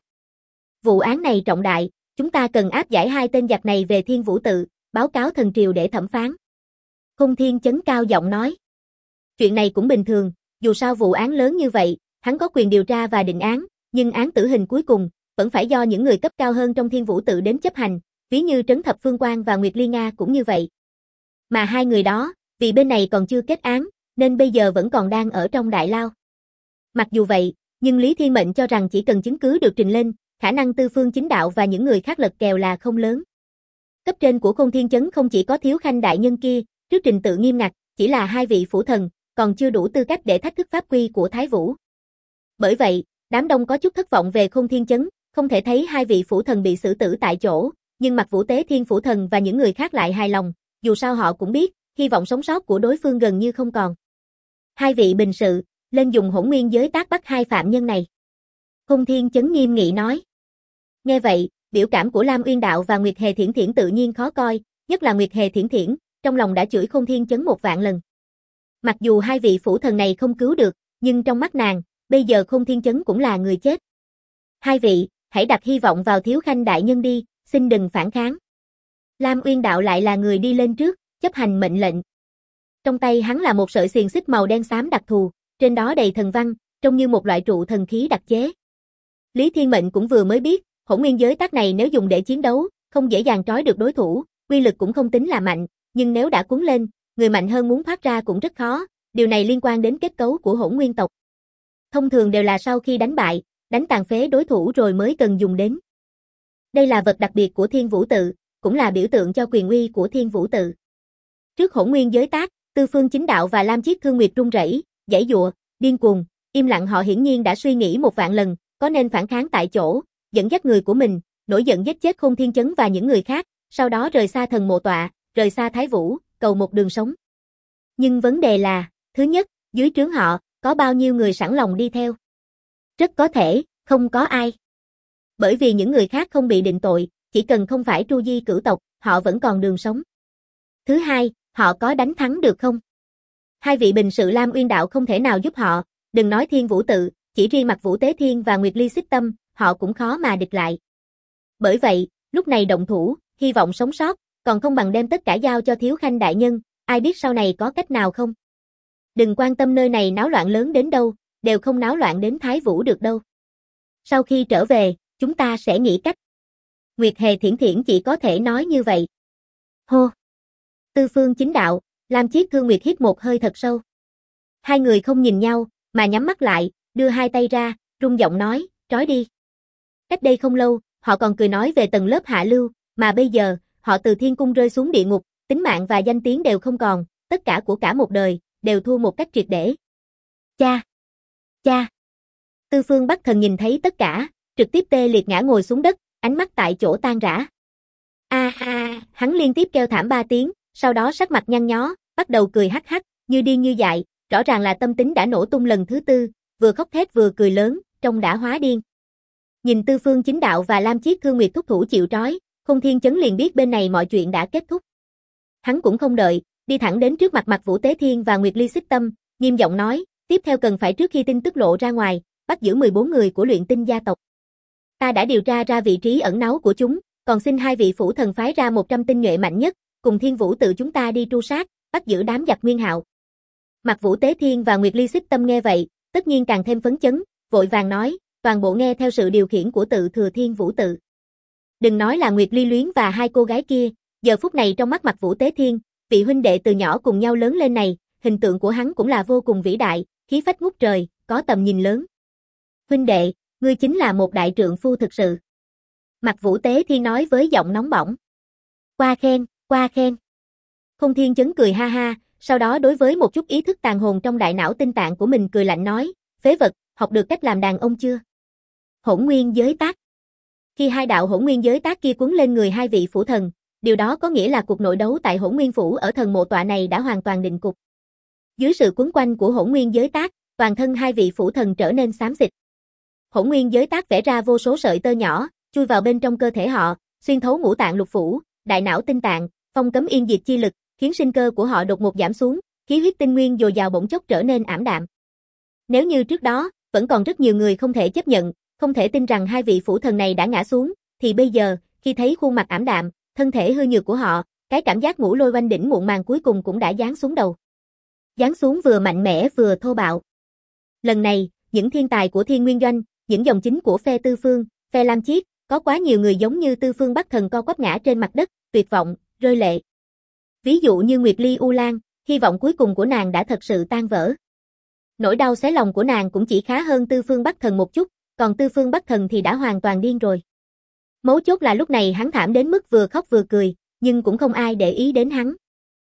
Vụ án này trọng đại, chúng ta cần áp giải hai tên giặc này về Thiên Vũ tự, báo cáo thần triều để thẩm phán. Khôn Thiên Chấn cao giọng nói. Chuyện này cũng bình thường, dù sao vụ án lớn như vậy, hắn có quyền điều tra và định án, nhưng án tử hình cuối cùng, vẫn phải do những người cấp cao hơn trong Thiên Vũ tự đến chấp hành, ví như Trấn Thập Phương Quang và Nguyệt Ly Nga cũng như vậy. Mà hai người đó, vì bên này còn chưa kết án, nên bây giờ vẫn còn đang ở trong đại lao. Mặc dù vậy, nhưng Lý Thiên Mệnh cho rằng chỉ cần chứng cứ được trình lên, khả năng Tư Phương Chính Đạo và những người khác lật kèo là không lớn. Cấp trên của Khôn Thiên Chấn không chỉ có Thiếu Khanh đại nhân kia, trước trình tự nghiêm ngặt, chỉ là hai vị phủ thần, còn chưa đủ tư cách để thách thức pháp quy của Thái Vũ. Bởi vậy, đám đông có chút thất vọng về Khôn Thiên Chấn, không thể thấy hai vị phủ thần bị xử tử tại chỗ, nhưng Mặc Vũ Tế Thiên phủ thần và những người khác lại hài lòng, dù sao họ cũng biết, hy vọng sống sót của đối phương gần như không còn. Hai vị bình sự, lên dùng hỗn nguyên giới tác bắt hai phạm nhân này. Khôn Thiên Chấn nghiêm nghị nói. Nghe vậy, biểu cảm của Lam Uyên Đạo và Nguyệt Hề Thiển Thiển tự nhiên khó coi, nhất là Nguyệt Hề Thiển Thiển, trong lòng đã chửi Khôn Thiên Chấn 1 vạn lần. Mặc dù hai vị phủ thần này không cứu được, nhưng trong mắt nàng, bây giờ Khôn Thiên Chấn cũng là người chết. Hai vị, hãy đặt hy vọng vào Thiếu Khanh đại nhân đi, xin đừng phản kháng. Lam Uyên Đạo lại là người đi lên trước, chấp hành mệnh lệnh. Trong tay hắn là một sợi xiềng xích màu đen xám đặc thù, trên đó đầy thần văn, trông như một loại trụ thần khí đặc chế. Lý Thiên Mệnh cũng vừa mới biết, hỗn nguyên giới tác này nếu dùng để chiến đấu, không dễ dàng trói được đối thủ, uy lực cũng không tính là mạnh, nhưng nếu đã cuốn lên, người mạnh hơn muốn thoát ra cũng rất khó, điều này liên quan đến kết cấu của hỗn nguyên tộc. Thông thường đều là sau khi đánh bại, đánh tàn phế đối thủ rồi mới cần dùng đến. Đây là vật đặc biệt của Thiên Vũ Tự, cũng là biểu tượng cho quyền uy của Thiên Vũ Tự. Trước hỗn nguyên giới tác, Tư Phương Chính Đạo và Lam Chiết Thương Nguyệt run rẩy, giãy giụa, điên cuồng, im lặng, họ hiển nhiên đã suy nghĩ 1 vạn lần, có nên phản kháng tại chỗ, dẫn dắt người của mình, nổi giận giết chết Khôn Thiên Chấn và những người khác, sau đó rời xa Thần Mộ Tọa, rời xa Thái Vũ, cầu một đường sống. Nhưng vấn đề là, thứ nhất, dưới trướng họ, có bao nhiêu người sẵn lòng đi theo? Rất có thể, không có ai. Bởi vì những người khác không bị định tội, chỉ cần không phải tru di cửu tộc, họ vẫn còn đường sống. Thứ hai, họ có đánh thắng được không? 2 vị bình sự Lam Uyên Đạo không thể nào giúp họ, đừng nói Thiên Vũ Tự, chỉ riêng Mặc Vũ Tế Thiên và Nguyệt Ly Xích Tâm, họ cũng khó mà địch lại. Bởi vậy, lúc này động thủ, hy vọng sống sót, còn không bằng đem tất cả giao cho Thiếu Khanh đại nhân, ai biết sau này có cách nào không? Đừng quan tâm nơi này náo loạn lớn đến đâu, đều không náo loạn đến Thái Vũ được đâu. Sau khi trở về, chúng ta sẽ nghĩ cách. Nguyệt Hề Thiển Thiển chỉ có thể nói như vậy. Hô! Tư Phương Chính Đạo, Lam Chiết Thương Nguyệt hít một hơi thật sâu. 2 người không nhìn nhau, mà nhắm mắt lại, đưa 2 tay ra, rung giọng nói, trói đi. Cách đây không lâu, họ còn cười nói về tầng lớp hạ lưu, mà bây giờ, họ từ thiên cung rơi xuống địa ngục, tính mạng và danh tiếng đều không còn, tất cả của cả một đời, đều thua một cách triệt để. Cha! Cha! Tư Phương Bắc Thần nhìn thấy tất cả, trực tiếp tê liệt ngã ngồi xuống đất, ánh mắt tại chỗ tan rã. Hắn liên tiếp kêu thảm 3 tiếng, sau đó sắc mặt nhăn nhó, bắt đầu cười hắc hắc, như điên như dại, rõ ràng là tâm tính đã nổ tung lần thứ 4, vừa khóc thét vừa cười lớn, trông đã hóa điên. Nhìn Tư Phương Chính Đạo và Lam Chiết Thương Nguyệt thúc thủ chịu trói, Khôn Thiên Chấn liền biết bên này mọi chuyện đã kết thúc. Hắn cũng không đợi, đi thẳng đến trước mặt Mặc Vũ Tế Thiên và Nguyệt Ly Xích Tâm, nghiêm giọng nói, tiếp theo cần phải trước khi tin tức lộ ra ngoài, bắt giữ 14 người của Luyện Tinh gia tộc. Ta đã điều tra ra vị trí ẩn náu của chúng, còn xin 2 vị phủ thần phái ra 100 tinh nhuệ mạnh nhất, cùng Thiên Vũ Tự chúng ta đi tru sát, bắt giữ đám giặc Nguyên Hạo. Mặc Vũ Tế Thiên và Nguyệt Ly Xích Tâm nghe vậy, tất nhiên càng thêm phấn chấn, vội vàng nói, toàn bộ nghe theo sự điều khiển của Tự Thừa Thiên Vũ Tự. Đừng nói là Nguyệt Ly Luyến và 2 cô gái kia, giờ phút này trong mắt Mặc Vũ Tế Thiên, vị huynh đệ từ nhỏ cùng nhau lớn lên này, hình tượng của hắn cũng là vô cùng vĩ đại, khí phách ngút trời, có tầm nhìn lớn. Huynh đệ, ngươi chính là một đại trượng phu thực sự. Mặc Vũ Tế Thiên nói với giọng nóng bỏng. Qua khen, qua khen. Khôn Thiên Chấn cười ha ha, sau đó đối với một chút ý thức tàn hồn trong đại não tinh tạng của mình cười lạnh nói, phế vật, học được cách làm đàn ông chưa? Hỗn nguyên giới tác. Khi 2 đạo hỗn nguyên giới tác kia cuốn lên người 2 vị phủ thần, điều đó có nghĩa là cuộc nội đấu tại hỗn nguyên phủ ở Thần Mộ Tọa này đã hoàn toàn định cục. Dưới sự quấn quanh của hỗn nguyên giới tác, toàn thân 2 vị phủ thần trở nên xám xịt. Hỗn nguyên giới tác vẽ ra vô số sợi tơ nhỏ, chui vào bên trong cơ thể họ, xuyên thấu ngũ tạng lục phủ, đại não tinh tạng, phong cấm yên diệt chi lực, khiến sinh cơ của họ đột ngột giảm xuống, khí huyết tinh nguyên dồi dào bỗng chốc trở nên ảm đạm. Nếu như trước đó, vẫn còn rất nhiều người không thể chấp nhận, không thể tin rằng 2 vị phủ thần này đã ngã xuống, thì bây giờ, khi thấy khuôn mặt ảm đạm, thân thể hư nhược của họ, cái cảm giác ngũ lôi oanh đỉnh muộn màng cuối cùng cũng đã giáng xuống đầu. Giáng xuống vừa mạnh mẽ vừa thô bạo. Lần này, những thiên tài của Thiên Nguyên Doanh, những dòng chính của phe Tư Phương, phe Lam Chiết, có quá nhiều người giống như Tư Phương Bắc Thần co quắp ngã trên mặt đất, tuyệt vọng, rơi lệ. Ví dụ như Nguyệt Ly U Lan, hy vọng cuối cùng của nàng đã thật sự tan vỡ. Nỗi đau xé lòng của nàng cũng chỉ khá hơn Tư Phương Bắc Thần một chút, còn Tư Phương Bắc Thần thì đã hoàn toàn điên rồi. Mấu chốt là lúc này hắn thảm đến mức vừa khóc vừa cười, nhưng cũng không ai để ý đến hắn.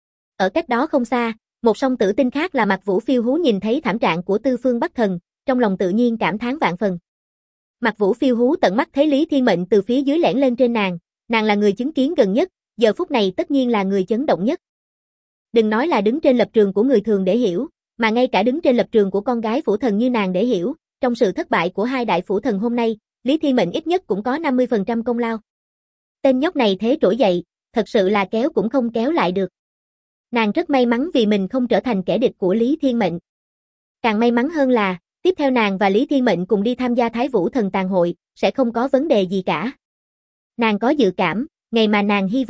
Ở cách đó không xa, một song tử tinh khác là Mặc Vũ Phiêu Hú nhìn thấy thảm trạng của Tư Phương Bắc Thần, trong lòng tự nhiên cảm thán vạn phần. Mặc Vũ Phiêu Hú tận mắt thấy Lý Thiên Mệnh từ phía dưới lẻn lên trên nàng là người chứng kiến gần nhất, giờ phút này tất nhiên là người chấn động nhất. Đừng nói là đứng trên lập trường của người thường để hiểu, mà ngay cả đứng trên lập trường của con gái phủ thần như nàng để hiểu, trong sự thất bại của 2 đại phủ thần hôm nay, Lý Thiên Mệnh ít nhất cũng có 50% công lao. Tên nhóc này thế trỗi dậy, thật sự là kéo cũng không kéo lại được. Nàng rất may mắn vì mình không trở thành kẻ địch của Lý Thiên Mệnh. Càng may mắn hơn là, tiếp theo nàng và Lý Thiên Mệnh cùng đi tham gia Thái Vũ Thần Tàn Hội, sẽ không có vấn đề gì cả. Nàng có dự cảm, ngày mà nàng hy vọng,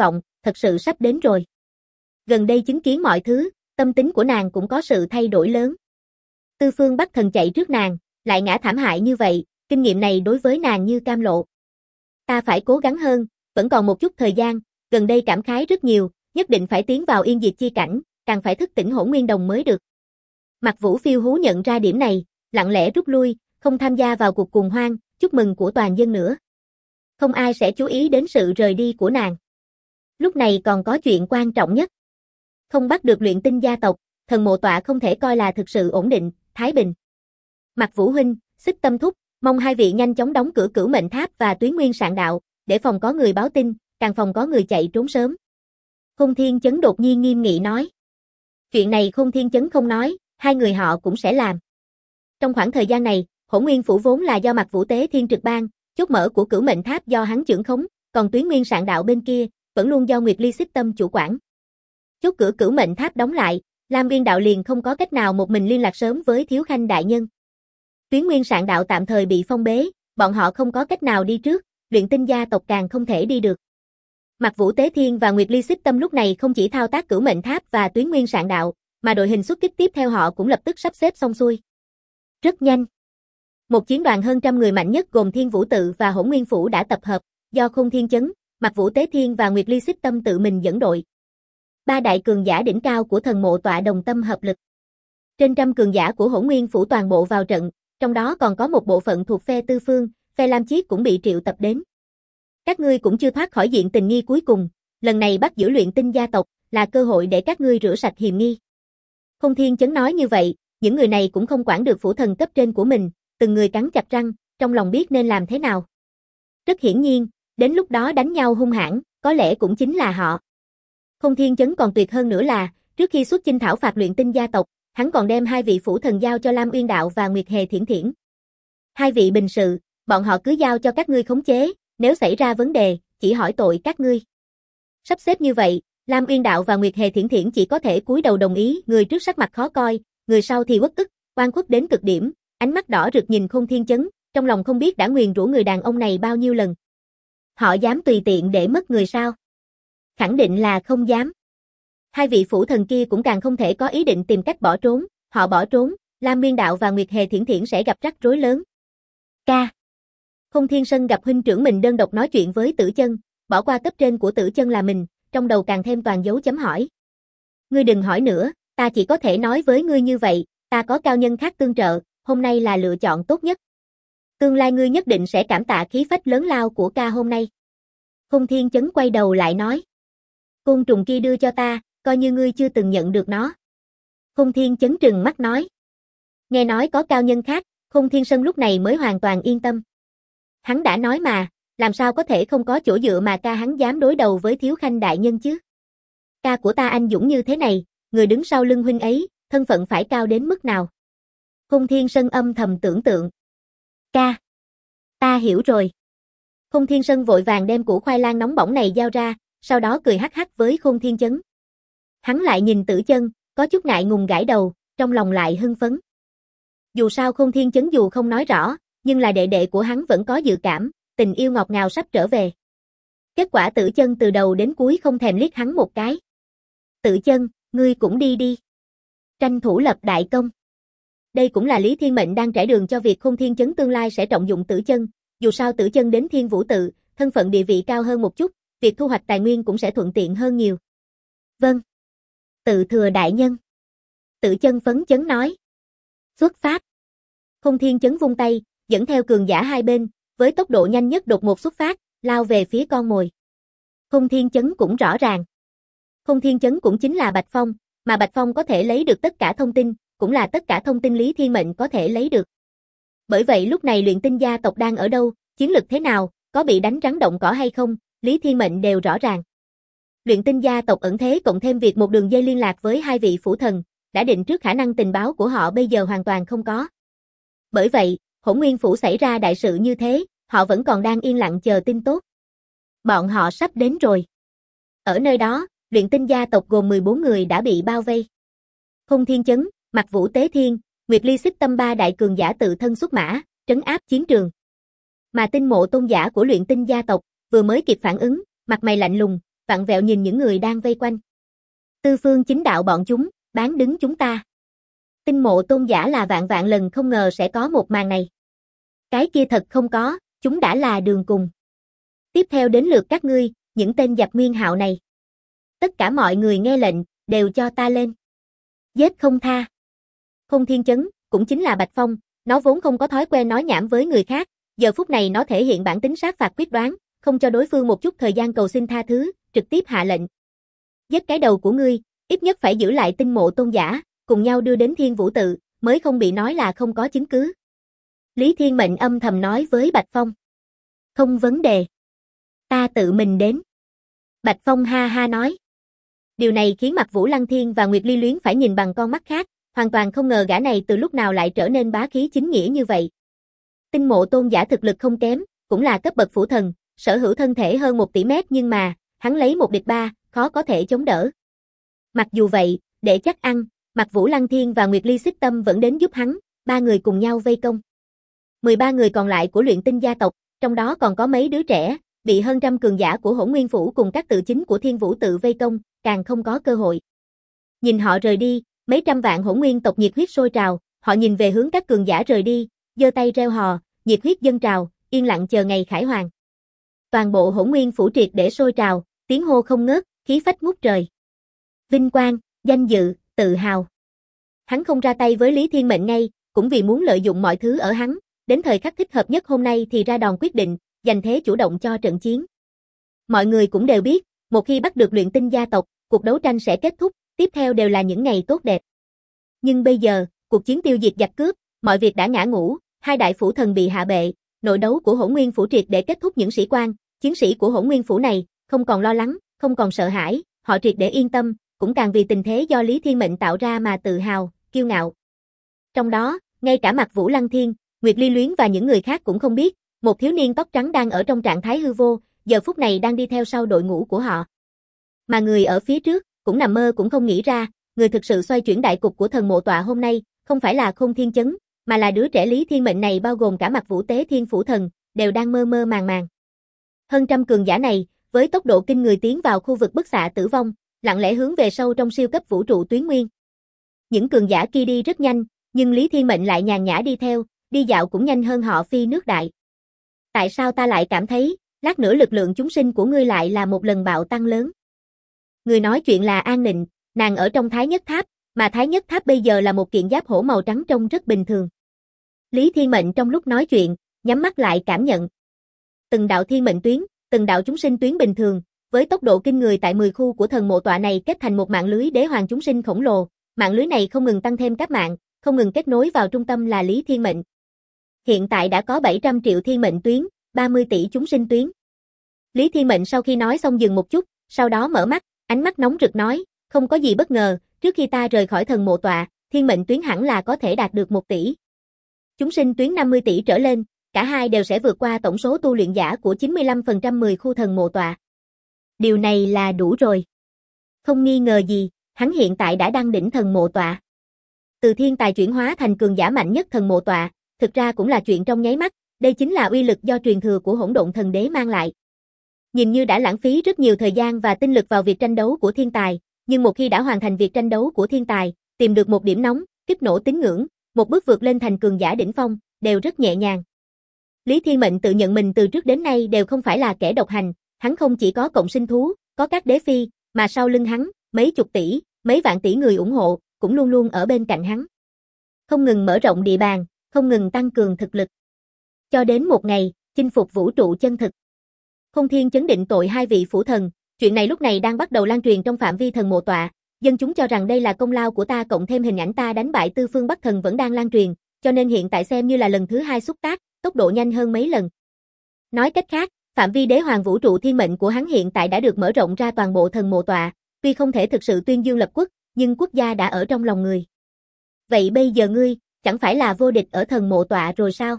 thật sự sắp đến rồi. Gần đây chứng kiến mọi thứ, tâm tính của nàng cũng có sự thay đổi lớn. Tư Phương Bắc Thần chạy trước nàng, lại ngã thảm hại như vậy, kinh nghiệm này đối với nàng như cam lộ. Ta phải cố gắng hơn, vẫn còn một chút thời gian, gần đây cảm khái rất nhiều, nhất định phải tiến vào yên diệt chi cảnh, càng phải thức tỉnh Hỗn Nguyên Đồng mới được. Mạc Vũ phiêu hú nhận ra điểm này, lặng lẽ rút lui, không tham gia vào cuộc cuồng hoan, chúc mừng của toàn dân nữa. Không ai sẽ chú ý đến sự rời đi của nàng. Lúc này còn có chuyện quan trọng nhất. Không bắt được Luyện Tinh gia tộc, Thần Mộ Tọa không thể coi là thực sự ổn định, thái bình. Mạc Vũ huynh, Xích Tâm thúc, mong hai vị nhanh chóng đóng cửa Cửu Mệnh Tháp và Tuyến Nguyên Sạn Đạo, để phòng có người báo tin, càng phòng có người chạy trốn sớm. Khôn Thiên Chấn đột nhiên nghiêm nghị nói. Chuyện này Khôn Thiên Chấn không nói, hai người họ cũng sẽ làm. Trong khoảng thời gian này, Hỗn Nguyên Phủ vốn là do Mạc Vũ Tế Thiên trực ban, chốt mở của Cửu Mệnh Tháp do hắn trưởng khống, còn Tuyến Nguyên Sạn Đạo bên kia, vẫn luôn do Nguyệt Ly Xích Tâm chủ quản. Chốt cửa Cửu Mệnh Tháp đóng lại, Lam Nguyên Đạo liền không có cách nào một mình liên lạc sớm với Thiếu Khanh đại nhân. Tuyến Nguyên Sạn Đạo tạm thời bị phong bế, bọn họ không có cách nào đi trước, Luyện Tinh gia tộc càng không thể đi được. Mạc Vũ Tế Thiên và Nguyệt Ly Xích Tâm lúc này không chỉ thao tác Cửu Mệnh Tháp và Tuyến Nguyên Sạn Đạo, mà đội hình xuất kích tiếp theo họ cũng lập tức sắp xếp xong xuôi. Rất nhanh. Một chiến đoàn hơn trăm người mạnh nhất gồm Thiên Vũ Tự và Hỗn Nguyên Phủ đã tập hợp, do Khôn Thiên Chấn, Mạc Vũ Tế Thiên và Nguyệt Ly Xích Tâm tự mình dẫn đội. Ba đại cường giả đỉnh cao của Thần Mộ Tọa đồng tâm hợp lực. Trên trăm cường giả của Hỗn Nguyên Phủ toàn bộ vào trận, trong đó còn có một bộ phận thuộc phe Tư Phương, phe Lam Chiết cũng bị triệu tập đến. Các ngươi cũng chưa thoát khỏi diện tình nghi cuối cùng, lần này bắt giữ Luyện Tinh gia tộc là cơ hội để các ngươi rửa sạch hiềm nghi. Khôn Thiên Chấn nói như vậy, những người này cũng không quản được phủ thần cấp trên của mình, từng người cắn chặt răng, trong lòng biết nên làm thế nào. Rất hiển nhiên, đến lúc đó đánh nhau hung hãn, có lẽ cũng chính là họ. Khôn Thiên Chấn còn tuyệt hơn nữa là, trước khi xuất chinh thảo phạt Luyện Tinh gia tộc, hắn còn đem hai vị phủ thần giao cho Lam Uyên Đạo và Nguyệt Hề Thiển Thiển. Hai vị bình sự, bọn họ cứ giao cho các ngươi khống chế, nếu xảy ra vấn đề, chỉ hỏi tội các ngươi. Sắp xếp như vậy, Lam Uyên Đạo và Nguyệt Hề Thiển Thiển chỉ có thể cúi đầu đồng ý, người trước sắc mặt khó coi, người sau thì uất ức, oan khuất đến cực điểm, ánh mắt đỏ rực nhìn Khôn Thiên Chấn, trong lòng không biết đã nguyền rủa người đàn ông này bao nhiêu lần. Họ dám tùy tiện để mất người sao? Khẳng định là không dám. Hai vị phủ thần kia cũng càng không thể có ý định tìm cách bỏ trốn, họ bỏ trốn, Lam Uyên Đạo và Nguyệt Hề Thiển Thiển sẽ gặp rắc rối lớn. Ca. Khôn Thiên Sân gặp huynh trưởng mình đơn độc nói chuyện với Tử Chân, bỏ qua cấp trên của Tử Chân là mình, trong đầu càng thêm toàn dấu chấm hỏi. Ngươi đừng hỏi nữa, ta chỉ có thể nói với ngươi như vậy, ta có cao nhân khác tương trợ, hôm nay là lựa chọn tốt nhất. Tương lai ngươi nhất định sẽ cảm tạ khí phách lớn lao của ca hôm nay. Khôn Thiên Chấn quay đầu lại nói. Côn trùng kia đưa cho ta, coi như ngươi chưa từng nhận được nó. Khôn Thiên Chấn trừng mắt nói. Nghe nói có cao nhân khác, Khôn Thiên Sân lúc này mới hoàn toàn yên tâm. Hắn đã nói mà, làm sao có thể không có chỗ dựa mà ca hắn dám đối đầu với Thiếu Khanh đại nhân chứ. Ca của ta anh dũng như thế này, người đứng sau lưng huynh ấy, thân phận phải cao đến mức nào. Khôn Thiên Sân âm thầm tưởng tượng. Ca. Ta hiểu rồi. Khôn Thiên Sân vội vàng đem củ khoai lang nóng bỏng này giao ra, sau đó cười hắc hắc với Khôn Thiên Chấn. Hắn lại nhìn Tử Chân, có chút ngại ngùng gãi đầu, trong lòng lại hưng phấn. Dù sao Khôn Thiên Chấn dù không nói rõ, nhưng là đệ đệ của hắn vẫn có dự cảm, tình yêu ngọt ngào sắp trở về. Kết quả Tử Chân từ đầu đến cuối không thèm liếc hắn một cái. Tử Chân, ngươi cũng đi đi. Tranh thủ lập đại công. Đây cũng là Lý Thiên Mệnh đang trải đường cho việc Khôn Thiên Chấn tương lai sẽ trọng dụng Tử Chân, dù sao Tử Chân đến Thiên Vũ Tự, thân phận địa vị cao hơn một chút, việc thu hoạch tài nguyên cũng sẽ thuận tiện hơn nhiều. Vâng. Tự thừa đại nhân. Tử Chân phấn chấn nói. Xuất phát. Khôn Thiên Chấn vung tay, dẫn theo cường giả hai bên, với tốc độ nhanh nhất đột ngột xuất phát, lao về phía con mồi. Khôn Thiên Chấn cũng rõ ràng. Khôn Thiên Chấn cũng chính là Bạch Phong, mà Bạch Phong có thể lấy được tất cả thông tin, cũng là tất cả thông tin Lý Thiên Mệnh có thể lấy được. Bởi vậy lúc này Luyện Tinh gia tộc đang ở đâu, chiến lực thế nào, có bị đánh rắn động cỏ hay không, Lý Thiên Mệnh đều rõ ràng. Luyện Tinh gia tộc ẩn thế cộng thêm việc một đường dây liên lạc với hai vị phủ thần, đã định trước khả năng tình báo của họ bây giờ hoàn toàn không có. Bởi vậy, Hỗn Nguyên Phủ xảy ra đại sự như thế, họ vẫn còn đang yên lặng chờ tin tốt. Bọn họ sắp đến rồi. Ở nơi đó, Luyện Tinh gia tộc gồm 14 người đã bị bao vây. Khôn Thiên Chấn, Mạc Vũ Tế Thiên, Nguyệt Ly Xích Tâm ba đại cường giả tự thân xuất mã, trấn áp chiến trường. Mà Tinh Mộ tôn giả của Luyện Tinh gia tộc vừa mới kịp phản ứng, mặt mày lạnh lùng, vặn vẹo nhìn những người đang vây quanh. Tư phương chính đạo bọn chúng, bán đứng chúng ta. Tinh mộ tôn giả là vạn vạn lần không ngờ sẽ có một màn này. Cái kia thật không có, chúng đã là đường cùng. Tiếp theo đến lượt các ngươi, những tên giặc nguyên hạo này. Tất cả mọi người nghe lệnh, đều cho ta lên. Giết không tha. Khôn Thiên Chấn, cũng chính là Bạch Phong, nó vốn không có thói quen nói nhảm với người khác, giờ phút này nó thể hiện bản tính sát phạt quyết đoán, không cho đối phương một chút thời gian cầu xin tha thứ, trực tiếp hạ lệnh. Giết cái đầu của ngươi, ít nhất phải giữ lại tinh mộ tôn giả, cùng nhau đưa đến Thiên Vũ Tự, mới không bị nói là không có chứng cứ. Lý Thiên Mệnh âm thầm nói với Bạch Phong. Không vấn đề. Ta tự mình đến. Bạch Phong ha ha nói. Điều này khiến mặt Vũ Lăng Thiên và Nguyệt Ly Luyến phải nhìn bằng con mắt khác, hoàn toàn không ngờ gã này từ lúc nào lại trở nên bá khí chính nghĩa như vậy. Tinh mộ tôn giả thực lực không kém, cũng là cấp bậc phủ thần, sở hữu thân thể hơn 1 tỷ mét nhưng mà, hắn lấy 1 địch 3, khó có thể chống đỡ. Mặc dù vậy, để chắc ăn, mặt Vũ Lăng Thiên và Nguyệt Ly Xích Tâm vẫn đến giúp hắn, 3 người cùng nhau vây công. 13 người còn lại của luyện tinh gia tộc, trong đó còn có mấy đứa trẻ, bị hơn trăm cường giả của Hỗn Nguyên Phủ cùng các tự chính của Thiên Vũ Tự vây công, càng không có cơ hội. Nhìn họ rời đi, mấy trăm vạn Hỗn Nguyên tộc nhiệt huyết sôi trào, họ nhìn về hướng các cường giả rời đi, giơ tay reo hò, nhiệt huyết dâng trào, yên lặng chờ ngày khải hoàn. Toàn bộ Hỗn Nguyên Phủ triệt để sôi trào, tiếng hô không ngớt, khí phách ngút trời. Vinh quang, danh dự, tự hào. Hắn không ra tay với Lý Thiên Mệnh ngay, cũng vì muốn lợi dụng mọi thứ ở hắn, đến thời khắc thích hợp nhất hôm nay thì ra đòn quyết định, giành thế chủ động cho trận chiến. Mọi người cũng đều biết, một khi bắt được luyện tinh gia tộc, cuộc đấu tranh sẽ kết thúc, tiếp theo đều là những ngày tốt đẹp. Nhưng bây giờ, cuộc chiến tiêu diệt giặc cướp, mọi việc đã ngã ngũ, 2 đại phủ thần bị hạ bệ, nội đấu của Hỗn Nguyên Phủ triệt để kết thúc, những sĩ quan, chiến sĩ của Hỗn Nguyên Phủ này, không còn lo lắng, không còn sợ hãi, họ triệt để yên tâm, cũng càng vì tình thế do Lý Thiên Mệnh tạo ra mà tự hào, kiêu ngạo. Trong đó, ngay cả mặt Vũ Lăng Thiên, Nguyệt Ly Luyến và những người khác cũng không biết, một thiếu niên tóc trắng đang ở trong trạng thái hư vô, giờ phút này đang đi theo sau đội ngũ của họ. Mà người ở phía trước, cũng nằm mơ cũng không nghĩ ra, người thực sự xoay chuyển đại cục của thần mộ tọa hôm nay, không phải là Khôn Thiên Chấn, mà là đứa trẻ Lý Thiên Mệnh này, bao gồm cả mặt Vũ Tế Thiên Phủ Thần, đều đang mơ mơ màng màng. Hơn trăm cường giả này, với tốc độ kinh người tiến vào khu vực bức xạ tử vong, lặng lẽ hướng về sâu trong siêu cấp vũ trụ tuyến nguyên. Những cường giả kia đi rất nhanh, nhưng Lý Thiên Mệnh lại nhàn nhã đi theo, đi dạo cũng nhanh hơn họ phi nước đại. Tại sao ta lại cảm thấy, lát nữa lực lượng chúng sinh của ngươi lại là một lần bạo tăng lớn? Người nói chuyện là An Nịnh, nàng ở trong Thái Nhất Tháp, mà Thái Nhất Tháp bây giờ là một kiện giáp hổ màu trắng trông rất bình thường. Lý Thiên Mệnh trong lúc nói chuyện, nhắm mắt lại cảm nhận. Từng đạo thiên mệnh tuyến, từng đạo chúng sinh tuyến bình thường, với tốc độ kinh người tại 10 khu của thần mộ tọa này kết thành một mạng lưới đế hoàng chúng sinh khổng lồ, mạng lưới này không ngừng tăng thêm các mạng, không ngừng kết nối vào trung tâm là Lý Thiên Mệnh. Hiện tại đã có 700 triệu thiên mệnh tuyến, 30 tỷ chúng sinh tuyến. Lý Thiên Mệnh sau khi nói xong dừng một chút, sau đó mở mắt, ánh mắt nóng rực nói, không có gì bất ngờ, trước khi ta rời khỏi thần mộ tọa, thiên mệnh tuyến hẳn là có thể đạt được 1 tỷ. Chúng sinh tuyến 50 tỷ trở lên, cả hai đều sẽ vượt qua tổng số tu luyện giả của 95% 10 khu thần mộ tọa. Điều này là đủ rồi. Không nghi ngờ gì, hắn hiện tại đã đăng đỉnh thần mộ tọa. Từ thiên tài chuyển hóa thành cường giả mạnh nhất thần mộ tọa, thực ra cũng là chuyện trong nháy mắt, đây chính là uy lực do truyền thừa của Hỗn Độn Thần Đế mang lại. Nhìn như đã lãng phí rất nhiều thời gian và tinh lực vào việc tranh đấu của thiên tài, nhưng một khi đã hoàn thành việc tranh đấu của thiên tài, tìm được một điểm nóng, kích nổ tín ngưỡng, một bước vượt lên thành cường giả đỉnh phong, đều rất nhẹ nhàng. Lý Thiên Mệnh tự nhận mình từ trước đến nay đều không phải là kẻ độc hành, hắn không chỉ có cộng sinh thú, có các đế phi, mà sau lưng hắn, mấy chục tỷ, mấy vạn tỷ người ủng hộ, cũng luôn luôn ở bên cạnh hắn. Không ngừng mở rộng địa bàn, không ngừng tăng cường thực lực. Cho đến một ngày, chinh phục vũ trụ chân thực. Khôn Thiên Chấn định tội 2 vị phủ thần, chuyện này lúc này đang bắt đầu lan truyền trong phạm vi thần mộ tọa, dân chúng cho rằng đây là công lao của ta cộng thêm hình ảnh ta đánh bại Tư Phương Bắc Thần vẫn đang lan truyền, cho nên hiện tại xem như là lần thứ 2 xúc tác, tốc độ nhanh hơn mấy lần. Nói cách khác, phạm vi đế hoàng vũ trụ thiên mệnh của hắn hiện tại đã được mở rộng ra toàn bộ thần mộ tọa, tuy không thể thực sự tuyên dương lập quốc, nhưng quốc gia đã ở trong lòng người. Vậy bây giờ ngươi, chẳng phải là vô địch ở thần mộ tọa rồi sao?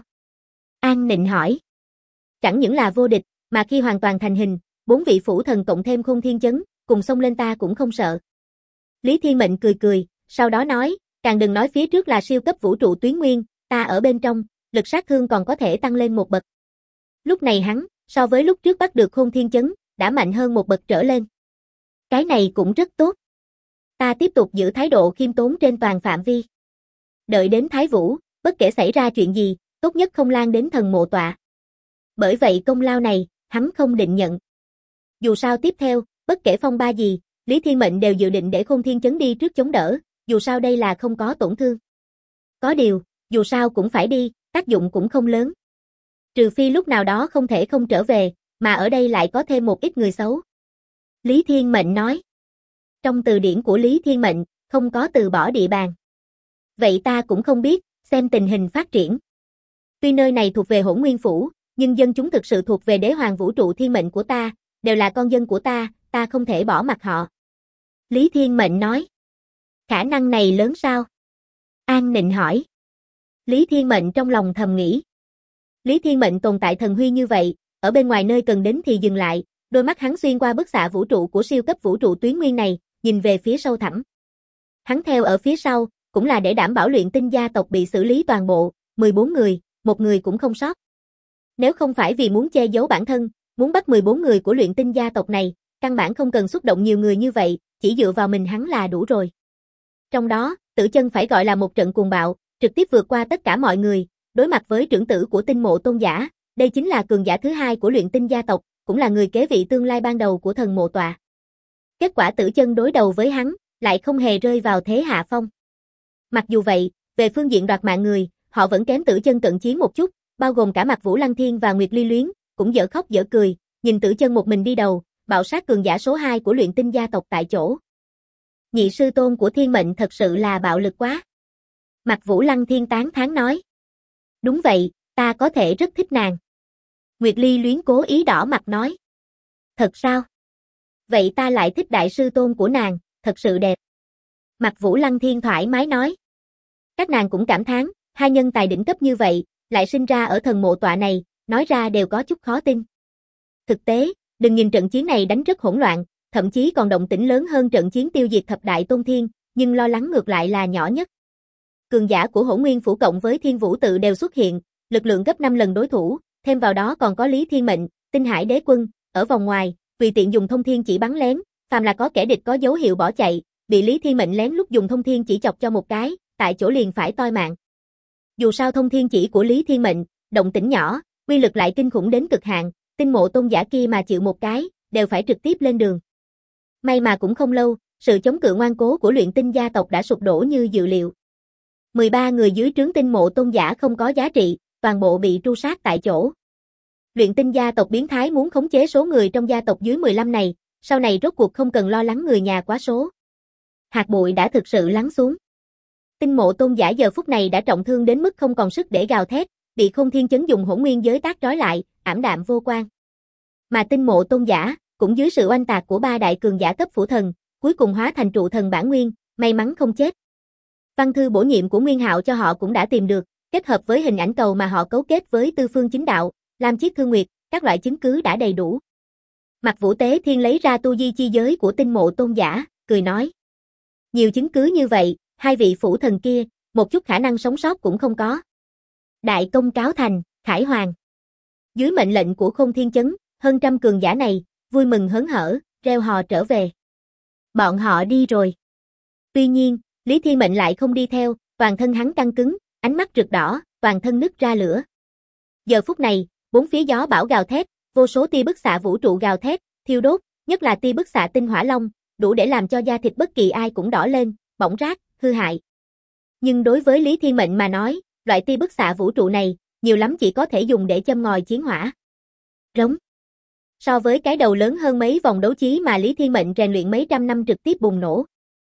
An Nịnh hỏi. Chẳng những là vô địch, mà khi hoàn toàn thành hình, 4 vị phủ thần cộng thêm Khôn Thiên Chấn, cùng xông lên ta cũng không sợ. Lý Thiên Mệnh cười cười, sau đó nói, càng đừng nói phía trước là siêu cấp vũ trụ tuyến nguyên, ta ở bên trong, lực sát thương còn có thể tăng lên một bậc. Lúc này hắn, so với lúc trước bắt được Khôn Thiên Chấn, đã mạnh hơn một bậc trở lên. Cái này cũng rất tốt. Ta tiếp tục giữ thái độ khiêm tốn trên toàn phạm vi. Đợi đến Thái Vũ, bất kể xảy ra chuyện gì, tốt nhất không lan đến thần mộ tọa. Bởi vậy công lao này, hắn không định nhận. Dù sao tiếp theo, bất kể phong ba gì, Lý Thiên Mệnh đều dự định để Khôn Thiên Chấn đi trước chống đỡ, dù sao đây là không có tổn thương. Có điều, dù sao cũng phải đi, tác dụng cũng không lớn. Trừ phi lúc nào đó không thể không trở về, mà ở đây lại có thêm một ít người xấu. Lý Thiên Mệnh nói. Trong từ điển của Lý Thiên Mệnh, không có từ bỏ địa bàn. Vậy ta cũng không biết, xem tình hình phát triển. Tuy nơi này thuộc về Hỗn Nguyên Phủ, nhưng dân chúng thực sự thuộc về đế hoàng vũ trụ thiên mệnh của ta, đều là con dân của ta không thể bỏ mặc họ. Lý Thiên Mệnh nói. Khả năng này lớn sao? An Nịnh hỏi. Lý Thiên Mệnh trong lòng thầm nghĩ. Lý Thiên Mệnh tồn tại thần huy như vậy, ở bên ngoài nơi cần đến thì dừng lại, đôi mắt hắn xuyên qua bức xạ vũ trụ của siêu cấp vũ trụ tuyến nguyên này, nhìn về phía sâu thẳm. Hắn theo ở phía sau, cũng là để đảm bảo luyện tinh gia tộc bị xử lý toàn bộ, 14 người, một người cũng không sót. Nếu không phải vì muốn che giấu bản thân, muốn bắt 14 người của luyện tinh gia tộc này, căn bản không cần xúc động nhiều người như vậy, chỉ dựa vào mình hắn là đủ rồi. Trong đó, Tử Chân phải gọi là một trận cuồng bạo, trực tiếp vượt qua tất cả mọi người, đối mặt với trưởng tử của Tinh Mộ Tôn giả, đây chính là cường giả thứ hai của luyện tinh gia tộc, cũng là người kế vị tương lai ban đầu của thần mộ tọa. Kết quả Tử Chân đối đầu với hắn, lại không hề rơi vào thế hạ phong. Mặc dù vậy, về phương diện đoạt mạng người, họ vẫn kém Tử Chân cận chiến một chút, bao gồm cả Mạc Vũ Lăng Thiên và Nguyệt Ly Luyến, cũng dở khóc dở cười, nhìn Tử Chân một mình đi đầu, bạo sát cường giả số 2 của luyện tinh gia tộc tại chỗ. Nhị sư tôn của Thiên Mệnh thật sự là bạo lực quá. Mạc Vũ Lăng Thiên tán thán nói. Đúng vậy, ta có thể rất thích nàng. Nguyệt Ly Luyến cố ý đỏ mặt nói. Thật sao? Vậy ta lại thích đại sư tôn của nàng, thật sự đẹp. Mạc Vũ Lăng Thiên thoải mái nói. Các nàng cũng cảm thán, hai nhân tài đỉnh cấp như vậy, lại sinh ra ở thần mộ tọa này, nói ra đều có chút khó tin. Thực tế, đừng nhìn trận chiến này đánh rất hỗn loạn, thậm chí còn động tĩnh lớn hơn trận chiến tiêu diệt thập đại tôn thiên, nhưng lo lắng ngược lại là nhỏ nhất. Cường giả của Hỗn Nguyên Phủ cộng với Thiên Vũ Tự đều xuất hiện, lực lượng gấp 5 lần đối thủ, thêm vào đó còn có Lý Thiên Mệnh, Tinh Hải Đế Quân, ở vòng ngoài, tùy tiện dùng thông thiên chỉ bắn lén, phàm là có kẻ địch có dấu hiệu bỏ chạy, bị Lý Thiên Mệnh lén lúc dùng thông thiên chỉ chọc cho một cái, tại chỗ liền phải toi mạng. Dù sao thông thiên chỉ của Lý Thiên Mệnh, động tĩnh nhỏ, uy lực lại kinh khủng đến cực hạn, Tinh Mộ Tôn giả kia mà chịu một cái, đều phải trực tiếp lên đường. May mà cũng không lâu, sự chống cự ngoan cố của luyện tinh gia tộc đã sụp đổ như dự liệu. 13 người dưới trướng Tinh Mộ Tôn giả không có giá trị, toàn bộ bị tru sát tại chỗ. Luyện tinh gia tộc biến thái muốn khống chế số người trong gia tộc dưới 15 này, sau này rốt cuộc không cần lo lắng người nhà quá số. Hạt bụi đã thực sự lắng xuống. Tinh Mộ Tôn giả giờ phút này đã trọng thương đến mức không còn sức để gào thét, bị Khôn Thiên Chấn dùng hỗn nguyên giới tác trói lại, ảm đạm vô quang. Mà Tinh Mộ Tôn giả, cũng dưới sự oanh tạc của ba đại cường giả cấp phủ thần, cuối cùng hóa thành trụ thần bản nguyên, may mắn không chết. Văn thư bổ nhiệm của Nguyên Hạo cho họ cũng đã tìm được, kết hợp với hình ảnh cầu mà họ cấu kết với Tư Phương Chính Đạo, Lam Chiết Thương Nguyệt, các loại chứng cứ đã đầy đủ. Mạc Vũ Tế Thiên lấy ra tu di chi giới của Tinh Mộ Tôn giả, cười nói. Nhiều chứng cứ như vậy, hai vị phủ thần kia, một chút khả năng sống sót cũng không có. Đại công cáo thành, Khải Hoàng. Dưới mệnh lệnh của Khôn Thiên Chấn, hơn trăm cường giả này, vui mừng hớn hở, reo hò trở về. Bọn họ đi rồi. Tuy nhiên, Lý Thiên Mệnh lại không đi theo, toàn thân hắn căng cứng, ánh mắt rực đỏ, toàn thân nứt ra lửa. Giờ phút này, bốn phía gió bão gào thét, vô số tia bức xạ vũ trụ gào thét, thiêu đốt, nhất là tia bức xạ tinh hỏa long, đủ để làm cho da thịt bất kỳ ai cũng đỏ lên, bỏng rát, hư hại. Nhưng đối với Lý Thiên Mệnh mà nói, loại tia bức xạ vũ trụ này, nhiều lắm chỉ có thể dùng để châm ngòi chiến hỏa. Rống. So với cái đầu lớn hơn mấy vòng đấu trí mà Lý Thiên Mệnh rèn luyện mấy trăm năm trực tiếp bùng nổ.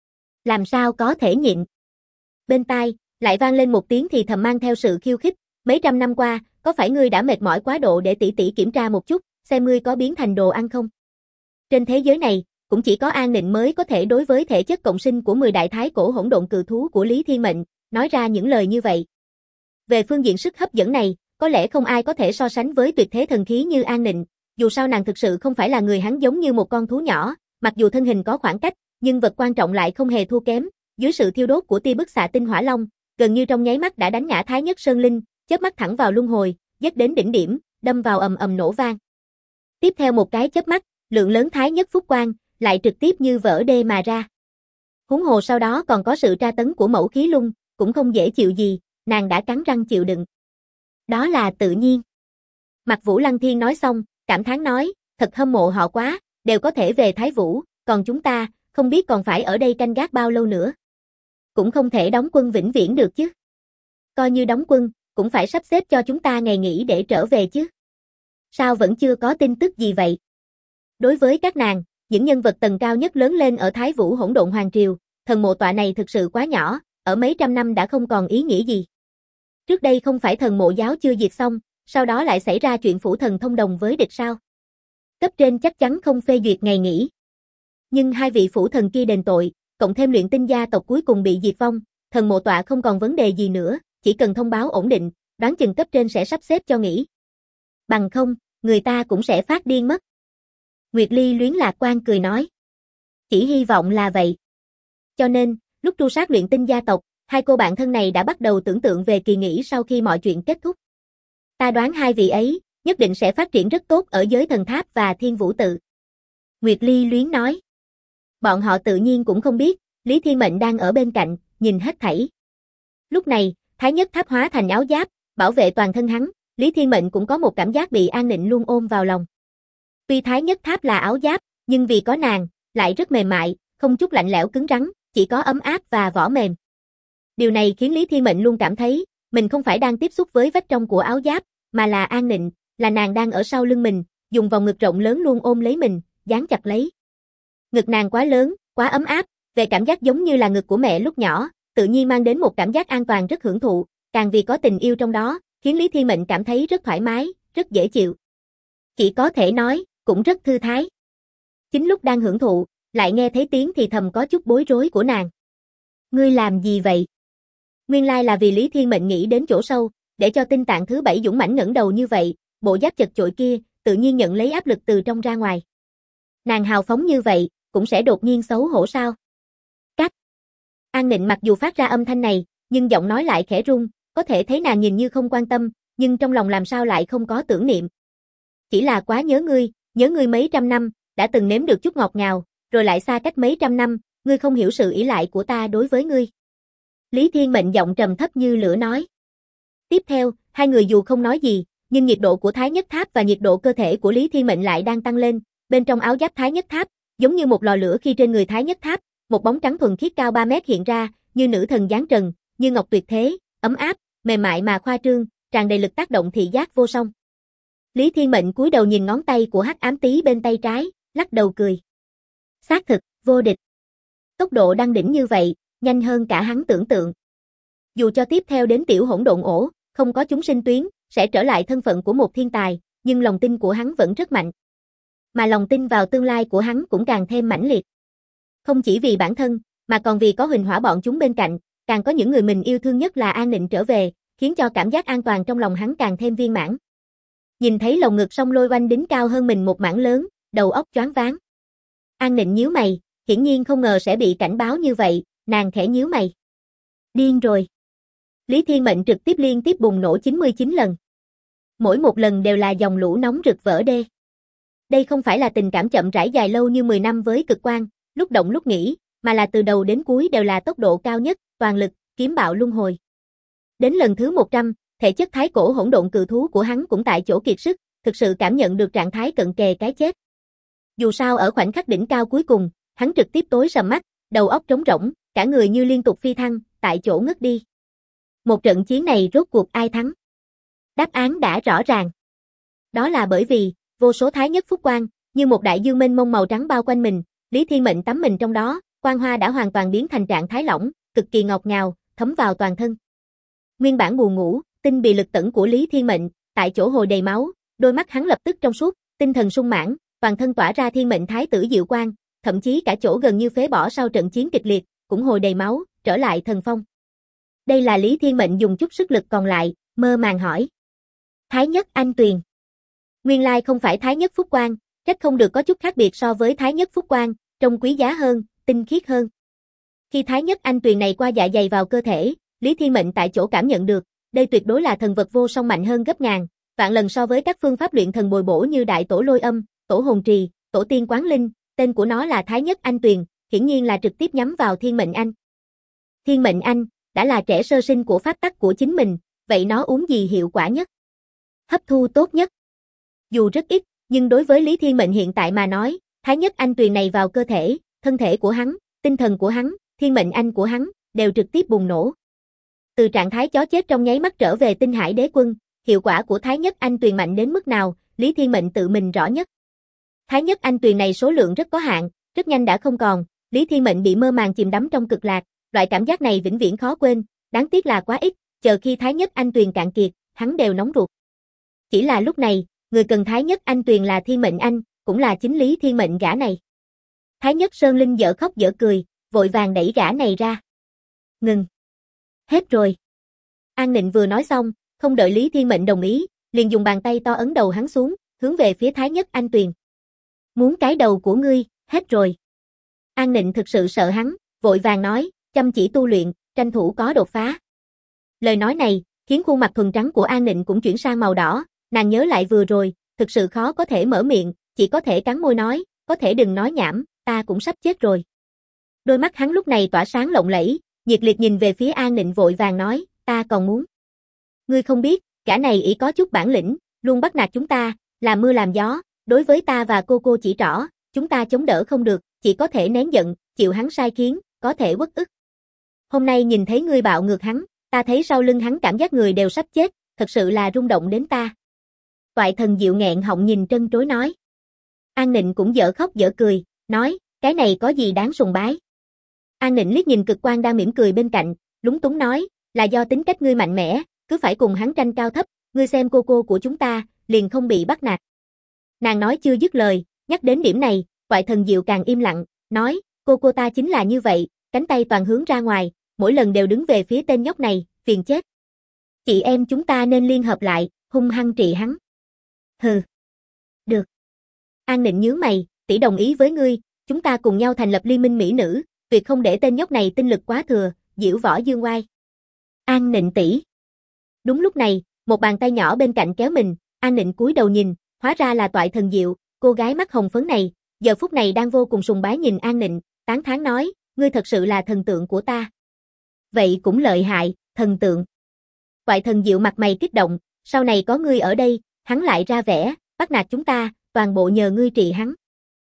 Làm sao có thể nhịn? Bên tai, lại vang lên một tiếng thì thầm mang theo sự khiêu khích, mấy trăm năm qua, có phải ngươi đã mệt mỏi quá độ để tỷ tỷ kiểm tra một chút, xem ngươi có biến thành đồ ăn không? Trên thế giới này, cũng chỉ có An Nịnh mới có thể đối với thể chất cộng sinh của 10 đại thái cổ hỗn độn cự thú của Lý Thiên Mệnh, nói ra những lời như vậy. Về phương diện sức hấp dẫn này, có lẽ không ai có thể so sánh với tuyệt thế thần khí như An Nịnh, dù sao nàng thực sự không phải là người hắn giống như một con thú nhỏ, mặc dù thân hình có khoảng cách, nhưng vật quan trọng lại không hề thua kém, dưới sự thiêu đốt của tia bức xạ tinh hỏa long, gần như trong nháy mắt đã đánh ngã Thái Nhất Sơn Linh, chớp mắt thẳng vào luân hồi, dứt đến đỉnh điểm, đâm vào ầm ầm nổ vang. Tiếp theo một cái chớp mắt, lượng lớn Thái Nhất Phúc Quang, lại trực tiếp như vỡ đê mà ra. Huống hồ sau đó còn có sự tra tấn của Mẫu Khí Lung, cũng không dễ chịu gì, nàng đã cắn răng chịu đựng. Đó là tự nhiên. Mặc Vũ Lăng Thiên nói xong, cảm thán nói, thật hâm mộ họ quá, đều có thể về Thái Vũ, còn chúng ta, không biết còn phải ở đây canh gác bao lâu nữa. Cũng không thể đóng quân vĩnh viễn được chứ. Coi như đóng quân, cũng phải sắp xếp cho chúng ta ngày nghỉ để trở về chứ. Sao vẫn chưa có tin tức gì vậy? Đối với các nàng, những nhân vật tầng cao nhất lớn lên ở Thái Vũ Hỗn Độn Hoàng Triều, thần mộ tọa này thực sự quá nhỏ, ở mấy trăm năm đã không còn ý nghĩa gì. Trước đây không phải thần mộ giáo chưa diệt xong, sau đó lại xảy ra chuyện phủ thần thông đồng với địch sao? Cấp trên chắc chắn không phê duyệt ngày nghỉ. Nhưng hai vị phủ thần kia đền tội, cộng thêm luyện tinh gia tộc cuối cùng bị diệt vong, thần mộ tọa không còn vấn đề gì nữa, chỉ cần thông báo ổn định, đoán chừng cấp trên sẽ sắp xếp cho nghỉ. Bằng không, người ta cũng sẽ phát điên mất. Nguyệt Ly luyến lạc quan cười nói. Chỉ hy vọng là vậy. Cho nên, lúc tru sát luyện tinh gia tộc, hai cô bạn thân này đã bắt đầu tưởng tượng về kỳ nghỉ sau khi mọi chuyện kết thúc. Ta đoán hai vị ấy, nhất định sẽ phát triển rất tốt ở giới thần tháp và thiên vũ tự. Nguyệt Ly luyến nói. Bọn họ tự nhiên cũng không biết, Lý Thiên Mệnh đang ở bên cạnh, nhìn hết thảy. Lúc này, Thái Nhất Tháp hóa thành áo giáp, bảo vệ toàn thân hắn, Lý Thiên Mệnh cũng có một cảm giác bị An Nịnh luôn ôm vào lòng. Tuy Thái Nhất Tháp là áo giáp, nhưng vì có nàng, lại rất mềm mại, không chút lạnh lẽo cứng rắn, chỉ có ấm áp và vỏ mềm. Điều này khiến Lý Thiên Mệnh luôn cảm thấy, mình không phải đang tiếp xúc với vách trong của áo giáp, mà là An Nịnh, là nàng đang ở sau lưng mình, dùng vòng ngực rộng lớn luôn ôm lấy mình, dán chặt lấy. Ngực nàng quá lớn, quá ấm áp, về cảm giác giống như là ngực của mẹ lúc nhỏ, tự nhiên mang đến một cảm giác an toàn rất hưởng thụ, càng vì có tình yêu trong đó, khiến Lý Thiên Mệnh cảm thấy rất thoải mái, rất dễ chịu. Chỉ có thể nói, cũng rất thư thái. Chính lúc đang hưởng thụ, lại nghe thấy tiếng thì thầm có chút bối rối của nàng. Ngươi làm gì vậy? Nguyên lai là vì Lý Thiên Mệnh nghĩ đến chỗ sâu, để cho tinh tạng thứ 7 dũng mãnh ngẩng đầu như vậy, bộ giáp chật chội kia, tự nhiên nhận lấy áp lực từ trong ra ngoài. Nàng hào phóng như vậy, cũng sẽ đột nhiên xấu hổ sao? Cắt. An Nịnh mặc dù phát ra âm thanh này, nhưng giọng nói lại khẽ run, có thể thấy nàng nhìn như không quan tâm, nhưng trong lòng làm sao lại không có tưởng niệm. Chỉ là quá nhớ ngươi mấy trăm năm, đã từng nếm được chút ngọt ngào, rồi lại xa cách mấy trăm năm, ngươi không hiểu sự ỷ lại của ta đối với ngươi. Lý Thiên Mệnh giọng trầm thấp như lửa nói. Tiếp theo, hai người dù không nói gì, nhưng nhiệt độ của Thái Nhất Tháp và nhiệt độ cơ thể của Lý Thiên Mệnh lại đang tăng lên, bên trong áo giáp Thái Nhất Tháp, giống như một lò lửa khi trên người Thái Nhất Tháp, một bóng trắng thuần khiết cao 3 mét hiện ra, như nữ thần giáng trần, như ngọc tuyệt thế, ấm áp, mềm mại mà khoa trương, tràn đầy lực tác động thị giác vô song. Lý Thiên Mệnh cúi đầu nhìn ngón tay của Hắc Ám Tý bên tay trái, lắc đầu cười. Xác thực, vô địch. Tốc độ đăng đỉnh như vậy, nhanh hơn cả hắn tưởng tượng. Dù cho tiếp theo đến tiểu hỗn độn ổ, không có chúng sinh tuyến, sẽ trở lại thân phận của một thiên tài, nhưng lòng tin của hắn vẫn rất mạnh. Mà lòng tin vào tương lai của hắn cũng càng thêm mãnh liệt. Không chỉ vì bản thân, mà còn vì có Huỳnh Hỏa bọn chúng bên cạnh, càng có những người mình yêu thương nhất là An Nịnh trở về, khiến cho cảm giác an toàn trong lòng hắn càng thêm viên mãn. Nhìn thấy lồng ngực song lôi oanh đính cao hơn mình một mảng lớn, đầu óc choáng váng. An Nịnh nhíu mày, hiển nhiên không ngờ sẽ bị cảnh báo như vậy, nàng khẽ nhíu mày. Điên rồi. Lý Thiên Mệnh trực tiếp liên tiếp bùng nổ 99 lần. Mỗi một lần đều là dòng lũ nóng rực vỡ đê. Đây không phải là tình cảm chậm rãi dài lâu như 10 năm với cực quang, lúc động lúc nghỉ, mà là từ đầu đến cuối đều là tốc độ cao nhất, toàn lực, kiếm bạo luân hồi. Đến lần thứ 100, thể chất thái cổ hỗn độn cự thú của hắn cũng tại chỗ kiệt sức, thực sự cảm nhận được trạng thái cận kề cái chết. Dù sao ở khoảnh khắc đỉnh cao cuối cùng, hắn trực tiếp tối sầm mắt, đầu óc trống rỗng, cả người như liên tục phi thăng, tại chỗ ngất đi. Một trận chiến này rốt cuộc ai thắng? Đáp án đã rõ ràng. Đó là bởi vì, vô số thái nhất phúc quang, như một đại dương mênh mông màu trắng bao quanh mình, Lý Thiên Mệnh tắm mình trong đó, quang hoa đã hoàn toàn biến thành trạng thái lỏng, cực kỳ ngọt ngào, thấm vào toàn thân. Nguyên bản buồn ngủ, tinh bị lực tẩn của Lý Thiên Mệnh, tại chỗ hồi đầy máu, đôi mắt hắn lập tức trong suốt, tinh thần sung mãn, toàn thân tỏa ra thiên mệnh thái tử diệu quang, thậm chí cả chỗ gần như phế bỏ sau trận chiến kịch liệt, cũng hồi đầy máu, trở lại thần phong. Đây là Lý Thiên Mệnh dùng chút sức lực còn lại, mơ màng hỏi. Thái nhất anh tuyền. Nguyên lai không phải thái nhất phúc quang, trách không được có chút khác biệt so với thái nhất phúc quang, trông quý giá hơn, tinh khiết hơn. Khi thái nhất anh tuyền này qua dạ dày vào cơ thể, Lý Thiên Mệnh tại chỗ cảm nhận được, đây tuyệt đối là thần vật vô song mạnh hơn gấp ngàn, vạn lần so với các phương pháp luyện thần bồi bổ như đại tổ lôi âm, tổ hồn trì, tổ tiên quán linh, tên của nó là Thái Nhất Anh Tuyền, hiển nhiên là trực tiếp nhắm vào Thiên Mệnh Anh. Thiên Mệnh Anh, đã là trẻ sơ sinh của pháp tắc của chính mình, vậy nó uống gì hiệu quả nhất? Hấp thu tốt nhất. Dù rất ít, nhưng đối với Lý Thiên Mệnh hiện tại mà nói, Thái Nhất Anh Tuyền này vào cơ thể, thân thể của hắn, tinh thần của hắn, Thiên Mệnh Anh của hắn, đều trực tiếp bùng nổ. Từ trạng thái chó chết trong nháy mắt trở về Tinh Hải Đế Quân, hiệu quả của Thái Nhất Anh Tuyền mạnh đến mức nào, Lý Thiên Mệnh tự mình rõ nhất. Thái Nhất Anh Tuyền này số lượng rất có hạn, rất nhanh đã không còn, Lý Thiên Mệnh bị mơ màng chìm đắm trong cực lạc, loại cảm giác này vĩnh viễn khó quên, đáng tiếc là quá ít, chờ khi Thái Nhất Anh Tuyền cạn kiệt, hắn đều nóng ruột. Chỉ là lúc này, người cần Thái Nhất Anh Tuyền là Thiên Mệnh Anh, cũng là chính Lý Thiên Mệnh gã này. Thái Nhất Sơn Linh dở khóc dở cười, vội vàng đẩy gã này ra. Ngừng. Hết rồi. An Nịnh vừa nói xong, không đợi Lý Thiên Mệnh đồng ý, liền dùng bàn tay to ấn đầu hắn xuống, hướng về phía Thái Nhất Anh Tuyền. Muốn cái đầu của ngươi, hết rồi. An Nịnh thực sự sợ hắn, vội vàng nói, chăm chỉ tu luyện, tranh thủ có đột phá. Lời nói này, khiến khuôn mặt thuần trắng của An Nịnh cũng chuyển sang màu đỏ, nàng nhớ lại vừa rồi, thực sự khó có thể mở miệng, chỉ có thể cắn môi nói, có thể đừng nói nhảm, ta cũng sắp chết rồi. Đôi mắt hắn lúc này tỏa sáng lộng lẫy, nhiệt liệt nhìn về phía An Nịnh vội vàng nói, ta còn muốn. Ngươi không biết, gã này ỷ có chút bản lĩnh, luôn bắt nạt chúng ta, làm mưa làm gió, đối với ta và cô chỉ trỏ, chúng ta chống đỡ không được, chỉ có thể nén giận, chịu hắn sai khiến, có thể uất ức. Hôm nay nhìn thấy ngươi bạo ngược hắn, ta thấy sau lưng hắn cảm giác người đều sắp chết, thật sự là rung động đến ta. Toại Thần Diệu nghẹn họng nhìn trân trối nói. An Nịnh cũng dở khóc dở cười, nói, cái này có gì đáng sùng bái. An Nịnh liếc nhìn Cực Quang đang mỉm cười bên cạnh, lúng túng nói, là do tính cách ngươi mạnh mẽ, cứ phải cùng hắn tranh cao thấp, ngươi xem cô của chúng ta, liền không bị bắt nạt. Nàng nói chưa dứt lời, nhắc đến điểm này, Toại Thần Diệu càng im lặng, nói, cô ta chính là như vậy, cánh tay toàn hướng ra ngoài, mỗi lần đều đứng về phía tên nhóc này, phiền chết. Chị em chúng ta nên liên hợp lại, hung hăng trị hắn. Hừ. Được. An Nịnh nhướng mày, tỷ đồng ý với ngươi, chúng ta cùng nhau thành lập liên minh mỹ nữ, tuyệt không để tên nhóc này tinh lực quá thừa, diễu võ dương oai. An Nịnh tỷ. Đúng lúc này, một bàn tay nhỏ bên cạnh kéo mình, An Nịnh cúi đầu nhìn, hóa ra là Toại Thần Diệu, cô gái mắt hồng phấn này, giờ phút này đang vô cùng sùng bái nhìn An Nịnh, tán thán nói, ngươi thật sự là thần tượng của ta. Vậy cũng lợi hại, thần tượng. Toại Thần Diệu mặt mày kích động, sau này có ngươi ở đây, hắn lại ra vẻ, bắt nạt chúng ta, toàn bộ nhờ ngươi trị hắn.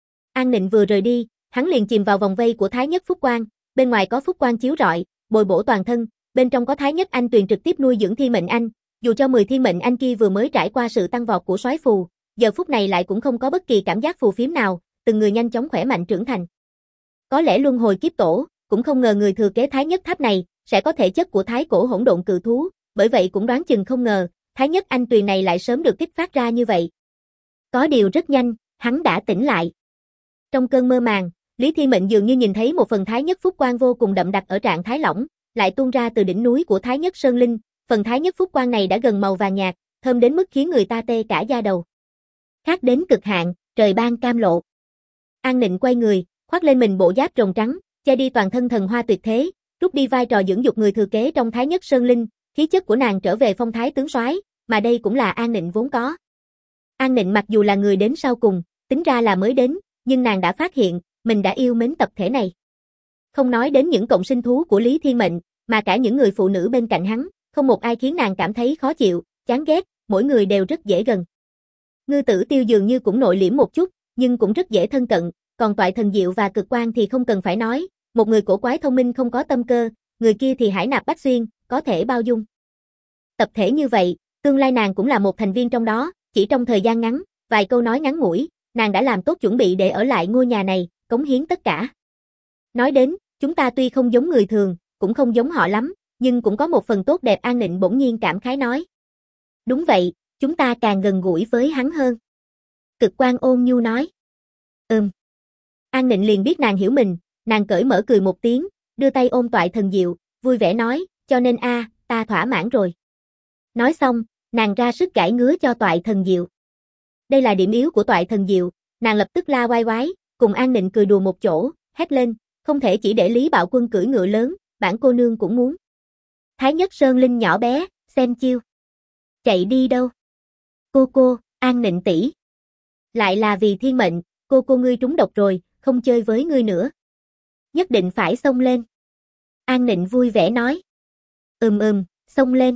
An Nịnh vừa rời đi, hắn liền chìm vào vòng vây của Thái Nhất Phúc Quang, bên ngoài có Phúc Quang chiếu rọi, bồi bổ toàn thân, bên trong có Thái Nhất Anh Tuyền trực tiếp nuôi dưỡng Thiên Mệnh Anh, dù cho 10 Thiên Mệnh Anh kia vừa mới trải qua sự tăng vọt của soái phù, giờ phút này lại cũng không có bất kỳ cảm giác phù phiếm nào, từng người nhanh chóng khỏe mạnh trưởng thành. Có lẽ luân hồi kiếp tổ, cũng không ngờ người thừa kế Thái Nhất Tháp này sẽ có thể chất của Thái Cổ Hỗn Độn Cự Thú, bởi vậy cũng đoán chừng không ngờ, Thái Nhất Anh Tuyền này lại sớm được kích phát ra như vậy. Có điều rất nhanh, hắn đã tỉnh lại. Trong cơn mơ màng, Lý Thiên Mệnh dường như nhìn thấy một phần Thái Nhất Phúc Quang vô cùng đậm đặc ở trạng thái lỏng, lại tuôn ra từ đỉnh núi của Thái Nhất Sơn Linh, phần Thái Nhất Phúc Quang này đã gần màu vàng nhạt, thơm đến mức khiến người ta tê cả da đầu. Khác đến cực hạn, trời ban cam lộ. An Nịnh quay người, khoác lên mình bộ giáp rồng trắng, che đi toàn thân thần hoa tuyệt thế, rút đi vai trò dưỡng dục người thừa kế trong Thái Nhất Sơn Linh, khí chất của nàng trở về phong thái tướng soái, mà đây cũng là An Nịnh vốn có. An Nịnh mặc dù là người đến sau cùng, tính ra là mới đến, nhưng nàng đã phát hiện, mình đã yêu mến tập thể này. Không nói đến những cộng sinh thú của Lý Thiên Mệnh, mà cả những người phụ nữ bên cạnh hắn, không một ai khiến nàng cảm thấy khó chịu, chán ghét, mỗi người đều rất dễ gần. Ngư Tử Tiêu dường như cũng nội liễm một chút, nhưng cũng rất dễ thân cận, còn Toại Thần Diệu và Cực Quang thì không cần phải nói, một người cổ quái thông minh không có tâm cơ, người kia thì hải nạp bách xuyên, có thể bao dung. Tập thể như vậy, tương lai nàng cũng là một thành viên trong đó, chỉ trong thời gian ngắn, vài câu nói ngắn ngủi, nàng đã làm tốt chuẩn bị để ở lại ngôi nhà này, cống hiến tất cả. Nói đến, chúng ta tuy không giống người thường, cũng không giống họ lắm, nhưng cũng có một phần tốt đẹp. An Nịnh bỗng nhiên cảm khái nói. Đúng vậy, chúng ta càng gần gũi với hắn hơn. Cực Quang ôn nhu nói. An Nịnh liền biết nàng hiểu mình, nàng cởi mở cười một tiếng, đưa tay ôm Toại Thần Diệu, vui vẻ nói, cho nên ta thỏa mãn rồi. Nói xong, nàng ra sức gãi ngứa cho Toại Thần Diệu. Đây là điểm yếu của Toại Thần Diệu, nàng lập tức la oai oái, cùng An Nịnh cười đùa một chỗ, hét lên, không thể chỉ để Lý Bạo Quân cưỡi ngựa lớn, bản cô nương cũng muốn. Thái Nhất Sơn Linh nhỏ bé, xem chiêu. Chạy đi đâu? Cô, An Nịnh tỷ. Lại là vì Thiên Mệnh, cô ngươi trúng độc rồi, không chơi với ngươi nữa. Nhất định phải xông lên. An Nịnh vui vẻ nói. Xông lên.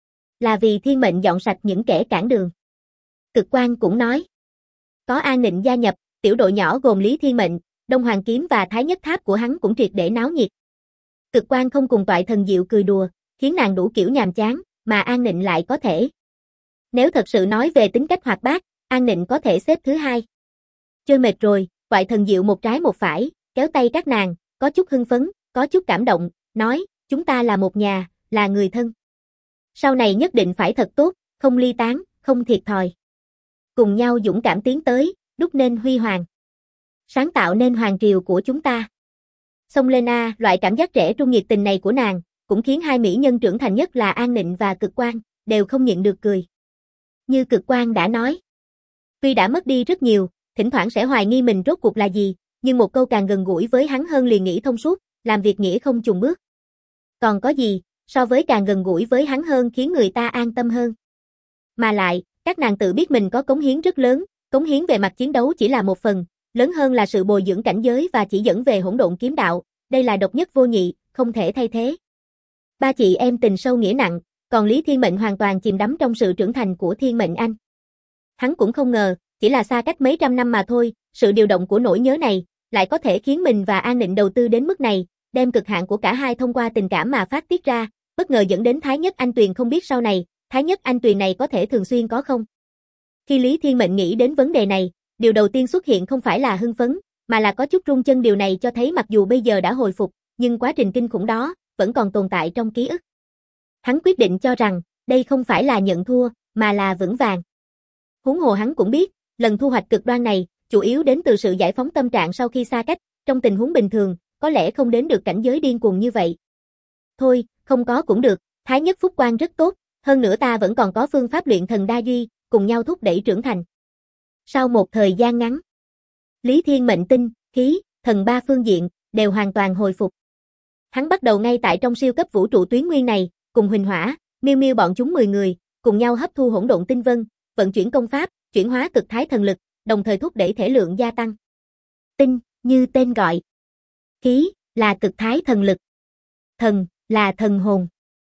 Là vì thiên mệnh dọn sạch những kẻ cản đường. Cực Quang cũng nói. Có An Nịnh gia nhập, tiểu đội nhỏ gồm Lý Thiên Mệnh, Đông Hoàng Kiếm và Thái Nhất Tháp của hắn cũng triệt để náo nhiệt. Cực Quang không cùng Toại Thần Diệu cười đùa, khiến nàng đủ kiểu nhàm chán, mà An Nịnh lại có thể. Nếu thật sự nói về tính cách hoạt bát, An Nịnh có thể xếp thứ hai. Chơi mệt rồi, Toại Thần Diệu một trái một phải, kéo tay các nàng, có chút hưng phấn, có chút cảm động, nói, chúng ta là một nhà, là người thân. Sau này nhất định phải thật tốt, không ly tán, không thiệt thòi. Cùng nhau dũng cảm tiến tới, đúc nên huy hoàng. Sáng tạo nên hoàng triều của chúng ta. Xông lên a, loại cảm giác trẻ trung nhiệt tình này của nàng, cũng khiến hai mỹ nhân trưởng thành nhất là An Nịnh và Cực Quang, đều không nhịn được cười. Như Cực Quang đã nói. Tuy đã mất đi rất nhiều, thỉnh thoảng sẽ hoài nghi mình rốt cuộc là gì, nhưng một câu càng gần gũi với hắn hơn liền nghĩ thông suốt, làm việc nghĩa không chùng bước. Còn có gì, so với càng gần gũi với hắn hơn khiến người ta an tâm hơn. Mà lại, các nàng tự biết mình có cống hiến rất lớn, cống hiến về mặt chiến đấu chỉ là một phần, lớn hơn là sự bồi dưỡng cảnh giới và chỉ dẫn về hỗn độn kiếm đạo, đây là độc nhất vô nhị, không thể thay thế. Ba chị em tình sâu nghĩa nặng, còn Lý Thiên Mệnh hoàn toàn chìm đắm trong sự trưởng thành của Thiên Mệnh Anh. Hắn cũng không ngờ, chỉ là xa cách mấy trăm năm mà thôi, sự điều động của nỗi nhớ này, lại có thể khiến mình và An Nịnh đầu tư đến mức này, đem cực hạn của cả hai thông qua tình cảm mà phát tiết ra, bất ngờ dẫn đến Thái Nhất Anh Tuyền không biết sau này, Thái Nhất Anh Tuyền này có thể thường xuyên có không? Khi Lý Thiên Mệnh nghĩ đến vấn đề này, điều đầu tiên xuất hiện không phải là hưng phấn, mà là có chút run chân, điều này cho thấy mặc dù bây giờ đã hồi phục, nhưng quá trình kinh khủng đó, vẫn còn tồn tại trong ký ức. Hắn quyết định cho rằng, đây không phải là nhận thua, mà là vững vàng. Huống hồ hắn cũng biết, lần thu hoạch cực đoan này, chủ yếu đến từ sự giải phóng tâm trạng sau khi xa cách, trong tình huống bình thường, có lẽ không đến được cảnh giới điên cuồng như vậy. Thôi, không có cũng được, Thái Nhất Phúc Quang rất tốt, hơn nữa ta vẫn còn có phương pháp luyện thần đa duy, cùng nhau thúc đẩy trưởng thành. Sau một thời gian ngắn, Lý Thiên Mệnh tinh, khí, thần ba phương diện, đều hoàn toàn hồi phục. Hắn bắt đầu ngay tại trong siêu cấp vũ trụ tuyến nguyên này, cùng Huỳnh Hỏa, Miêu Miêu bọn chúng 10 người, cùng nhau hấp thu hỗn độn tinh vân, vận chuyển công pháp, chuyển hóa cực thái thần lực, đồng thời thúc đẩy thể lượng gia tăng. Tinh, như tên gọi. Khí, là cực thái thần lực. Thần, là thần hồn.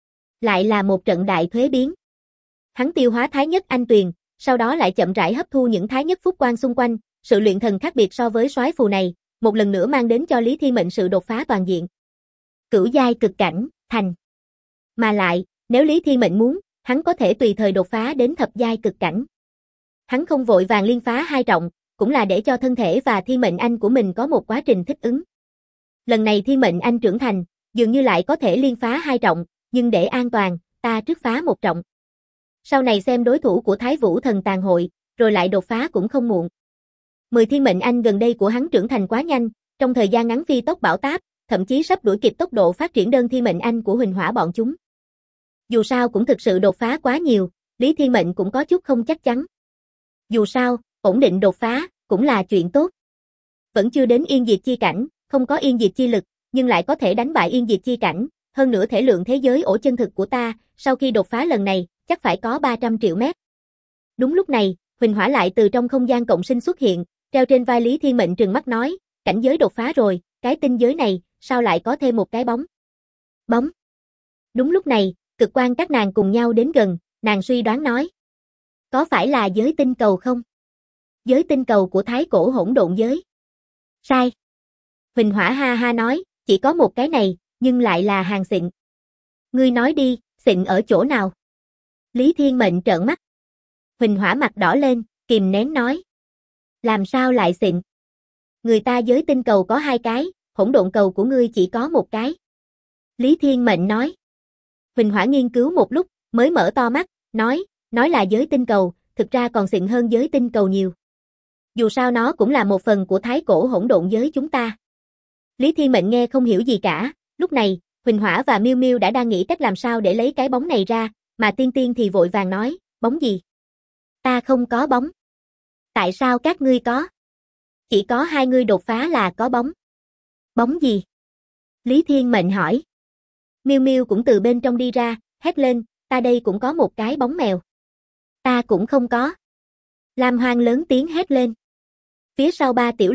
Lại là một trận đại thuế biến. Hắn tiêu hóa Thái Nhất Anh Tuyền, sau đó lại chậm rãi hấp thu những Thái Nhất Phúc Quang xung quanh, sự luyện thần khác biệt so với soái phù này, một lần nữa mang đến cho Lý Thiên Mệnh sự đột phá toàn diện. Cửu giai cực cảnh, thành. Mà lại, nếu Lý Thiên Mệnh muốn, hắn có thể tùy thời đột phá đến thập giai cực cảnh. Hắn không vội vàng liên phá hai trọng, cũng là để cho thân thể và Thiên Mệnh Anh của mình có một quá trình thích ứng. Lần này Thiên Mệnh Anh trưởng thành, dường như lại có thể liên phá hai trọng, nhưng để an toàn, ta trước phá một trọng. Sau này xem đối thủ của Thái Vũ Thần Tàn Hội, rồi lại đột phá cũng không muộn. 10 Thiên Mệnh Anh gần đây của hắn trưởng thành quá nhanh, trong thời gian ngắn phi tốc bão táp, thậm chí sắp đuổi kịp tốc độ phát triển đơn Thiên Mệnh Anh của Huỳnh Hỏa bọn chúng. Dù sao cũng thực sự đột phá quá nhiều, Lý Thiên Mệnh cũng có chút không chắc chắn. Dù sao, ổn định đột phá, cũng là chuyện tốt. Vẫn chưa đến yên diệt chi cảnh, không có yên diệt chi lực, nhưng lại có thể đánh bại yên diệt chi cảnh, hơn nữa thể lượng thế giới ổ chân thực của ta, sau khi đột phá lần này, chắc phải có 300 triệu mét. Đúng lúc này, Huỳnh Hỏa lại từ trong không gian cộng sinh xuất hiện, treo trên vai Lý Thiên Mệnh trừng mắt nói, cảnh giới đột phá rồi, cái tinh giới này, sao lại có thêm một cái bóng? Bóng. Đúng lúc này, Cực Quang các nàng cùng nhau đến gần, nàng suy đoán nói. Có phải là giới tinh cầu không? Giới tinh cầu của thái cổ hỗn độn giới. Sai. Huỳnh Hỏa ha ha nói, chỉ có một cái này, nhưng lại là hàng xịn. Ngươi nói đi, xịn ở chỗ nào? Lý Thiên Mệnh trợn mắt. Huỳnh Hỏa mặt đỏ lên, kìm nén nói. Làm sao lại xịn? Người ta giới tinh cầu có 2 cái, hỗn độn cầu của ngươi chỉ có 1 cái. Lý Thiên Mệnh nói. Huỳnh Hỏa nghiên cứu một lúc, mới mở to mắt, nói là giới tinh cầu, thực ra còn xịn hơn giới tinh cầu nhiều. Dù sao nó cũng là một phần của thái cổ hỗn độn giới chúng ta. Lý Thiên Mệnh nghe không hiểu gì cả, lúc này, Huỳnh Hỏa và Miêu Miêu đã đang nghĩ cách làm sao để lấy cái bóng này ra, mà Tiên Tiên thì vội vàng nói, bóng gì? Ta không có bóng. Tại sao các ngươi có? Chỉ có 2 ngươi đột phá là có bóng. Bóng gì? Lý Thiên Mệnh hỏi. Miêu Miêu cũng từ bên trong đi ra, hét lên, ta đây cũng có một cái bóng mèo. Ta cũng không có. Lam Hoang lớn tiếng hét lên. Phía sau 3 tiểu lục,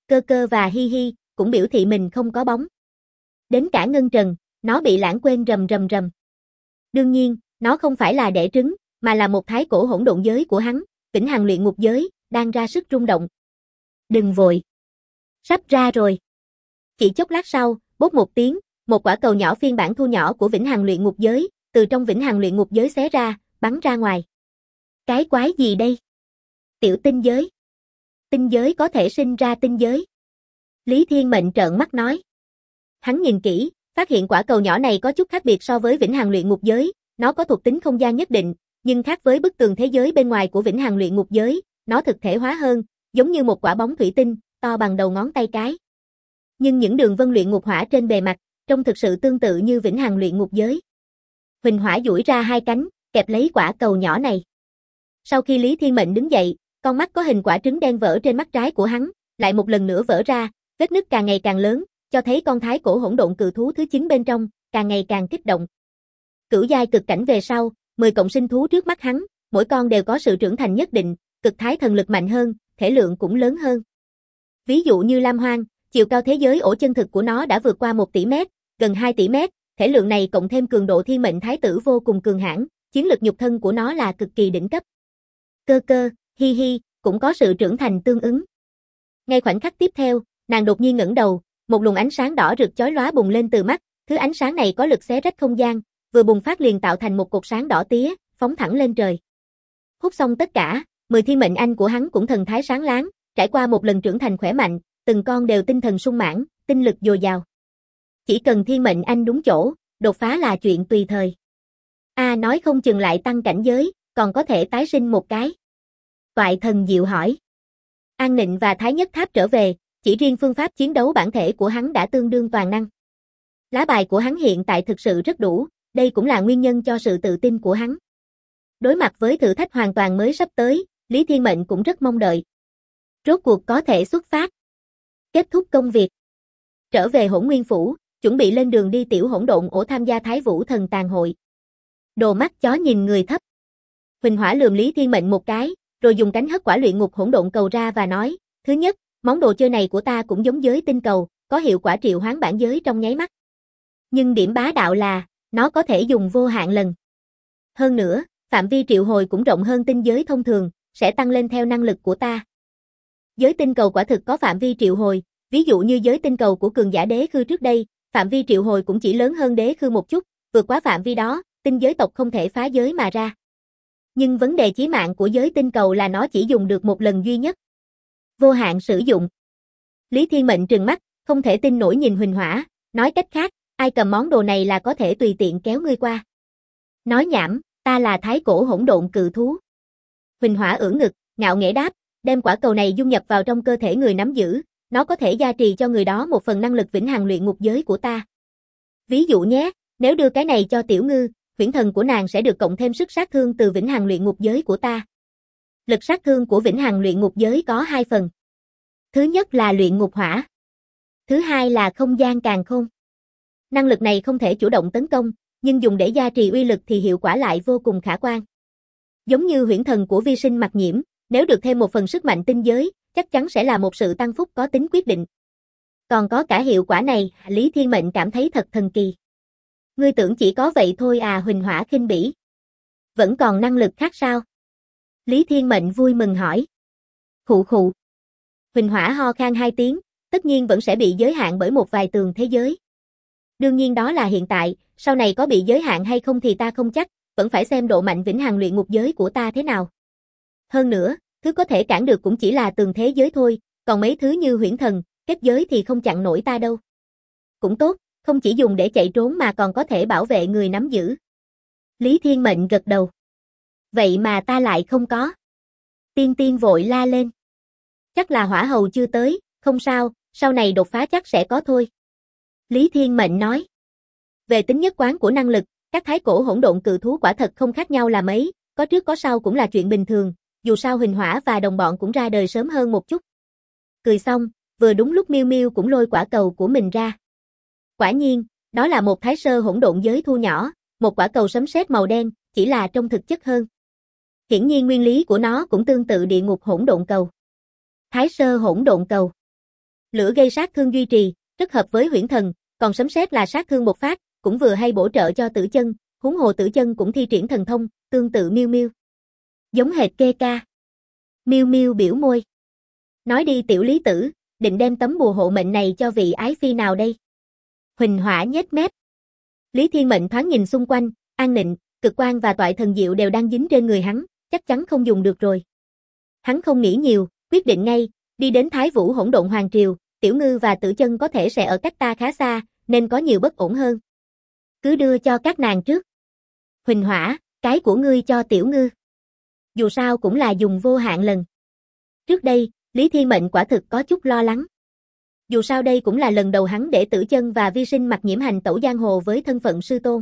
Cơ Cơ và Hi Hi cũng biểu thị mình không có bóng. Đến cả Ngân Trần, nó bị lãng quên rầm rầm rầm. Đương nhiên, nó không phải là đẻ trứng, mà là một thái cổ hỗn độn giới của hắn, vĩnh hằng luyện ngục giới, đang ra sức rung động. Đừng vội. Sắp ra rồi. Chỉ chốc lát sau, bốp một tiếng, một quả cầu nhỏ phiên bản thu nhỏ của vĩnh hằng luyện ngục giới, từ trong vĩnh hằng luyện ngục giới xé ra, bắn ra ngoài. Cái quái gì đây? Tiểu tinh giới. Tinh giới có thể sinh ra tinh giới. Lý Thiên Mệnh trợn mắt nói. Hắn nhìn kỹ, phát hiện quả cầu nhỏ này có chút khác biệt so với vĩnh hằng luyện ngục giới, nó có thuộc tính không gian nhất định, nhưng khác với bức tường thế giới bên ngoài của vĩnh hằng luyện ngục giới, nó thực thể hóa hơn, giống như một quả bóng thủy tinh, to bằng đầu ngón tay cái. Nhưng những đường vân luyện ngục hỏa trên bề mặt, trông thực sự tương tự như vĩnh hằng luyện ngục giới. Huỳnh hỏa duỗi ra hai cánh, kẹp lấy quả cầu nhỏ này. Sau khi Lý Thiên Mệnh đứng dậy, con mắt có hình quả trứng đen vỡ trên mắt trái của hắn, lại một lần nữa vỡ ra, vết nứt càng ngày càng lớn, cho thấy con thái cổ hỗn độn cự thú thứ 9 bên trong, càng ngày càng kích động. Cửu giai cực cảnh về sau, 10 cộng sinh thú trước mắt hắn, mỗi con đều có sự trưởng thành nhất định, cực thái thần lực mạnh hơn, thể lượng cũng lớn hơn. Ví dụ như Lam Hoang, chiều cao thế giới ổ chân thực của nó đã vượt qua 1 tỷ mét, gần 2 tỷ mét, thể lượng này cộng thêm cường độ thiên mệnh thái tử vô cùng cường hãn, chiến lực nhục thân của nó là cực kỳ đỉnh cấp. Cơ Cơ, Hi Hi, cũng có sự trưởng thành tương ứng. Ngay khoảnh khắc tiếp theo, nàng đột nhiên ngẩng đầu, một luồng ánh sáng đỏ rực chói lóa bùng lên từ mắt, thứ ánh sáng này có lực xé rách không gian, vừa bùng phát liền tạo thành một cột sáng đỏ tía, phóng thẳng lên trời. Hút xong tất cả, 10 thiên mệnh anh của hắn cũng thần thái sáng láng, trải qua một lần trưởng thành khỏe mạnh, từng con đều tinh thần sung mãn, tinh lực dồi dào. Chỉ cần thiên mệnh anh đúng chỗ, đột phá là chuyện tùy thời. Nói không chừng lại tăng cảnh giới, còn có thể tái sinh một cái. Toại Thần Diệu hỏi. An Nịnh và Thái Nhất Tháp trở về, chỉ riêng phương pháp chiến đấu bản thể của hắn đã tương đương toàn năng. Lá bài của hắn hiện tại thực sự rất đủ, đây cũng là nguyên nhân cho sự tự tin của hắn. Đối mặt với thử thách hoàn toàn mới sắp tới, Lý Thiên Mệnh cũng rất mong đợi. Rốt cuộc có thể xuất phát. Kết thúc công việc. Trở về Hỗn Nguyên Phủ, chuẩn bị lên đường đi tiểu hỗn độn ổ tham gia Thái Vũ Thần Tàn Hội. Đồ mắt chó nhìn người thấp. Huỳnh hỏa lườm Lý Thiên Mệnh một cái, rồi dùng cánh hất quả luyện ngục hỗn độn cầu ra và nói, thứ nhất, món đồ chơi này của ta cũng giống giới tinh cầu, có hiệu quả triệu hoán bản giới trong nháy mắt. Nhưng điểm bá đạo là, nó có thể dùng vô hạn lần. Hơn nữa, phạm vi triệu hồi cũng rộng hơn tinh giới thông thường, sẽ tăng lên theo năng lực của ta. Giới tinh cầu quả thực có phạm vi triệu hồi, ví dụ như giới tinh cầu của cường giả đế khư trước đây, phạm vi triệu hồi cũng chỉ lớn hơn đế khư một chút, vượt quá phạm vi đó, tinh giới tộc không thể phá giới mà ra. Nhưng vấn đề chí mạng của giới tinh cầu là nó chỉ dùng được một lần duy nhất. Vô hạn sử dụng. Lý Thiên Mệnh trừng mắt, không thể tin nổi nhìn Huỳnh hỏa, nói cách khác, ai cầm món đồ này là có thể tùy tiện kéo ngươi qua. Nói nhảm, ta là thái cổ hỗn độn cự thú. Huỳnh hỏa ưỡn ngực, ngạo nghễ đáp, đem quả cầu này dung nhập vào trong cơ thể người nắm giữ, nó có thể gia trì cho người đó một phần năng lực vĩnh hằng luyện ngục giới của ta. Ví dụ nhé, nếu đưa cái này cho tiểu ngư, huyễn thần của nàng sẽ được cộng thêm sức sát thương từ vĩnh hằng luyện ngục giới của ta. Lực sát thương của vĩnh hằng luyện ngục giới có 2 phần. Thứ nhất là luyện ngục hỏa. Thứ hai là không gian càn khôn. Năng lực này không thể chủ động tấn công, nhưng dùng để gia trì uy lực thì hiệu quả lại vô cùng khả quan. Giống như huyễn thần của vi sinh Mặc Nhiễm, nếu được thêm một phần sức mạnh tinh giới, chắc chắn sẽ là một sự tăng phúc có tính quyết định. Còn có cả hiệu quả này, Lý Thiên Mệnh cảm thấy thật thần kỳ. Ngươi tưởng chỉ có vậy thôi à? Huỳnh hỏa khinh bỉ. Vẫn còn năng lực khác sao? Lý Thiên Mệnh vui mừng hỏi. Khụ khụ. Huỳnh hỏa ho khan 2 tiếng, tất nhiên vẫn sẽ bị giới hạn bởi một vài tường thế giới. Đương nhiên đó là hiện tại, sau này có bị giới hạn hay không thì ta không chắc, vẫn phải xem độ mạnh vĩnh hằng luyện ngục giới của ta thế nào. Hơn nữa, thứ có thể cản được cũng chỉ là tường thế giới thôi, còn mấy thứ như huyễn thần, kết giới thì không chặn nổi ta đâu. Cũng tốt, không chỉ dùng để chạy trốn mà còn có thể bảo vệ người nắm giữ. Lý Thiên Mệnh gật đầu. Vậy mà ta lại không có. Tiên Tiên vội la lên. Chắc là hỏa hầu chưa tới, không sao, sau này đột phá chắc sẽ có thôi. Lý Thiên Mệnh nói. Về tính nhất quán của năng lực, các thái cổ hỗn độn cự thú quả thật không khác nhau là mấy, có trước có sau cũng là chuyện bình thường, dù sao Huỳnh hỏa và đồng bọn cũng ra đời sớm hơn một chút. Cười xong, vừa đúng lúc Miêu Miêu cũng lôi quả cầu của mình ra. Quả nhiên, đó là một thái sơ hỗn độn giới thu nhỏ, một quả cầu sấm sét màu đen, chỉ là trông thực chất hơn. Hiển nhiên nguyên lý của nó cũng tương tự địa ngục hỗn độn cầu. Thái sơ hỗn độn cầu. Lửa gây sát thương duy trì, rất hợp với huyễn thần, còn sấm sét là sát thương một phát, cũng vừa hay bổ trợ cho Tử Chân, huống hồ Tử Chân cũng thi triển thần thông, tương tự Miu Miu. Giống hệt kê ca. Miu Miu biểu môi. Nói đi tiểu Lý Tử, định đem tấm bùa hộ mệnh này cho vị ái phi nào đây? Huỳnh Hỏa nhếch mép. Lý Thiên Mệnh thoáng nhìn xung quanh, An Nịnh, Cực Quang và Toại Thần Diệu đều đang dính trên người hắn, chắc chắn không dùng được rồi. Hắn không nghĩ nhiều, quyết định ngay, đi đến Thái Vũ Hỗn Độn Hoàng Triều, Tiểu Ngư và Tử Chân có thể sẽ ở cách ta khá xa, nên có nhiều bất ổn hơn. Cứ đưa cho các nàng trước. Huỳnh Hỏa, cái của ngươi cho Tiểu Ngư. Dù sao cũng là dùng vô hạn lần. Trước đây, Lý Thiên Mệnh quả thực có chút lo lắng. Dù sao đây cũng là lần đầu hắn để Tử Chân và Vi Sinh Mặc Nhiễm hành tẩu giang hồ với thân phận sư tôn.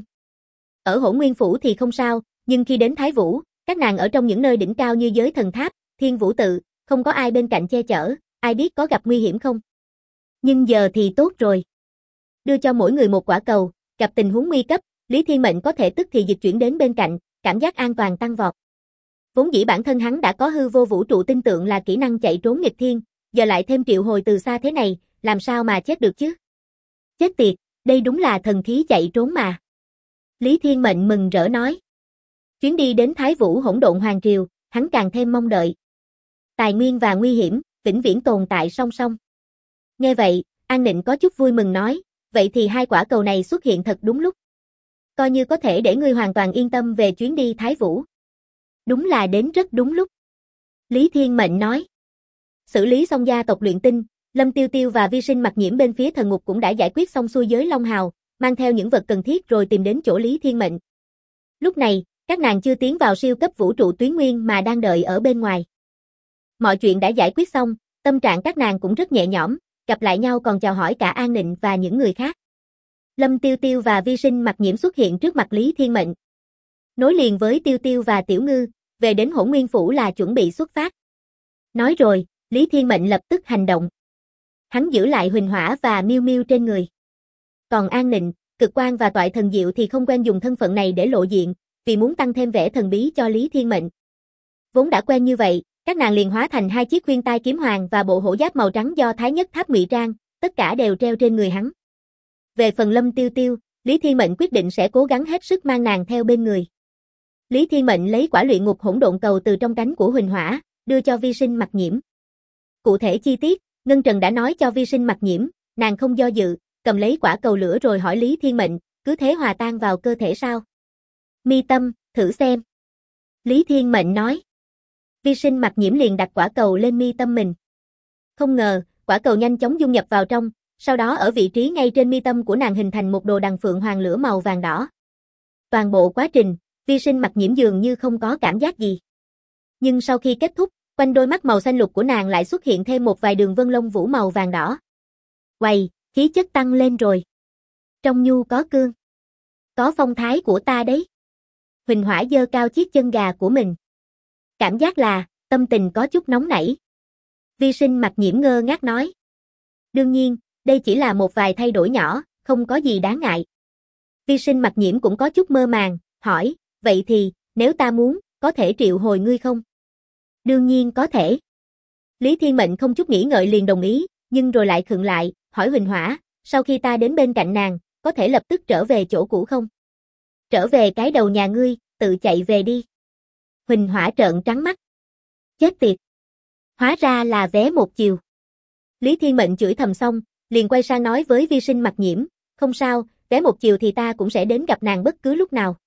Ở Hỗn Nguyên Phủ thì không sao, nhưng khi đến Thái Vũ, các nàng ở trong những nơi đỉnh cao như Giới Thần Tháp, Thiên Vũ Tự, không có ai bên cạnh che chở, ai biết có gặp nguy hiểm không. Nhưng giờ thì tốt rồi. Đưa cho mỗi người một quả cầu, gặp tình huống nguy cấp, Lý Thiên Mệnh có thể tức thì dịch chuyển đến bên cạnh, cảm giác an toàn tăng vọt. Vốn dĩ bản thân hắn đã có hư vô vũ trụ tinh tượng là kỹ năng chạy trốn nghịch thiên, giờ lại thêm triệu hồi từ xa thế này, làm sao mà chết được chứ? Chết tiệt, đây đúng là thần khí chạy trốn mà. Lý Thiên Mệnh mừng rỡ nói. Chuyến đi đến Thái Vũ Hỗn Độn Hoàng Triều, hắn càng thêm mong đợi. Tài nguyên và nguy hiểm, vĩnh viễn tồn tại song song. Nghe vậy, An Nịnh có chút vui mừng nói, vậy thì hai quả cầu này xuất hiện thật đúng lúc. Coi như có thể để ngươi hoàn toàn yên tâm về chuyến đi Thái Vũ. Đúng là đến rất đúng lúc. Lý Thiên Mệnh nói. Xử lý xong gia tộc luyện tinh, Lâm Tiêu Tiêu và Vi Sinh Mặc Nhiễm bên phía thần ngục cũng đã giải quyết xong xuôi giới Long Hào, mang theo những vật cần thiết rồi tìm đến chỗ Lý Thiên Mệnh. Lúc này, các nàng chưa tiến vào siêu cấp vũ trụ tuyến nguyên mà đang đợi ở bên ngoài. Mọi chuyện đã giải quyết xong, tâm trạng các nàng cũng rất nhẹ nhõm, gặp lại nhau còn chào hỏi cả An Nịnh và những người khác. Lâm Tiêu Tiêu và Vi Sinh Mặc Nhiễm xuất hiện trước mặt Lý Thiên Mệnh. Nối liền với Tiêu Tiêu và Tiểu Ngư, về đến Hỗn Nguyên Phủ là chuẩn bị xuất phát. Nói rồi, Lý Thiên Mệnh lập tức hành động. Hắn giữ lại Huỳnh Hỏa và Miu Miu trên người. Còn An Nịnh, Cực Quang và Toại Thần Diệu thì không quen dùng thân phận này để lộ diện, vì muốn tăng thêm vẻ thần bí cho Lý Thiên Mệnh. Vốn đã quen như vậy, các nàng liền hóa thành hai chiếc khuyên tai kiếm hoàng và bộ hổ giáp màu trắng do Thái Nhất Tháp ngụy trang, tất cả đều treo trên người hắn. Về phần Lâm Tiêu Tiêu, Lý Thiên Mệnh quyết định sẽ cố gắng hết sức mang nàng theo bên người. Lý Thiên Mệnh lấy quả luyện ngục hỗn độn cầu từ trong cánh của Huỳnh Hỏa, đưa cho Vi Sinh Mặc Nhiễm. Cụ thể chi tiết, Ngân Trần đã nói cho Vi Sinh Mặc Nhiễm, nàng không do dự, cầm lấy quả cầu lửa rồi hỏi Lý Thiên Mệnh, cứ thế hòa tan vào cơ thể sao? Mi tâm, thử xem. Lý Thiên Mệnh nói. Vi Sinh Mặc Nhiễm liền đặt quả cầu lên mi tâm mình. Không ngờ, quả cầu nhanh chóng dung nhập vào trong, sau đó ở vị trí ngay trên mi tâm của nàng hình thành một đồ đằng phượng hoàng lửa màu vàng đỏ. Toàn bộ quá trình, Vi Sinh Mặc Nhiễm dường như không có cảm giác gì. Nhưng sau khi kết thúc, quanh đôi mắt màu xanh lục của nàng lại xuất hiện thêm một vài đường vân lông vũ màu vàng đỏ. Uầy, khí chất tăng lên rồi. Trong nhu có cương. Có phong thái của ta đấy. Huỳnh Hỏa giơ cao chiếc chân gà của mình. Cảm giác là, tâm tình có chút nóng nảy. Vi Sinh Mặc Nhiễm ngơ ngác nói. Đương nhiên, đây chỉ là một vài thay đổi nhỏ, không có gì đáng ngại. Vi Sinh Mặc Nhiễm cũng có chút mơ màng, hỏi, vậy thì, nếu ta muốn, có thể triệu hồi ngươi không? Đương nhiên có thể. Lý Thiên Mệnh không chút nghĩ ngợi liền đồng ý, nhưng rồi lại khựng lại, hỏi Huỳnh Hỏa, sau khi ta đến bên cạnh nàng, có thể lập tức trở về chỗ cũ không? Trở về cái đầu nhà ngươi, tự chạy về đi. Huỳnh Hỏa trợn trắng mắt. Chết tiệt. Hóa ra là vé một chiều. Lý Thiên Mệnh chửi thầm xong, liền quay sang nói với Vi Sinh Mặc Nhiễm, không sao, vé một chiều thì ta cũng sẽ đến gặp nàng bất cứ lúc nào.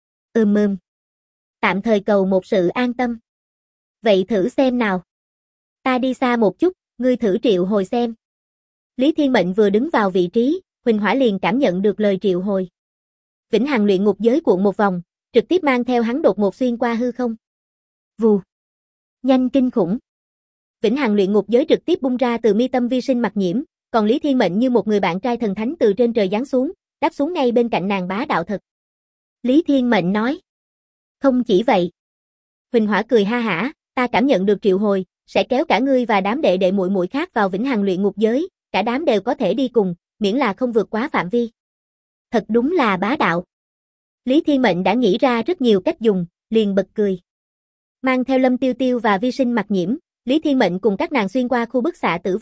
Tạm thời cầu một sự an tâm. Vậy thử xem nào. Ta đi xa một chút, ngươi thử triệu hồi xem. Lý Thiên Mệnh vừa đứng vào vị trí, Huỳnh Hỏa liền cảm nhận được lời triệu hồi. Vĩnh Hằng luyện ngục giới cuộn một vòng, trực tiếp mang theo hắn đột ngột xuyên qua hư không. Vù. Nhanh kinh khủng. Vĩnh Hằng luyện ngục giới trực tiếp bung ra từ mi tâm Vi Sinh Mặc Nhiễm, còn Lý Thiên Mệnh như một người bạn trai thần thánh từ trên trời giáng xuống, đáp xuống ngay bên cạnh nàng bá đạo thật. Lý Thiên Mệnh nói. Không chỉ vậy. Huỳnh Hỏa cười ha hả, ta cảm nhận được triệu hồi, sẽ kéo cả ngươi và đám đệ đệ muội muội khác vào Vĩnh Hằng luyện ngục giới, cả đám đều có thể đi cùng, miễn là không vượt quá phạm vi. Thật đúng là bá đạo. Lý Thiên Mệnh đã nghĩ ra rất nhiều cách dùng, liền bật cười. Mang theo Lâm Tiêu Tiêu và Vi Sinh Mặc Nhiễm, Lý Thiên Mệnh cùng các nàng xuyên qua khu bức xạ tử vong,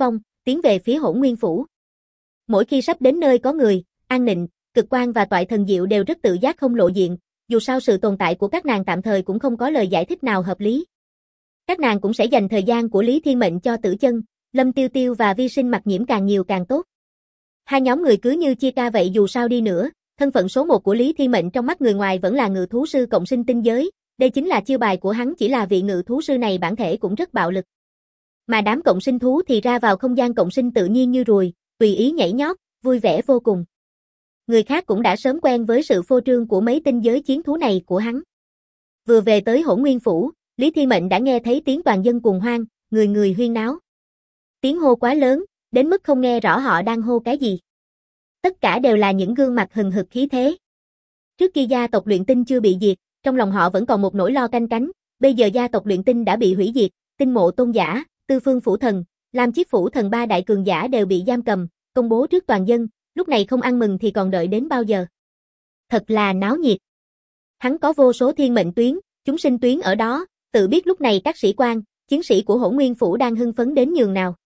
tiến về phía Hỗn Nguyên Phủ. Mỗi khi sắp đến nơi có người, An Nịnh, Cực Quang và Toại Thần Diệu đều rất tự giác không lộ diện, dù sao sự tồn tại của các nàng tạm thời cũng không có lời giải thích nào hợp lý. Các nàng cũng sẽ dành thời gian của Lý Thiên Mệnh cho Tử Chân, Lâm Tiêu Tiêu và Vi Sinh Mặc Nhiễm càng nhiều càng tốt. Hai nhóm người cứ như chia ca vậy, dù sao đi nữa, thân phận số 1 của Lý Thiên Mệnh trong mắt người ngoài vẫn là ngự thú sư cộng sinh tinh giới, đây chính là chiêu bài của hắn, chỉ là vị ngự thú sư này bản thể cũng rất bạo lực. Mà đám cộng sinh thú thì ra vào không gian cộng sinh tự nhiên như ruồi, tùy ý nhảy nhót, vui vẻ vô cùng. Người khác cũng đã sớm quen với sự phô trương của mấy tinh giới chiến thú này của hắn. Vừa về tới Hỗn Nguyên Phủ, Lý Thiên Mệnh đã nghe thấy tiếng toàn dân cuồng hoan, người người huyên náo. Tiếng hô quá lớn, đến mức không nghe rõ họ đang hô cái gì. Tất cả đều là những gương mặt hừng hực khí thế. Trước khi gia tộc Luyện Tinh chưa bị diệt, trong lòng họ vẫn còn một nỗi lo canh cánh, bây giờ gia tộc Luyện Tinh đã bị hủy diệt, Tinh Mộ Tôn Giả, Tư Phương Phủ Thần, Lam Chiết Phủ Thần ba đại cường giả đều bị giam cầm, công bố trước toàn dân, lúc này không ăn mừng thì còn đợi đến bao giờ. Thật là náo nhiệt. Hắn có vô số thiên mệnh tuyến, chúng sinh tuyến ở đó, tự biết lúc này các sĩ quan, chiến sĩ của Hỗn Nguyên Phủ đang hưng phấn đến nhường nào.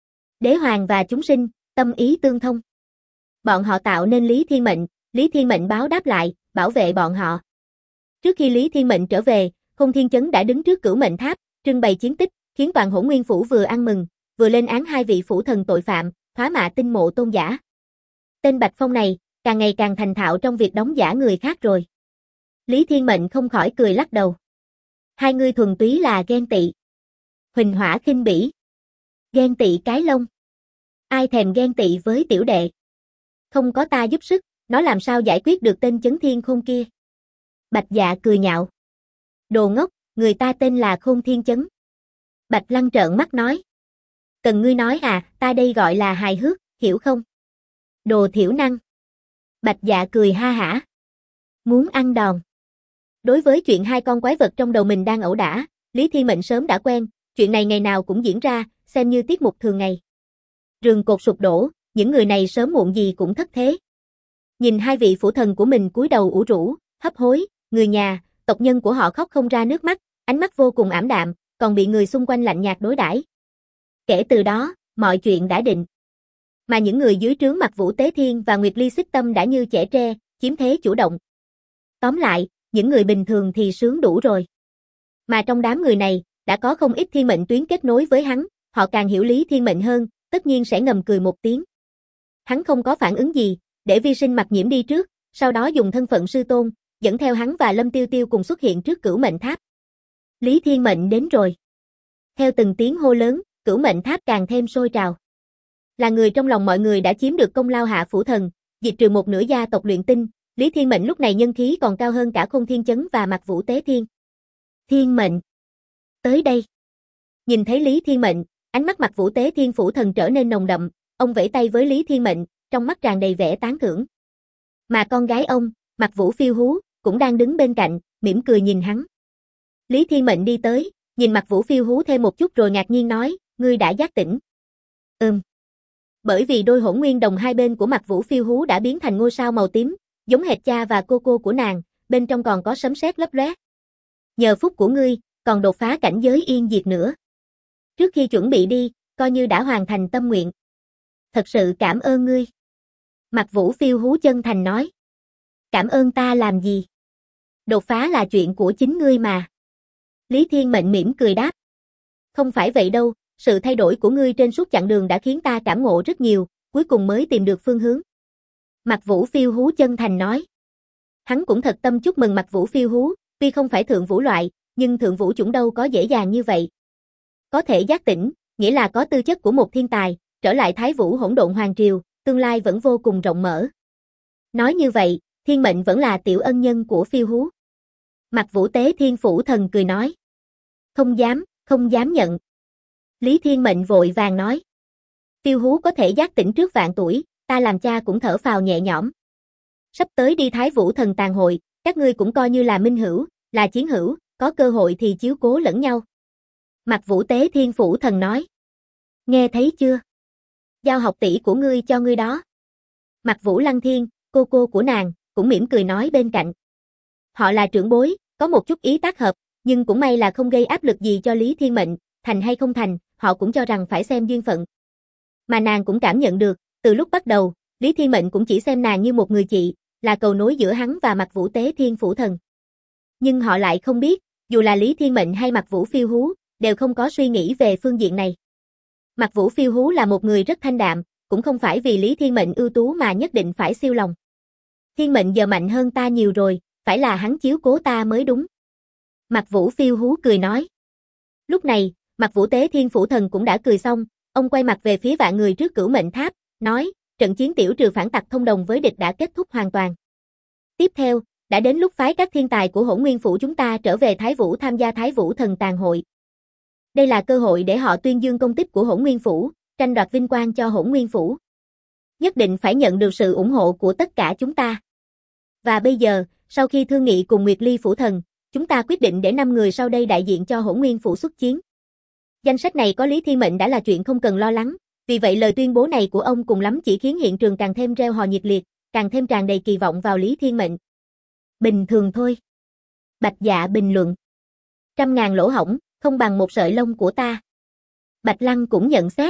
Đế hoàng và chúng sinh, tâm ý tương thông. Bọn họ tạo nên Lý Thiên Mệnh báo đáp lại, bảo vệ bọn họ. Trước khi Lý Thiên Mệnh trở về, Không Thiên Chấn đã đứng trước Cửu Mệnh Tháp, trưng bày chiến tích, khiến toàn Hỗn Nguyên Phủ vừa ăn mừng, vừa lên án hai vị phủ thần tội phạm, thoá mạ Tinh Mộ Tôn Giả. Tên Bạch Phong này, càng ngày càng thành thạo trong việc đóng giả người khác rồi. Lý Thiên Mệnh không khỏi cười lắc đầu. Hai người thuần túy là ghen tị. Huỳnh hỏa khinh bỉ. Ghen tị cái lông. Ai thèm ghen tị với tiểu đệ. Không có ta giúp sức, nó làm sao giải quyết được tên Chấn Thiên Khôn kia. Bạch Dạ cười nhạo. Đồ ngốc, người ta tên là Khôn Thiên Chấn. Bạch Lăng trợn mắt nói. Cần ngươi nói à, ta đây gọi là hài hước, hiểu không? Đồ thiểu năng. Bạch Dạ cười ha hả. Muốn ăn đòn. Đối với chuyện hai con quái vật trong đầu mình đang ẩu đả, Lý Thiên Mệnh sớm đã quen, chuyện này ngày nào cũng diễn ra, xem như tiết mục thường ngày. Rường cột sụp đổ, những người này sớm muộn gì cũng thất thế. Nhìn hai vị phủ thần của mình cúi đầu ủ rũ, hấp hối, người nhà, tộc nhân của họ khóc không ra nước mắt, ánh mắt vô cùng ảm đạm, còn bị người xung quanh lạnh nhạt đối đãi. Kể từ đó, mọi chuyện đã định. Mà những người dưới trướng Mặc Vũ Tế Thiên và Nguyệt Ly Xích Tâm đã như chẻ tre, chiếm thế chủ động. Tóm lại, những người bình thường thì sướng đủ rồi. Mà trong đám người này, đã có không ít thiên mệnh tuyến kết nối với hắn, họ càng hiểu Lý Thiên Mệnh hơn, tất nhiên sẽ ngầm cười một tiếng. Hắn không có phản ứng gì, để Vi Sinh Mặc Nhiễm đi trước, sau đó dùng thân phận sư tôn, dẫn theo hắn và Lâm Tiêu Tiêu cùng xuất hiện trước Cửu Mệnh Tháp. Lý Thiên Mệnh đến rồi. Theo từng tiếng hô lớn, Cửu Mệnh Tháp càng thêm sôi trào. Là người trong lòng mọi người đã chiếm được công lao hạ phủ thần, diệt trừ một nửa gia tộc Luyện Tinh, Lý Thiên Mệnh lúc này nhân khí còn cao hơn cả Khôn Thiên Chấn và Mặc Vũ Tế Thiên. Thiên Mệnh, tới đây. Nhìn thấy Lý Thiên Mệnh, ánh mắt Mặc Vũ Tế Thiên phủ thần trở nên nồng đậm, ông vẫy tay với Lý Thiên Mệnh, trong mắt tràn đầy vẻ tán thưởng. Mà con gái ông, Mặc Vũ Phiêu Hú, cũng đang đứng bên cạnh, mỉm cười nhìn hắn. Lý Thiên Mệnh đi tới, nhìn Mặc Vũ Phiêu Hú thêm một chút rồi ngạc nhiên nói, ngươi đã giác tỉnh. Bởi vì đôi hỗn nguyên đồng hai bên của Mặc Vũ Phiêu Hú đã biến thành ngôi sao màu tím, giống hệt cha và cô của nàng, bên trong còn có sấm sét lấp lóe. Nhờ phúc của ngươi, còn đột phá cảnh giới yên diệt nữa. Trước khi chuẩn bị đi, coi như đã hoàn thành tâm nguyện. Thật sự cảm ơn ngươi. Mặc Vũ Phiêu Hú chân thành nói. Cảm ơn ta làm gì? Đột phá là chuyện của chính ngươi mà. Lý Thiên Mệnh mỉm cười đáp. Không phải vậy đâu, sự thay đổi của ngươi trên suốt chặng đường đã khiến ta cảm ngộ rất nhiều, cuối cùng mới tìm được phương hướng. Mặc Vũ Phiêu Hú chân thành nói. Hắn cũng thật tâm chúc mừng Mặc Vũ Phiêu Hú, tuy không phải thượng vũ loại, nhưng thượng vũ chủng đâu có dễ dàng như vậy. Có thể giác tỉnh, nghĩa là có tư chất của một thiên tài, trở lại Thái Vũ Hỗn Độn Hoàng Triều, tương lai vẫn vô cùng rộng mở. Nói như vậy, Thiên Mệnh vẫn là tiểu ân nhân của Phiêu Hú. Mặc Vũ Tế Thiên phủ thần cười nói. Không dám nhận. Lý Thiên Mệnh vội vàng nói. Phiêu Hú có thể giác tỉnh trước vạn tuổi, ta làm cha cũng thở phào nhẹ nhõm. Sắp tới đi Thái Vũ Thần Tàn Hội, các ngươi cũng coi như là minh hữu, là chiến hữu, có cơ hội thì chiếu cố lẫn nhau. Mặc Vũ Tế Thiên phủ thần nói. Nghe thấy chưa? Giao học tỷ của ngươi cho ngươi đó. Mặc Vũ Lăng Thiên, cô của nàng, cũng mỉm cười nói bên cạnh. Họ là trưởng bối, có một chút ý tác hợp, nhưng cũng may là không gây áp lực gì cho Lý Thiên Mệnh, thành hay không thành, họ cũng cho rằng phải xem duyên phận. Mà nàng cũng cảm nhận được, từ lúc bắt đầu, Lý Thiên Mệnh cũng chỉ xem nàng như một người chị, là cầu nối giữa hắn và Mặc Vũ Tế Thiên Phủ Thần. Nhưng họ lại không biết, dù là Lý Thiên Mệnh hay Mặc Vũ Phiêu Hú, đều không có suy nghĩ về phương diện này. Mặc Vũ Phiêu Hú là một người rất thanh đạm, cũng không phải vì Lý Thiên Mệnh ưu tú mà nhất định phải siêu lòng. Thiên Mệnh giờ mạnh hơn ta nhiều rồi, phải là hắn chiếu cố ta mới đúng. Mặc Vũ Phiêu Hú cười nói. Lúc này, Mặc Vũ Tế Thiên Phủ Thần cũng đã cười xong, ông quay mặt về phía vạn người trước Cửu Mệnh Tháp, nói, trận chiến tiểu trừ phản tặc thông đồng với địch đã kết thúc hoàn toàn. Tiếp theo, đã đến lúc phái các thiên tài của Hỗn Nguyên Phủ chúng ta trở về Thái Vũ tham gia Thái Vũ Thần Tàn Hội. Đây là cơ hội để họ tuyên dương công tích của Hỗn Nguyên Phủ, tranh đoạt vinh quang cho Hỗn Nguyên Phủ. Nhất định phải nhận được sự ủng hộ của tất cả chúng ta. Và bây giờ, sau khi thương nghị cùng Nguyệt Ly Phủ Thần, chúng ta quyết định để 5 người sau đây đại diện cho Hỗn Nguyên Phủ xuất chiến. Danh sách này có Lý Thiên Mệnh đã là chuyện không cần lo lắng, vì vậy lời tuyên bố này của ông cùng lắm chỉ khiến hiện trường càng thêm reo hò nhiệt liệt, càng thêm tràn đầy kỳ vọng vào Lý Thiên Mệnh. Bình thường thôi. Bạch Dạ bình luận. 100.000 lỗ hổng, không bằng một sợi lông của ta. Bạch Lăng cũng nhận xét.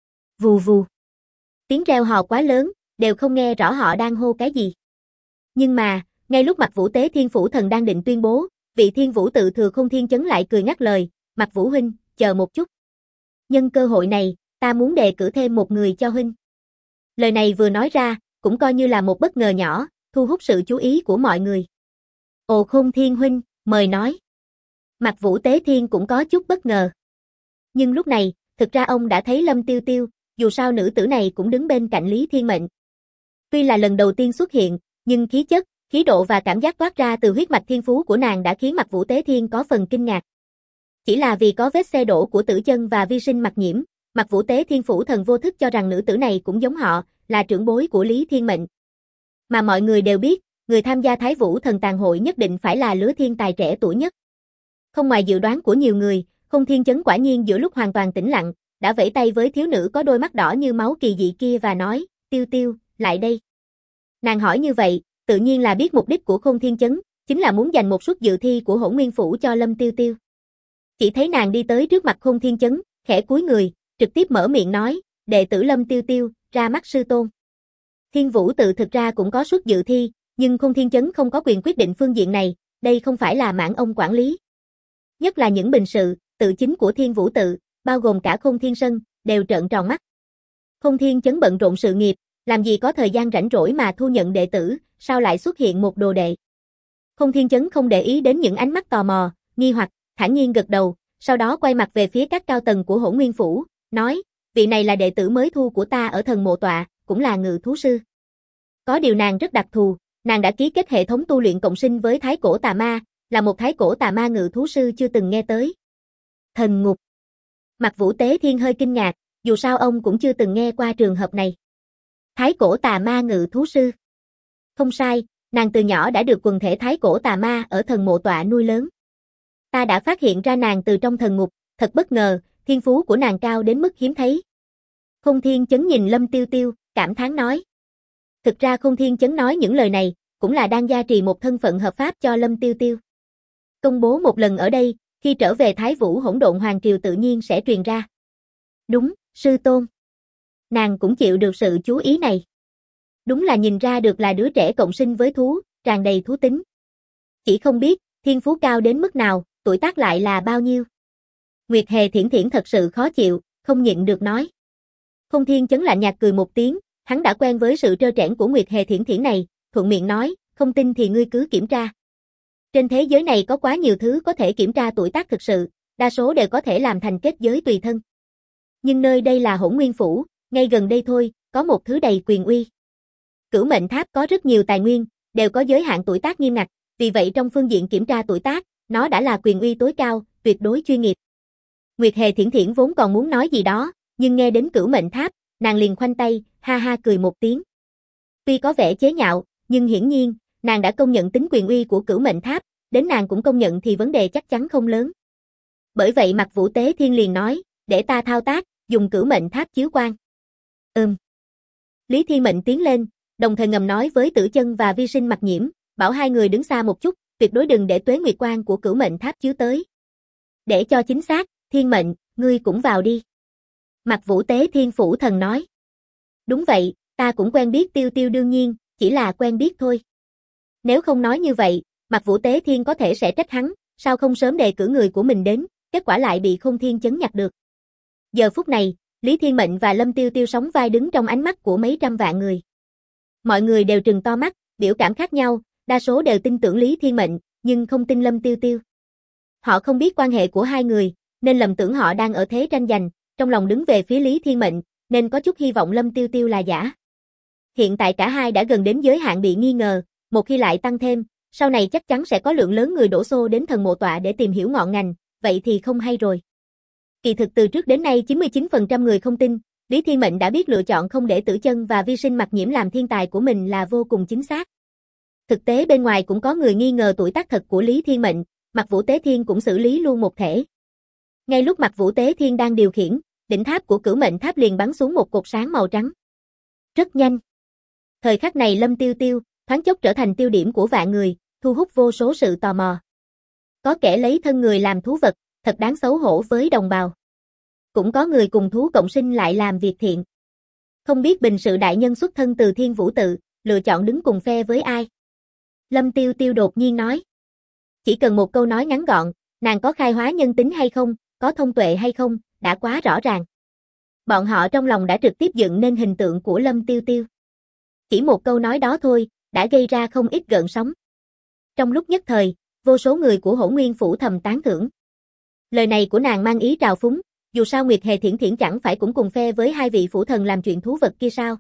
Vù vù. Tiếng reo hò quá lớn, đều không nghe rõ họ đang hô cái gì. Nhưng mà, ngay lúc Mặc Vũ Tế Thiên Phủ Thần đang định tuyên bố, vị Thiên Vũ tự thừa Khôn Thiên Chấn lại cười ngắt lời, Mặc Vũ huynh, chờ một chút. Nhân cơ hội này, ta muốn đề cử thêm một người cho huynh. Lời này vừa nói ra, cũng coi như là một bất ngờ nhỏ, thu hút sự chú ý của mọi người. Ồ Khôn Thiên huynh, mời nói. Mặc Vũ Tế Thiên cũng có chút bất ngờ. Nhưng lúc này, thực ra ông đã thấy Lâm Tiêu Tiêu, dù sao nữ tử này cũng đứng bên cạnh Lý Thiên Mệnh. Tuy là lần đầu tiên xuất hiện, nhưng khí chất, khí độ và cảm giác toát ra từ huyết mạch thiên phú của nàng đã khiến Mặc Vũ Tế Thiên có phần kinh ngạc. Chỉ là vì có vết xe đổ của Tử Chân và vi sinh Mặc Nhiễm, Mặc Vũ Tế Thiên Phủ Thần vô thức cho rằng nữ tử này cũng giống họ, là trưởng bối của Lý Thiên Mệnh. Mà mọi người đều biết, người tham gia Thái Vũ Thần Tàn Hội nhất định phải là lứa thiên tài trẻ tuổi nhất. Không ngoài dự đoán của nhiều người, Khôn Thiên Chấn quả nhiên giữa lúc hoàn toàn tĩnh lặng, đã vẫy tay với thiếu nữ có đôi mắt đỏ như máu kỳ dị kia và nói, Tiêu Tiêu, lại đây. Nàng hỏi như vậy, tự nhiên là biết mục đích của Khôn Thiên Chấn, chính là muốn dành một suất dự thi của Hỗn Nguyên Phủ cho Lâm Tiêu Tiêu. Chỉ thấy nàng đi tới trước mặt Khôn Thiên Chấn, khẽ cúi người, trực tiếp mở miệng nói, đệ tử Lâm Tiêu Tiêu, ra mắt sư tôn. Thiên Vũ tự thực ra cũng có suất dự thi, nhưng Khôn Thiên Chấn không có quyền quyết định phương diện này, đây không phải là mảng ông quản lý. Nhất là những bình sự, tự chính của Thiên Vũ tự, bao gồm cả Khôn Thiên Sân, đều trợn tròn mắt. Khôn Thiên Chấn bận rộn sự nghiệp, làm gì có thời gian rảnh rỗi mà thu nhận đệ tử, sao lại xuất hiện một đồ đệ. Khôn Thiên Chấn không để ý đến những ánh mắt tò mò, nghi hoặc, thản nhiên gật đầu, sau đó quay mặt về phía các cao tầng của Hỗn Nguyên Phủ, nói, vị này là đệ tử mới thu của ta ở thần mộ tọa, cũng là ngự thú sư. Có điều nàng rất đặc thù, nàng đã ký kết hệ thống tu luyện cộng sinh với Thái Cổ Tà Ma, là một Thái Cổ Tà Ma ngự thú sư chưa từng nghe tới. Thần ngục. Mặc Vũ Tế Thiên hơi kinh ngạc, dù sao ông cũng chưa từng nghe qua trường hợp này. Thái Cổ Tà Ma ngự thú sư. Không sai, nàng từ nhỏ đã được quần thể Thái Cổ Tà Ma ở thần mộ tọa nuôi lớn. Ta đã phát hiện ra nàng từ trong thần ngục, thật bất ngờ, thiên phú của nàng cao đến mức hiếm thấy. Khôn Thiên Chấn nhìn Lâm Tiêu Tiêu, cảm thán nói. Thực ra Khôn Thiên Chấn nói những lời này, cũng là đang gia trì một thân phận hợp pháp cho Lâm Tiêu Tiêu. Công bố một lần ở đây, khi trở về Thái Vũ Hỗn Độn Hoàng Triều tự nhiên sẽ truyền ra. Đúng, sư tôn. Nàng cũng chịu được sự chú ý này. Đúng là nhìn ra được là đứa trẻ cộng sinh với thú, tràn đầy thú tính. Chỉ không biết, thiên phú cao đến mức nào, tuổi tác lại là bao nhiêu. Nguyệt Hề Thiển Thiển thật sự khó chịu, không nhịn được nói. Khôn Thiên Chấn lạnh nhạt cười một tiếng, hắn đã quen với sự trơ trẽn của Nguyệt Hề Thiển Thiển này, thuận miệng nói, không tin thì ngươi cứ kiểm tra. Trên thế giới này có quá nhiều thứ có thể kiểm tra tuổi tác thực sự, đa số đều có thể làm thành kết giới tùy thân. Nhưng nơi đây là Hỗn Nguyên Phủ, ngay gần đây thôi, có một thứ đầy quyền uy. Cửu Mệnh Tháp có rất nhiều tài nguyên, đều có giới hạn tuổi tác nghiêm ngặt, vì vậy trong phương diện kiểm tra tuổi tác, nó đã là quyền uy tối cao, tuyệt đối chuyên nghiệp. Nguyệt Hề Thiển Thiển vốn còn muốn nói gì đó, nhưng nghe đến Cửu Mệnh Tháp, nàng liền khoanh tay, ha ha cười một tiếng. Tuy có vẻ chế nhạo, nhưng hiển nhiên, nàng đã công nhận tính quyền uy của Cửu Mệnh Tháp, đến nàng cũng công nhận thì vấn đề chắc chắn không lớn. Bởi vậy Mặc Vũ Tế Thiên liền nói, để ta thao tác, dùng Cửu Mệnh Tháp chiếu quang. Lý Thiên Mệnh tiến lên, đồng thời ngầm nói với Tử Chân và vi sinh Mặc Nhiễm, bảo hai người đứng xa một chút, tuyệt đối đừng để tuế nguyệt quang của Cửu Mệnh Tháp chiếu tới. Để cho chính xác, Thiên Mệnh, ngươi cũng vào đi. Mạc Vũ Tế Thiên phủ thần nói. Đúng vậy, ta cũng quen biết Tiêu Tiêu đương nhiên, chỉ là quen biết thôi. Nếu không nói như vậy, Mạc Vũ Tế Thiên có thể sẽ trách hắn, sao không sớm đề cử người của mình đến, kết quả lại bị Khôn Thiên chấn nhặt được. Giờ phút này, Lý Thiên Mệnh và Lâm Tiêu Tiêu sóng vai đứng trong ánh mắt của mấy trăm vạn người. Mọi người đều trừng to mắt, biểu cảm khác nhau, đa số đều tin tưởng Lý Thiên Mệnh, nhưng không tin Lâm Tiêu Tiêu. Họ không biết quan hệ của hai người, nên lầm tưởng họ đang ở thế tranh giành, trong lòng đứng về phía Lý Thiên Mệnh, nên có chút hy vọng Lâm Tiêu Tiêu là giả. Hiện tại cả hai đã gần đến giới hạn bị nghi ngờ, một khi lại tăng thêm, sau này chắc chắn sẽ có lượng lớn người đổ xô đến thần mộ tọa để tìm hiểu ngọn ngành, vậy thì không hay rồi. Kỳ thực từ trước đến nay 99% người không tin, Lý Thiên Mệnh đã biết lựa chọn không để Tử Chân và Vi Sinh Mặc Nhiễm làm thiên tài của mình là vô cùng chính xác. Thực tế bên ngoài cũng có người nghi ngờ tuổi tác thật của Lý Thiên Mệnh, Mạc Vũ Tế Thiên cũng xử lý luôn một thể. Ngay lúc Mạc Vũ Tế Thiên đang điều khiển, đỉnh tháp của Cửu Mệnh Tháp liền bắn xuống một cột sáng màu trắng. Rất nhanh. Thời khắc này Lâm Tiêu Tiêu, thoáng chốc trở thành tiêu điểm của vạn người, thu hút vô số sự tò mò. Có kẻ lấy thân người làm thú vật, thật đáng xấu hổ với đồng bào. Cũng có người cùng thú cộng sinh lại làm việc thiện. Không biết bình sự đại nhân xuất thân từ Thiên Vũ Tự, lựa chọn đứng cùng phe với ai. Lâm Tiêu Tiêu đột nhiên nói. Chỉ cần một câu nói ngắn gọn, nàng có khai hóa nhân tính hay không, có thông tuệ hay không, đã quá rõ ràng. Bọn họ trong lòng đã trực tiếp dựng nên hình tượng của Lâm Tiêu Tiêu. Chỉ một câu nói đó thôi, đã gây ra không ít gợn sóng. Trong lúc nhất thời, vô số người của Hổ Nguyên Phủ thầm tán thưởng. Lời này của nàng mang ý trào phúng, dù sao Nguyệt Hề Thiển Thiển chẳng phải cũng cùng phe với hai vị phủ thần làm chuyện thú vật kia sao?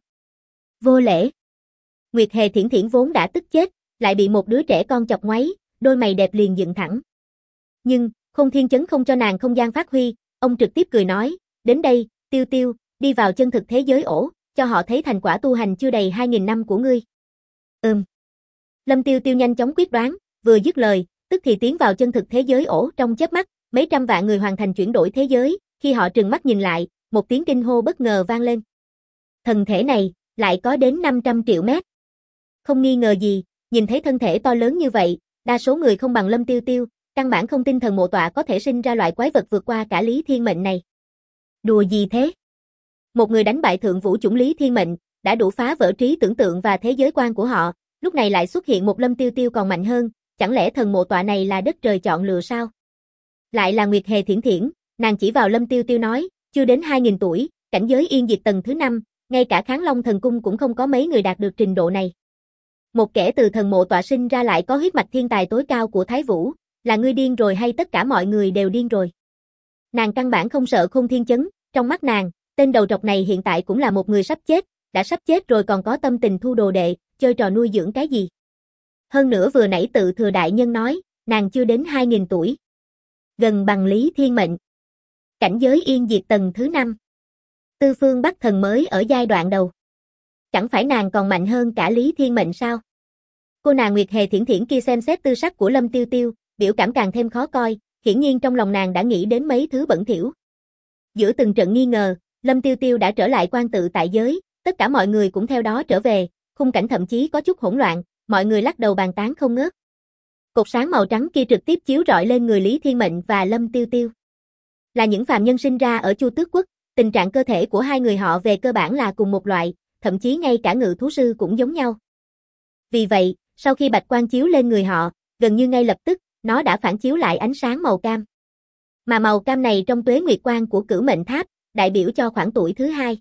Vô lễ. Nguyệt Hề Thiển Thiển vốn đã tức chết, lại bị một đứa trẻ con chọc ngoáy, đôi mày đẹp liền dựng thẳng. Nhưng, Khôn Thiên chấn không cho nàng không gian phát huy, ông trực tiếp cười nói, đến đây, Tiêu Tiêu, đi vào chân thực thế giới ổ, cho họ thấy thành quả tu hành chưa đầy 2.000 năm của ngươi. Lâm Tiêu Tiêu nhanh chóng quyết đoán, vừa dứt lời, tức thì tiến vào chân thực thế giới ổ trong chớp mắt, mấy trăm vạn người hoàn thành chuyển đổi thế giới, khi họ trừng mắt nhìn lại, một tiếng kinh hô bất ngờ vang lên. Thân thể này, lại có đến 500 triệu mét. Không nghi ngờ gì, nhìn thấy thân thể to lớn như vậy, đa số người không bằng Lâm Tiêu Tiêu, căn bản không tin thần mộ tọa có thể sinh ra loại quái vật vượt qua cả Lý Thiên Mệnh này. Đùa gì thế? Một người đánh bại thượng vũ chủng Lý Thiên Mệnh, đã đủ phá vỡ trí tưởng tượng và thế giới quan của họ, lúc này lại xuất hiện một Lâm Tiêu Tiêu còn mạnh hơn, chẳng lẽ thần mộ tọa này là đất trời chọn lựa sao? Lại là Nguyệt Hề Thiển Thiển, nàng chỉ vào Lâm Tiêu Tiêu nói, chưa đến 2.000 tuổi, cảnh giới yên diệt tầng thứ 5, ngay cả Kháng Long thần cung cũng không có mấy người đạt được trình độ này. Một kẻ từ thần mộ tọa sinh ra lại có huyết mạch thiên tài tối cao của Thái Vũ, là ngươi điên rồi hay tất cả mọi người đều điên rồi? Nàng căn bản không sợ Khôn Thiên chấn, trong mắt nàng, tên đầu trọc này hiện tại cũng là một người sắp chết, đã sắp chết rồi còn có tâm tình thu đồ đệ, chơi trò nuôi dưỡng cái gì? Hơn nữa vừa nãy tự thừa đại nhân nói, nàng chưa đến 2.000 tuổi. Gần bằng Lý Thiên Mệnh. Cảnh giới yên diệt tầng thứ 5. Tư phương Bắc thần mới ở giai đoạn đầu. Chẳng phải nàng còn mạnh hơn cả Lý Thiên Mệnh sao? Cô nàng Nguyệt Hề Thiển Thiển kia xem xét tư sắc của Lâm Tiêu Tiêu, biểu cảm càng thêm khó coi, hiển nhiên trong lòng nàng đã nghĩ đến mấy thứ bẩn thỉu. Giữa từng trận nghi ngờ, Lâm Tiêu Tiêu đã trở lại quan tự tại giới, tất cả mọi người cũng theo đó trở về, khung cảnh thậm chí có chút hỗn loạn, mọi người lắc đầu bàn tán không ngớt. Cột sáng màu trắng kia trực tiếp chiếu rọi lên người Lý Thiên Mệnh và Lâm Tiêu Tiêu. Là những phàm nhân sinh ra ở Chu Tước Quốc, tình trạng cơ thể của hai người họ về cơ bản là cùng một loại, thậm chí ngay cả ngự thú sư cũng giống nhau. Vì vậy, sau khi bạch quang chiếu lên người họ, gần như ngay lập tức, nó đã phản chiếu lại ánh sáng màu cam. Mà màu cam này trong tuế nguyệt quang của Cửu Mệnh Tháp, đại biểu cho khoảng tuổi thứ 2.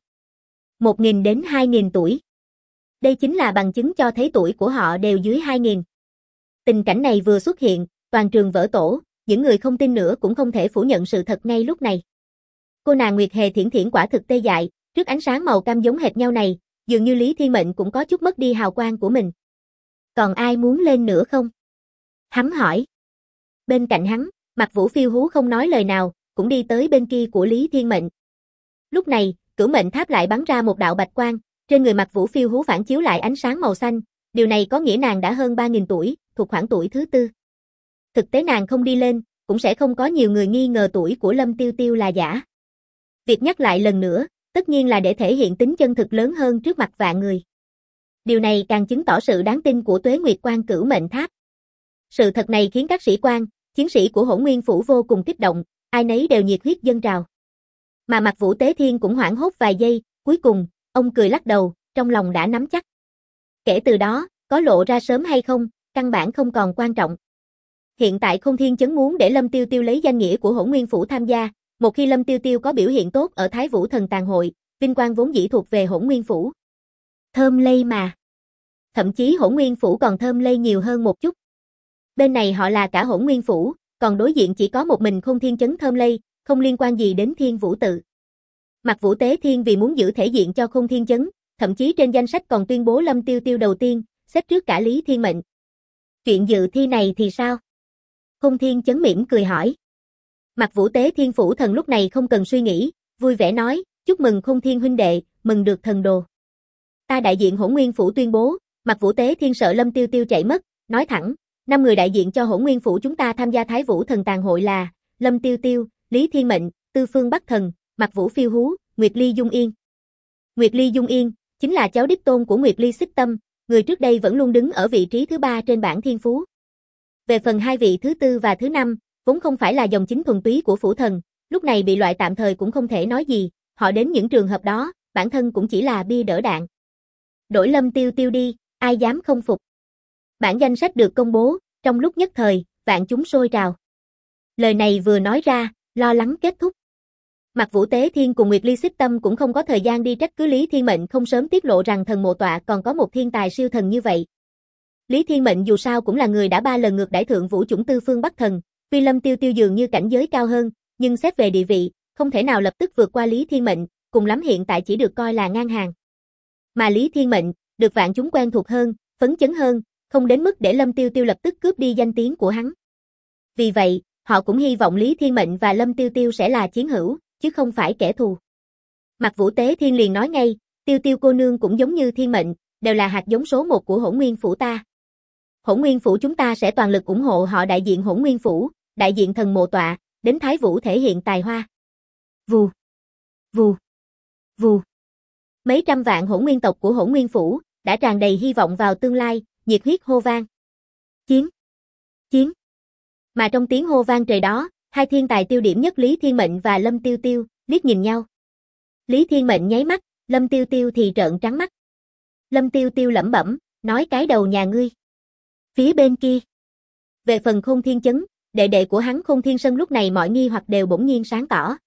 1.000 đến 2.000 tuổi. Đây chính là bằng chứng cho thấy tuổi của họ đều dưới 2.000. Tình cảnh này vừa xuất hiện, toàn trường vỡ tổ, những người không tin nữa cũng không thể phủ nhận sự thật ngay lúc này. Cô nàng Nguyệt Hề Thiển Thiển quả thực tê dại, trước ánh sáng màu cam giống hệt nhau này, dường như Lý Thiên Mệnh cũng có chút mất đi hào quang của mình. Còn ai muốn lên nữa không? Hắn hỏi. Bên cạnh hắn, Mạc Vũ phiêu hú không nói lời nào, cũng đi tới bên kia của Lý Thiên Mệnh. Lúc này, Cửu Mệnh Tháp lại bắn ra một đạo bạch quang, trên người Mạc Vũ phiêu hú phản chiếu lại ánh sáng màu xanh, điều này có nghĩa nàng đã hơn 3.000 tuổi, thuộc khoảng tuổi thứ 4. Thực tế nàng không đi lên, cũng sẽ không có nhiều người nghi ngờ tuổi của Lâm Tiêu Tiêu là giả. Việc nhắc lại lần nữa, tất nhiên là để thể hiện tính chân thực lớn hơn trước mặt vạn người. Điều này càng chứng tỏ sự đáng tin của tuế nguyệt quan Cửu Mệnh Tháp. Sự thật này khiến các sĩ quan, chiến sĩ của Hỗn Nguyên Phủ vô cùng kích động, ai nấy đều nhiệt huyết dâng trào. Mà Mặc Vũ Tế Thiên cũng hoảng hốt vài giây, cuối cùng, ông cười lắc đầu, trong lòng đã nắm chắc. Kể từ đó, có lộ ra sớm hay không, căn bản không còn quan trọng. Hiện tại Khôn Thiên Chấn muốn để Lâm Tiêu Tiêu lấy danh nghĩa của Hỗn Nguyên Phủ tham gia, một khi Lâm Tiêu Tiêu có biểu hiện tốt ở Thái Vũ Thần Tàn Hội, vinh quang vốn dĩ thuộc về Hỗn Nguyên Phủ. Thơm lây mà. Thậm chí Hỗn Nguyên Phủ còn thơm lây nhiều hơn một chút. Bên này họ là cả Hỗn Nguyên Phủ, còn đối diện chỉ có một mình Khôn Thiên Chấn thơm lây, không liên quan gì đến Thiên Vũ tự. Mặc Vũ Tế Thiên vì muốn giữ thể diện cho Khôn Thiên Chấn, thậm chí trên danh sách còn tuyên bố Lâm Tiêu Tiêu đầu tiên, xếp trước cả Lý Thiên Mệnh. Chuyện dự thi này thì sao? Khôn Thiên Chấn mỉm cười hỏi. Mặc Vũ Tế Thiên Phủ thần lúc này không cần suy nghĩ, vui vẻ nói, chúc mừng Khôn Thiên huynh đệ, mừng được thần đồ. Ta đại diện Hỗn Nguyên Phủ tuyên bố, Mặc Vũ Tế Thiên sợ Lâm Tiêu Tiêu chạy mất, nói thẳng, 5 người đại diện cho Hỗn Nguyên Phủ chúng ta tham gia Thái Vũ Thần Tàn Hội là Lâm Tiêu Tiêu, Lý Thiên Mệnh, Tư Phương Bắc Thần, Mặc Vũ Phiêu Hú, Nguyệt Ly Dung Yên. Nguyệt Ly Dung Yên chính là cháu đích tôn của Nguyệt Ly Xích Tâm, người trước đây vẫn luôn đứng ở vị trí thứ 3 trên bảng thiên phú. Về phần hai vị thứ 4 và thứ 5, vốn không phải là dòng chính thuần túy của phủ thần, lúc này bị loại tạm thời cũng không thể nói gì, họ đến những trường hợp đó, bản thân cũng chỉ là bia đỡ đạn. Đổi Lâm Tiêu Tiêu đi, ai dám không phục. Bản danh sách được công bố, trong lúc nhất thời, vạn chúng sôi trào. Lời này vừa nói ra, lo lắng kết thúc. Mặc Vũ Tế Thiên cùng Nguyệt Ly Xích Tâm cũng không có thời gian đi trách cứ Lý Thiên Mệnh không sớm tiết lộ rằng thần mộ tọa còn có một thiên tài siêu thần như vậy. Lý Thiên Mệnh dù sao cũng là người đã 3 lần ngược đãi thượng vũ chủng Tư Phương Bắc Thần, tuy Lâm Tiêu Tiêu dường như cảnh giới cao hơn, nhưng xét về địa vị, không thể nào lập tức vượt qua Lý Thiên Mệnh, cùng lắm hiện tại chỉ được coi là ngang hàng. Mà Lý Thiên Mệnh, được vạn chúng quen thuộc hơn, phấn chấn hơn, không đến mức để Lâm Tiêu Tiêu lập tức cướp đi danh tiếng của hắn. Vì vậy, họ cũng hy vọng Lý Thiên Mệnh và Lâm Tiêu Tiêu sẽ là chiến hữu, chứ không phải kẻ thù. Mặc Vũ Tế Thiên liền nói ngay, Tiêu Tiêu cô nương cũng giống như Thiên Mệnh, đều là hạt giống số 1 của Hỗn Nguyên Phủ ta. Hỗn Nguyên Phủ chúng ta sẽ toàn lực ủng hộ họ đại diện Hỗn Nguyên Phủ, đại diện thần mộ tọa, đến Thái Vũ thể hiện tài hoa. Vù, vù, vù. Mấy trăm vạn Hỗn Nguyên tộc của Hỗn Nguyên Phủ đã tràn đầy hy vọng vào tương lai, nhiệt huyết hô vang. Chiến, chiến. Mà trong tiếng hô vang trời đó, hai thiên tài tiêu điểm nhất Lý Thiên Mệnh và Lâm Tiêu Tiêu liếc nhìn nhau. Lý Thiên Mệnh nháy mắt, Lâm Tiêu Tiêu thì trợn trắng mắt. Lâm Tiêu Tiêu lẩm bẩm, nói cái đầu nhà ngươi. Phía bên kia. Về phần Khôn Thiên Chấn, đệ đệ của hắn Khôn Thiên Sơn lúc này mọi nghi hoặc đều bỗng nhiên sáng tỏ.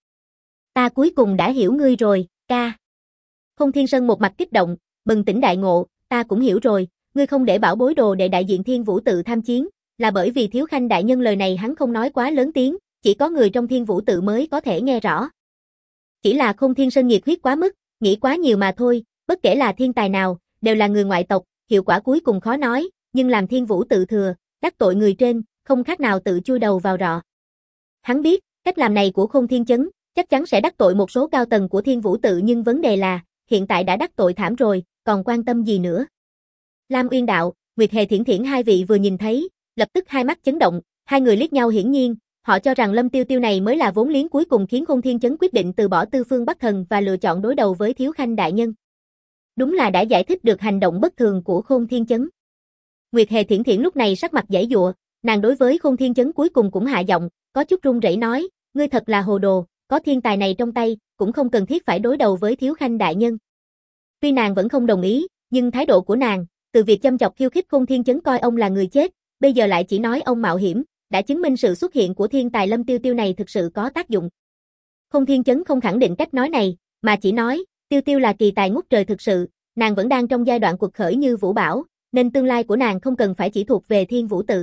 Ta cuối cùng đã hiểu ngươi rồi, ca. Khôn Thiên Sơn một mặt kích động, bừng tỉnh đại ngộ, ta cũng hiểu rồi, ngươi không để bảo bối đồ đệ đại diện Thiên Vũ tự tham chiến, là bởi vì Thiếu Khanh đại nhân lời này hắn không nói quá lớn tiếng, chỉ có người trong Thiên Vũ tự mới có thể nghe rõ. Chỉ là Khôn Thiên Sơn nhiệt huyết quá mức, nghĩ quá nhiều mà thôi, bất kể là thiên tài nào, đều là người ngoại tộc, hiệu quả cuối cùng khó nói, nhưng làm Thiên Vũ tự thừa, đắc tội người trên, không khác nào tự chui đầu vào rọ. Hắn biết, cách làm này của Khôn Thiên Chấn, chắc chắn sẽ đắc tội một số cao tầng của Thiên Vũ tự nhưng vấn đề là, hiện tại đã đắc tội thảm rồi, còn quan tâm gì nữa. Lam Uyên Đạo, Nguyệt Hề Thiển Thiển hai vị vừa nhìn thấy, lập tức hai mắt chấn động, hai người liếc nhau hiển nhiên, họ cho rằng Lâm Tiêu Tiêu này mới là vốn liếng cuối cùng khiến Khôn Thiên Chấn quyết định từ bỏ Tư Phương Bắc Thần và lựa chọn đối đầu với Thiếu Khanh đại nhân. Đúng là đã giải thích được hành động bất thường của Khôn Thiên Chấn. Nguyệt Hề Thiển Thiển lúc này sắc mặt giãy giụa, nàng đối với Khôn Thiên Chấn cuối cùng cũng hạ giọng, có chút run rẩy nói, ngươi thật là hồ đồ, có thiên tài này trong tay, cũng không cần thiết phải đối đầu với Thiếu Khanh đại nhân. Tuy nàng vẫn không đồng ý, nhưng thái độ của nàng, từ việc châm chọc khiêu khích Khôn Thiên Chấn coi ông là người chết, bây giờ lại chỉ nói ông mạo hiểm, đã chứng minh sự xuất hiện của thiên tài Lâm Tiêu Tiêu này thực sự có tác dụng. Khôn Thiên Chấn không khẳng định cách nói này, mà chỉ nói, Tiêu Tiêu là kỳ tài ngút trời thực sự, nàng vẫn đang trong giai đoạn quật khởi như Vũ Bảo, nên tương lai của nàng không cần phải chỉ thuộc về Thiên Vũ tự.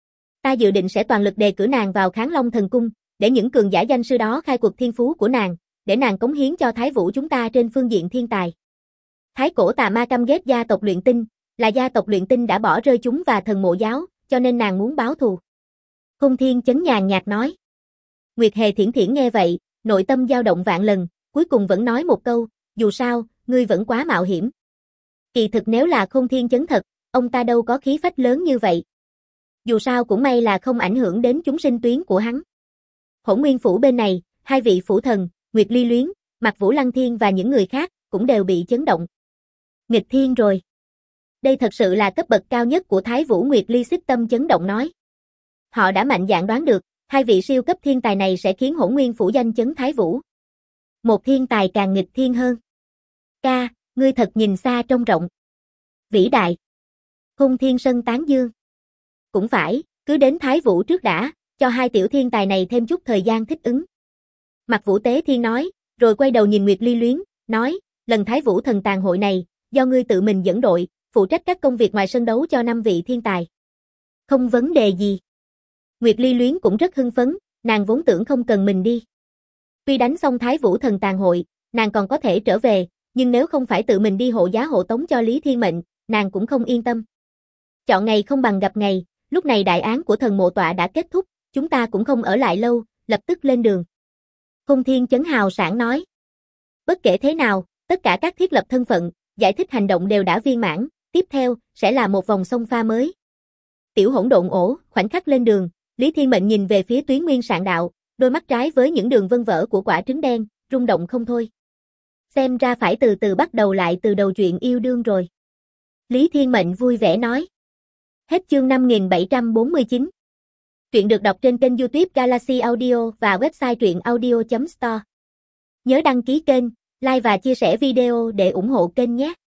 Ta dự định sẽ toàn lực đề cử nàng vào Kháng Long Thần Cung, để những cường giả danh sư đó khai quật thiên phú của nàng, để nàng cống hiến cho Thái Vũ chúng ta trên phương diện thiên tài. Thái cổ tà ma căm ghét gia tộc luyện tinh, là gia tộc luyện tinh đã bỏ rơi chúng và thần mộ giáo, cho nên nàng muốn báo thù. Khôn Thiên Chấn nhàn nhạt nói. Nguyệt Hề Thiển Thiển nghe vậy, nội tâm dao động vạn lần, cuối cùng vẫn nói một câu, dù sao, ngươi vẫn quá mạo hiểm. Kỳ thực nếu là Khôn Thiên Chấn thật, ông ta đâu có khí phách lớn như vậy. Dù sao cũng may là không ảnh hưởng đến chúng sinh tuyến của hắn. Hỗn Nguyên Phủ bên này, hai vị phủ thần, Nguyệt Ly Luyến, Mặc Vũ Lăng Thiên và những người khác, cũng đều bị chấn động. Nghịch thiên rồi. Đây thật sự là cấp bậc cao nhất của Thái Vũ. Nguyệt Ly Xích Tâm chấn động nói. Họ đã mạnh dạn đoán được, hai vị siêu cấp thiên tài này sẽ khiến Hỗn Nguyên Phủ danh chấn Thái Vũ. Một thiên tài càng nghịch thiên hơn. Ca, ngươi thật nhìn xa trông rộng. Vĩ đại. Hung Thiên Sân tán dương. Cũng phải, cứ đến Thái Vũ trước đã, cho hai tiểu thiên tài này thêm chút thời gian thích ứng. Mạc Vũ Tế Thiên nói, rồi quay đầu nhìn Nguyệt Ly Luyến, nói, lần Thái Vũ thần tàn hội này, do ngươi tự mình dẫn đội, phụ trách các công việc ngoài sân đấu cho 5 vị thiên tài. Không vấn đề gì. Nguyệt Ly Luyến cũng rất hưng phấn, nàng vốn tưởng không cần mình đi. Tuy đánh xong Thái Vũ thần tàn hội, nàng còn có thể trở về, nhưng nếu không phải tự mình đi hộ giá hộ tống cho Lý Thiên Mệnh, nàng cũng không yên tâm. Chọn ngày không bằng gặp ngày, lúc này đại án của thần mộ tọa đã kết thúc, chúng ta cũng không ở lại lâu, lập tức lên đường. Hung Thiên Chấn hào sảng nói. Bất kể thế nào, tất cả các thiết lập thân phận, giải thích hành động đều đã viên mãn, tiếp theo, sẽ là một vòng sông pha mới. Tiểu hỗn độn ổ, khoảnh khắc lên đường, Lý Thiên Mệnh nhìn về phía Tuyến Nguyên Sạn Đạo, đôi mắt trái với những đường vân vỡ của quả trứng đen, rung động không thôi. Xem ra phải từ từ bắt đầu lại từ đầu chuyện yêu đương rồi. Lý Thiên Mệnh vui vẻ nói. Hết chương 5749. Truyện được đọc trên kênh YouTube Galaxy Audio và website truyệnaudio.store. Nhớ đăng ký kênh, like và chia sẻ video để ủng hộ kênh nhé.